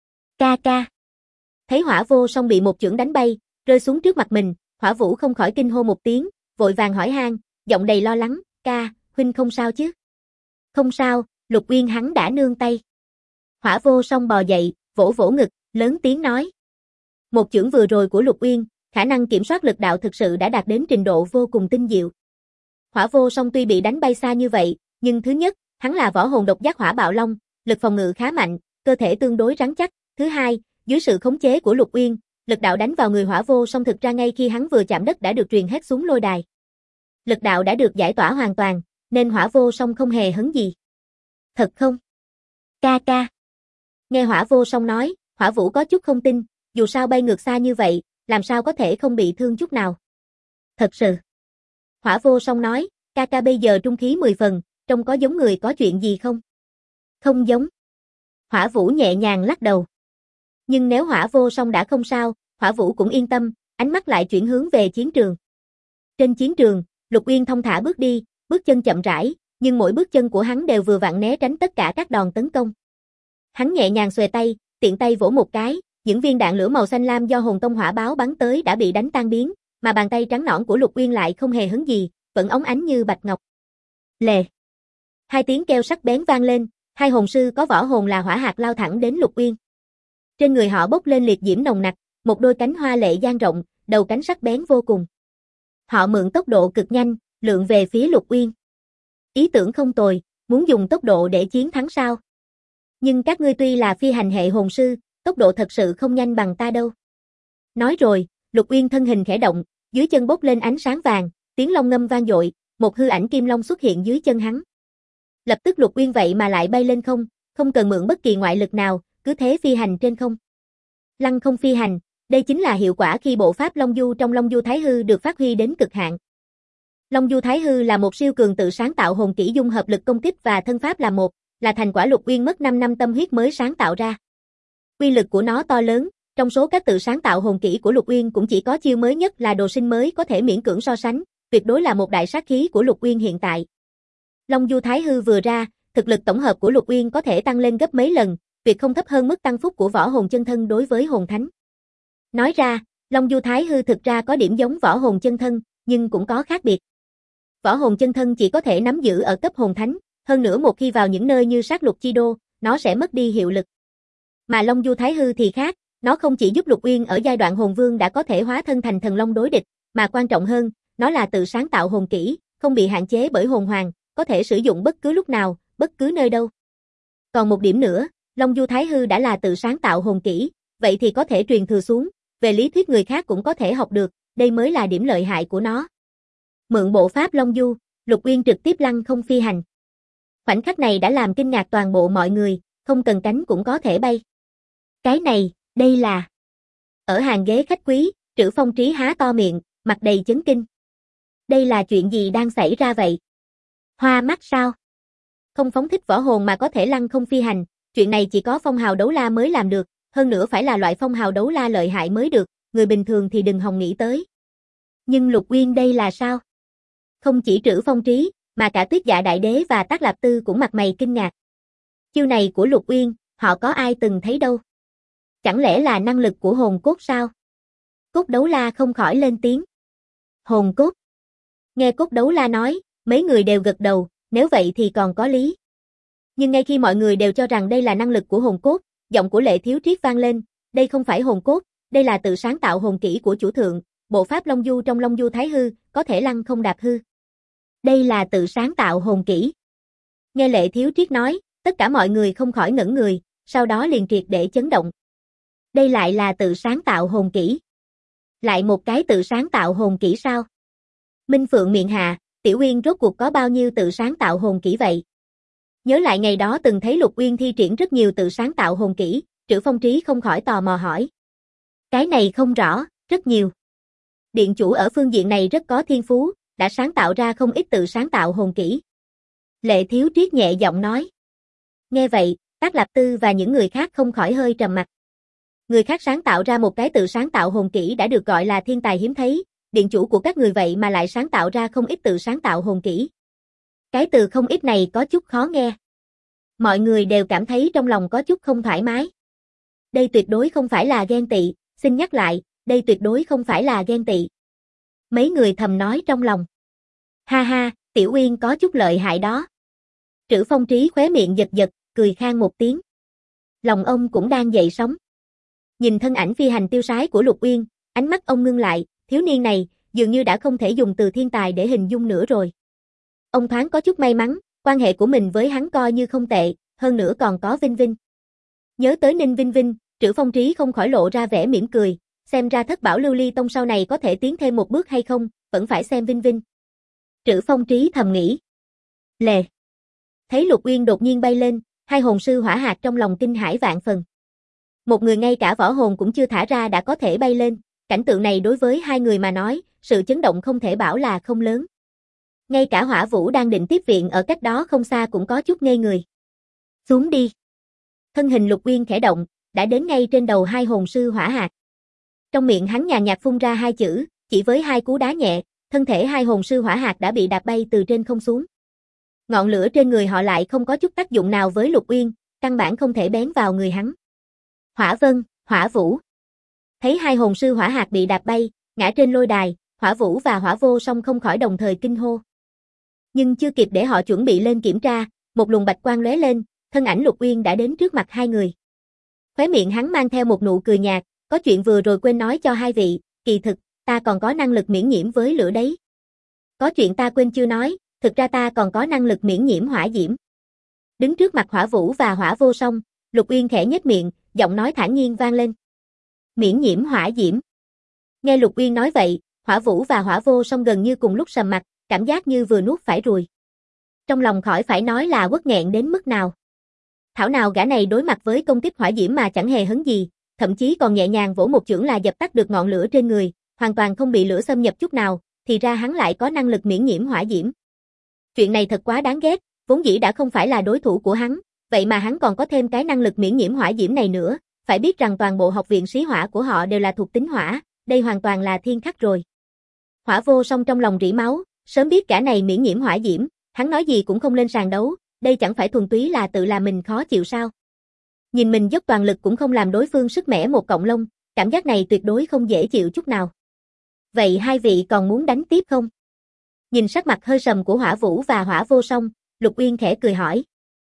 Ca ca. Thấy Hỏa Vô Song bị một chưởng đánh bay, rơi xuống trước mặt mình, Hỏa Vũ không khỏi kinh hô một tiếng, vội vàng hỏi han, giọng đầy lo lắng, ca, huynh không sao chứ? Không sao, Lục Uyên hắn đã nương tay. Hỏa Vô Song bò dậy, vỗ vỗ ngực, lớn tiếng nói. Một chưởng vừa rồi của Lục Uyên, khả năng kiểm soát lực đạo thực sự đã đạt đến trình độ vô cùng tinh diệu. Hỏa Vô Song tuy bị đánh bay xa như vậy, nhưng thứ nhất, hắn là võ hồn độc giác Hỏa Bạo Long, lực phòng ngự khá mạnh, cơ thể tương đối rắn chắc. Thứ hai, dưới sự khống chế của Lục Uyên, lực đạo đánh vào người Hỏa Vô Song thực ra ngay khi hắn vừa chạm đất đã được truyền hết xuống lôi đài. Lực đạo đã được giải tỏa hoàn toàn, nên Hỏa Vô Song không hề hấn gì. Thật không? Ca ca. Nghe Hỏa Vô Song nói, Hỏa Vũ có chút không tin, dù sao bay ngược xa như vậy, làm sao có thể không bị thương chút nào. Thật sự. Hỏa Vô Song nói, ca ca bây giờ trung khí 10 phần, trông có giống người có chuyện gì không? Không giống. Hỏa Vũ nhẹ nhàng lắc đầu. Nhưng nếu Hỏa Vô Song đã không sao, Hỏa Vũ cũng yên tâm, ánh mắt lại chuyển hướng về chiến trường. Trên chiến trường, Lục Uyên thong thả bước đi, bước chân chậm rãi, nhưng mỗi bước chân của hắn đều vừa vặn né tránh tất cả các đòn tấn công. Hắn nhẹ nhàng xuề tay, tiện tay vỗ một cái, những viên đạn lửa màu xanh lam do hồn tông hỏa báo bắn tới đã bị đánh tan biến, mà bàn tay trắng nõn của Lục Uyên lại không hề hấn gì, vẫn óng ánh như bạch ngọc. Lề. Hai tiếng kêu sắc bén vang lên, hai hồn sư có võ hồn là hỏa hạt lao thẳng đến Lục Uyên. Trên người họ bốc lên liệt diễm nồng nặc, một đôi cánh hoa lệ dang rộng, đầu cánh sắc bén vô cùng. Họ mượn tốc độ cực nhanh, lượn về phía Lục Uyên. Ý tưởng không tồi, muốn dùng tốc độ để chiến thắng sao? Nhưng các ngươi tuy là phi hành hệ hồn sư, tốc độ thật sự không nhanh bằng ta đâu. Nói rồi, Lục Uyên thân hình khẽ động, dưới chân bốc lên ánh sáng vàng, tiếng long ngâm vang dội, một hư ảnh kim long xuất hiện dưới chân hắn. Lập tức Lục Uyên vậy mà lại bay lên không, không cần mượn bất kỳ ngoại lực nào, cứ thế phi hành trên không. Lăng không phi hành, đây chính là hiệu quả khi bộ pháp Long Du trong Long Du Thái Hư được phát huy đến cực hạn. Long Du Thái Hư là một siêu cường tự sáng tạo hồn kỹ dung hợp lực công kích và thân pháp là một, là thành quả Lục Uyên mất 5 năm tâm huyết mới sáng tạo ra. Uy lực của nó to lớn, trong số các tự sáng tạo hồn kỹ của Lục Uyên cũng chỉ có chiêu mới nhất là đồ sinh mới có thể miễn cưỡng so sánh, tuyệt đối là một đại sát khí của Lục Uyên hiện tại. Long Du Thái Hư vừa ra, thực lực tổng hợp của Lục Uyên có thể tăng lên gấp mấy lần, việc không thấp hơn mức tăng phúc của võ hồn chân thân đối với hồn thánh. Nói ra, Long Du Thái Hư thực ra có điểm giống võ hồn chân thân, nhưng cũng có khác biệt. Võ hồn chân thân chỉ có thể nắm giữ ở cấp hồn thánh, hơn nữa một khi vào những nơi như sát lục chi đô, nó sẽ mất đi hiệu lực. Mà Long Du Thái Hư thì khác, nó không chỉ giúp Lục Uyên ở giai đoạn hồn vương đã có thể hóa thân thành thần long đối địch, mà quan trọng hơn, nó là tự sáng tạo hồn kỹ, không bị hạn chế bởi hồn hoàng, có thể sử dụng bất cứ lúc nào, bất cứ nơi đâu. Còn một điểm nữa, Long Du Thái Hư đã là tự sáng tạo hồn kỹ, vậy thì có thể truyền thừa xuống, về lý thuyết người khác cũng có thể học được, đây mới là điểm lợi hại của nó. Mượn bộ pháp Long Du, Lục Uyên trực tiếp lăng không phi hành. Khoảnh khắc này đã làm kinh ngạc toàn bộ mọi người, không cần cánh cũng có thể bay. Cái này, đây là... Ở hàng ghế khách quý, Trữ Phong Trí há to miệng, mặt đầy chấn kinh. Đây là chuyện gì đang xảy ra vậy? Hoa mắt sao? Không phóng thích võ hồn mà có thể lăng không phi hành, chuyện này chỉ có phong hào đấu la mới làm được, hơn nữa phải là loại phong hào đấu la lợi hại mới được, người bình thường thì đừng hòng nghĩ tới. Nhưng Lục Uyên đây là sao? Không chỉ Trữ Phong Trí, mà cả Tuyết Dạ Đại Đế và Tác Lạp Tư cũng mặt mày kinh ngạc. Chiêu này của Lục Uyên, họ có ai từng thấy đâu? Chẳng lẽ là năng lực của hồn cốt sao? Cốt Đấu La không khỏi lên tiếng. Hồn cốt. Nghe Cốt Đấu La nói, mấy người đều gật đầu, nếu vậy thì còn có lý. Nhưng ngay khi mọi người đều cho rằng đây là năng lực của hồn cốt, giọng của Lệ Thiếu Triết vang lên, đây không phải hồn cốt, đây là tự sáng tạo hồn kỹ của chủ thượng, bộ pháp Long Du trong Long Du Thái Hư, có thể lăng không đạp hư. Đây là tự sáng tạo hồn kỹ. Nghe Lệ Thiếu Triết nói, tất cả mọi người không khỏi ngẩn người, sau đó liền triệt để chấn động. Đây lại là tự sáng tạo hồn kỹ. Lại một cái tự sáng tạo hồn kỹ sao? Minh Phượng miệng hạ, Tiểu Uyên rốt cuộc có bao nhiêu tự sáng tạo hồn kỹ vậy? Nhớ lại ngày đó từng thấy Lục Uyên thi triển rất nhiều tự sáng tạo hồn kỹ, Trữ Phong Trí không khỏi tò mò hỏi. Cái này không rõ, rất nhiều. Điện chủ ở phương diện này rất có thiên phú, đã sáng tạo ra không ít tự sáng tạo hồn kỹ. Lệ Thiếu Triết nhẹ giọng nói. Nghe vậy, Tác Lạp Tư và những người khác không khỏi hơi trầm mặt. Người khác sáng tạo ra một cái tự sáng tạo hồn kỹ đã được gọi là thiên tài hiếm thấy, điện chủ của các người vậy mà lại sáng tạo ra không ít tự sáng tạo hồn kỹ. Cái từ không ít này có chút khó nghe. Mọi người đều cảm thấy trong lòng có chút không thoải mái. Đây tuyệt đối không phải là ghen tị, xin nhắc lại, đây tuyệt đối không phải là ghen tị. Mấy người thầm nói trong lòng. Ha ha, Tiểu Uyên có chút lợi hại đó. Trữ Phong Trí khóe miệng giật giật, cười khan một tiếng. Lòng ông cũng đang dậy sóng. Nhìn thân ảnh phi hành tiêu sái của Lục Uyên, ánh mắt ông ngưng lại, thiếu niên này, dường như đã không thể dùng từ thiên tài để hình dung nữa rồi. Ông thoáng có chút may mắn, quan hệ của mình với hắn coi như không tệ, hơn nữa còn có Vinh Vinh. Nhớ tới Ninh Vinh Vinh, Trữ Phong Trí không khỏi lộ ra vẻ mỉm cười, xem ra Thất Bảo Lưu Ly Tông sau này có thể tiến thêm một bước hay không, vẫn phải xem Vinh Vinh. Trữ Phong Trí thầm nghĩ. Lệ. Thấy Lục Uyên đột nhiên bay lên, hai hồn sư hỏa hạt trong lòng kinh hãi vạn phần. Một người ngay cả võ hồn cũng chưa thả ra đã có thể bay lên, cảnh tượng này đối với hai người mà nói, sự chấn động không thể bảo là không lớn. Ngay cả Hỏa Vũ đang định tiếp viện ở cách đó không xa cũng có chút ngây người. Xuống đi. Thân hình Lục Uyên khẽ động, đã đến ngay trên đầu hai hồn sư hỏa hạt. Trong miệng hắn nhàn nhạt phun ra hai chữ, chỉ với hai cú đá nhẹ, thân thể hai hồn sư hỏa hạt đã bị đạp bay từ trên không xuống. Ngọn lửa trên người họ lại không có chút tác dụng nào với Lục Uyên, căn bản không thể bén vào người hắn. Hỏa Vân, Hỏa Vũ. Thấy hai hồn sư hỏa hạt bị đạp bay, ngã trên lôi đài, Hỏa Vũ và Hỏa Vô Song không khỏi đồng thời kinh hô. Nhưng chưa kịp để họ chuẩn bị lên kiểm tra, một luồng bạch quang lóe lên, thân ảnh Lục Uyên đã đến trước mặt hai người. Khóe miệng hắn mang theo một nụ cười nhạt, có chuyện vừa rồi quên nói cho hai vị, kỳ thực, ta còn có năng lực miễn nhiễm với lửa đấy. Có chuyện ta quên chưa nói, thực ra ta còn có năng lực miễn nhiễm hỏa diễm. Đứng trước mặt Hỏa Vũ và Hỏa Vô Song, Lục Uyên khẽ nhếch miệng, giọng nói thản nhiên vang lên. Miễn nhiễm hỏa diễm. Nghe Lục Uyên nói vậy, Hỏa Vũ và Hỏa Vô Song gần như cùng lúc sầm mặt, cảm giác như vừa nuốt phải ruồi. Trong lòng khỏi phải nói là uất nghẹn đến mức nào. Thảo nào gã này đối mặt với công kích hỏa diễm mà chẳng hề hấn gì, thậm chí còn nhẹ nhàng vỗ một chưởng là dập tắt được ngọn lửa trên người, hoàn toàn không bị lửa xâm nhập chút nào, thì ra hắn lại có năng lực miễn nhiễm hỏa diễm. Chuyện này thật quá đáng ghét, vốn dĩ đã không phải là đối thủ của hắn, vậy mà hắn còn có thêm cái năng lực miễn nhiễm hỏa diễm này nữa, phải biết rằng toàn bộ học viện sĩ hỏa của họ đều là thuộc tính hỏa, đây hoàn toàn là thiên khắc rồi. Hỏa Vô Song trong lòng rỉ máu, sớm biết cả này miễn nhiễm hỏa diễm, hắn nói gì cũng không lên sàn đấu, đây chẳng phải thuần túy là tự làm mình khó chịu sao? Nhìn mình dốc toàn lực cũng không làm đối phương sức mẻ một cọng lông, cảm giác này tuyệt đối không dễ chịu chút nào. Vậy hai vị còn muốn đánh tiếp không? Nhìn sắc mặt hơi sầm của Hỏa Vũ và Hỏa Vô Song, Lục Uyên khẽ cười hỏi.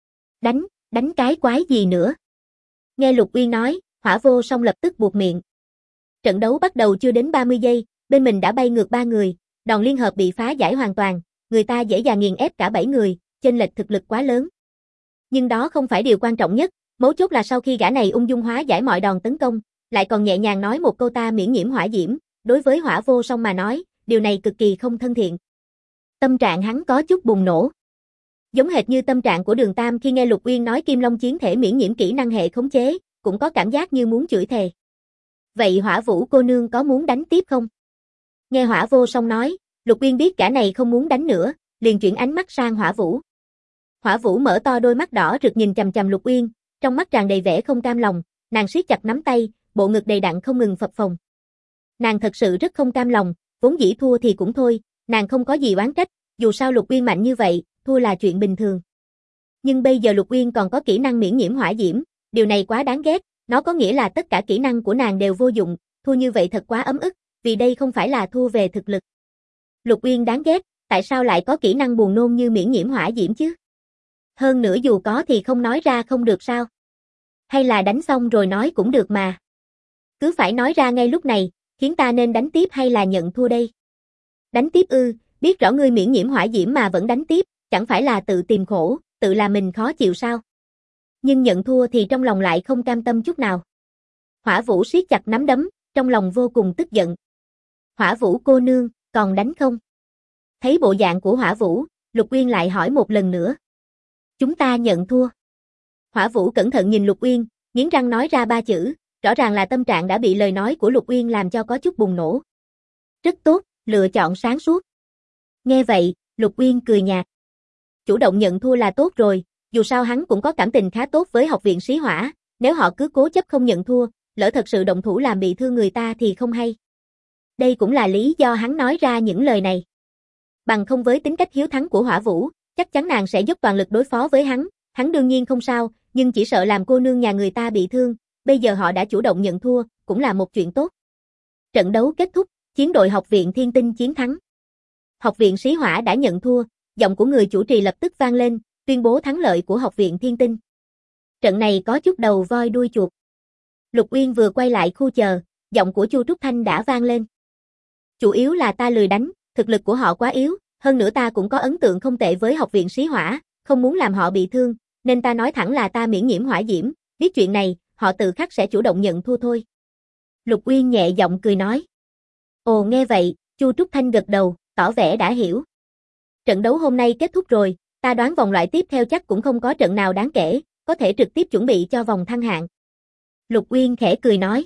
Đánh cái quái gì nữa? Nghe Lục Uyên nói, Hỏa Vô Song lập tức buột miệng. Trận đấu bắt đầu chưa đến 30 giây, bên mình đã bay ngược 3 người, đòn liên hợp bị phá giải hoàn toàn, người ta dễ dàng nghiền ép cả 7 người, chênh lệch thực lực quá lớn. Nhưng đó không phải điều quan trọng nhất, mấu chốt là sau khi gã này ung dung hóa giải mọi đòn tấn công, lại còn nhẹ nhàng nói một câu ta miễn nhiễm hỏa diễm, đối với Hỏa Vô Song mà nói, điều này cực kỳ không thân thiện. Tâm trạng hắn có chút bùng nổ. Giống hệt như tâm trạng của Đường Tam khi nghe Lục Uyên nói Kim Long chiến thể miễn nhiễm kỹ năng hệ khống chế, cũng có cảm giác như muốn chửi thề. Vậy Hỏa Vũ cô nương có muốn đánh tiếp không? Nghe Hỏa Vô Song nói, Lục Uyên biết cả này không muốn đánh nữa, liền chuyển ánh mắt sang Hỏa Vũ. Hỏa Vũ mở to đôi mắt đỏ rực nhìn chằm chằm Lục Uyên, trong mắt tràn đầy vẻ không cam lòng, nàng siết chặt nắm tay, bộ ngực đầy đặn không ngừng phập phồng. Nàng thật sự rất không cam lòng, vốn dĩ thua thì cũng thôi, nàng không có gì oán trách, dù sao Lục Uyên mạnh như vậy, thua là chuyện bình thường. Nhưng bây giờ Lục Uyên còn có kỹ năng miễn nhiễm hỏa diễm, điều này quá đáng ghét, nó có nghĩa là tất cả kỹ năng của nàng đều vô dụng, thua như vậy thật quá ấm ức, vì đây không phải là thua về thực lực. Lục Uyên đáng ghét, tại sao lại có kỹ năng buồn nôn như miễn nhiễm hỏa diễm chứ? Hơn nữa dù có thì không nói ra không được sao? Hay là đánh xong rồi nói cũng được mà. Cứ phải nói ra ngay lúc này, khiến ta nên đánh tiếp hay là nhận thua đây? Đánh tiếp ư, biết rõ ngươi miễn nhiễm hỏa diễm mà vẫn đánh tiếp, chẳng phải là tự tìm khổ, tự làm mình khó chịu sao? Nhưng nhận thua thì trong lòng lại không cam tâm chút nào. Hỏa Vũ siết chặt nắm đấm, trong lòng vô cùng tức giận. Hỏa Vũ cô nương, còn đánh không? Thấy bộ dạng của Hỏa Vũ, Lục Uyên lại hỏi một lần nữa. Chúng ta nhận thua. Hỏa Vũ cẩn thận nhìn Lục Uyên, nghiến răng nói ra 3 chữ, rõ ràng là tâm trạng đã bị lời nói của Lục Uyên làm cho có chút bùng nổ. Rất tốt, lựa chọn sáng suốt. Nghe vậy, Lục Uyên cười nhạt. Chủ động nhận thua là tốt rồi, dù sao hắn cũng có cảm tình khá tốt với học viện sĩ hỏa, nếu họ cứ cố chấp không nhận thua, lỡ thật sự động thủ làm bị thương người ta thì không hay. Đây cũng là lý do hắn nói ra những lời này. Bằng không với tính cách hiếu thắng của Hỏa Vũ, chắc chắn nàng sẽ dốc toàn lực đối phó với hắn đương nhiên không sao, nhưng chỉ sợ làm cô nương nhà người ta bị thương, bây giờ họ đã chủ động nhận thua, cũng là một chuyện tốt. Trận đấu kết thúc, chiến đội học viện Thiên Tinh chiến thắng. Học viện sĩ hỏa đã nhận thua, giọng của người chủ trì lập tức vang lên, tuyên bố thắng lợi của học viện Thiên Tinh. Trận này có chút đầu voi đuôi chuột. Lục Uyên vừa quay lại khu chờ, giọng của Chu Trúc Thanh đã vang lên. Chủ yếu là ta lười đánh, thực lực của họ quá yếu, hơn nữa ta cũng có ấn tượng không tệ với học viện sĩ hỏa, không muốn làm họ bị thương, nên ta nói thẳng là ta miễn nhiễm hỏa diễm, biết chuyện này, họ tự khắc sẽ chủ động nhận thua thôi. Lục Uyên nhẹ giọng cười nói. Ồ nghe vậy, Chu Trúc Thanh gật đầu, tỏ vẻ đã hiểu. Trận đấu hôm nay kết thúc rồi, ta đoán vòng loại tiếp theo chắc cũng không có trận nào đáng kể, có thể trực tiếp chuẩn bị cho vòng thăng hạng. Lục Uyên khẽ cười nói.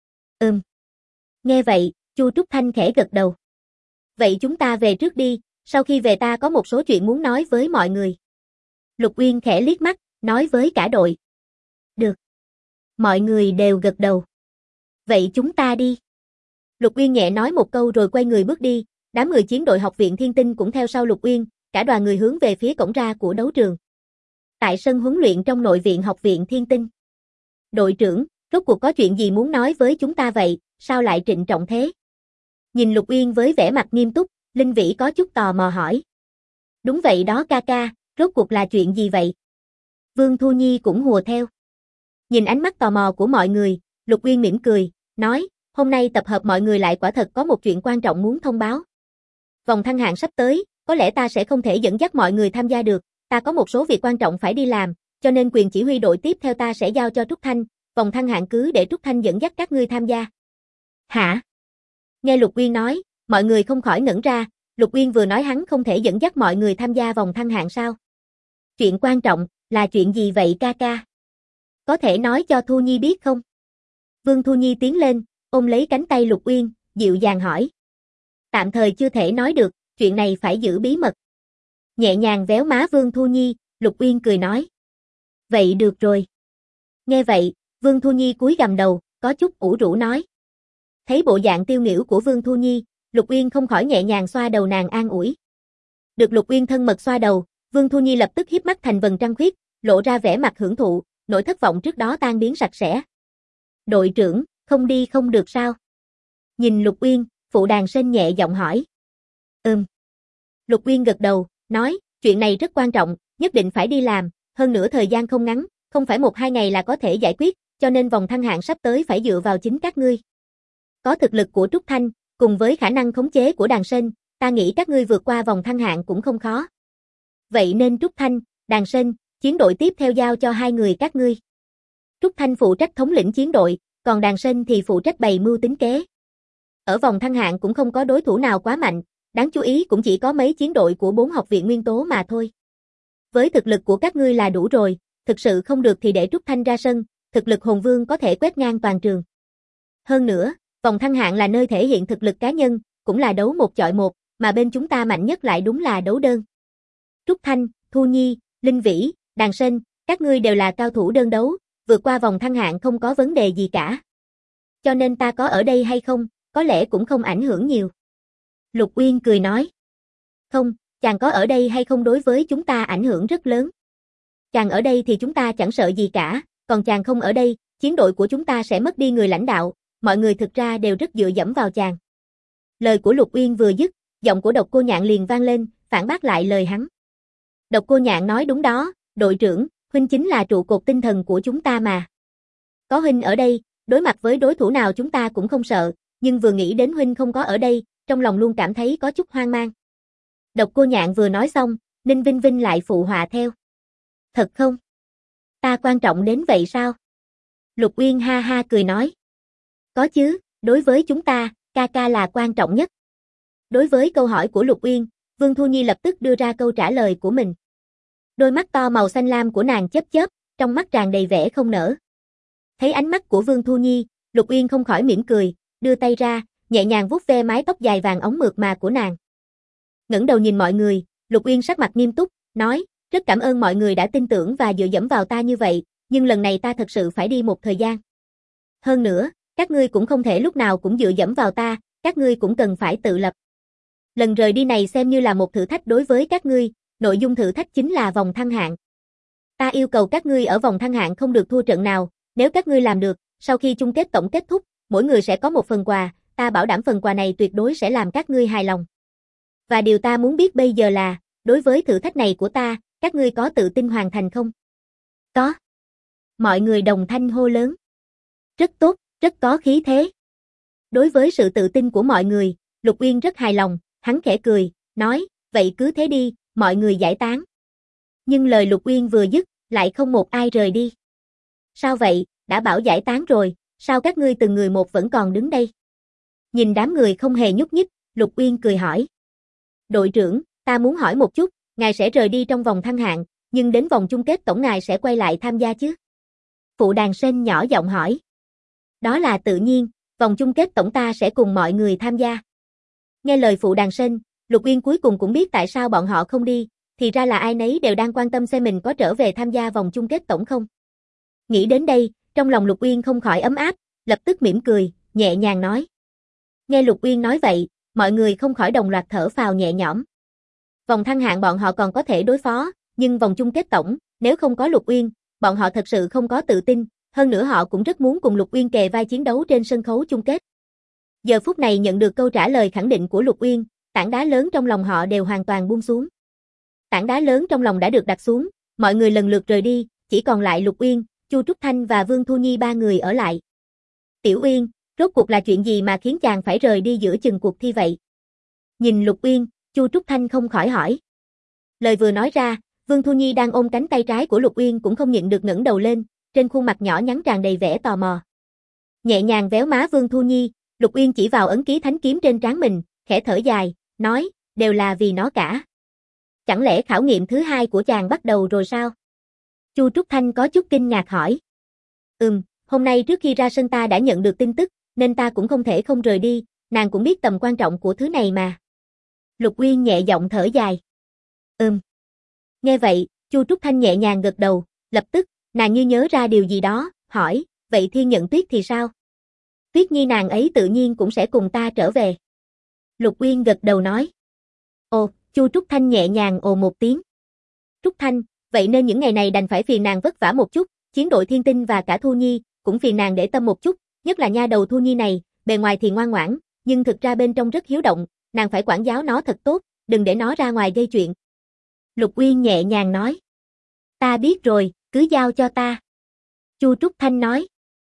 Nghe vậy, Chu Trúc Thanh khẽ gật đầu. Vậy chúng ta về trước đi, sau khi về ta có một số chuyện muốn nói với mọi người. Lục Uyên khẽ liếc mắt, nói với cả đội. Được. Mọi người đều gật đầu. Vậy chúng ta đi. Lục Uyên nhẹ nói một câu rồi quay người bước đi, đám người chiến đội học viện Thiên Tinh cũng theo sau Lục Uyên, cả đoàn người hướng về phía cổng ra của đấu trường. Tại sân huấn luyện trong nội viện học viện Thiên Tinh. Đội trưởng, rốt cuộc có chuyện gì muốn nói với chúng ta vậy, sao lại trịnh trọng thế? Nhìn Lục Uyên với vẻ mặt nghiêm túc, Linh Vĩ có chút tò mò hỏi. Đúng vậy đó ca ca, rốt cuộc là chuyện gì vậy? Vương Thu Nhi cũng hùa theo. Nhìn ánh mắt tò mò của mọi người, Lục Uyên mỉm cười, nói, hôm nay tập hợp mọi người lại quả thật có một chuyện quan trọng muốn thông báo. Vòng thăng hạng sắp tới, có lẽ ta sẽ không thể dẫn dắt mọi người tham gia được, ta có một số việc quan trọng phải đi làm, cho nên quyền chỉ huy đội tiếp theo ta sẽ giao cho Trúc Thanh, vòng thăng hạng cứ để Trúc Thanh dẫn dắt các ngươi tham gia. Hả? Nghe Lục Uyên nói, mọi người không khỏi ngẩn ra, Lục Uyên vừa nói hắn không thể dẫn dắt mọi người tham gia vòng thăng hạng sao? Chuyện quan trọng, là chuyện gì vậy ca ca? Có thể nói cho Thu Nhi biết không? Vương Thu Nhi tiến lên, ôm lấy cánh tay Lục Uyên, dịu dàng hỏi. Tạm thời chưa thể nói được, chuyện này phải giữ bí mật. Nhẹ nhàng véo má Vương Thu Nhi, Lục Uyên cười nói. Vậy được rồi. Nghe vậy, Vương Thu Nhi cúi gằm đầu, có chút ủ rũ nói. Thấy bộ dạng tiêu nghỉu của Vương Thu Nhi, Lục Uyên không khỏi nhẹ nhàng xoa đầu nàng an ủi. Được Lục Uyên thân mật xoa đầu, Vương Thu Nhi lập tức híp mắt thành vầng trăng khuyết, lộ ra vẻ mặt hưởng thụ, nỗi thất vọng trước đó tan biến sạch sẽ. Đội trưởng, không đi không được sao? Nhìn Lục Uyên, Phụ Đàn Sên nhẹ giọng hỏi. Lục Uyên gật đầu, nói, chuyện này rất quan trọng, nhất định phải đi làm, hơn nữa thời gian không ngắn, không phải 1-2 ngày là có thể giải quyết, cho nên vòng thăng hạng sắp tới phải dựa vào chính các ngươi. Có thực lực của Trúc Thanh, cùng với khả năng khống chế của Đàn Sên, ta nghĩ các ngươi vượt qua vòng thăng hạng cũng không khó. Vậy nên Trúc Thanh, Đàn Sên, chiến đội tiếp theo giao cho 2 người các ngươi. Trúc Thanh phụ trách thống lĩnh chiến đội, còn Đàn Sên thì phụ trách bày mưu tính kế. Ở vòng thăng hạng cũng không có đối thủ nào quá mạnh, đáng chú ý cũng chỉ có mấy chiến đội của 4 học viện nguyên tố mà thôi. Với thực lực của các ngươi là đủ rồi, thực sự không được thì để Trúc Thanh ra sân, thực lực hồn vương có thể quét ngang toàn trường. Hơn nữa, vòng thăng hạng là nơi thể hiện thực lực cá nhân, cũng là đấu 1 chọi 1, mà bên chúng ta mạnh nhất lại đúng là đấu đơn. Trúc Thanh, Thu Nhi, Linh Vĩ, Đàn Sên, các ngươi đều là cao thủ đơn đấu, vượt qua vòng thăng hạng không có vấn đề gì cả. Cho nên ta có ở đây hay không, có lẽ cũng không ảnh hưởng nhiều. Lục Uyên cười nói. Không, chàng có ở đây hay không đối với chúng ta ảnh hưởng rất lớn. Chàng ở đây thì chúng ta chẳng sợ gì cả, còn chàng không ở đây, chiến đội của chúng ta sẽ mất đi người lãnh đạo, mọi người thực ra đều rất dựa dẫm vào chàng. Lời của Lục Uyên vừa dứt, giọng của Độc Cô Nhạn liền vang lên, phản bác lại lời hắn. Độc Cô Nhạn nói đúng đó, đội trưởng, huynh chính là trụ cột tinh thần của chúng ta mà. Có huynh ở đây, đối mặt với đối thủ nào chúng ta cũng không sợ, nhưng vừa nghĩ đến huynh không có ở đây, trong lòng luôn cảm thấy có chút hoang mang. Độc Cô Nhạn vừa nói xong, Ninh Vinh Vinh lại phụ họa theo. Thật không? Ta quan trọng đến vậy sao? Lục Uyên ha ha cười nói. Có chứ, đối với chúng ta, ca ca là quan trọng nhất. Đối với câu hỏi của Lục Uyên, Vương Thu Nhi lập tức đưa ra câu trả lời của mình. Đôi mắt to màu xanh lam của nàng chớp chớp, trong mắt tràn đầy vẻ không nỡ. Thấy ánh mắt của Vương Thu Nhi, Lục Uyên không khỏi mỉm cười, đưa tay ra, nhẹ nhàng vuốt ve mái tóc dài vàng óng mượt mà của nàng. Ngẩng đầu nhìn mọi người, Lục Uyên sắc mặt nghiêm túc, nói, rất cảm ơn mọi người đã tin tưởng và dựa dẫm vào ta như vậy, nhưng lần này ta thật sự phải đi một thời gian. Hơn nữa, các ngươi cũng không thể lúc nào cũng dựa dẫm vào ta, các ngươi cũng cần phải tự lập. Lần rời đi này xem như là một thử thách đối với các ngươi, nội dung thử thách chính là vòng thăng hạng. Ta yêu cầu các ngươi ở vòng thăng hạng không được thua trận nào, nếu các ngươi làm được, sau khi chung kết tổng kết thúc, mỗi người sẽ có một phần quà, ta bảo đảm phần quà này tuyệt đối sẽ làm các ngươi hài lòng. Và điều ta muốn biết bây giờ là, đối với thử thách này của ta, các ngươi có tự tin hoàn thành không? Có. Mọi người đồng thanh hô lớn. Rất tốt, rất có khí thế. Đối với sự tự tin của mọi người, Lục Uyên rất hài lòng, hắn khẽ cười, nói, vậy cứ thế đi, mọi người giải tán. Nhưng lời Lục Uyên vừa dứt, lại không một ai rời đi. Sao vậy, đã bảo giải tán rồi, sao các ngươi từng người một vẫn còn đứng đây? Nhìn đám người không hề nhúc nhích, Lục Uyên cười hỏi. Đội trưởng, ta muốn hỏi một chút, ngài sẽ rời đi trong vòng thăng hạng, nhưng đến vòng chung kết tổng ngài sẽ quay lại tham gia chứ? Phụ Đàn Sên nhỏ giọng hỏi. Đó là tự nhiên, vòng chung kết tổng ta sẽ cùng mọi người tham gia. Nghe lời Phụ Đàn Sên, Lục Uyên cuối cùng cũng biết tại sao bọn họ không đi, thì ra là ai nấy đều đang quan tâm xem mình có trở về tham gia vòng chung kết tổng không. Nghĩ đến đây, trong lòng Lục Uyên không khỏi ấm áp, lập tức mỉm cười, nhẹ nhàng nói. Nghe Lục Uyên nói vậy, mọi người không khỏi đồng loạt thở phào nhẹ nhõm. Vòng thăng hạng bọn họ còn có thể đối phó, nhưng vòng chung kết tổng, nếu không có Lục Uyên, bọn họ thật sự không có tự tin, hơn nữa họ cũng rất muốn cùng Lục Uyên kề vai chiến đấu trên sân khấu chung kết. Giờ phút này nhận được câu trả lời khẳng định của Lục Uyên, tảng đá lớn trong lòng họ đều hoàn toàn buông xuống. Tảng đá lớn trong lòng đã được đặt xuống, mọi người lần lượt rời đi, chỉ còn lại Lục Uyên, Chu Trúc Thanh và Vương Thu Nhi 3 người ở lại. Tiểu Uyên, rốt cuộc là chuyện gì mà khiến chàng phải rời đi giữa chừng cuộc thi vậy? Nhìn Lục Uyên, Chu Trúc Thanh không khỏi hỏi. Lời vừa nói ra, Vương Thu Nhi đang ôm cánh tay trái của Lục Uyên cũng không nhịn được ngẩng đầu lên, trên khuôn mặt nhỏ nhắn tràn đầy vẻ tò mò. Nhẹ nhàng véo má Vương Thu Nhi, Lục Uyên chỉ vào ấn ký thánh kiếm trên trán mình, khẽ thở dài, nói, đều là vì nó cả. Chẳng lẽ khảo nghiệm thứ hai của chàng bắt đầu rồi sao? Chu Trúc Thanh có chút kinh ngạc hỏi. Hôm nay trước khi ra sân ta đã nhận được tin tức, nên ta cũng không thể không rời đi, nàng cũng biết tầm quan trọng của thứ này mà. Lục Uyên nhẹ giọng thở dài. Nghe vậy, Chu Trúc Thanh nhẹ nhàng gật đầu, lập tức, nàng như nhớ ra điều gì đó, hỏi, vậy Thiên Nhận Tuyết thì sao? Tuyết Nhi nàng ấy tự nhiên cũng sẽ cùng ta trở về. Lục Uyên gật đầu nói. Ồ, Chu Trúc Thanh nhẹ nhàng ồ một tiếng. Trúc Thanh, vậy nên những ngày này đành phải phiền nàng vất vả một chút, chiến đội Thiên Tinh và cả Thu Nhi, cũng phiền nàng để tâm một chút, nhất là nha đầu Thu Nhi này, bề ngoài thì ngoan ngoãn, nhưng thực ra bên trong rất hiếu động, nàng phải quản giáo nó thật tốt, đừng để nó ra ngoài gây chuyện. Lục Uyên nhẹ nhàng nói. Ta biết rồi, cứ giao cho ta. Chu Trúc Thanh nói.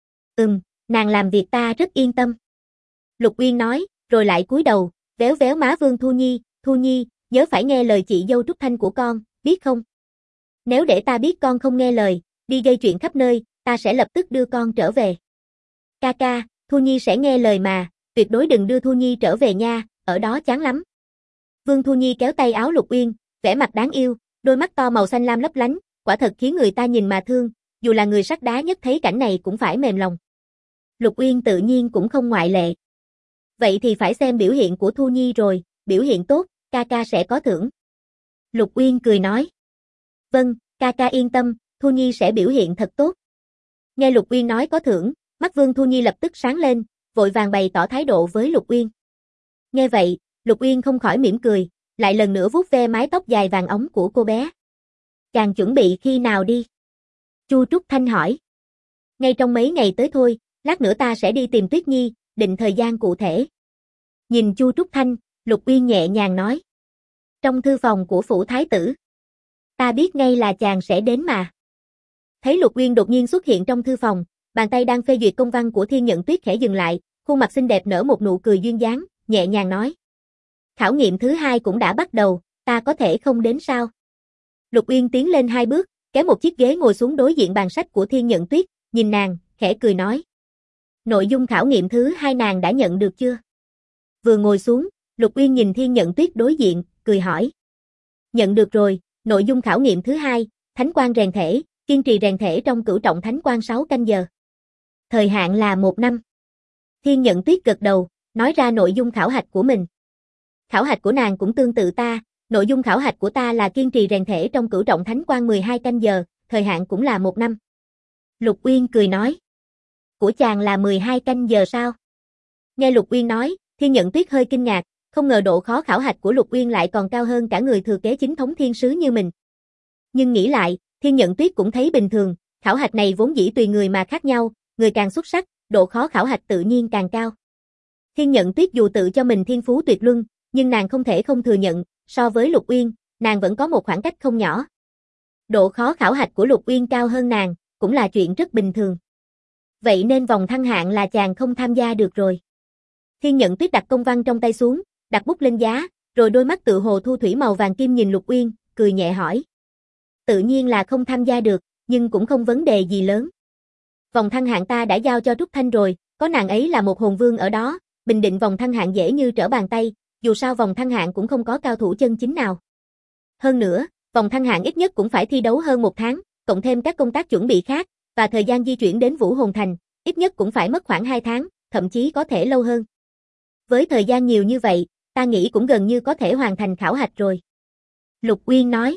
Nàng làm việc ta rất yên tâm. Lục Uyên nói, rồi lại cúi đầu, véo véo má Vương Thu Nhi, nhớ phải nghe lời chị dâu Trúc Thanh của con, biết không? Nếu để ta biết con không nghe lời, đi gây chuyện khắp nơi, ta sẽ lập tức đưa con trở về. Ca, Thu Nhi sẽ nghe lời mà, tuyệt đối đừng đưa Thu Nhi trở về nha, ở đó chán lắm. Vương Thu Nhi kéo tay áo Lục Uyên, vẻ mặt đáng yêu, đôi mắt to màu xanh lam lấp lánh, quả thật khiến người ta nhìn mà thương, dù là người sắt đá nhất thấy cảnh này cũng phải mềm lòng. Lục Uyên tự nhiên cũng không ngoại lệ. Vậy thì phải xem biểu hiện của Thu Nhi rồi, biểu hiện tốt, ca sẽ có thưởng. Lục Uyên cười nói. Vâng, ca yên tâm, Thu Nhi sẽ biểu hiện thật tốt. Nghe Lục Uyên nói có thưởng, mắt Vương Thu Nhi lập tức sáng lên, vội vàng bày tỏ thái độ với Lục Uyên. Nghe vậy, Lục Uyên không khỏi mỉm cười, lại lần nữa vuốt ve mái tóc dài vàng óng của cô bé. Chàng chuẩn bị khi nào đi? Chu Trúc Thanh hỏi. Ngay trong mấy ngày tới thôi, lát nữa ta sẽ đi tìm Tuyết Nhi, định thời gian cụ thể. Nhìn Chu Trúc Thanh, Lục Uyên nhẹ nhàng nói. Trong thư phòng của phủ thái tử. Ta biết ngay là chàng sẽ đến mà. Thấy Lục Uyên đột nhiên xuất hiện trong thư phòng, bàn tay đang phê duyệt công văn của Thiên Nhận Tuyết khẽ dừng lại, khuôn mặt xinh đẹp nở một nụ cười duyên dáng, nhẹ nhàng nói. Khảo nghiệm thứ hai cũng đã bắt đầu, ta có thể không đến sao? Lục Uyên tiến lên 2 bước, kéo một chiếc ghế ngồi xuống đối diện bàn sách của Thiên Nhận Tuyết, nhìn nàng, khẽ cười nói. Nội dung khảo nghiệm thứ 2 nàng đã nhận được chưa? Vừa ngồi xuống, Lục Uyên nhìn Thiên Nhận Tuyết đối diện, cười hỏi. Nhận được rồi, nội dung khảo nghiệm thứ 2, thánh quang rèn thể, kiên trì rèn thể trong cửu trọng thánh quang 6 canh giờ. Thời hạn là 1 năm. Thiên Nhận Tuyết gật đầu, nói ra nội dung khảo hạch của mình. Khảo hạch của nàng cũng tương tự ta, nội dung khảo hạch của ta là kiên trì rèn thể trong cửu trọng thánh quang 12 canh giờ, thời hạn cũng là 1 năm. Lục Uyên cười nói. Của chàng là 12 canh giờ sao? Nghe Lục Uyên nói, Thiên Nhận Tuyết hơi kinh ngạc, không ngờ độ khó khảo hạch của Lục Uyên lại còn cao hơn cả người thừa kế chính thống thiên sứ như mình. Nhưng nghĩ lại, Thiên Nhận Tuyết cũng thấy bình thường, khảo hạch này vốn dĩ tùy người mà khác nhau, người càng xuất sắc, độ khó khảo hạch tự nhiên càng cao. Thiên Nhận Tuyết dù tự cho mình thiên phú tuyệt luân, nhưng nàng không thể không thừa nhận, so với Lục Uyên, nàng vẫn có một khoảng cách không nhỏ. Độ khó khảo hạch của Lục Uyên cao hơn nàng, cũng là chuyện rất bình thường. Vậy nên vòng thăng hạng là chàng không tham gia được rồi. Thiên Nhận Tuyết đặt công văn trong tay xuống, đặt bút lên giá, rồi đôi mắt tự hồ thu thủy màu vàng kim nhìn Lục Uyên, cười nhẹ hỏi. Tự nhiên là không tham gia được, nhưng cũng không vấn đề gì lớn. Vòng thăng hạng ta đã giao cho Trúc Thanh rồi, có nàng ấy là một hồn vương ở đó, bình định vòng thăng hạng dễ như trở bàn tay, dù sao vòng thăng hạng cũng không có cao thủ chân chính nào. Hơn nữa, vòng thăng hạng ít nhất cũng phải thi đấu hơn 1 tháng, cộng thêm các công tác chuẩn bị khác, và thời gian di chuyển đến Vũ Hồn Thành, ít nhất cũng phải mất khoảng 2 tháng, thậm chí có thể lâu hơn. Với thời gian nhiều như vậy, ta nghĩ cũng gần như có thể hoàn thành khảo hạch rồi. Lục Uyên nói.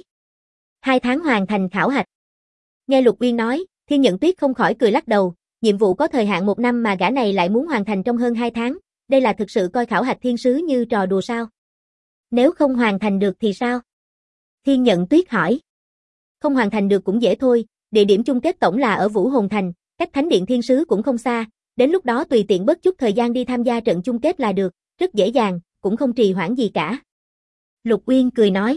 2 tháng hoàn thành khảo hạch. Nghe Lục Uyên nói, Thiên Nhận Tuyết không khỏi cười lắc đầu, nhiệm vụ có thời hạn 1 năm mà gã này lại muốn hoàn thành trong hơn 2 tháng, đây là thực sự coi khảo hạch thiên sứ như trò đùa sao? Nếu không hoàn thành được thì sao? Thiên Nhận Tuyết hỏi. Không hoàn thành được cũng dễ thôi, địa điểm chung kết tổng là ở Vũ Hồn Thành, cách Thánh Điện Thiên Sứ cũng không xa, đến lúc đó tùy tiện bớt chút thời gian đi tham gia trận chung kết là được, rất dễ dàng, cũng không trì hoãn gì cả. Lục Uyên cười nói.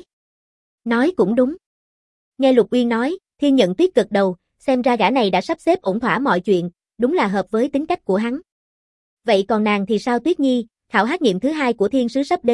Nói cũng đúng. Nghe Lục Uyên nói, Thiên Nhận Tuyết gật đầu, xem ra gã này đã sắp xếp ổn thỏa mọi chuyện, đúng là hợp với tính cách của hắn. Vậy còn nàng thì sao Tuyết Nhi, khảo hách nghiệm thứ 2 của thiên sứ sắp đến,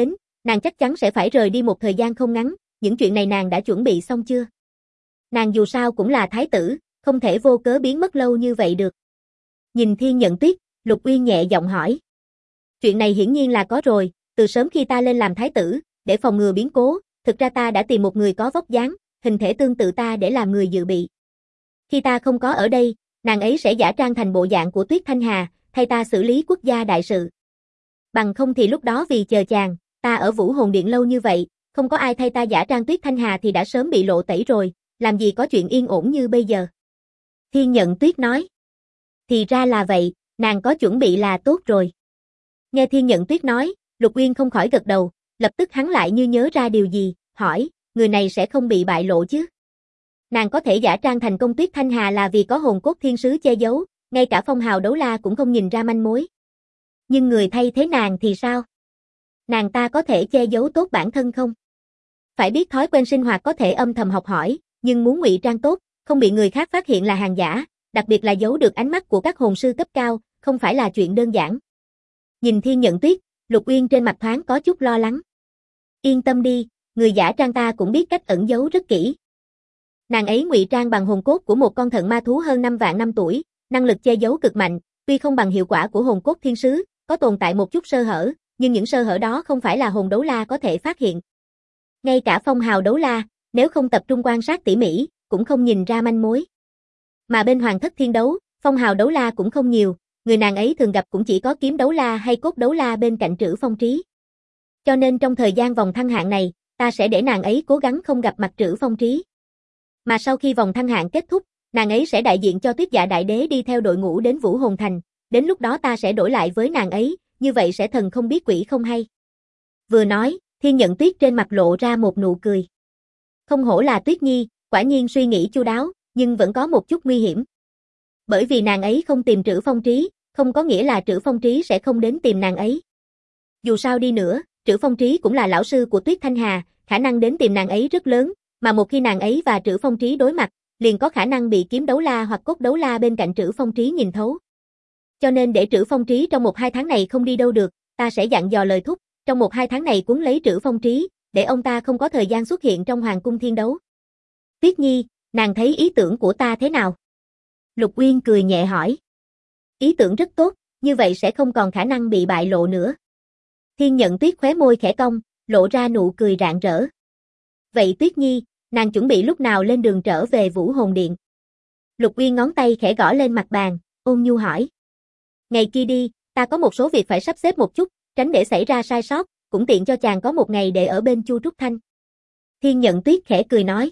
Nàng chắc chắn sẽ phải rời đi một thời gian không ngắn, những chuyện này nàng đã chuẩn bị xong chưa? Nàng dù sao cũng là thái tử, không thể vô cớ biến mất lâu như vậy được. Nhìn Thiên Nhận Tuyết, Lục Uyên nhẹ giọng hỏi. Chuyện này hiển nhiên là có rồi, từ sớm khi ta lên làm thái tử, để phòng ngừa biến cố, thực ra ta đã tìm một người có vóc dáng, hình thể tương tự ta để làm người dự bị. Khi ta không có ở đây, nàng ấy sẽ giả trang thành bộ dạng của Tuyết Thanh Hà, thay ta xử lý quốc gia đại sự. Bằng không thì lúc đó vì chờ chàng, ta ở Vũ Hồn Điện lâu như vậy, không có ai thay ta giả trang Tuyết Thanh Hà thì đã sớm bị lộ tẩy rồi, làm gì có chuyện yên ổn như bây giờ. Thiên Nhận Tuyết nói. Thì ra là vậy, nàng có chuẩn bị là tốt rồi. Nghe Thiên Nhận Tuyết nói, Lục Uyên không khỏi gật đầu, lập tức hắn lại như nhớ ra điều gì, hỏi, người này sẽ không bị bại lộ chứ? Nàng có thể giả trang thành công Tuyết Thanh Hà là vì có hồn cốt thiên sứ che giấu, ngay cả phong hào đấu la cũng không nhìn ra manh mối. Nhưng người thay thế nàng thì sao? Nàng ta có thể che giấu tốt bản thân không? Phải biết thói quen sinh hoạt có thể âm thầm học hỏi, nhưng muốn ngụy trang tốt, không bị người khác phát hiện là hàng giả, đặc biệt là giấu được ánh mắt của các hồn sư cấp cao, không phải là chuyện đơn giản. Nhìn Thiên Nhận Tuyết, Lục Uyên trên mặt thoáng có chút lo lắng. Yên tâm đi, người giả trang ta cũng biết cách ẩn giấu rất kỹ. Nàng ấy ngụy trang bằng hồn cốt của một con thận ma thú hơn 5 vạn năm tuổi, năng lực che giấu cực mạnh, tuy không bằng hiệu quả của hồn cốt thiên sứ, có tồn tại một chút sơ hở, nhưng những sơ hở đó không phải là hồn đấu la có thể phát hiện. Ngay cả phong hào đấu la, nếu không tập trung quan sát tỉ mỉ, cũng không nhìn ra manh mối. Mà bên Hoàng Thất Thiên Đấu, phong hào đấu la cũng không nhiều, người nàng ấy thường gặp cũng chỉ có kiếm đấu la hay cốt đấu la bên cạnh Trữ Phong Trí. Cho nên trong thời gian vòng thăng hạng này, ta sẽ để nàng ấy cố gắng không gặp mặt Trữ Phong Trí. Mà sau khi vòng thăng hạng kết thúc, nàng ấy sẽ đại diện cho Tuyết Dạ Đại Đế đi theo đội ngũ đến Vũ Hồn Thành, đến lúc đó ta sẽ đổi lại với nàng ấy, như vậy sẽ thần không biết quỷ không hay. Vừa nói, Thiên Nhận Tuyết trên mặt lộ ra một nụ cười. Không hổ là Tuyết Nhi, quả nhiên suy nghĩ chu đáo, nhưng vẫn có một chút nguy hiểm. Bởi vì nàng ấy không tìm Trữ Phong Trí, không có nghĩa là Trữ Phong Trí sẽ không đến tìm nàng ấy. Dù sao đi nữa, Trữ Phong Trí cũng là lão sư của Tuyết Thanh Hà, khả năng đến tìm nàng ấy rất lớn, mà một khi nàng ấy và Trữ Phong Trí đối mặt, liền có khả năng bị kiếm đấu la hoặc cốt đấu la bên cạnh Trữ Phong Trí nhìn thấu. Cho nên để Trữ Phong Trí trong 1-2 tháng này không đi đâu được, ta sẽ dặn dò lời thúc, trong 1-2 tháng này cuốn lấy Trữ Phong Trí, để ông ta không có thời gian xuất hiện trong Hoàng cung Thiên Đấu. Tuyết Nhi, nàng thấy ý tưởng của ta thế nào? Lục Uyên cười nhẹ hỏi. Ý tưởng rất tốt, như vậy sẽ không còn khả năng bị bại lộ nữa. Thiên Nhận Tuyết khóe môi khẽ cong, lộ ra nụ cười rạng rỡ. Vậy Tuyết Nhi, nàng chuẩn bị lúc nào lên đường trở về Vũ Hồn Điện? Lục Uyên ngón tay khẽ gõ lên mặt bàn, ôn nhu hỏi. Ngày kia đi, ta có một số việc phải sắp xếp một chút, tránh để xảy ra sai sót, cũng tiện cho chàng có một ngày để ở bên Chu Trúc Thanh. Thiên Nhận Tuyết khẽ cười nói.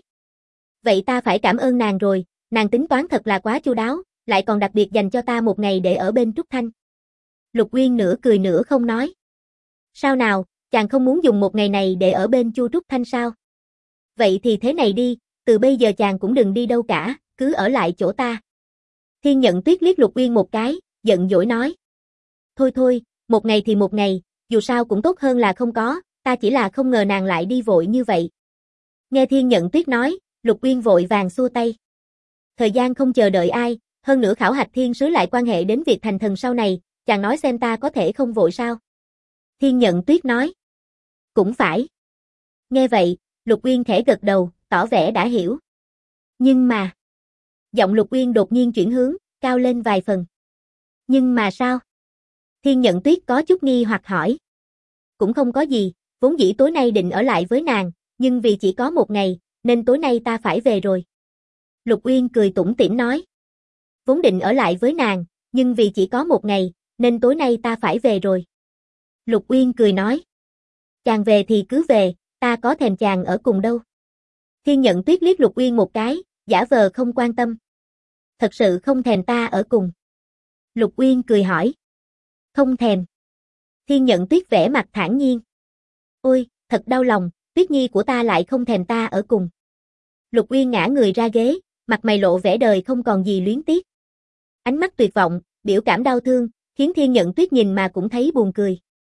Vậy ta phải cảm ơn nàng rồi, nàng tính toán thật là quá chu đáo, lại còn đặc biệt dành cho ta một ngày để ở bên Trúc Thanh. Lục Uyên nửa cười nửa không nói. Sao nào, chàng không muốn dùng một ngày này để ở bên Chu Trúc Thanh sao? Vậy thì thế này đi, từ bây giờ chàng cũng đừng đi đâu cả, cứ ở lại chỗ ta. Thiên Nhận Tuyết liếc Lục Uyên một cái, giận dỗi nói. Thôi thôi, một ngày thì một ngày, dù sao cũng tốt hơn là không có, ta chỉ là không ngờ nàng lại đi vội như vậy. Nghe Thiên Nhận Tuyết nói, Lục Uyên vội vàng xua tay. Thời gian không chờ đợi ai, hơn nữa khảo hạch thiên sứ lại quan hệ đến việc thành thần sau này, chàng nói xem ta có thể không vội sao? Thiên Nhận Tuyết nói. Cũng phải. Nghe vậy, Lục Uyên khẽ gật đầu, tỏ vẻ đã hiểu. Nhưng mà... Giọng Lục Uyên đột nhiên chuyển hướng, cao lên vài phần. Nhưng mà sao? Thiên Nhận Tuyết có chút nghi hoặc hỏi. Cũng không có gì, vốn dĩ tối nay định ở lại với nàng, nhưng vì chỉ có một ngày, nên tối nay ta phải về rồi. Lục Uyên cười tủm tỉm nói. Vốn định ở lại với nàng, nhưng vì chỉ có một ngày, nên tối nay ta phải về rồi. Lục Uyên cười nói. Chàng về thì cứ về, ta có thèm chàng ở cùng đâu. Thiên Nhận Tuyết liếc Lục Uyên một cái, giả vờ không quan tâm. Thật sự không thèm ta ở cùng. Lục Uyên cười hỏi. Không thèm. Thiên Nhận Tuyết vẻ mặt thản nhiên. Ôi, thật đau lòng, Tuyết Nhi của ta lại không thèm ta ở cùng. Lục Uyên ngã người ra ghế, mặt mày lộ vẻ đời không còn gì luyến tiếc. Ánh mắt tuyệt vọng, biểu cảm đau thương, khiến Thiên Nhận Tuyết nhìn mà cũng thấy buồn cười.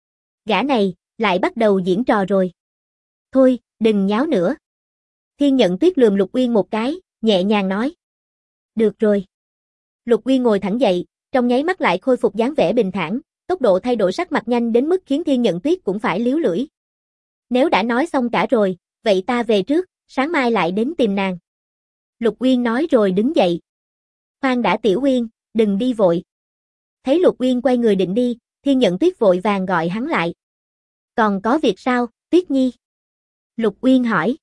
Gã này, lại bắt đầu diễn trò rồi. Thôi, đừng nháo nữa. Thiên Nhận Tuyết lườm Lục Uyên một cái, nhẹ nhàng nói. Được rồi. Lục Uyên ngồi thẳng dậy, trong nháy mắt lại khôi phục dáng vẻ bình thản, tốc độ thay đổi sắc mặt nhanh đến mức khiến Thiên Nhận Tuyết cũng phải líu lưỡi. Nếu đã nói xong cả rồi, vậy ta về trước, sáng mai lại đến tìm nàng. Lục Uyên nói rồi đứng dậy. Khoan đã Tiểu Uyên, đừng đi vội. Thấy Lục Uyên quay người định đi, Thiên Nhận Tuyết vội vàng gọi hắn lại. Còn có việc sao, Tuyết Nhi? Lục Uyên hỏi.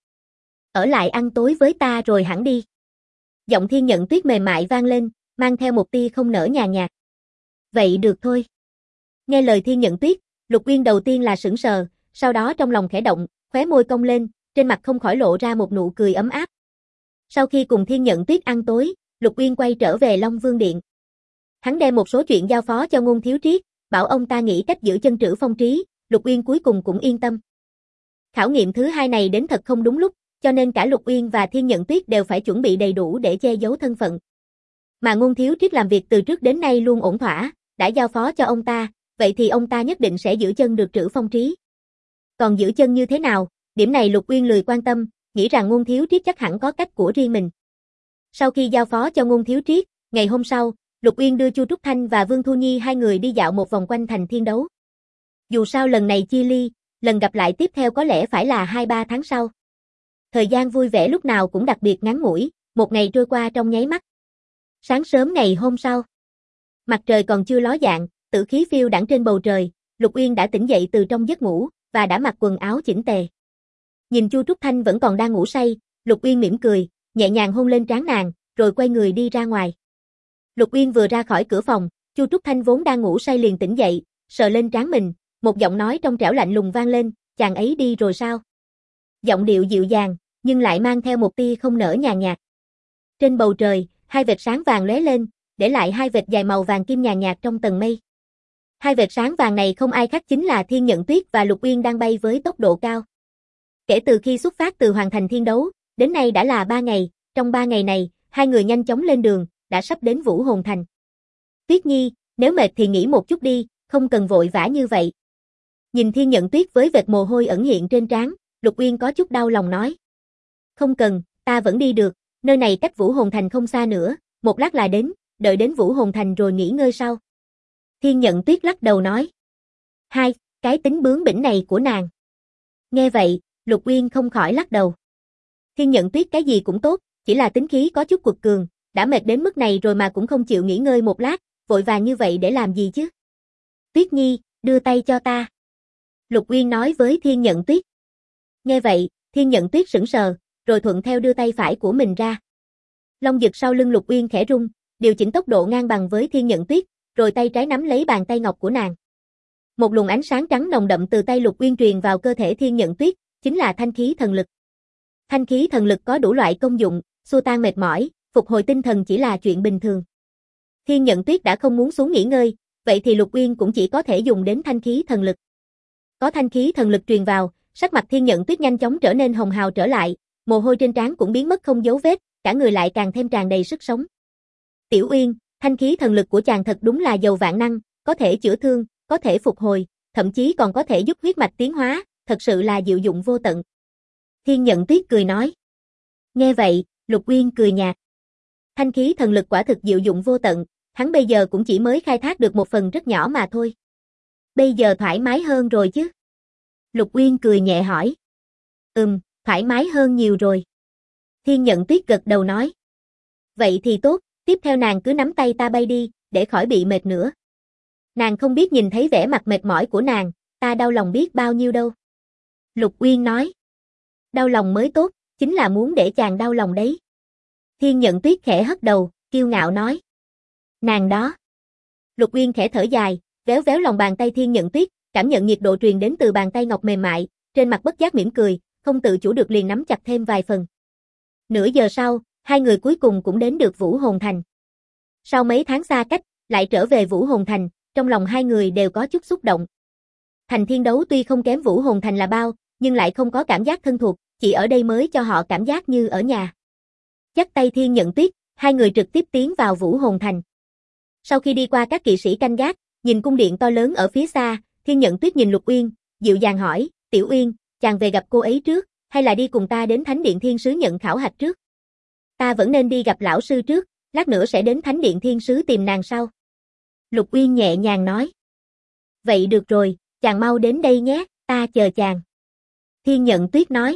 Ở lại ăn tối với ta rồi hẳn đi. Giọng Thiên Nhận Tuyết mềm mại vang lên, mang theo một tia không nỡ nhàn nhạt. Vậy được thôi. Nghe lời Thiên Nhận Tuyết, Lục Uyên đầu tiên là sững sờ, sau đó trong lòng khẽ động, khóe môi cong lên, trên mặt không khỏi lộ ra một nụ cười ấm áp. Sau khi cùng Thiên Nhận Tuyết ăn tối, Lục Uyên quay trở về Long Vương Điện. Hắn đem một số chuyện giao phó cho Ngôn Thiếu Triết, bảo ông ta nghĩ cách giữ chân Trử Phong Trí, Lục Uyên cuối cùng cũng yên tâm. Khảo nghiệm thứ hai này đến thật không đúng lúc, cho nên cả Lục Uyên và Thiên Nhận Tuyết đều phải chuẩn bị đầy đủ để che giấu thân phận. Mà Ngôn Thiếu Triết làm việc từ trước đến nay luôn ổn thỏa, đã giao phó cho ông ta, vậy thì ông ta nhất định sẽ giữ chân được Trử Phong Trí. Còn giữ chân như thế nào, điểm này Lục Uyên lười quan tâm, nghĩ rằng Ngôn Thiếu Triết chắc hẳn có cách của riêng mình. Sau khi giao phó cho Ngôn Thiếu Triết, ngày hôm sau, Lục Uyên đưa Chu Trúc Thanh và Vương Thu Nhi hai người đi dạo một vòng quanh thành Thiên Đấu. Dù sao lần này chia ly, lần gặp lại tiếp theo có lẽ phải là 2-3 tháng sau. Thời gian vui vẻ lúc nào cũng đặc biệt ngắn ngủi, một ngày trôi qua trong nháy mắt. Sáng sớm ngày hôm sau, mặt trời còn chưa ló dạng, tử khí phiêu đãng trên bầu trời, Lục Uyên đã tỉnh dậy từ trong giấc ngủ và đã mặc quần áo chỉnh tề. Nhìn Chu Trúc Thanh vẫn còn đang ngủ say, Lục Uyên mỉm cười, nhẹ nhàng hôn lên trán nàng, rồi quay người đi ra ngoài. Lục Uyên vừa ra khỏi cửa phòng, Chu Trúc Thanh vốn đang ngủ say liền tỉnh dậy, sờ lên trán mình, một giọng nói trong trẻo lạnh lùng vang lên, chàng ấy đi rồi sao? Giọng điệu dịu dàng, nhưng lại mang theo một tia không nỡ nhàn nhạt. Trên bầu trời, hai vệt sáng vàng lóe lên, để lại hai vệt dài màu vàng kim nhàn nhạt trong tầng mây. Hai vệt sáng vàng này không ai khác chính là Thiên Nhận Tuyết và Lục Uyên đang bay với tốc độ cao. Kể từ khi xuất phát từ Hoàng Thành Thiên Đấu, đến nay đã là 3 ngày, trong 3 ngày này, hai người nhanh chóng lên đường, đã sắp đến Vũ Hồn Thành. Tuyết Nhi, nếu mệt thì nghỉ một chút đi, không cần vội vã như vậy. Nhìn Thiên Nhận Tuyết với vệt mồ hôi ẩn hiện trên trán, Lục Uyên có chút đau lòng nói. Không cần, ta vẫn đi được, nơi này cách Vũ Hồn Thành không xa nữa, một lát là đến, đợi đến Vũ Hồn Thành rồi nghỉ ngơi sau. Thiên Nhận Tuyết lắc đầu nói. Hai, cái tính bướng bỉnh này của nàng. Nghe vậy, Lục Uyên không khỏi lắc đầu. Thiên Nhận Tuyết cái gì cũng tốt, chỉ là tính khí có chút quật cường, đã mệt đến mức này rồi mà cũng không chịu nghỉ ngơi một lát, vội vàng như vậy để làm gì chứ? Tuyết Nhi, đưa tay cho ta. Lục Uyên nói với Thiên Nhận Tuyết. Nghe vậy, Thiên Nhận Tuyết sững sờ, rồi thuận theo đưa tay phải của mình ra. Long Dực sau lưng Lục Uyên khẽ rung, điều chỉnh tốc độ ngang bằng với Thiên Nhận Tuyết, rồi tay trái nắm lấy bàn tay ngọc của nàng. Một luồng ánh sáng trắng nồng đậm từ tay Lục Uyên truyền vào cơ thể Thiên Nhận Tuyết, chính là thanh khí thần lực. Thanh khí thần lực có đủ loại công dụng, xua tan mệt mỏi, phục hồi tinh thần chỉ là chuyện bình thường. Thiên Nhận Tuyết đã không muốn xuống nghỉ ngơi, vậy thì Lục Uyên cũng chỉ có thể dùng đến thanh khí thần lực. Có thanh khí thần lực truyền vào, sắc mặt Thiên Nhận Tuyết nhanh chóng trở nên hồng hào trở lại, mồ hôi trên trán cũng biến mất không dấu vết, cả người lại càng thêm tràn đầy sức sống. Tiểu Uyên, thanh khí thần lực của chàng thật đúng là giàu vạn năng, có thể chữa thương, có thể phục hồi, thậm chí còn có thể giúp huyết mạch tiến hóa, thật sự là diệu dụng vô tận. Thiên Nhận Tuyết cười nói. Nghe vậy, Lục Uyên cười nhạt. Thanh khí thần lực quả thực diệu dụng vô tận, hắn bây giờ cũng chỉ mới khai thác được một phần rất nhỏ mà thôi. Bây giờ thoải mái hơn rồi chứ? Lục Uyên cười nhẹ hỏi. Thoải mái hơn nhiều rồi. Thiên Nhận Tuyết gật đầu nói. Vậy thì tốt, tiếp theo nàng cứ nắm tay ta bay đi, để khỏi bị mệt nữa. Nàng không biết nhìn thấy vẻ mặt mệt mỏi của nàng, ta đau lòng biết bao nhiêu đâu. Lục Uyên nói. Đau lòng mới tốt, chính là muốn để chàng đau lòng đấy. Thiên Nhận Tuyết khẽ hất đầu, kiêu ngạo nói. Nàng đó. Lục Uyên khẽ thở dài, véo véo lòng bàn tay Thiên Nhận Tuyết, cảm nhận nhiệt độ truyền đến từ bàn tay ngọc mềm mại, trên mặt bất giác mỉm cười, không tự chủ được liền nắm chặt thêm vài phần. Nửa giờ sau, hai người cuối cùng cũng đến được Vũ Hồn Thành. Sau mấy tháng xa cách, lại trở về Vũ Hồn Thành, trong lòng hai người đều có chút xúc động. Thành Thiên Đấu tuy không kém Vũ Hồn Thành là bao, nhưng lại không có cảm giác thân thuộc, chỉ ở đây mới cho họ cảm giác như ở nhà. Dắt tay Thiên Nhận Tuyết, hai người trực tiếp tiến vào Vũ Hồn Thành. Sau khi đi qua các kỵ sĩ canh gác, nhìn cung điện to lớn ở phía xa, Thiên Nhận Tuyết nhìn Lục Uyên, dịu dàng hỏi, Tiểu Uyên, chàng về gặp cô ấy trước, hay là đi cùng ta đến Thánh Điện Thiên Sứ nhận khảo hạch trước? Ta vẫn nên đi gặp lão sư trước, lát nữa sẽ đến Thánh Điện Thiên Sứ tìm nàng sau. Lục Uyên nhẹ nhàng nói. Vậy được rồi, chàng mau đến đây nhé, ta chờ chàng. Thiên Nhận Tuyết nói.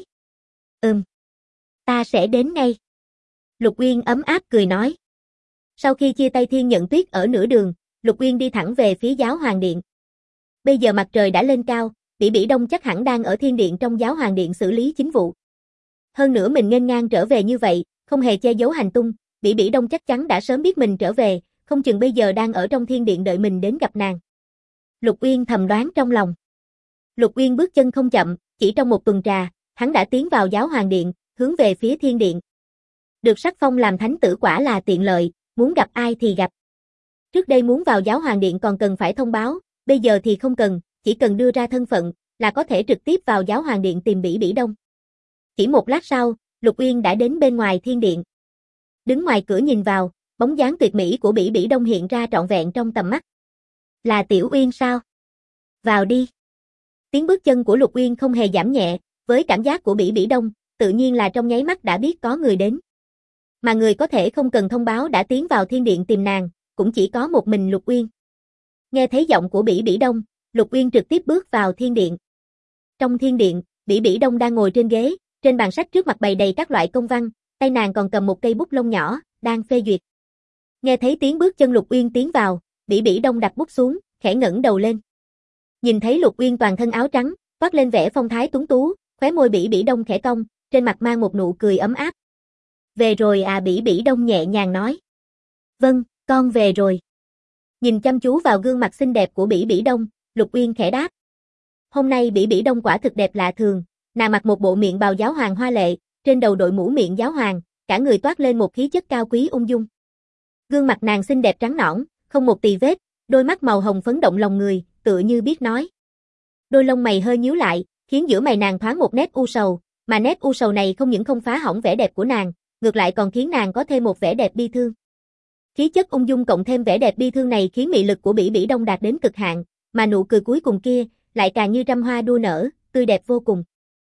Ta sẽ đến ngay. Lục Uyên ấm áp cười nói. Sau khi chia tay Thiên Nhận Tuyết ở nửa đường, Lục Uyên đi thẳng về phía Giáo Hoàng Điện. Bây giờ mặt trời đã lên cao, Bỉ Bỉ Đông chắc hẳn đang ở Thiên Điện trong Giáo Hoàng Điện xử lý chính vụ. Hơn nữa mình nghênh ngang trở về như vậy, không hề che giấu hành tung, Bỉ Bỉ Đông chắc chắn đã sớm biết mình trở về, không chừng bây giờ đang ở trong Thiên Điện đợi mình đến gặp nàng. Lục Uyên thầm đoán trong lòng. Lục Uyên bước chân không chậm, chỉ trong một tuần trà, hắn đã tiến vào Giáo Hoàng Điện, hướng về phía Thiên Điện. Được sắc phong làm thánh tử quả là tiện lợi, muốn gặp ai thì gặp. Trước đây muốn vào Giáo Hoàng Điện còn cần phải thông báo, bây giờ thì không cần, chỉ cần đưa ra thân phận, là có thể trực tiếp vào Giáo Hoàng Điện tìm Bỉ Bỉ Đông. Chỉ một lát sau, Lục Uyên đã đến bên ngoài Thiên Điện. Đứng ngoài cửa nhìn vào, bóng dáng tuyệt mỹ của Bỉ Bỉ Đông hiện ra trọn vẹn trong tầm mắt. Là Tiểu Uyên sao? Vào đi. Tiếng bước chân của Lục Uyên không hề giảm nhẹ, với cảm giác của Bỉ Bỉ Đông, tự nhiên là trong nháy mắt đã biết có người đến. Mà người có thể không cần thông báo đã tiến vào Thiên Điện tìm nàng, cũng chỉ có một mình Lục Uyên. Nghe thấy giọng của Bỉ Bỉ Đông, Lục Uyên trực tiếp bước vào Thiên Điện. Trong Thiên Điện, Bỉ Bỉ Đông đang ngồi trên ghế, trên bàn sách trước mặt bày đầy các loại công văn, tay nàng còn cầm một cây bút lông nhỏ, đang phê duyệt. Nghe thấy tiếng bước chân Lục Uyên tiến vào, Bỉ Bỉ Đông đặt bút xuống, khẽ ngẩng đầu lên. Nhìn thấy Lục Uyên toàn thân áo trắng, toát lên vẻ phong thái tuấn tú, khóe môi Bỉ Bỉ Đông khẽ cong, trên mặt mang một nụ cười ấm áp. Về rồi à? Bỉ Bỉ Đông nhẹ nhàng nói. Vâng, con về rồi. Nhìn chăm chú vào gương mặt xinh đẹp của Bỉ Bỉ Đông, Lục Uyên khẽ đáp. Hôm nay Bỉ Bỉ Đông quả thực đẹp lạ thường, nàng mặc một bộ miện bào giáo hoàng hoa lệ, trên đầu đội mũ miện giáo hoàng, cả người toát lên một khí chất cao quý ung dung. Gương mặt nàng xinh đẹp trắng nõn, không một tì vết, đôi mắt màu hồng phấn động lòng người, tựa như biết nói. Đôi lông mày hơi nhíu lại, khiến giữa mày nàng thoáng một nét u sầu, mà nét u sầu này không những không phá hỏng vẻ đẹp của nàng, ngược lại còn khiến nàng có thêm một vẻ đẹp bi thương. Khí chất ung dung cộng thêm vẻ đẹp bi thương này khiến mị lực của Bỉ Bỉ Đông đạt đến cực hạn, mà nụ cười cuối cùng kia lại càng như trăm hoa đua nở, tươi đẹp vô cùng.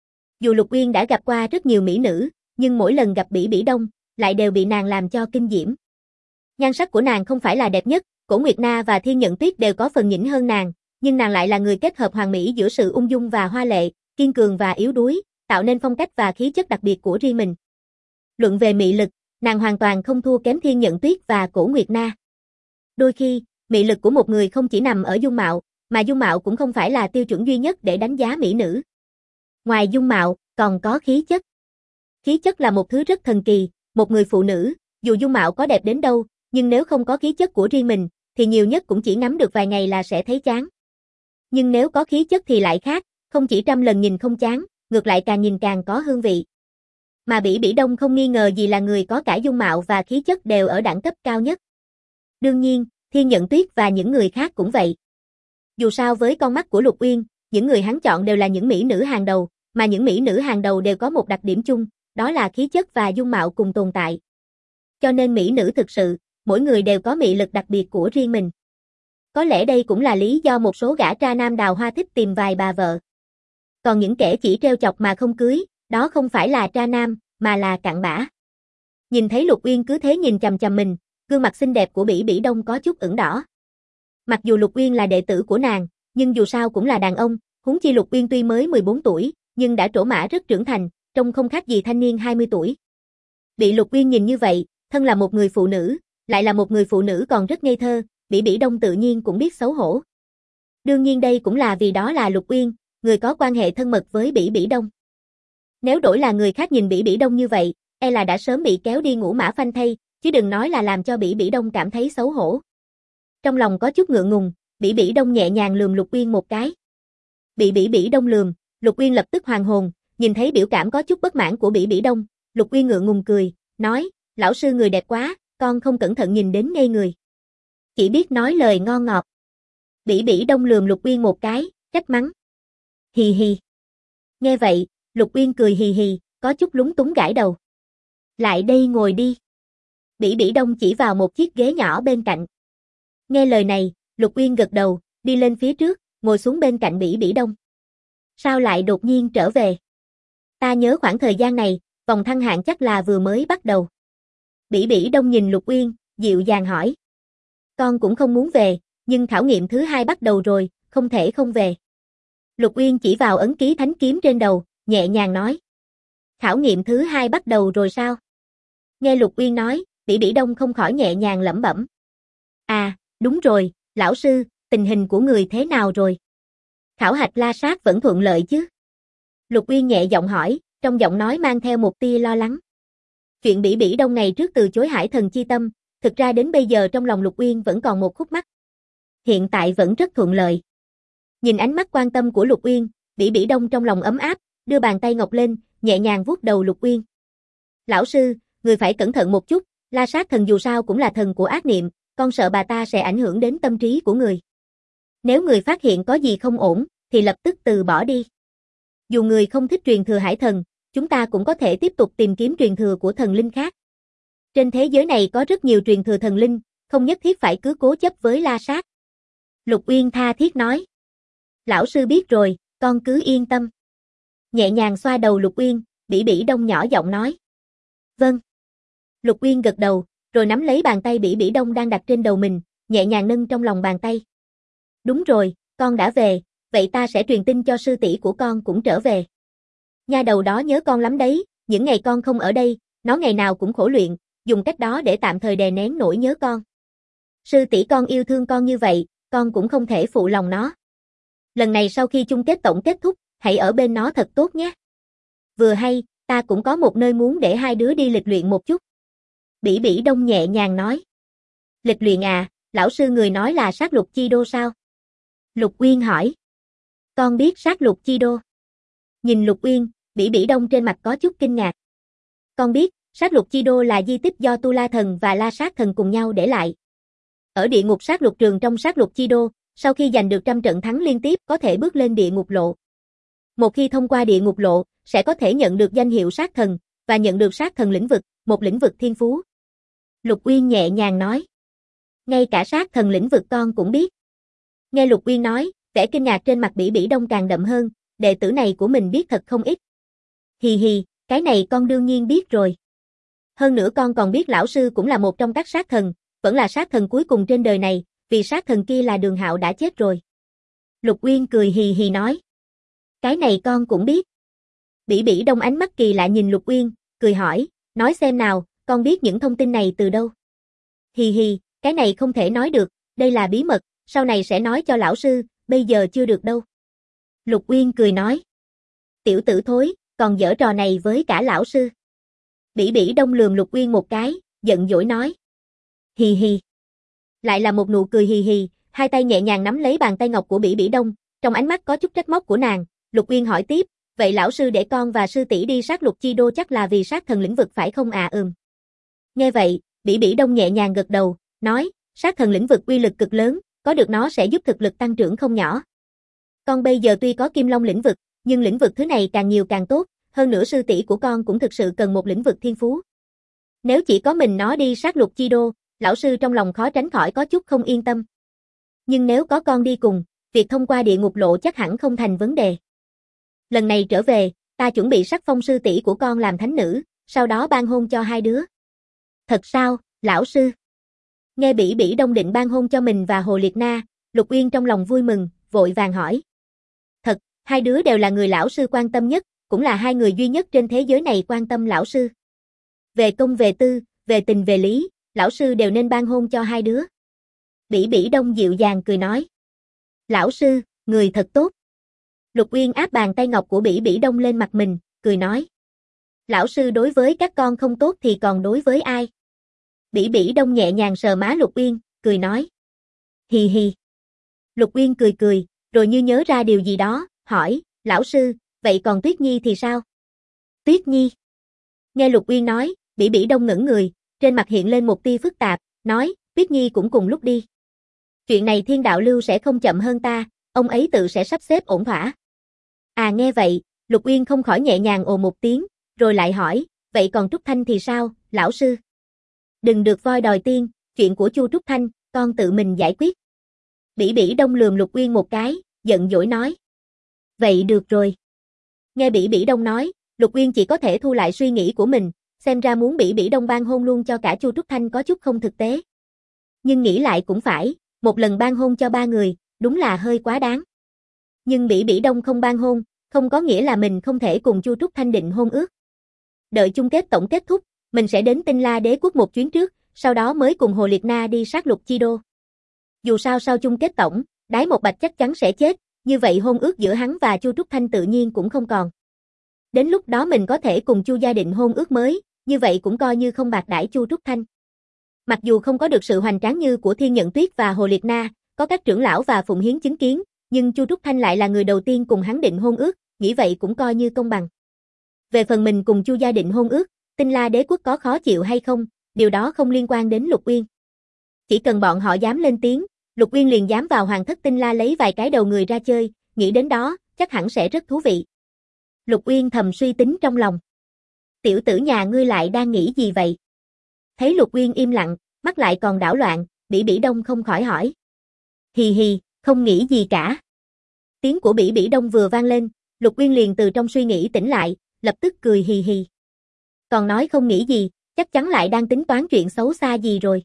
Dù Lục Uyên đã gặp qua rất nhiều mỹ nữ, nhưng mỗi lần gặp Bỉ Bỉ Đông, lại đều bị nàng làm cho kinh diễm. Nhan sắc của nàng không phải là đẹp nhất, Cổ Nguyệt Na và Thiên Nhận Tuyết đều có phần nhỉnh hơn nàng, nhưng nàng lại là người kết hợp hoàn mỹ giữa sự ung dung và hoa lệ, kiên cường và yếu đuối, tạo nên phong cách và khí chất đặc biệt của riêng mình. Luận về mị lực, nàng hoàn toàn không thua kém Thiên Nhận Tuyết và Cổ Nguyệt Na. Đôi khi, mị lực của một người không chỉ nằm ở dung mạo, mà dung mạo cũng không phải là tiêu chuẩn duy nhất để đánh giá mỹ nữ. Ngoài dung mạo, còn có khí chất. Khí chất là một thứ rất thần kỳ, một người phụ nữ, dù dung mạo có đẹp đến đâu, nhưng nếu không có khí chất của riêng mình, thì nhiều nhất cũng chỉ ngắm được vài ngày là sẽ thấy chán. Nhưng nếu có khí chất thì lại khác, không chỉ trăm lần nhìn không chán, ngược lại càng nhìn càng có hương vị. Mà Bỉ Bỉ Đông không nghi ngờ gì là người có cả dung mạo và khí chất đều ở đẳng cấp cao nhất. Đương nhiên, Thiên Nhận Tuyết và những người khác cũng vậy. Dù sao với con mắt của Lục Uyên, những người hắn chọn đều là những mỹ nữ hàng đầu, mà những mỹ nữ hàng đầu đều có một đặc điểm chung, đó là khí chất và dung mạo cùng tồn tại. Cho nên mỹ nữ thực sự, mỗi người đều có mị lực đặc biệt của riêng mình. Có lẽ đây cũng là lý do một số gã tra nam đào hoa thích tìm vài bà vợ. Còn những kẻ chỉ trêu chọc mà không cưới, đó không phải là tra nam, mà là cặn bã. Nhìn thấy Lục Uyên cứ thế nhìn chằm chằm mình, gương mặt xinh đẹp của Bỉ Bỉ Đông có chút ửng đỏ. Mặc dù Lục Uyên là đệ tử của nàng, nhưng dù sao cũng là đàn ông, huống chi Lục Uyên tuy mới 14 tuổi, nhưng đã trổ mã rất trưởng thành, trông không khác gì thanh niên 20 tuổi. Bị Lục Uyên nhìn như vậy, thân là một người phụ nữ, lại là một người phụ nữ còn rất ngây thơ, Bỉ Bỉ Đông tự nhiên cũng biết xấu hổ. Đương nhiên đây cũng là vì đó là Lục Uyên, người có quan hệ thân mật với Bỉ Bỉ Đông. Nếu đổi là người khác nhìn Bỉ Bỉ Đông như vậy, e là đã sớm bị kéo đi ngũ mã phanh thây, chứ đừng nói là làm cho Bỉ Bỉ Đông cảm thấy xấu hổ. Trong lòng có chút ngượng ngùng, Bỉ Bỉ Đông nhẹ nhàng lườm Lục Uyên một cái. Bị Bỉ Bỉ Đông lườm, Lục Uyên lập tức hoàn hồn, nhìn thấy biểu cảm có chút bất mãn của Bỉ Bỉ Đông, Lục Uyên ngượng ngùng cười, nói, lão sư người đẹp quá, con không cẩn thận nhìn đến ngây người. Chỉ biết nói lời ngon ngọt. Bỉ Bỉ Đông lườm Lục Uyên một cái, trách mắng. Hì hì. Nghe vậy, Lục Uyên cười hì hì, có chút lúng túng gãi đầu. Lại đây ngồi đi. Bỉ Bỉ Đông chỉ vào một chiếc ghế nhỏ bên cạnh. Nghe lời này, Lục Uyên gật đầu, đi lên phía trước, ngồi xuống bên cạnh Bỉ Bỉ Đông. Sao lại đột nhiên trở về? Ta nhớ khoảng thời gian này, vòng thăng hạng chắc là vừa mới bắt đầu. Bỉ Bỉ Đông nhìn Lục Uyên, dịu dàng hỏi. Con cũng không muốn về, nhưng khảo nghiệm thứ 2 bắt đầu rồi, không thể không về. Lục Uyên chỉ vào ấn ký thánh kiếm trên đầu, nhẹ nhàng nói. Khảo nghiệm thứ 2 bắt đầu rồi sao? Nghe Lục Uyên nói, Bỉ Bỉ Đông không khỏi nhẹ nhàng lẩm bẩm. À, đúng rồi, lão sư, tình hình của người thế nào rồi? Khảo hạch La Sát vẫn thuận lợi chứ? Lục Uyên nhẹ giọng hỏi, trong giọng nói mang theo một tia lo lắng. Chuyện Bỉ Bỉ Đông ngày trước từ chối Hải Thần Chi Tâm, thực ra đến bây giờ trong lòng Lục Uyên vẫn còn một khúc mắc. Hiện tại vẫn rất thuận lợi. Nhìn ánh mắt quan tâm của Lục Uyên, Bỉ Bỉ Đông trong lòng ấm áp, đưa bàn tay ngọc lên, nhẹ nhàng vuốt đầu Lục Uyên. Lão sư, người phải cẩn thận một chút, La Sát Thần dù sao cũng là thần của ác niệm, con sợ bà ta sẽ ảnh hưởng đến tâm trí của người. Nếu người phát hiện có gì không ổn, thì lập tức từ bỏ đi. Dù người không thích truyền thừa Hải Thần, chúng ta cũng có thể tiếp tục tìm kiếm truyền thừa của thần linh khác. Trên thế giới này có rất nhiều truyền thừa thần linh, không nhất thiết phải cứ cố chấp với La Sát. Lục Uyên tha thiết nói. Lão sư biết rồi, con cứ yên tâm. Nhẹ nhàng xoa đầu Lục Uyên, Bỉ Bỉ Đông nhỏ giọng nói. Vâng. Lục Uyên gật đầu, rồi nắm lấy bàn tay Bỉ Bỉ Đông đang đặt trên đầu mình, nhẹ nhàng nâng trong lòng bàn tay. Đúng rồi, con đã về, vậy ta sẽ truyền tin cho sư tỷ của con cũng trở về. Nha đầu đó nhớ con lắm đấy, những ngày con không ở đây, nó ngày nào cũng khổ luyện, dùng cách đó để tạm thời đè nén nỗi nhớ con. Sư tỷ con yêu thương con như vậy, con cũng không thể phụ lòng nó. Lần này sau khi chung kết tổng kết thúc, hãy ở bên nó thật tốt nhé. Vừa hay, ta cũng có một nơi muốn để hai đứa đi lịch luyện một chút. Bỉ Bỉ Đông nhẹ nhàng nói. Lịch luyện à, lão sư người nói là sát lục chi đô sao? Lục Uyên hỏi. Con biết sát lục chi đô. Nhìn Lục Uyên, Bỉ Bỉ Đông trên mặt có chút kinh ngạc. Con biết, sát lục chi đô là di tích do Tu La Thần và La Sát Thần cùng nhau để lại. Ở địa ngục sát lục trường trong sát lục chi đô, sau khi giành được 100 trận thắng liên tiếp có thể bước lên địa ngục lộ. Một khi thông qua địa ngục lộ, sẽ có thể nhận được danh hiệu sát thần, và nhận được sát thần lĩnh vực, một lĩnh vực thiên phú. Lục Uyên nhẹ nhàng nói. Ngay cả sát thần lĩnh vực con cũng biết. Nghe Lục Uyên nói, vẻ kinh ngạc trên mặt Bỉ Bỉ Đông càng đậm hơn, đệ tử này của mình biết thật không ít. Hì hì, cái này con đương nhiên biết rồi. Hơn nữa con còn biết lão sư cũng là một trong các sát thần, vẫn là sát thần cuối cùng trên đời này, vì sát thần kia là Đường Hạo đã chết rồi. Lục Uyên cười hì hì nói. Cái này con cũng biết. Bỉ Bỉ Đông ánh mắt kỳ lạ nhìn Lục Uyên, cười hỏi, nói xem nào, con biết những thông tin này từ đâu? Hì hì, cái này không thể nói được, đây là bí mật, sau này sẽ nói cho lão sư, bây giờ chưa được đâu. Lục Uyên cười nói. Tiểu tử thối, còn giở trò này với cả lão sư. Bỉ Bỉ Đông lườm Lục Uyên một cái, giận dỗi nói. Hì hì. Lại là một nụ cười hì hì, hai tay nhẹ nhàng nắm lấy bàn tay ngọc của Bỉ Bỉ Đông, trong ánh mắt có chút trách móc của nàng. Lục Uyên hỏi tiếp, vậy lão sư để con và sư tỷ đi sát lục chi đô chắc là vì sát thần lĩnh vực phải không à? Nghe vậy, Bỉ Bỉ Đông nhẹ nhàng gật đầu, nói, sát thần lĩnh vực uy lực cực lớn, có được nó sẽ giúp thực lực tăng trưởng không nhỏ. Con bây giờ tuy có Kim Long lĩnh vực, nhưng lĩnh vực thứ này càng nhiều càng tốt, hơn nữa sư tỷ của con cũng thực sự cần một lĩnh vực thiên phú. Nếu chỉ có mình nó đi sát lục chi đô, lão sư trong lòng khó tránh khỏi có chút không yên tâm. Nhưng nếu có con đi cùng, việc thông qua địa ngục lộ chắc hẳn không thành vấn đề. Lần này trở về, ta chuẩn bị sắc phong sư tỷ của con làm thánh nữ, sau đó ban hôn cho hai đứa. Thật sao, lão sư? Nghe Bỉ Bỉ Đông định ban hôn cho mình và Hồ Liệt Na, Lục Uyên trong lòng vui mừng, vội vàng hỏi. Thật, hai đứa đều là người lão sư quan tâm nhất, cũng là hai người duy nhất trên thế giới này quan tâm lão sư. Về công về tư, về tình về lý, lão sư đều nên ban hôn cho hai đứa. Bỉ Bỉ Đông dịu dàng cười nói. Lão sư, người thật tốt. Lục Uyên áp bàn tay ngọc của Bỉ Bỉ Đông lên mặt mình, cười nói. Lão sư đối với các con không tốt thì còn đối với ai? Bỉ Bỉ Đông nhẹ nhàng sờ má Lục Uyên, cười nói. Hì hì. Lục Uyên cười cười, rồi như nhớ ra điều gì đó, hỏi, lão sư, vậy còn Tuyết Nhi thì sao? Tuyết Nhi. Nghe Lục Uyên nói, Bỉ Bỉ Đông ngẩn người, trên mặt hiện lên một tia phức tạp, nói, Tuyết Nhi cũng cùng lúc đi. Chuyện này Thiên Đạo Lưu sẽ không chậm hơn ta, ông ấy tự sẽ sắp xếp ổn thỏa. À nghe vậy, Lục Uyên không khỏi nhẹ nhàng ồ một tiếng, rồi lại hỏi, vậy còn Trúc Thanh thì sao, lão sư? Đừng được voi đòi tiên, chuyện của Chu Trúc Thanh, con tự mình giải quyết. Bỉ Bỉ Đông lườm Lục Uyên một cái, giận dỗi nói. Vậy được rồi. Nghe Bỉ Bỉ Đông nói, Lục Uyên chỉ có thể thu lại suy nghĩ của mình, xem ra muốn Bỉ Bỉ Đông ban hôn luôn cho cả Chu Trúc Thanh có chút không thực tế. Nhưng nghĩ lại cũng phải, một lần ban hôn cho ba người, đúng là hơi quá đáng. Nhưng Bỉ Bỉ Đông không ban hôn, không có nghĩa là mình không thể cùng Chu Trúc Thanh định hôn ước. Đợi chung kết tổng kết thúc, mình sẽ đến Tinh La Đế quốc một chuyến trước, sau đó mới cùng Hồ Liệt Na đi sát lục Chi Đô. Dù sao sau chung kết tổng, Đái Một Bạch chắc chắn sẽ chết, như vậy hôn ước giữa hắn và Chu Trúc Thanh tự nhiên cũng không còn. Đến lúc đó mình có thể cùng Chu gia định hôn ước mới, như vậy cũng coi như không bạc đãi Chu Trúc Thanh. Mặc dù không có được sự hoành tráng như của Thiên Nhận Tuyết và Hồ Liệt Na, có các trưởng lão và Phụng Hiến chứng kiến, nhưng Chu Trúc Thanh lại là người đầu tiên cùng hắn định hôn ước, nghĩ vậy cũng coi như công bằng. Về phần mình cùng Chu gia định hôn ước, Tinh La Đế quốc có khó chịu hay không, điều đó không liên quan đến Lục Uyên. Chỉ cần bọn họ dám lên tiếng, Lục Uyên liền dám vào Hoàng thất Tinh La lấy vài cái đầu người ra chơi, nghĩ đến đó, chắc hẳn sẽ rất thú vị. Lục Uyên thầm suy tính trong lòng. Tiểu tử nhà ngươi lại đang nghĩ gì vậy? Thấy Lục Uyên im lặng, mắt lại còn đảo loạn, Bỉ Bỉ Đông không khỏi hỏi. Hì hì, không nghĩ gì cả. Tiếng của Bỉ Bỉ Đông vừa vang lên, Lục Uyên liền từ trong suy nghĩ tỉnh lại, lập tức cười hì hì. Còn nói không nghĩ gì, chắc chắn lại đang tính toán chuyện xấu xa gì rồi.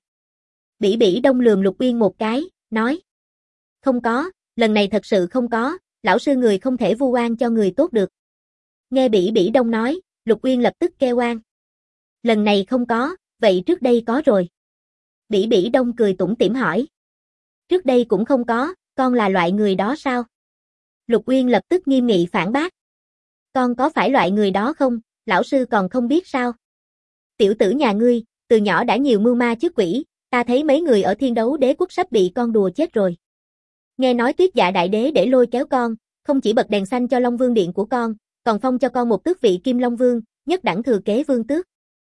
Bỉ Bỉ Đông lườm Lục Uyên một cái, nói. Không có, lần này thật sự không có, lão sư người không thể vu oan cho người tốt được. Nghe Bỉ Bỉ Đông nói, Lục Uyên lập tức kêu oan. Lần này không có, vậy trước đây có rồi. Bỉ Bỉ Đông cười tủm tỉm hỏi. Trước đây cũng không có, con là loại người đó sao? Lục Uyên lập tức nghiêm nghị phản bác. Con có phải loại người đó không, lão sư còn không biết sao? Tiểu tử nhà ngươi, từ nhỏ đã nhiều mưu ma trước quỷ, ta thấy mấy người ở Thiên Đấu Đế quốc sắp bị con đùa chết rồi. Nghe nói Tuyết Dạ Đại Đế để lôi kéo con, không chỉ bật đèn xanh cho Long Vương điện của con, còn phong cho con một tước vị Kim Long Vương, nhất đẳng thừa kế vương tước.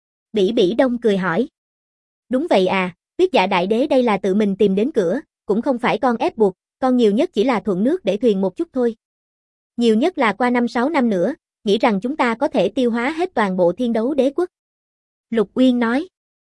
Bỉ Bỉ Đông cười hỏi. Đúng vậy à, Tuyết Dạ Đại Đế đây là tự mình tìm đến cửa, cũng không phải con ép buộc, con nhiều nhất chỉ là thuận nước để thuyền một chút thôi. Nhiều nhất là qua 5-6 năm nữa, nghĩ rằng chúng ta có thể tiêu hóa hết toàn bộ Thiên Đấu Đế quốc. Lục Uyên nói.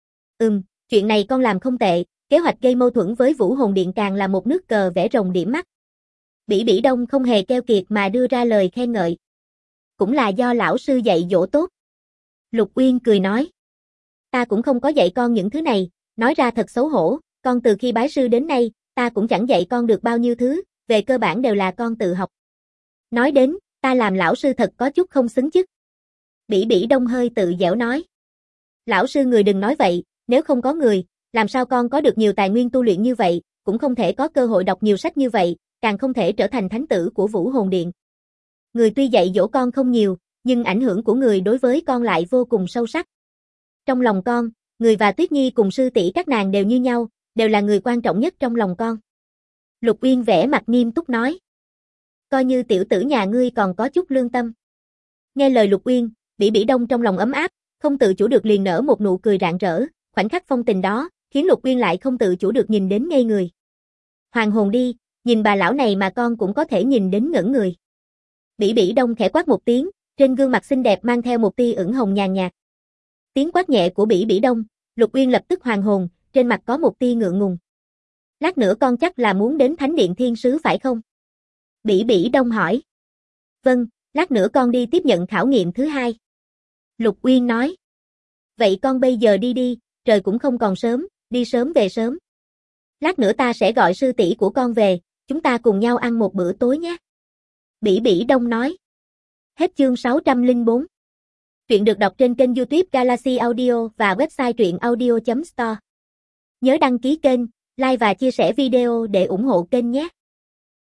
Chuyện này con làm không tệ, kế hoạch gây mâu thuẫn với Vũ Hồn Điện càng là một nước cờ vẽ rồng điểm mắt. Bỉ Bỉ Đông không hề keo kiệt mà đưa ra lời khen ngợi. Cũng là do lão sư dạy dỗ tốt. Lục Uyên cười nói. Ta cũng không có dạy con những thứ này, nói ra thật xấu hổ, con từ khi bái sư đến nay, ta cũng chẳng dạy con được bao nhiêu thứ, về cơ bản đều là con tự học. Nói đến, ta làm lão sư thật có chút không xứng chức. Bỉ Bỉ Đông hơi tự giễu nói. Lão sư người đừng nói vậy, nếu không có người, làm sao con có được nhiều tài nguyên tu luyện như vậy, cũng không thể có cơ hội đọc nhiều sách như vậy, càng không thể trở thành thánh tử của Vũ Hồn Điện. Người tuy dạy dỗ con không nhiều, nhưng ảnh hưởng của người đối với con lại vô cùng sâu sắc. Trong lòng con, người và Tuyết Nhi cùng sư tỷ các nàng đều như nhau, đều là người quan trọng nhất trong lòng con. Lục Uyên vẻ mặt nghiêm túc nói. Coi như tiểu tử nhà ngươi còn có chút lương tâm. Nghe lời Lục Uyên, Bỉ Bỉ Đông trong lòng ấm áp, không tự chủ được liền nở một nụ cười rạng rỡ, khoảnh khắc phong tình đó, khiến Lục Uyên lại không tự chủ được nhìn đến ngây người. Hoàng hồn đi, nhìn bà lão này mà con cũng có thể nhìn đến ngẩn người. Bỉ Bỉ Đông khẽ quát một tiếng, trên gương mặt xinh đẹp mang theo một tia ửng hồng nhàn nhạt. Tiếng quát nhẹ của Bỉ Bỉ Đông, Lục Uyên lập tức hoàn hồn, trên mặt có một tia ngượng ngùng. Lát nữa con chắc là muốn đến Thánh Điện Thiên Sứ phải không? Bỉ Bỉ Đông hỏi. Vâng, lát nữa con đi tiếp nhận khảo nghiệm thứ 2. Lục Uyên nói. Vậy con bây giờ đi đi, trời cũng không còn sớm, đi sớm về sớm. Lát nữa ta sẽ gọi sư tỷ của con về, chúng ta cùng nhau ăn một bữa tối nhé. Bỉ Bỉ Đông nói. Hết chương 604. Truyện được đọc trên kênh YouTube Galaxy Audio và website truyệnaudio.store. Nhớ đăng ký kênh, like và chia sẻ video để ủng hộ kênh nhé.